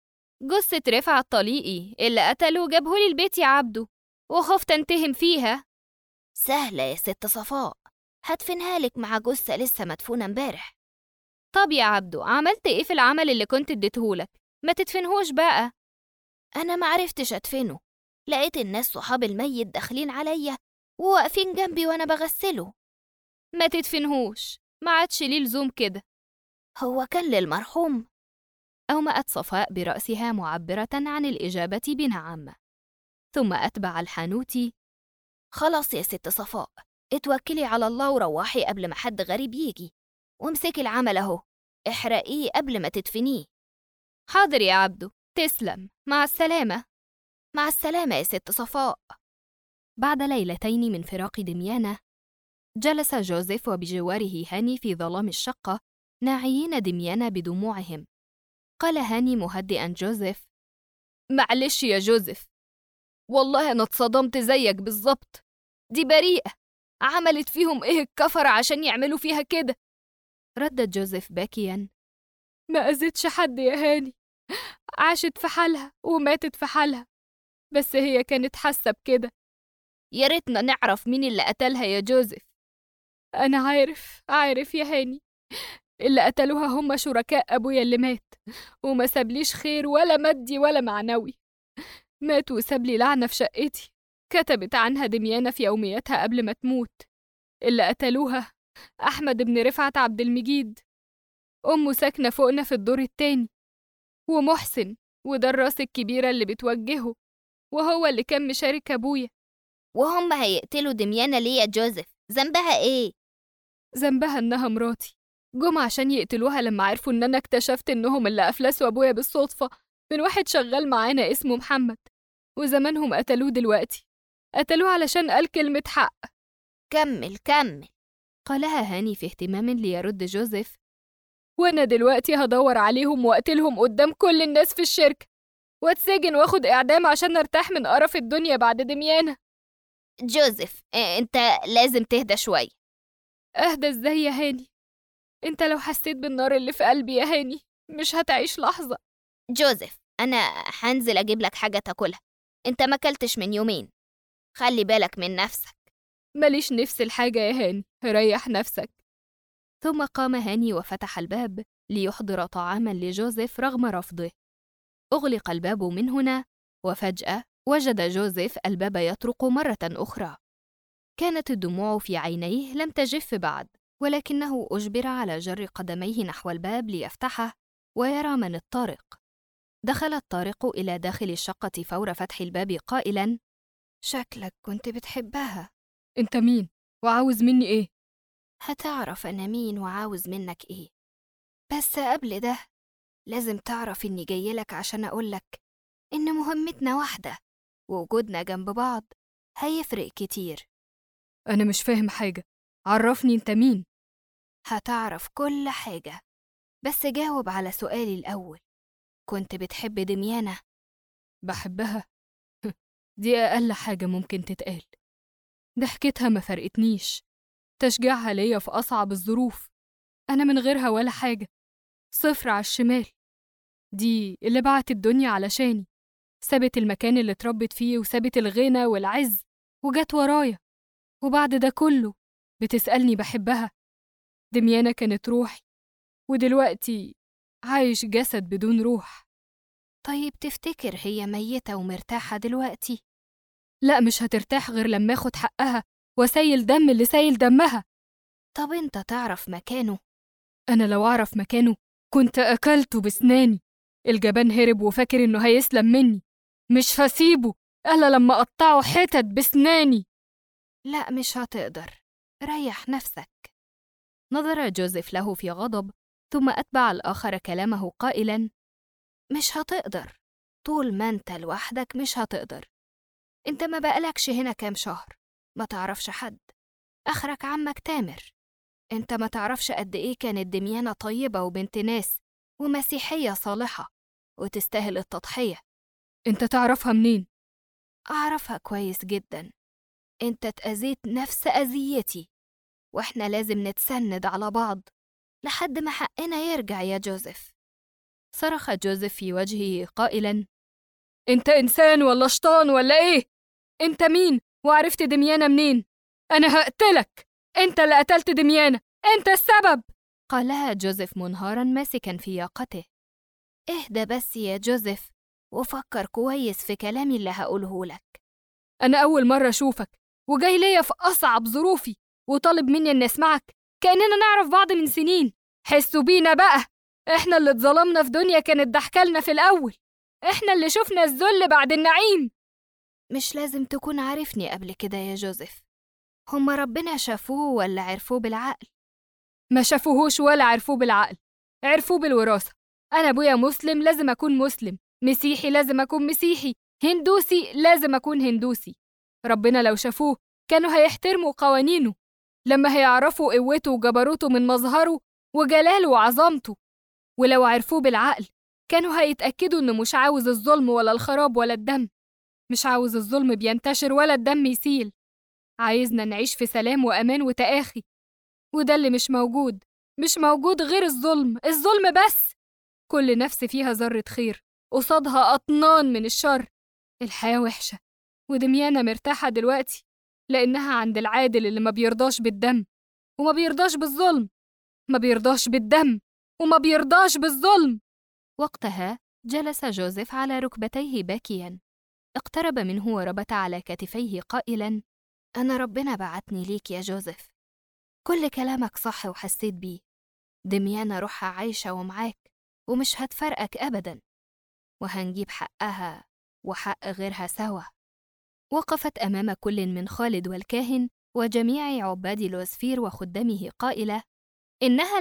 جثة رفعت طليقي اللي قتله جابهولي البيت يا عبدو، وخفت انتهم فيها. سهلة يا ست صفاء، هدفنها لك مع جثة لسه مدفونة امبارح. طب يا عبدو، عملت ايه في العمل اللي كنت اديتهولك؟ ما تدفنهوش بقى. أنا معرفتش أدفنه، لقيت الناس صحاب الميت داخلين عليا وواقفين جنبي وأنا بغسله. ما تدفنهوش، ما عادش ليه لزوم كده. هو كان للمرحوم؟ أومأت صفاء برأسها معبرة عن الإجابة بنعم، ثم أتبع الحانوتي: خلاص يا ست صفاء، اتوكلي على الله وروحي قبل ما حد غريب يجي، وامسكي العمل اهو، احرقيه قبل ما تدفنيه. حاضر يا عبدو، تسلم، مع السلامة. مع السلامة يا ست صفاء. بعد ليلتين من فراق دميانة، جلس جوزيف وبجواره هاني في ظلام الشقة ناعيين دميانة بدموعهم. قال هاني مهدئا جوزيف: معلش يا جوزيف، والله أنا اتصدمت زيك بالظبط. دي بريئة، عملت فيهم إيه الكفرة عشان يعملوا فيها كده؟ رد جوزيف باكيا: ما أذتش حد يا هاني، عاشت في حالها وماتت في حالها، بس هي كانت حاسة بكده. يا ريتنا نعرف مين اللي قتلها يا جوزيف. أنا عارف يا هاني، اللي قتلوها هم شركاء أبويا اللي مات، وما سابليش خير ولا مادي ولا معنوي. مات وسابلي لعنة في شقتي كتبت عنها دميانة في يومياتها قبل ما تموت. اللي قتلوها أحمد بن رفعت عبد المجيد، أمه ساكنة فوقنا في الدور التاني، ومحسن، وده الراس الكبيرة اللي بتوجهه، وهو اللي كان مشارك أبويا. وهم هيقتلوا دميانة ليه يا جوزيف؟ ذنبها إيه؟ ذنبها إنها مراتي. جم عشان يقتلوها لما عرفوا إن أنا اكتشفت إنهم اللي أفلسوا أبويا بالصدفة من واحد شغال معانا اسمه محمد، وزمانهم قتلوه دلوقتي. قتلوه علشان قال كلمة حق. كمل. قالها هاني في اهتمام ليرد جوزيف. وأنا دلوقتي هدور عليهم وأقتلهم قدام كل الناس في الشركة، واتسجن واخد إعدام عشان أرتاح من قرف الدنيا بعد دميانة. جوزيف انت لازم تهدى شوية. أهدى ازاي يا هاني؟ انت لو حسيت بالنار اللي في قلبي يا هاني مش هتعيش لحظة. جوزيف أنا هنزل أجيب لك حاجة تاكلها، أنت ما أكلتش من يومين، خلي بالك من نفسك. ماليش نفس الحاجة يا هاني، ريح نفسك. ثم قام هاني وفتح الباب ليحضر طعاما لجوزيف رغم رفضه. أغلق الباب من هنا، وفجأة وجد جوزيف الباب يطرق مرة أخرى. كانت الدموع في عينيه لم تجف بعد، ولكنه أجبر على جر قدميه نحو الباب ليفتحه ويرى من الطارق. دخل الطارق إلى داخل الشقة فور فتح الباب قائلاً: شكلك كنت بتحبها. انت مين؟ وعاوز مني ايه؟ هتعرف أنا مين وعاوز منك ايه، بس قبل ده لازم تعرف إني جايلك عشان أقولك إن مهمتنا واحدة، ووجودنا جنب بعض هيفرق كتير. أنا مش فاهم حاجة، عرفني انت مين؟ هتعرف كل حاجة، بس جاوب على سؤالي الأول. كنت بتحب دميانة؟ بحبها؟ دي أقل حاجة ممكن تتقال. ضحكتها ما فرقتنيش، تشجيعها ليا في أصعب الظروف. أنا من غيرها ولا حاجة، صفر على الشمال. دي اللي بعت الدنيا علشاني، سابت المكان اللي اتربت فيه وسابت الغنى والعز وجت ورايا، وبعد ده كله بتسألني بحبها. دميانة كانت روحي، ودلوقتي عايش جسد بدون روح. طيب تفتكر هي ميتة ومرتاحة دلوقتي؟ لا، مش هترتاح غير لما اخد حقها وسيل دم اللي سيل دمها. طب انت تعرف مكانه؟ أنا لو أعرف مكانه كنت أكلته بسناني. الجبان هرب وفاكر إنه هيسلم مني، مش هسيبه إلا لما أقطعه حتت بسناني. لا مش هتقدر، ريح نفسك. نظر جوزيف له في غضب، ثم أتبع الآخر كلامه قائلاً: مش هتقدر، طول ما انت لوحدك مش هتقدر. انت ما بقالكش هنا كام شهر، ما تعرفش حد، آخرك عمك تامر. انت ما تعرفش قد ايه كانت دميانة طيبة وبنت ناس ومسيحية صالحة وتستاهل التضحية. أنت تعرفها منين؟ أعرفها كويس جدا، انت اتأذيت نفس أذيتي، واحنا لازم نتسند على بعض لحد ما حقنا يرجع يا جوزيف. صرخ جوزيف في وجهه قائلاً: أنت إنسان ولا شيطان ولا إيه؟ أنت مين وعرفت دميانة منين؟ أنا هقتلك، أنت اللي قتلت دميانة، أنت السبب. قالها جوزيف منهاراً ماسكاً في ياقته. اهدى بس يا جوزيف وفكر كويس في كلامي اللي هقوله لك. أنا أول مرة أشوفك وجاي ليا في أصعب ظروفي وطالب مني إني أسمعك كأننا نعرف بعض من سنين. حسوا بينا بقى، إحنا اللي اتظلمنا في دنيا كانت ضحكالنا في الأول، إحنا اللي شفنا الذل بعد النعيم. مش لازم تكون عارفني قبل كده يا جوزيف، هما ربنا شافوه ولا عرفوه بالعقل؟ ما شافوهوش ولا عرفوه بالعقل، عرفوه بالوراثة. أنا أبويا مسلم لازم أكون مسلم، مسيحي لازم أكون مسيحي، هندوسي لازم أكون هندوسي. ربنا لو شافوه كانوا هيحترموا قوانينه، لما هيعرفوا قوته وجبروته من مظهره وجلاله وعظمته. ولو عرفوه بالعقل كانوا هيتأكدوا إنه مش عاوز الظلم ولا الخراب ولا الدم، مش عاوز الظلم بينتشر ولا الدم يسيل، عايزنا نعيش في سلام وأمان وتآخي، وده اللي مش موجود، مش موجود غير الظلم، الظلم بس. كل نفس فيها ذرة خير قصادها أطنان من الشر. الحياة وحشة، ودميانة مرتاحة دلوقتي لأنها عند العادل اللي ما بيرضاش بالدم وما بيرضاش بالظلم، ما بيرضاش بالدم وما بيرضاش بالظلم. وقتها جلس جوزيف على ركبتيه باكياً، اقترب منه وربط على كتفيه قائلاً: أنا ربنا بعتني ليك يا جوزيف، كل كلامك صح وحسيت بيه. دميانة روحها عايشة ومعاك ومش هتفرقك أبداً، وهنجيب حقها وحق غيرها سوا. وقفت أمام كل من خالد والكاهن وجميع عباد الوسفير وخدامه قائلة: إنها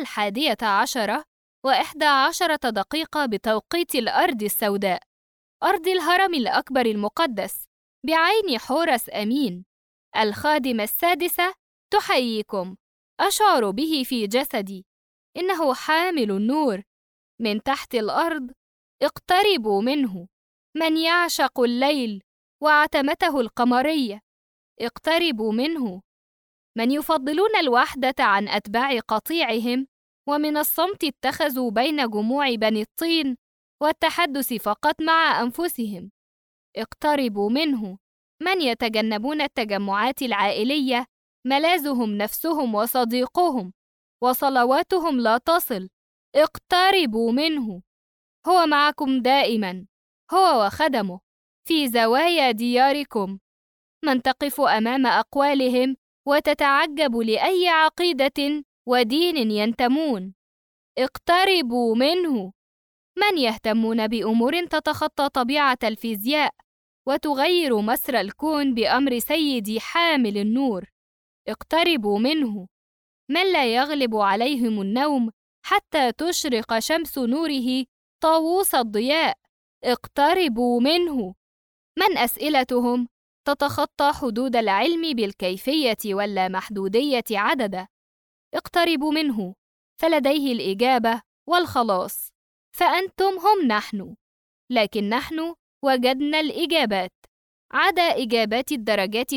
11:11 بتوقيت الأرض السوداء، أرض الهرم الأكبر المقدس، بعين حورس أمين الخادمة السادسة تحييكم. أشعر به في جسدي، إنه حامل النور من تحت الأرض. اقتربوا منه، من يعشق الليل وعتمته القمرية. اقتربوا منه، من يفضلون الوحدة عن أتباع قطيعهم، ومن الصمت اتخذوا بين جموع بني الطين والتحدث فقط مع أنفسهم. اقتربوا منه، من يتجنبون التجمعات العائلية، ملاذهم نفسهم وصديقهم، وصلواتهم لا تصل. اقتربوا منه، هو معكم دائما، هو وخدمه في زوايا دياركم، من تقف أمام أقوالهم وتتعجب لأي عقيدة ودين ينتمون. اقتربوا منه، من يهتمون بأمور تتخطى طبيعة الفيزياء وتغير مسر الكون بأمر سيدي حامل النور. اقتربوا منه، من لا يغلب عليهم النوم حتى تشرق شمس نوره طاووس الضياء. اقتربوا منه، من أسئلتهم تتخطى حدود العلم بالكيفية واللامحدودية عددا. اقتربوا منه، فلديه الإجابة والخلاص، فأنتم هم نحن، لكن نحن وجدنا الإجابات عدا إجابات الدرجات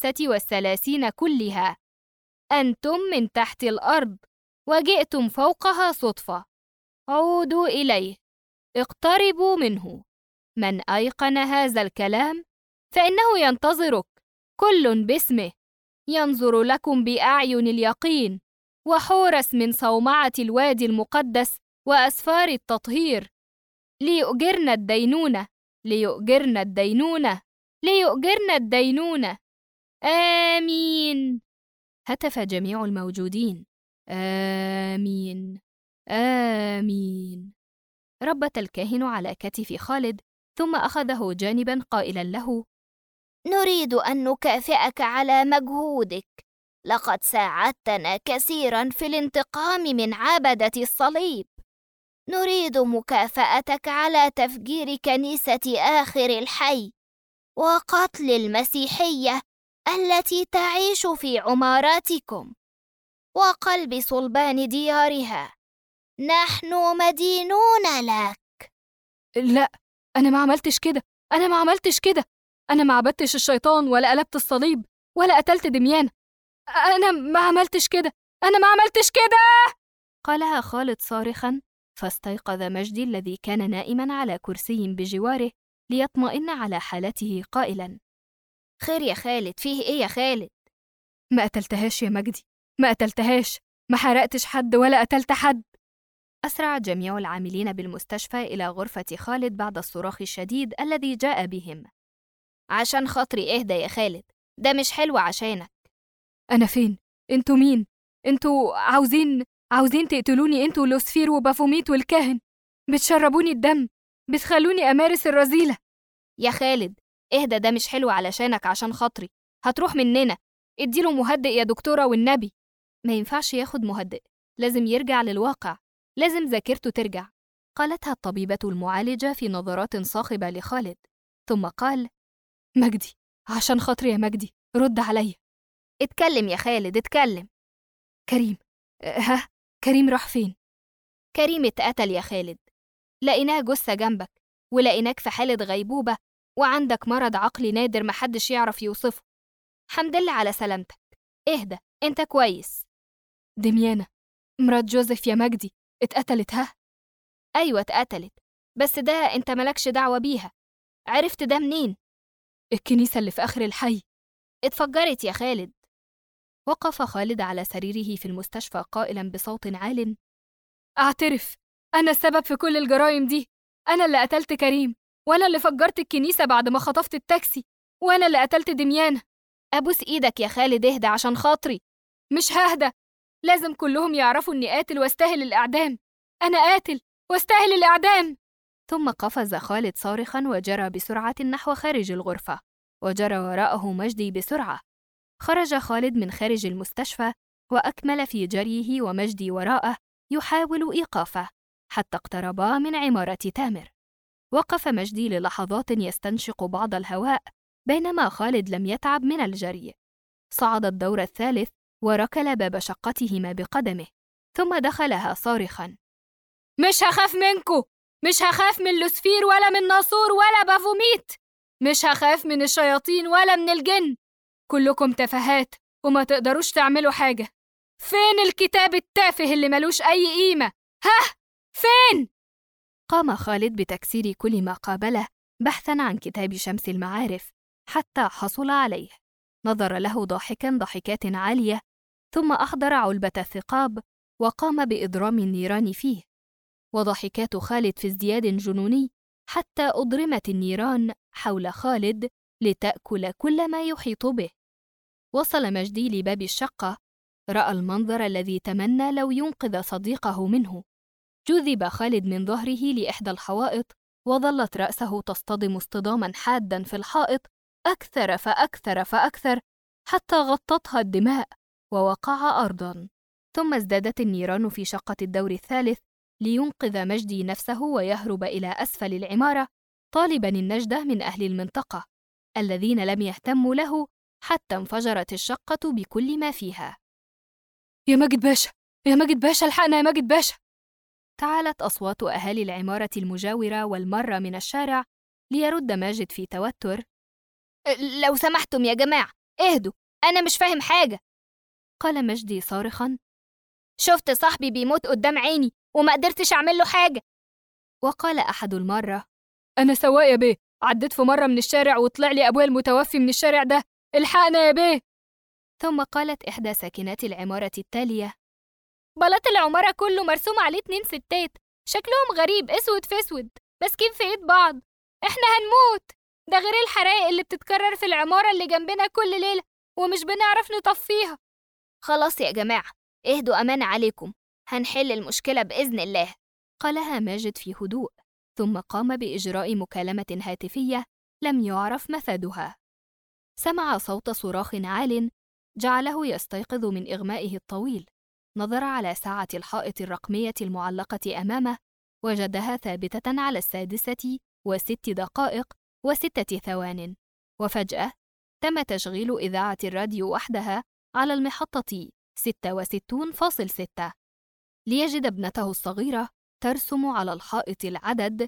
33 كلها. أنتم من تحت الأرض وجئتم فوقها صدفة. عودوا إليه، اقتربوا منه. من أيقن هذا الكلام فإنه ينتظرك، كل باسمه، ينظر لكم بأعين اليقين، وحورس من صومعة الوادي المقدس وأسفار التطهير، ليؤجرنا الدينونة، ليؤجرنا الدينونة، ليؤجرنا الدينونة. آمين. هتف جميع الموجودين: آمين، آمين. ربت الكاهن على كتف خالد، ثم أخذه جانباً قائلاً له: نريد أن نكافئك على مجهودك، لقد ساعدتنا كثيراً في الانتقام من عبدة الصليب. نريد مكافأتك على تفجير كنيسة آخر الحي وقتل المسيحية التي تعيش في عماراتكم وقلب صلبان ديارها. نحن مدينون لك. لا، أنا ما عملتش كده، أنا ما عملتش كده. أنا ما عبدتش الشيطان ولا قلبت الصليب ولا قتلت دميان. أنا ما عملتش كده، أنا ما عملتش كده. قالها خالد صارخاً، فاستيقظ مجدي الذي كان نائماً على كرسي بجواره ليطمئن على حالته قائلاً: خير يا خالد، فيه إيه يا خالد؟ ما قتلتهاش يا مجدي، ما قتلتهاش، ما حرقتش حد ولا قتلت حد. أسرع جميع العاملين بالمستشفى إلى غرفة خالد بعد الصراخ الشديد الذي جاء بهم. عشان خاطري اهدى يا خالد، ده مش حلو عشانك. أنا فين؟ انتوا مين؟ انتوا عاوزين تقتلوني، انتوا لوسفير وبافوميت والكاهن، بتشربوني الدم، بتخلوني أمارس الرذيلة. يا خالد اهدى، ده مش حلو علشانك، عشان خاطري هتروح مننا. اديله مهدئ يا دكتورة والنبي. ما ينفعش ياخد مهدئ، لازم يرجع للواقع، لازم ذاكرته ترجع، قالتها الطبيبة المعالجة في نظرات صاخبة لخالد. ثم قال: مجدي، عشان خاطري يا مجدي، رد عليا. اتكلم يا خالد، اتكلم. كريم، كريم راح فين؟ كريم اتقتل يا خالد، لقيناه جثة جنبك، ولقيناك في حالة غيبوبة، وعندك مرض عقلي نادر محدش يعرف يوصفه. حمد لله على سلامتك، اهدى، انت كويس. دميانة مرات جوزيف يا مجدي اتقتلت. ايوه اتقتلت، بس ده انت ملكش دعوة بيها. عرفت ده منين؟ الكنيسة اللي في آخر الحي اتفجرت يا خالد. وقف خالد على سريره في المستشفى قائلاً بصوت عال: أعترف، أنا السبب في كل الجرائم دي. أنا اللي قتلت كريم، وأنا اللي فجرت الكنيسة بعد ما خطفت التاكسي، وأنا اللي قتلت دميانة. أبوس إيدك يا خالد، اهدى عشان خاطري. مش ههدى، لازم كلهم يعرفوا إني قاتل واستاهل الإعدام. أنا قاتل واستاهل الإعدام. ثم قفز خالد صارخاً وجرى بسرعة نحو خارج الغرفة، وجرى وراءه مجدي بسرعة. خرج خالد من خارج المستشفى وأكمل في جريه، ومجدي وراءه يحاول إيقافه حتى اقتربا من عمارة تامر. وقف مجدي للحظات يستنشق بعض الهواء، بينما خالد لم يتعب من الجري. صعد الدور الثالث وركل باب شقتهما بقدمه، ثم دخلها صارخاً: مش هخاف منكو، مش هخاف من لوسفير ولا من ناصور ولا بافوميت، مش هخاف من الشياطين ولا من الجن. كلكم تفاهات وما تقدروش تعملوا حاجة. فين الكتاب التافه اللي ملوش أي قيمة؟ ها؟ فين؟ قام خالد بتكسير كل ما قابله بحثاً عن كتاب شمس المعارف حتى حصل عليه. نظر له ضاحكاً ضحكات عالية، ثم أحضر علبة الثقاب وقام بإضرام النيران فيه. وضحكات خالد في ازدياد جنوني حتى أضرمت النيران حول خالد لتأكل كل ما يحيط به. وصل مجدي لباب الشقة، رأى المنظر الذي تمنى لو ينقذ صديقه منه. جذب خالد من ظهره لإحدى الحوائط، وظلت رأسه تصطدم اصطداماً حاداً في الحائط أكثر فأكثر فأكثر حتى غطتها الدماء ووقع أرضاً. ثم ازدادت النيران في شقة الدور الثالث لينقذ مجدي نفسه ويهرب إلى أسفل العمارة، طالباً النجدة من أهل المنطقة الذين لم يهتموا له حتى انفجرت الشقة بكل ما فيها. يا ماجد باشا، يا ماجد باشا، الحقنا يا ماجد باشا! تعالت أصوات أهالي العمارة المجاورة والمرة من الشارع ليرد ماجد في توتر: لو سمحتم يا جماعة اهدوا، أنا مش فاهم حاجة. قال مجدي صارخاً: شفت صاحبي بيموت قدام عيني وما قدرتش أعمل له حاجة. وقال أحد المرة: أنا سواق يا بيه، عديت في مرة من الشارع وطلع لي أبويا المتوفي من الشارع ده، الحقنا يا بيه. ثم قالت إحدى ساكنات العمارة التالية: بلاط العمارة كله مرسوم عليه 2 ستات، شكلهم غريب، اسود في اسود، ماسكين في ايد بعض. احنا هنموت، ده غير الحرائق اللي بتتكرر في العمارة اللي جنبنا كل ليلة ومش بنعرف نطفيها. خلاص يا جماعة اهدوا، أمان عليكم، هنحل المشكلة بإذن الله، قالها ماجد في هدوء، ثم قام بإجراء مكالمة هاتفية لم يعرف مفادها. سمع صوت صراخ عال جعله يستيقظ من إغمائه الطويل. نظر على ساعة الحائط الرقمية المعلقة أمامه، وجدها ثابتة على 6:06 وفجأة تم تشغيل إذاعة الراديو وحدها على المحطة 66.6 ليجد ابنته الصغيرة ترسم على الحائط العدد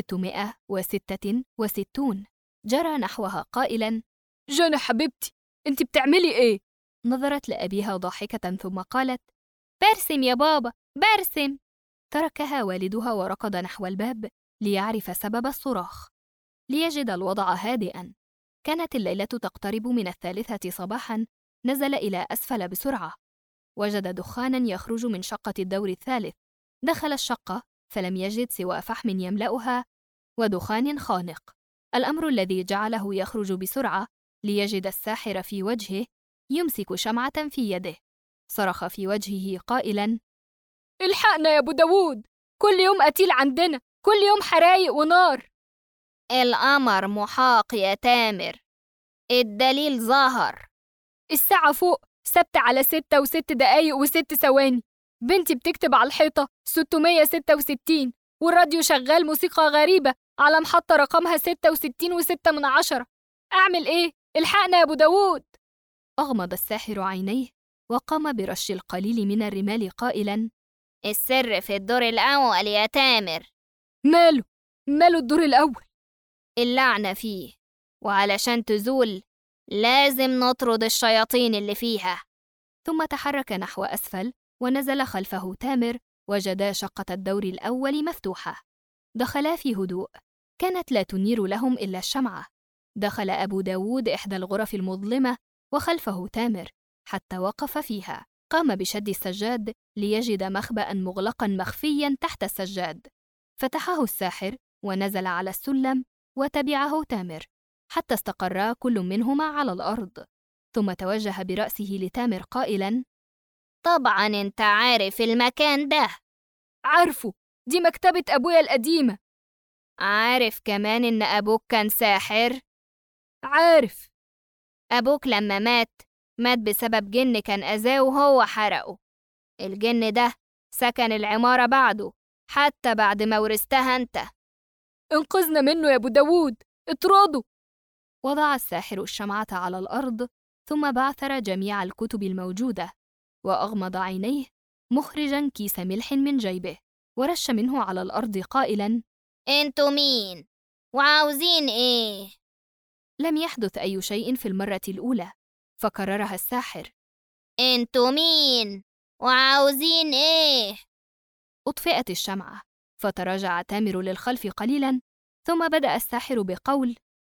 666. جرى نحوها قائلاً: جنى حبيبتي، انت بتعملي ايه؟ نظرت لأبيها ضاحكة ثم قالت: برسم يا بابا، برسم. تركها والدها وركض نحو الباب ليعرف سبب الصراخ، ليجد الوضع هادئاً. كانت الليلة تقترب من 3 صباحاً. نزل إلى أسفل بسرعة، وجد دخاناً يخرج من شقة الدور الثالث. دخل الشقة فلم يجد سوى فحم يملأها ودخان خانق، الأمر الذي جعله يخرج بسرعة ليجد الساحر في وجهه يمسك شمعة في يده. صرخ في وجهه قائلاً: الحقنا يا أبو داوود، كل يوم قتيل عندنا، كل يوم حرايق ونار. القمر محاق يا تامر، الدليل ظاهر. الساعة فوق ثابتة على 6:06 بنتي بتكتب على الحيطة 666، والراديو شغال موسيقى غريبة على محطة رقمها 66.6. أعمل إيه؟ الحقنا يا أبو داوود. أغمض الساحر عينيه وقام برش القليل من الرمال قائلاً: السر في الدور الأول يا تامر. ماله الدور الأول؟ اللعنة فيه، وعلشان تزول لازم نطرد الشياطين اللي فيها. ثم تحرك نحو أسفل ونزل خلفه تامر، وجدا شقة الدور الأول مفتوحة. دخلا في هدوء، كانت لا تنير لهم إلا الشمعة. دخل أبو داوود إحدى الغرف المظلمة وخلفه تامر حتى وقف فيها. قام بشد السجاد ليجد مخبأ مغلقا مخفيا تحت السجاد. فتحه الساحر ونزل على السلم وتبعه تامر حتى استقرا كل منهما على الأرض. ثم توجه برأسه لتامر قائلاً: طبعاً انت عارف المكان ده. عارفه، دي مكتبة أبويا القديمة. عارف كمان إن أبوك كان ساحر؟ عارف. أبوك لما مات بسبب جن كان أذاه وهو حرقه. الجن ده سكن العمارة بعده حتى بعد ما ورثتها أنت. انقذنا منه يا أبو داوود، اطرده. وضع الساحر الشمعة على الأرض، ثم بعثر جميع الكتب الموجودة، وأغمض عينيه مخرجاً كيس ملح من جيبه، ورش منه على الأرض قائلاً: انتوا مين؟ وعاوزين ايه؟ لم يحدث أي شيء في المرة الأولى، فكررها الساحر: انتوا مين؟ وعاوزين ايه؟ أطفئت الشمعة، فتراجع تامر للخلف قليلاً، ثم بدأ الساحر بقول: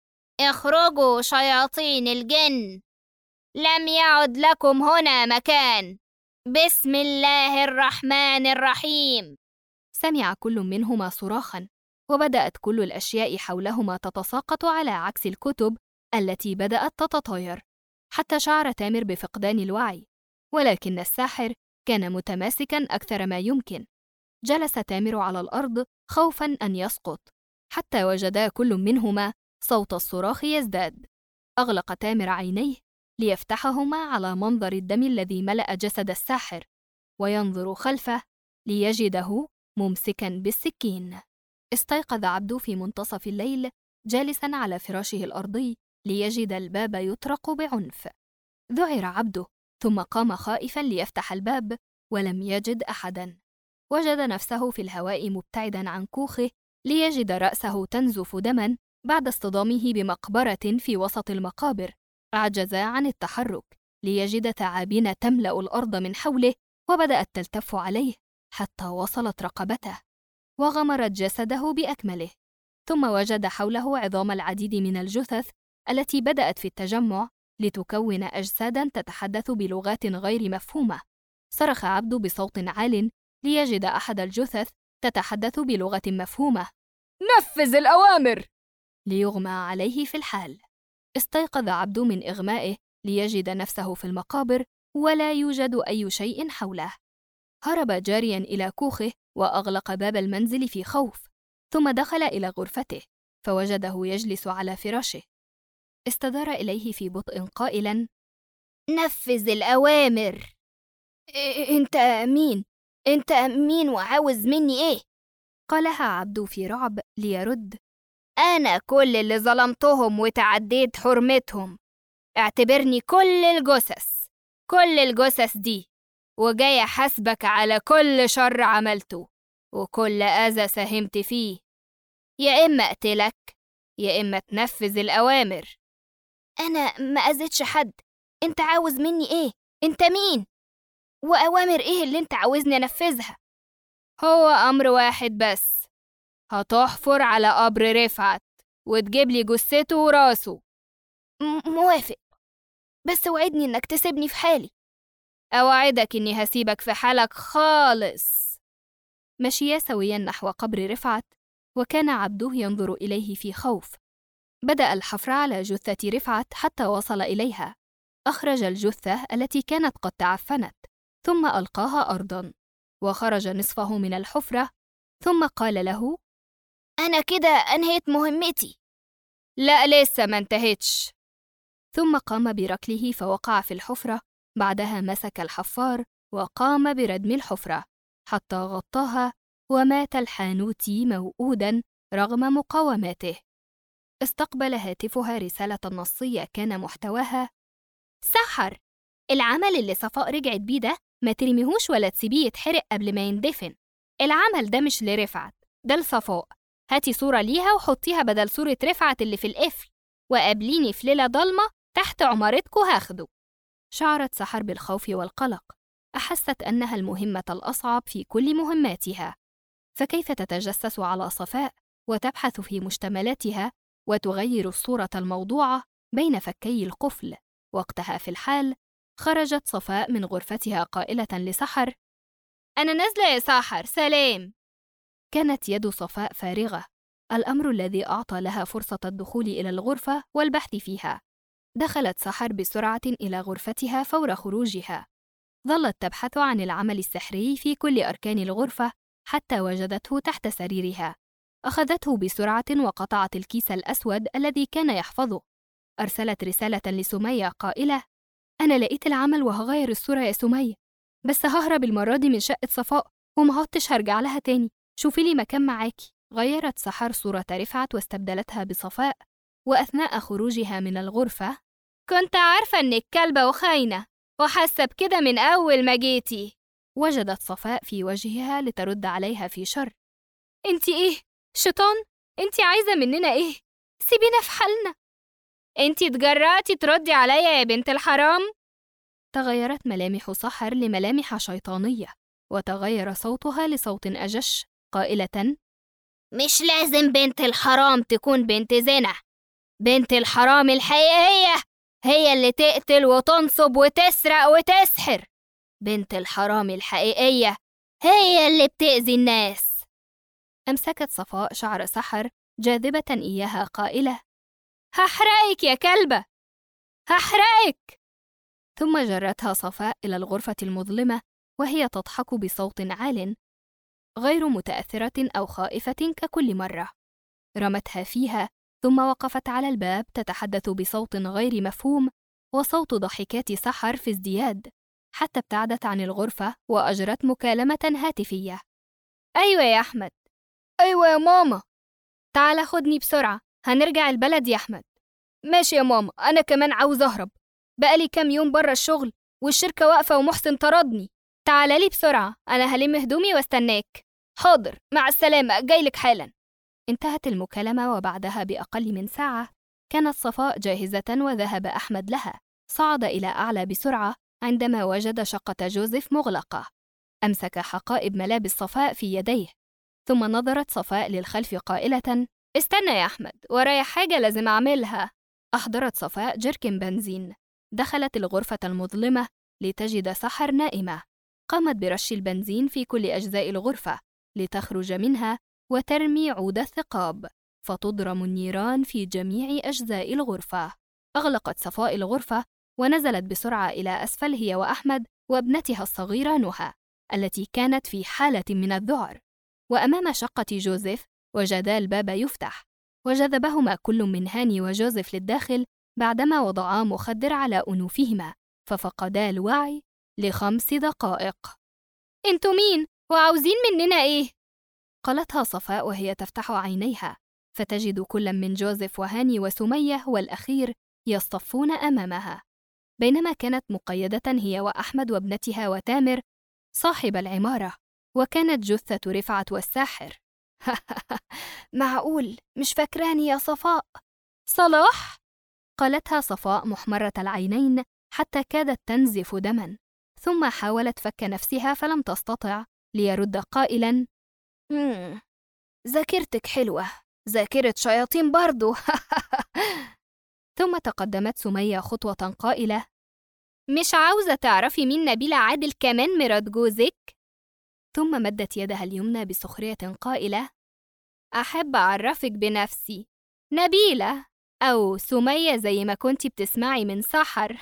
اخرجوا شياطين الجن، لم يعد لكم هنا مكان، بسم الله الرحمن الرحيم. سمع كل منهما صراخاً، وبدأت كل الأشياء حولهما تتساقط على عكس الكتب التي بدأت تتطاير، حتى شعر تامر بفقدان الوعي، ولكن الساحر كان متماسكاً أكثر ما يمكن. جلس تامر على الأرض خوفاً أن يسقط، حتى وجدا كل منهما صوت الصراخ يزداد. أغلق تامر عينيه ليفتحهما على منظر الدم الذي ملأ جسد الساحر، وينظر خلفه ليجده ممسكاً بالسكين. استيقظ عبدو في منتصف الليل جالساً على فراشه الأرضي ليجد الباب يطرق بعنف. ذعر عبدو، ثم قام خائفاً ليفتح الباب، ولم يجد أحداً. وجد نفسه في الهواء مبتعداً عن كوخه ليجد رأسه تنزف دماً بعد اصطدامه بمقبرة في وسط المقابر. عجز عن التحرك ليجد ثعابين تملأ الأرض من حوله، وبدأت تلتف عليه حتى وصلت رقبته وغمرت جسده بأكمله. ثم وجد حوله عظام العديد من الجثث التي بدأت في التجمع لتكون أجساداً تتحدث بلغات غير مفهومة. صرخ عبدو بصوت عال ليجد أحد الجثث تتحدث بلغة مفهومة: نفذ الأوامر! ليغمى عليه في الحال. استيقظ عبدو من إغمائه ليجد نفسه في المقابر ولا يوجد أي شيء حوله. هرب جارياً إلى كوخه وأغلق باب المنزل في خوف، ثم دخل إلى غرفته فوجده يجلس على فراشه. استدار إليه في بطء قائلاً: نفذ الأوامر. انت مين؟ انت مين وعاوز مني ايه؟ قالها عبدو في رعب ليرد: أنا كل اللي ظلمتهم وتعديت حرمتهم. اعتبرني كل الجثث دي، وجاي أحاسبك على كل شر عملته وكل أذى ساهمت فيه. يا إما أقتلك يا إما تنفذ الأوامر. أنا ما أذيتش حد. أنت عاوز مني إيه؟ أنت مين؟ وأوامر إيه اللي أنت عاوزني أنفذها؟ هو أمر واحد بس، هتحفر على قبر رفعت وتجيب لي جثته وراسه. موافق، بس وعدني إنك تسيبني في حالي. أوعدك إني هسيبك في حالك خالص. مشيا سويا نحو قبر رفعت، وكان عبده ينظر إليه في خوف. بدأ الحفر على جثة رفعت حتى وصل إليها. أخرج الجثة التي كانت قد تعفنت، ثم ألقاها أرضاً، وخرج نصفه من الحفرة، ثم قال له: أنا كده أنهيت مهمتي. لا، لسه ما انتهتش. ثم قام بركله فوقع في الحفرة. بعدها مسك الحفار وقام بردم الحفرة حتى غطاها، ومات الحانوتي موؤوداً رغم مقاوماته. استقبل هاتفها رسالة نصية كان محتواها: سحر، العمل اللي صفاء رجعت بيه ده ما ترميهوش ولا تسيبيه يتحرق قبل ما يندفن. العمل ده مش لرفعت، ده لصفاء. هاتي صورة ليها وحطيها بدل صورة رفعت اللي في القفل، وقابليني في ليلة ضلمة تحت عمارتكو هاخده. شعرت سحر بالخوف والقلق. أحست أنها المهمة الأصعب في كل مهماتها، فكيف تتجسس على صفاء وتبحث في مشتملاتها وتغير الصورة الموضوعة بين فكي القفل؟ وقتها في الحال خرجت صفاء من غرفتها قائلة لسحر: أنا نازلة يا سحر، سلام. كانت يد صفاء فارغة، الأمر الذي أعطى لها فرصة الدخول إلى الغرفة والبحث فيها. دخلت سحر بسرعة إلى غرفتها فور خروجها. ظلت تبحث عن العمل السحري في كل أركان الغرفة حتى وجدته تحت سريرها. أخذته بسرعة وقطعت الكيس الأسود الذي كان يحفظه. أرسلت رسالة لسمية قائلة: أنا لقيت العمل وهغير الصورة يا سمية، بس ههرب المرة دي من شقة صفاء ومعدتش هرجع لها تاني، شوفي لي مكان معاكي. غيرت سحر صورة رفعت واستبدلتها بصفاء، وأثناء خروجها من الغرفة كنت عارفة إنك كلبة وخاينة وحاسة بكده من أول ما جيتي. وجدت صفاء في وجهها لترد عليها في شر. انتي إيه؟ شيطان؟ انتي عايزة مننا إيه؟ سيبينا في حالنا. انتي اتجرأتي تردي عليا يا بنت الحرام؟ تغيرت ملامح سحر لملامح شيطانية، وتغير صوتها لصوت أجش قائلة: مش لازم بنت الحرام تكون بنت زنا. بنت الحرام الحقيقية هي اللي تقتل وتنصب وتسرق وتسحر. بنت الحرام الحقيقية هي اللي بتأذي الناس. أمسكت صفاء شعر سحر جاذبة إياها قائلة: هحرقك يا كلبة، هحرقك. ثم جرتها صفاء إلى الغرفة المظلمة وهي تضحك بصوت عال، غير متأثرة أو خائفة ككل مرة. رمتها فيها ثم وقفت على الباب تتحدث بصوت غير مفهوم وصوت ضحكات سحر في ازدياد، حتى ابتعدت عن الغرفة وأجرت مكالمة هاتفية. أيوة يا أحمد. أيوة يا ماما. تعال خدني بسرعة، هنرجع البلد يا أحمد. ماشي يا ماما، أنا كمان عاوز أهرب، بقالي كام يوم برا الشغل والشركة واقفة ومحسن طردني. تعال لي بسرعة، أنا هلم هدومي واستناك. حاضر، مع السلامة، جايلك حالا. انتهت المكالمة، وبعدها بأقل من ساعة كانت صفاء جاهزة وذهب أحمد لها. صعد إلى أعلى بسرعة عندما وجد شقة جوزيف مغلقة. أمسك حقائب ملابس صفاء في يديه، ثم نظرت صفاء للخلف قائلة: استنى يا أحمد، ورايا حاجة لازم أعملها. أحضرت صفاء جركن بنزين. دخلت الغرفة المظلمة لتجد سحر نائمة. قامت برش البنزين في كل أجزاء الغرفة لتخرج منها وترمي عود الثقاب، فتضرم النيران في جميع أجزاء الغرفة. أغلقت صفاء الغرفة ونزلت بسرعة إلى أسفل هي وأحمد وابنتها الصغيرة نهى، التي كانت في حالة من الذعر. وأمام شقة جوزيف وجدا الباب يفتح، وجذبهما كل من هاني وجوزيف للداخل بعدما وضعا مخدر على أنوفهما، ففقدا الوعي ل5 دقائق. انتوا مين؟ وعاوزين مننا إيه؟ قالتها صفاء وهي تفتح عينيها، فتجد كل من جوزيف وهاني وسمية والأخير يصطفون أمامها، بينما كانت مقيدة هي وأحمد وابنتها وتامر صاحب العمارة، وكانت جثة رفعت والساحر. معقول مش فاكراني يا صفاء؟ صلاح؟ قالتها صفاء محمرة العينين حتى كادت تنزف دما، ثم حاولت فك نفسها فلم تستطع، ليرد قائلا: ذاكرتك حلوة، ذاكرة شياطين برضو. ثم تقدمت سمية خطوة قائلة: مش عاوزة تعرفي مين نبيلة عادل كمان مرات جوزك؟ ثم مدت يدها اليمنى بسخرية قائلة: أحب أعرفك بنفسي، نبيلة أو سمية زي ما كنتي بتسمعي من سحر.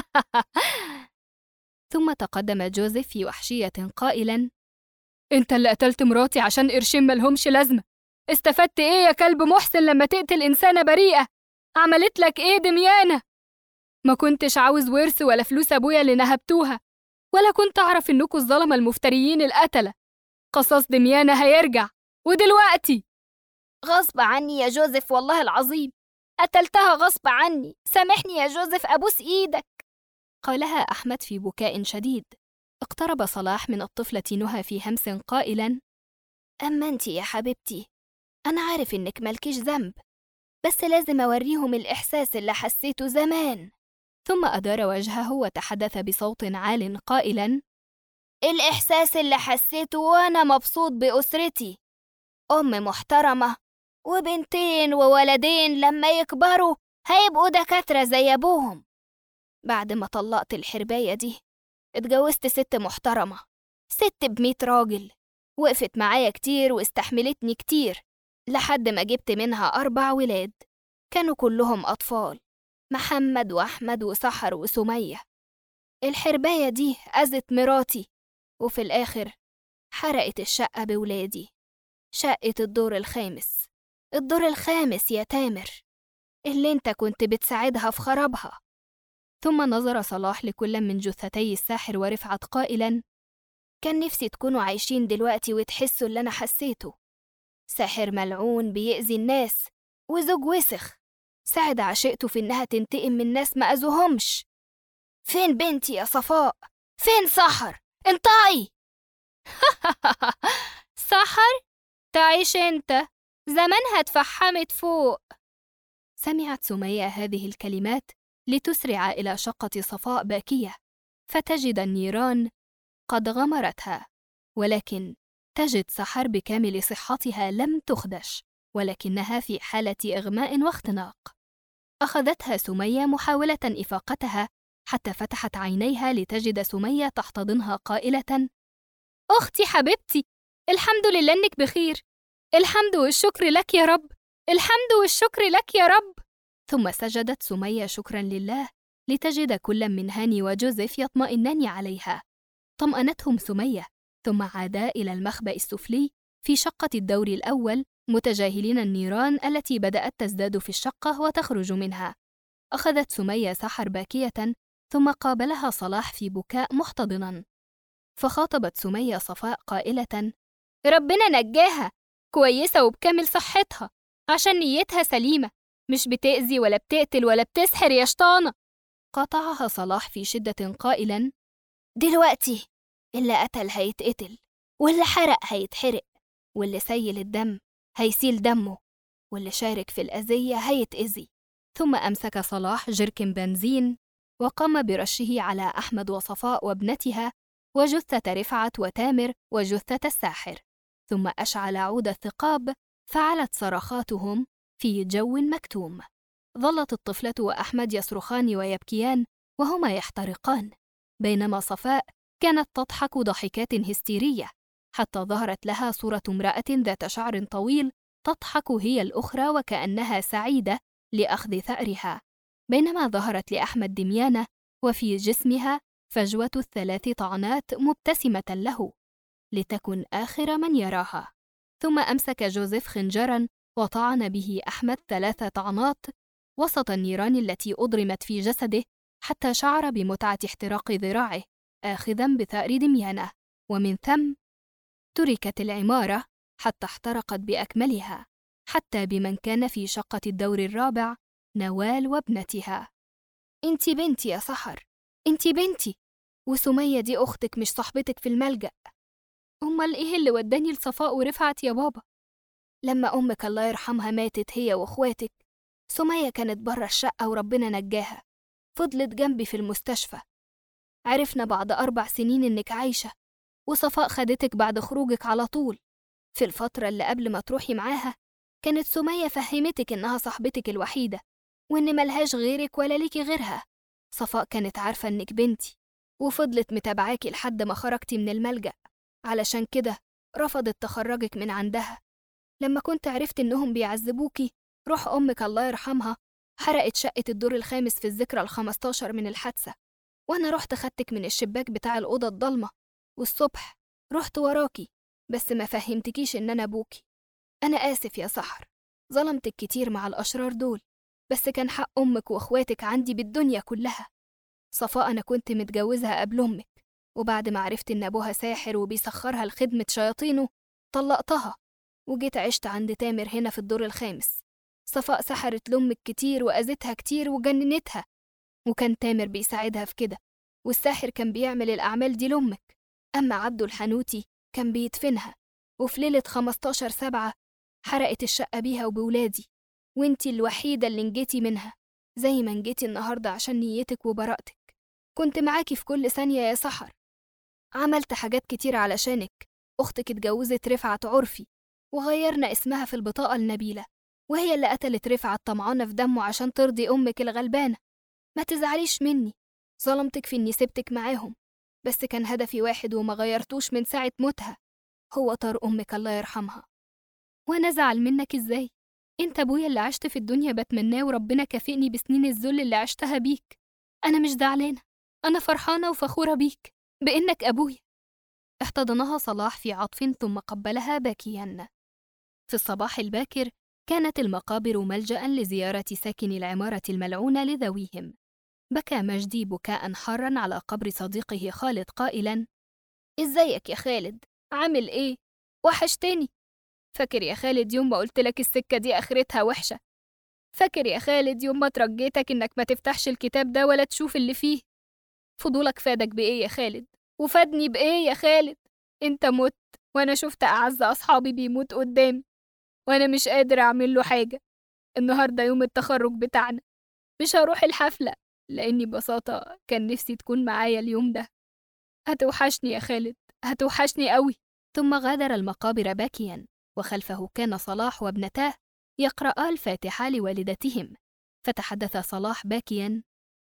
ثم تقدم جوزيف في وحشية قائلا: انت اللي قتلت مراتي عشان قرشين ملهمش لازمة. استفدت ايه يا كلب محسن لما تقتل إنسانة بريئة؟ عملت لك ايه دميانة؟ ما كنتش عاوز ورث ولا فلوس أبويا اللي نهبتوها، ولا كنت أعرف إنكوا الظلمة المفتريين القتلة. قصاص دميانة هيرجع، ودلوقتي غصب عني يا جوزيف، والله العظيم قتلتها غصب عني، سامحني يا جوزيف، أبوس إيدك. قالها أحمد في بكاء شديد. اقترب صلاح من الطفلة نهى في همس قائلا: أما أنتي يا حبيبتي، أنا عارف إنك مالكيش ذنب، بس لازم أوريهم الإحساس اللي حسيته زمان. ثم أدار وجهه وتحدث بصوت عال قائلا: الإحساس اللي حسيته وأنا مبسوط بأسرتي، أم محترمة وبنتين وولدين لما يكبروا هيبقوا دكاترة زي أبوهم. بعد ما طلقت الحرباية دي اتجوزت ست محترمة، ست ب100 راجل، وقفت معايا كتير واستحملتني كتير لحد ما جبت منها 4 ولاد، كانوا كلهم أطفال، محمد وأحمد وسحر وسمية. الحرباية دي أذت مراتي، وفي الآخر حرقت الشقة بولادي، شقة الدور الخامس. الدور الخامس يا تامر، اللي انت كنت بتساعدها في خرابها. ثم نظر صلاح لكل من جثتي الساحر ورفعت قائلا: كان نفسي تكونوا عايشين دلوقتي وتحسوا اللي أنا حسيته. ساحر ملعون بيأذي الناس، وزوج وسخ، ساعد عشيقته في إنها تنتقم من ناس ما أذوهمش. فين بنتي يا صفاء؟ فين سحر؟ انطقي! سحر؟ تعيش انت، زمانها اتفحمت فوق. سمعت سمية هذه الكلمات لتسرع إلى شقة صفاء باكية، فتجد النيران قد غمرتها، ولكن تجد سحر بكامل صحتها لم تخدش، ولكنها في حالة إغماء واختناق. أخذتها سمية محاولة إفاقتها حتى فتحت عينيها لتجد سمية تحتضنها قائلة: أختي حبيبتي، الحمد لله إنك بخير، الحمد والشكر لك يا رب، الحمد والشكر لك يا رب. ثم سجدت سمية شكرا لله لتجد كل من هاني وجوزيف يطمئنان عليها. طمأنتهم سمية، ثم عادا إلى المخبأ السفلي في شقة الدور الأول متجاهلين النيران التي بدأت تزداد في الشقة وتخرج منها. أخذت سمية سحر باكية، ثم قابلها صلاح في بكاء محتضناً. فخاطبت سمية صفاء قائلة: ربنا نجاها، كويسة وبكامل صحتها، عشان نيتها سليمة، مش بتأذي ولا بتقتل ولا بتسحر يا شطانة. قاطعها صلاح في شدة قائلاً: دلوقتي اللي قتل هيتقتل، واللي حرق هيتحرق، واللي سيل الدم هيسيل دمه، واللي شارك في الأذية هيتأذي. ثم أمسك صلاح جركن بنزين وقام برشه على أحمد وصفاء وابنتها وجثة رفعت وتامر وجثة الساحر، ثم أشعل عود الثقاب فعلت صرخاتهم في جو مكتوم. ظلت الطفلة وأحمد يصرخان ويبكيان وهما يحترقان، بينما صفاء كانت تضحك ضحكات هستيرية، حتى ظهرت لها صورة امرأة ذات شعر طويل تضحك هي الأخرى وكأنها سعيدة لأخذ ثأرها، بينما ظهرت لأحمد دميانة وفي جسمها فجوة 3 طعنات مبتسمة له لتكن آخر من يراها. ثم أمسك جوزيف خنجراً وطعن به أحمد 3 طعنات وسط النيران التي أضرمت في جسده، حتى شعر بمتعة احتراق ذراعه آخذاً بثأر دميانة، ومن ثم تركت العمارة حتى احترقت بأكملها، حتى بمن كان في شقة الدور الرابع، نوال وابنتها. انتي بنتي يا سحر، انتي بنتي، وسمية دي أختك مش صاحبتك في الملجأ. أمال إيه اللي وداني لصفاء ورفعت يا بابا؟ لما أمك الله يرحمها ماتت هي وأخواتك، سمية كانت برا الشقة وربنا نجاها، فضلت جنبي في المستشفى. عرفنا بعد 4 سنين إنك عايشة، وصفاء خدتك بعد خروجك على طول. في الفترة اللي قبل ما تروحي معاها كانت سمية فهمتك إنها صاحبتك الوحيدة، وإن ملهاش غيرك ولا ليكي غيرها. صفاء كانت عارفة إنك بنتي، وفضلت متابعاكي لحد ما خرجتي من الملجأ، علشان كده رفضت تخرجك من عندها. لما كنت عرفت إنهم بيعذبوكي، روح أمك الله يرحمها حرقت شقة الدور الخامس في الذكرى ال15 من الحادثة، وأنا رحت خدتك من الشباك بتاع الأوضة الضلمة، والصبح رحت وراكي، بس ما فهمتكيش إن أنا أبوكي. أنا آسف يا سحر، ظلمتك كتير مع الأشرار دول، بس كان حق أمك وأخواتك عندي بالدنيا كلها. صفاء أنا كنت متجوزها قبل أمك، وبعد ما عرفت إن أبوها ساحر وبيسخرها لخدمة شياطينه طلقتها، وجيت عشت عند تامر هنا في الدور الخامس. صفاء سحرت لأمك كتير وأذتها كتير وجننتها، وكان تامر بيساعدها في كده، والساحر كان بيعمل الأعمال دي لأمك. أما عبده الحنوتي كان بيدفنها، وفي ليلة 15/7 حرقت الشقة بيها وبولادي، وانتي الوحيدة اللي نجيتي منها، زي ما نجيتي النهاردة عشان نيتك وبراءتك. كنت معاكي في كل ثانية يا سحر، عملت حاجات كتير علشانك. أختك اتجوزت رفعت عرفي، وغيرنا اسمها في البطاقة لنبيلة، وهي اللي قتلت رفعت طمعانة في دمه عشان ترضي أمك الغلبانة. ما تزعليش مني، ظلمتك في إني سبتك معاهم، بس كان هدفي واحد وما غيرتوش من ساعة موتها، هو طار أمك الله يرحمها. وأنا أزعل منك إزاي؟ أنت أبويا اللي عشت في الدنيا بتمناه، وربنا كافئني بسنين الذل اللي عشتها بيك. أنا مش زعلانة، أنا فرحانة وفخورة بيك بإنك أبويا. احتضنها صلاح في عطف ثم قبلها باكياً. في الصباح الباكر كانت المقابر ملجأ لزيارة ساكني العمارة الملعونة لذويهم. بكى مجدي بكاء حارا على قبر صديقه خالد قائلا: إزيك يا خالد؟ عامل إيه؟ وحشتني. فاكر يا خالد يوم ما قلت لك السكة دي آخرتها وحشة؟ فاكر يا خالد يوم ما ترجيتك إنك ما تفتحش الكتاب ده ولا تشوف اللي فيه؟ فضولك فادك بإيه يا خالد؟ وفادني بإيه يا خالد؟ أنت مت وأنا شفت أعز أصحابي بيموت قدامي وأنا مش قادر أعمل له حاجة. النهاردة يوم التخرج بتاعنا، مش هروح الحفلة لأني ببساطة كان نفسي تكون معايا اليوم ده. هتوحشني يا خالد، هتوحشني قوي. ثم غادر المقابر باكيا، وخلفه كان صلاح وابنتاه يقرآ الفاتحة لوالدتهم. فتحدث صلاح باكيا: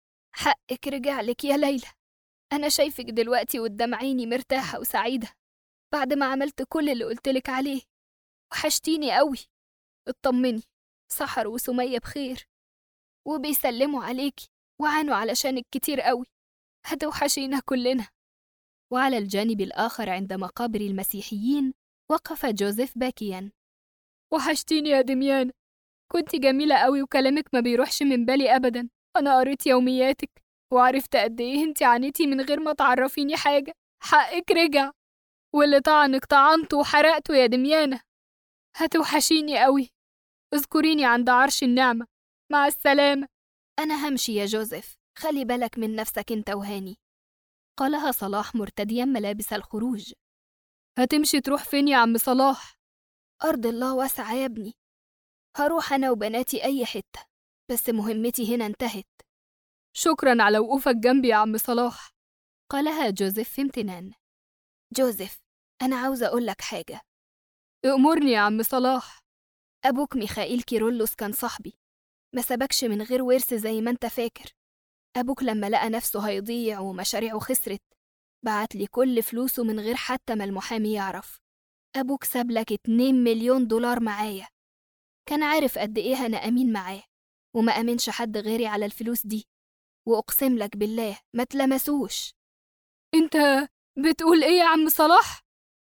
حقك رجع لك يا ليلى، أنا شايفك دلوقتي قدام عيني مرتاحة وسعيدة بعد ما عملت كل اللي قلتلك عليه. وحشتيني قوي. اطمني، سحر وسمية بخير وبيسلموا عليكي وعانوا علشانك كتير قوي. هتوحشينا كلنا. وعلى الجانب الآخر عند مقابر المسيحيين وقف جوزيف باكيا: وحشتيني يا دميانة، كنتي جميلة قوي وكلامك ما بيروحش من بالي أبدا. أنا قريت يومياتك وعرفت قد إيه انتي عانيتي من غير ما تعرفيني حاجة. حقك رجع، واللي طعنك طعنته وحرقته يا دميانة. هتوحشيني قوي. اذكريني عند عرش النعمة. مع السلامة. أنا همشي يا جوزيف، خلي بالك من نفسك انت وهاني، قالها صلاح مرتديا ملابس الخروج. هتمشي تروح فين يا عم صلاح؟ أرض الله واسعة يا ابني، هروح أنا وبناتي أي حتة، بس مهمتي هنا انتهت. شكرا على وقوفك جنبي يا عم صلاح، قالها جوزيف في امتنان. جوزيف، أنا عاوزة أقول لك حاجة. أأمرني يا عم صلاح. أبوك ميخائيل كيرلس كان صاحبي، ما سبكش من غير ورث زي ما انت فاكر. أبوك لما لقى نفسه هيضيع ومشاريعه خسرت بعت لي كل فلوسه من غير حتى ما المحامي يعرف. أبوك ساب لك 2 مليون دولار معايا. كان عارف قد إيه أنا أمين معاه وما أمنش حد غيري على الفلوس دي، وأقسم لك بالله ما تلمسوش. أنت بتقول إيه يا عم صلاح؟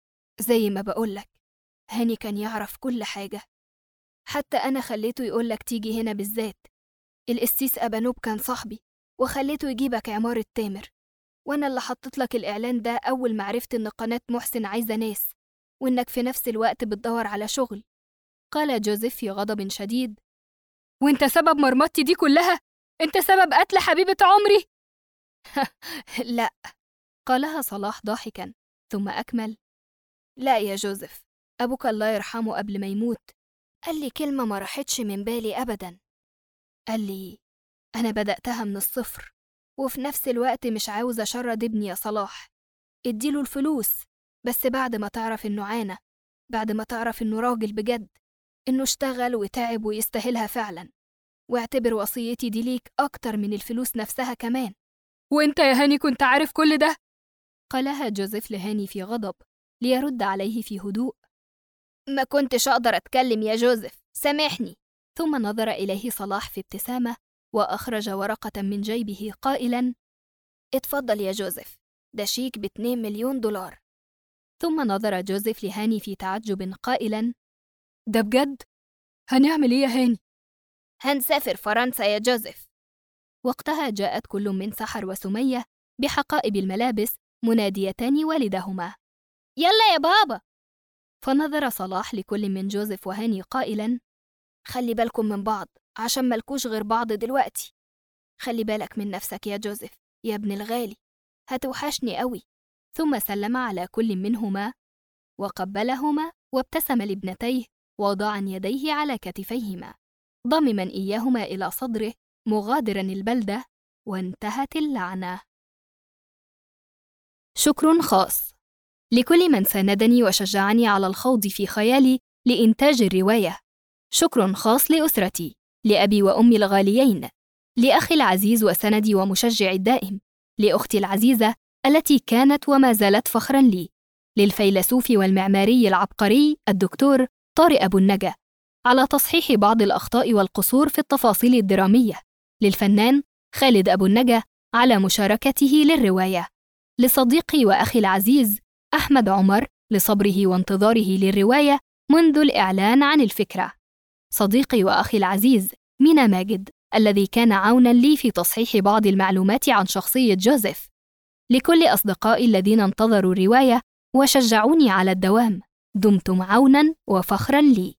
زي ما بقولك، هاني كان يعرف كل حاجة، حتى أنا خليته يقولك تيجي هنا بالذات. القسيس أبانوب كان صاحبي وخليته يجيبك عمارة تامر، وأنا اللي حطيت لك الإعلان ده أول ما عرفت إن قناة محسن عايزة ناس وإنك في نفس الوقت بتدور على شغل. قال جوزيف في غضب شديد: وإنت سبب مرمطتي دي كلها؟ أنت سبب قتل حبيبة عمري؟ لا، قالها صلاح ضاحكا، ثم أكمل: لا يا جوزيف، أبوك الله يرحمه قبل ما يموت قال لي كلمة ما راحتش من بالي أبدا. قال لي أنا بدأتها من الصفر، وفي نفس الوقت مش عاوز أشرد ابني يا صلاح. اديله الفلوس بس بعد ما تعرف إنه عانى، بعد ما تعرف إنه راجل بجد، إنه اشتغل وتعب ويستاهلها فعلا، واعتبر وصيتي دي ليك أكتر من الفلوس نفسها كمان. وإنت يا هاني كنت عارف كل ده؟ قالها جوزيف لهاني في غضب ليرد عليه في هدوء: ما كنتش أقدر أتكلم يا جوزيف، سامحني. ثم نظر إليه صلاح في ابتسامة وأخرج ورقة من جيبه قائلا: اتفضل يا جوزيف، ده شيك ب2 مليون دولار. ثم نظر جوزيف لهاني في تعجب قائلا: ده بجد؟ هنعمل إيه يا هاني؟ هنسافر فرنسا يا جوزيف. وقتها جاءت كل من سحر وسمية بحقائب الملابس مناديتان والدهما: يلا يا بابا. فنظر صلاح لكل من جوزيف وهاني قائلا: خلي بالكم من بعض عشان ملكوش غير بعض دلوقتي. خلي بالك من نفسك يا جوزيف يا ابن الغالي، هتوحشني قوي. ثم سلم على كل منهما وقبلهما وابتسم لابنتيه وضاعا يديه على كتفيهما ضمما إياهما إلى صدره مغادرا البلدة، وانتهت اللعنة. شكر خاص لكل من ساندني وشجعني على الخوض في خيالي لإنتاج الرواية. شكر خاص لأسرتي، لأبي وأمي الغاليين، لأخي العزيز وسندي ومشجعي الدائم، لأختي العزيزة التي كانت وما زالت فخراً لي، للفيلسوف والمعماري العبقري الدكتور طارق أبو النجا على تصحيح بعض الأخطاء والقصور في التفاصيل الدرامية، للفنان خالد أبو النجا على مشاركته للرواية، لصديقي وأخي العزيز أحمد عمر لصبره وانتظاره للرواية منذ الإعلان عن الفكرة، صديقي وأخي العزيز مينا ماجد الذي كان عوناً لي في تصحيح بعض المعلومات عن شخصية جوزيف، لكل أصدقائي الذين انتظروا الرواية وشجعوني على الدوام، دمتم عوناً وفخراً لي.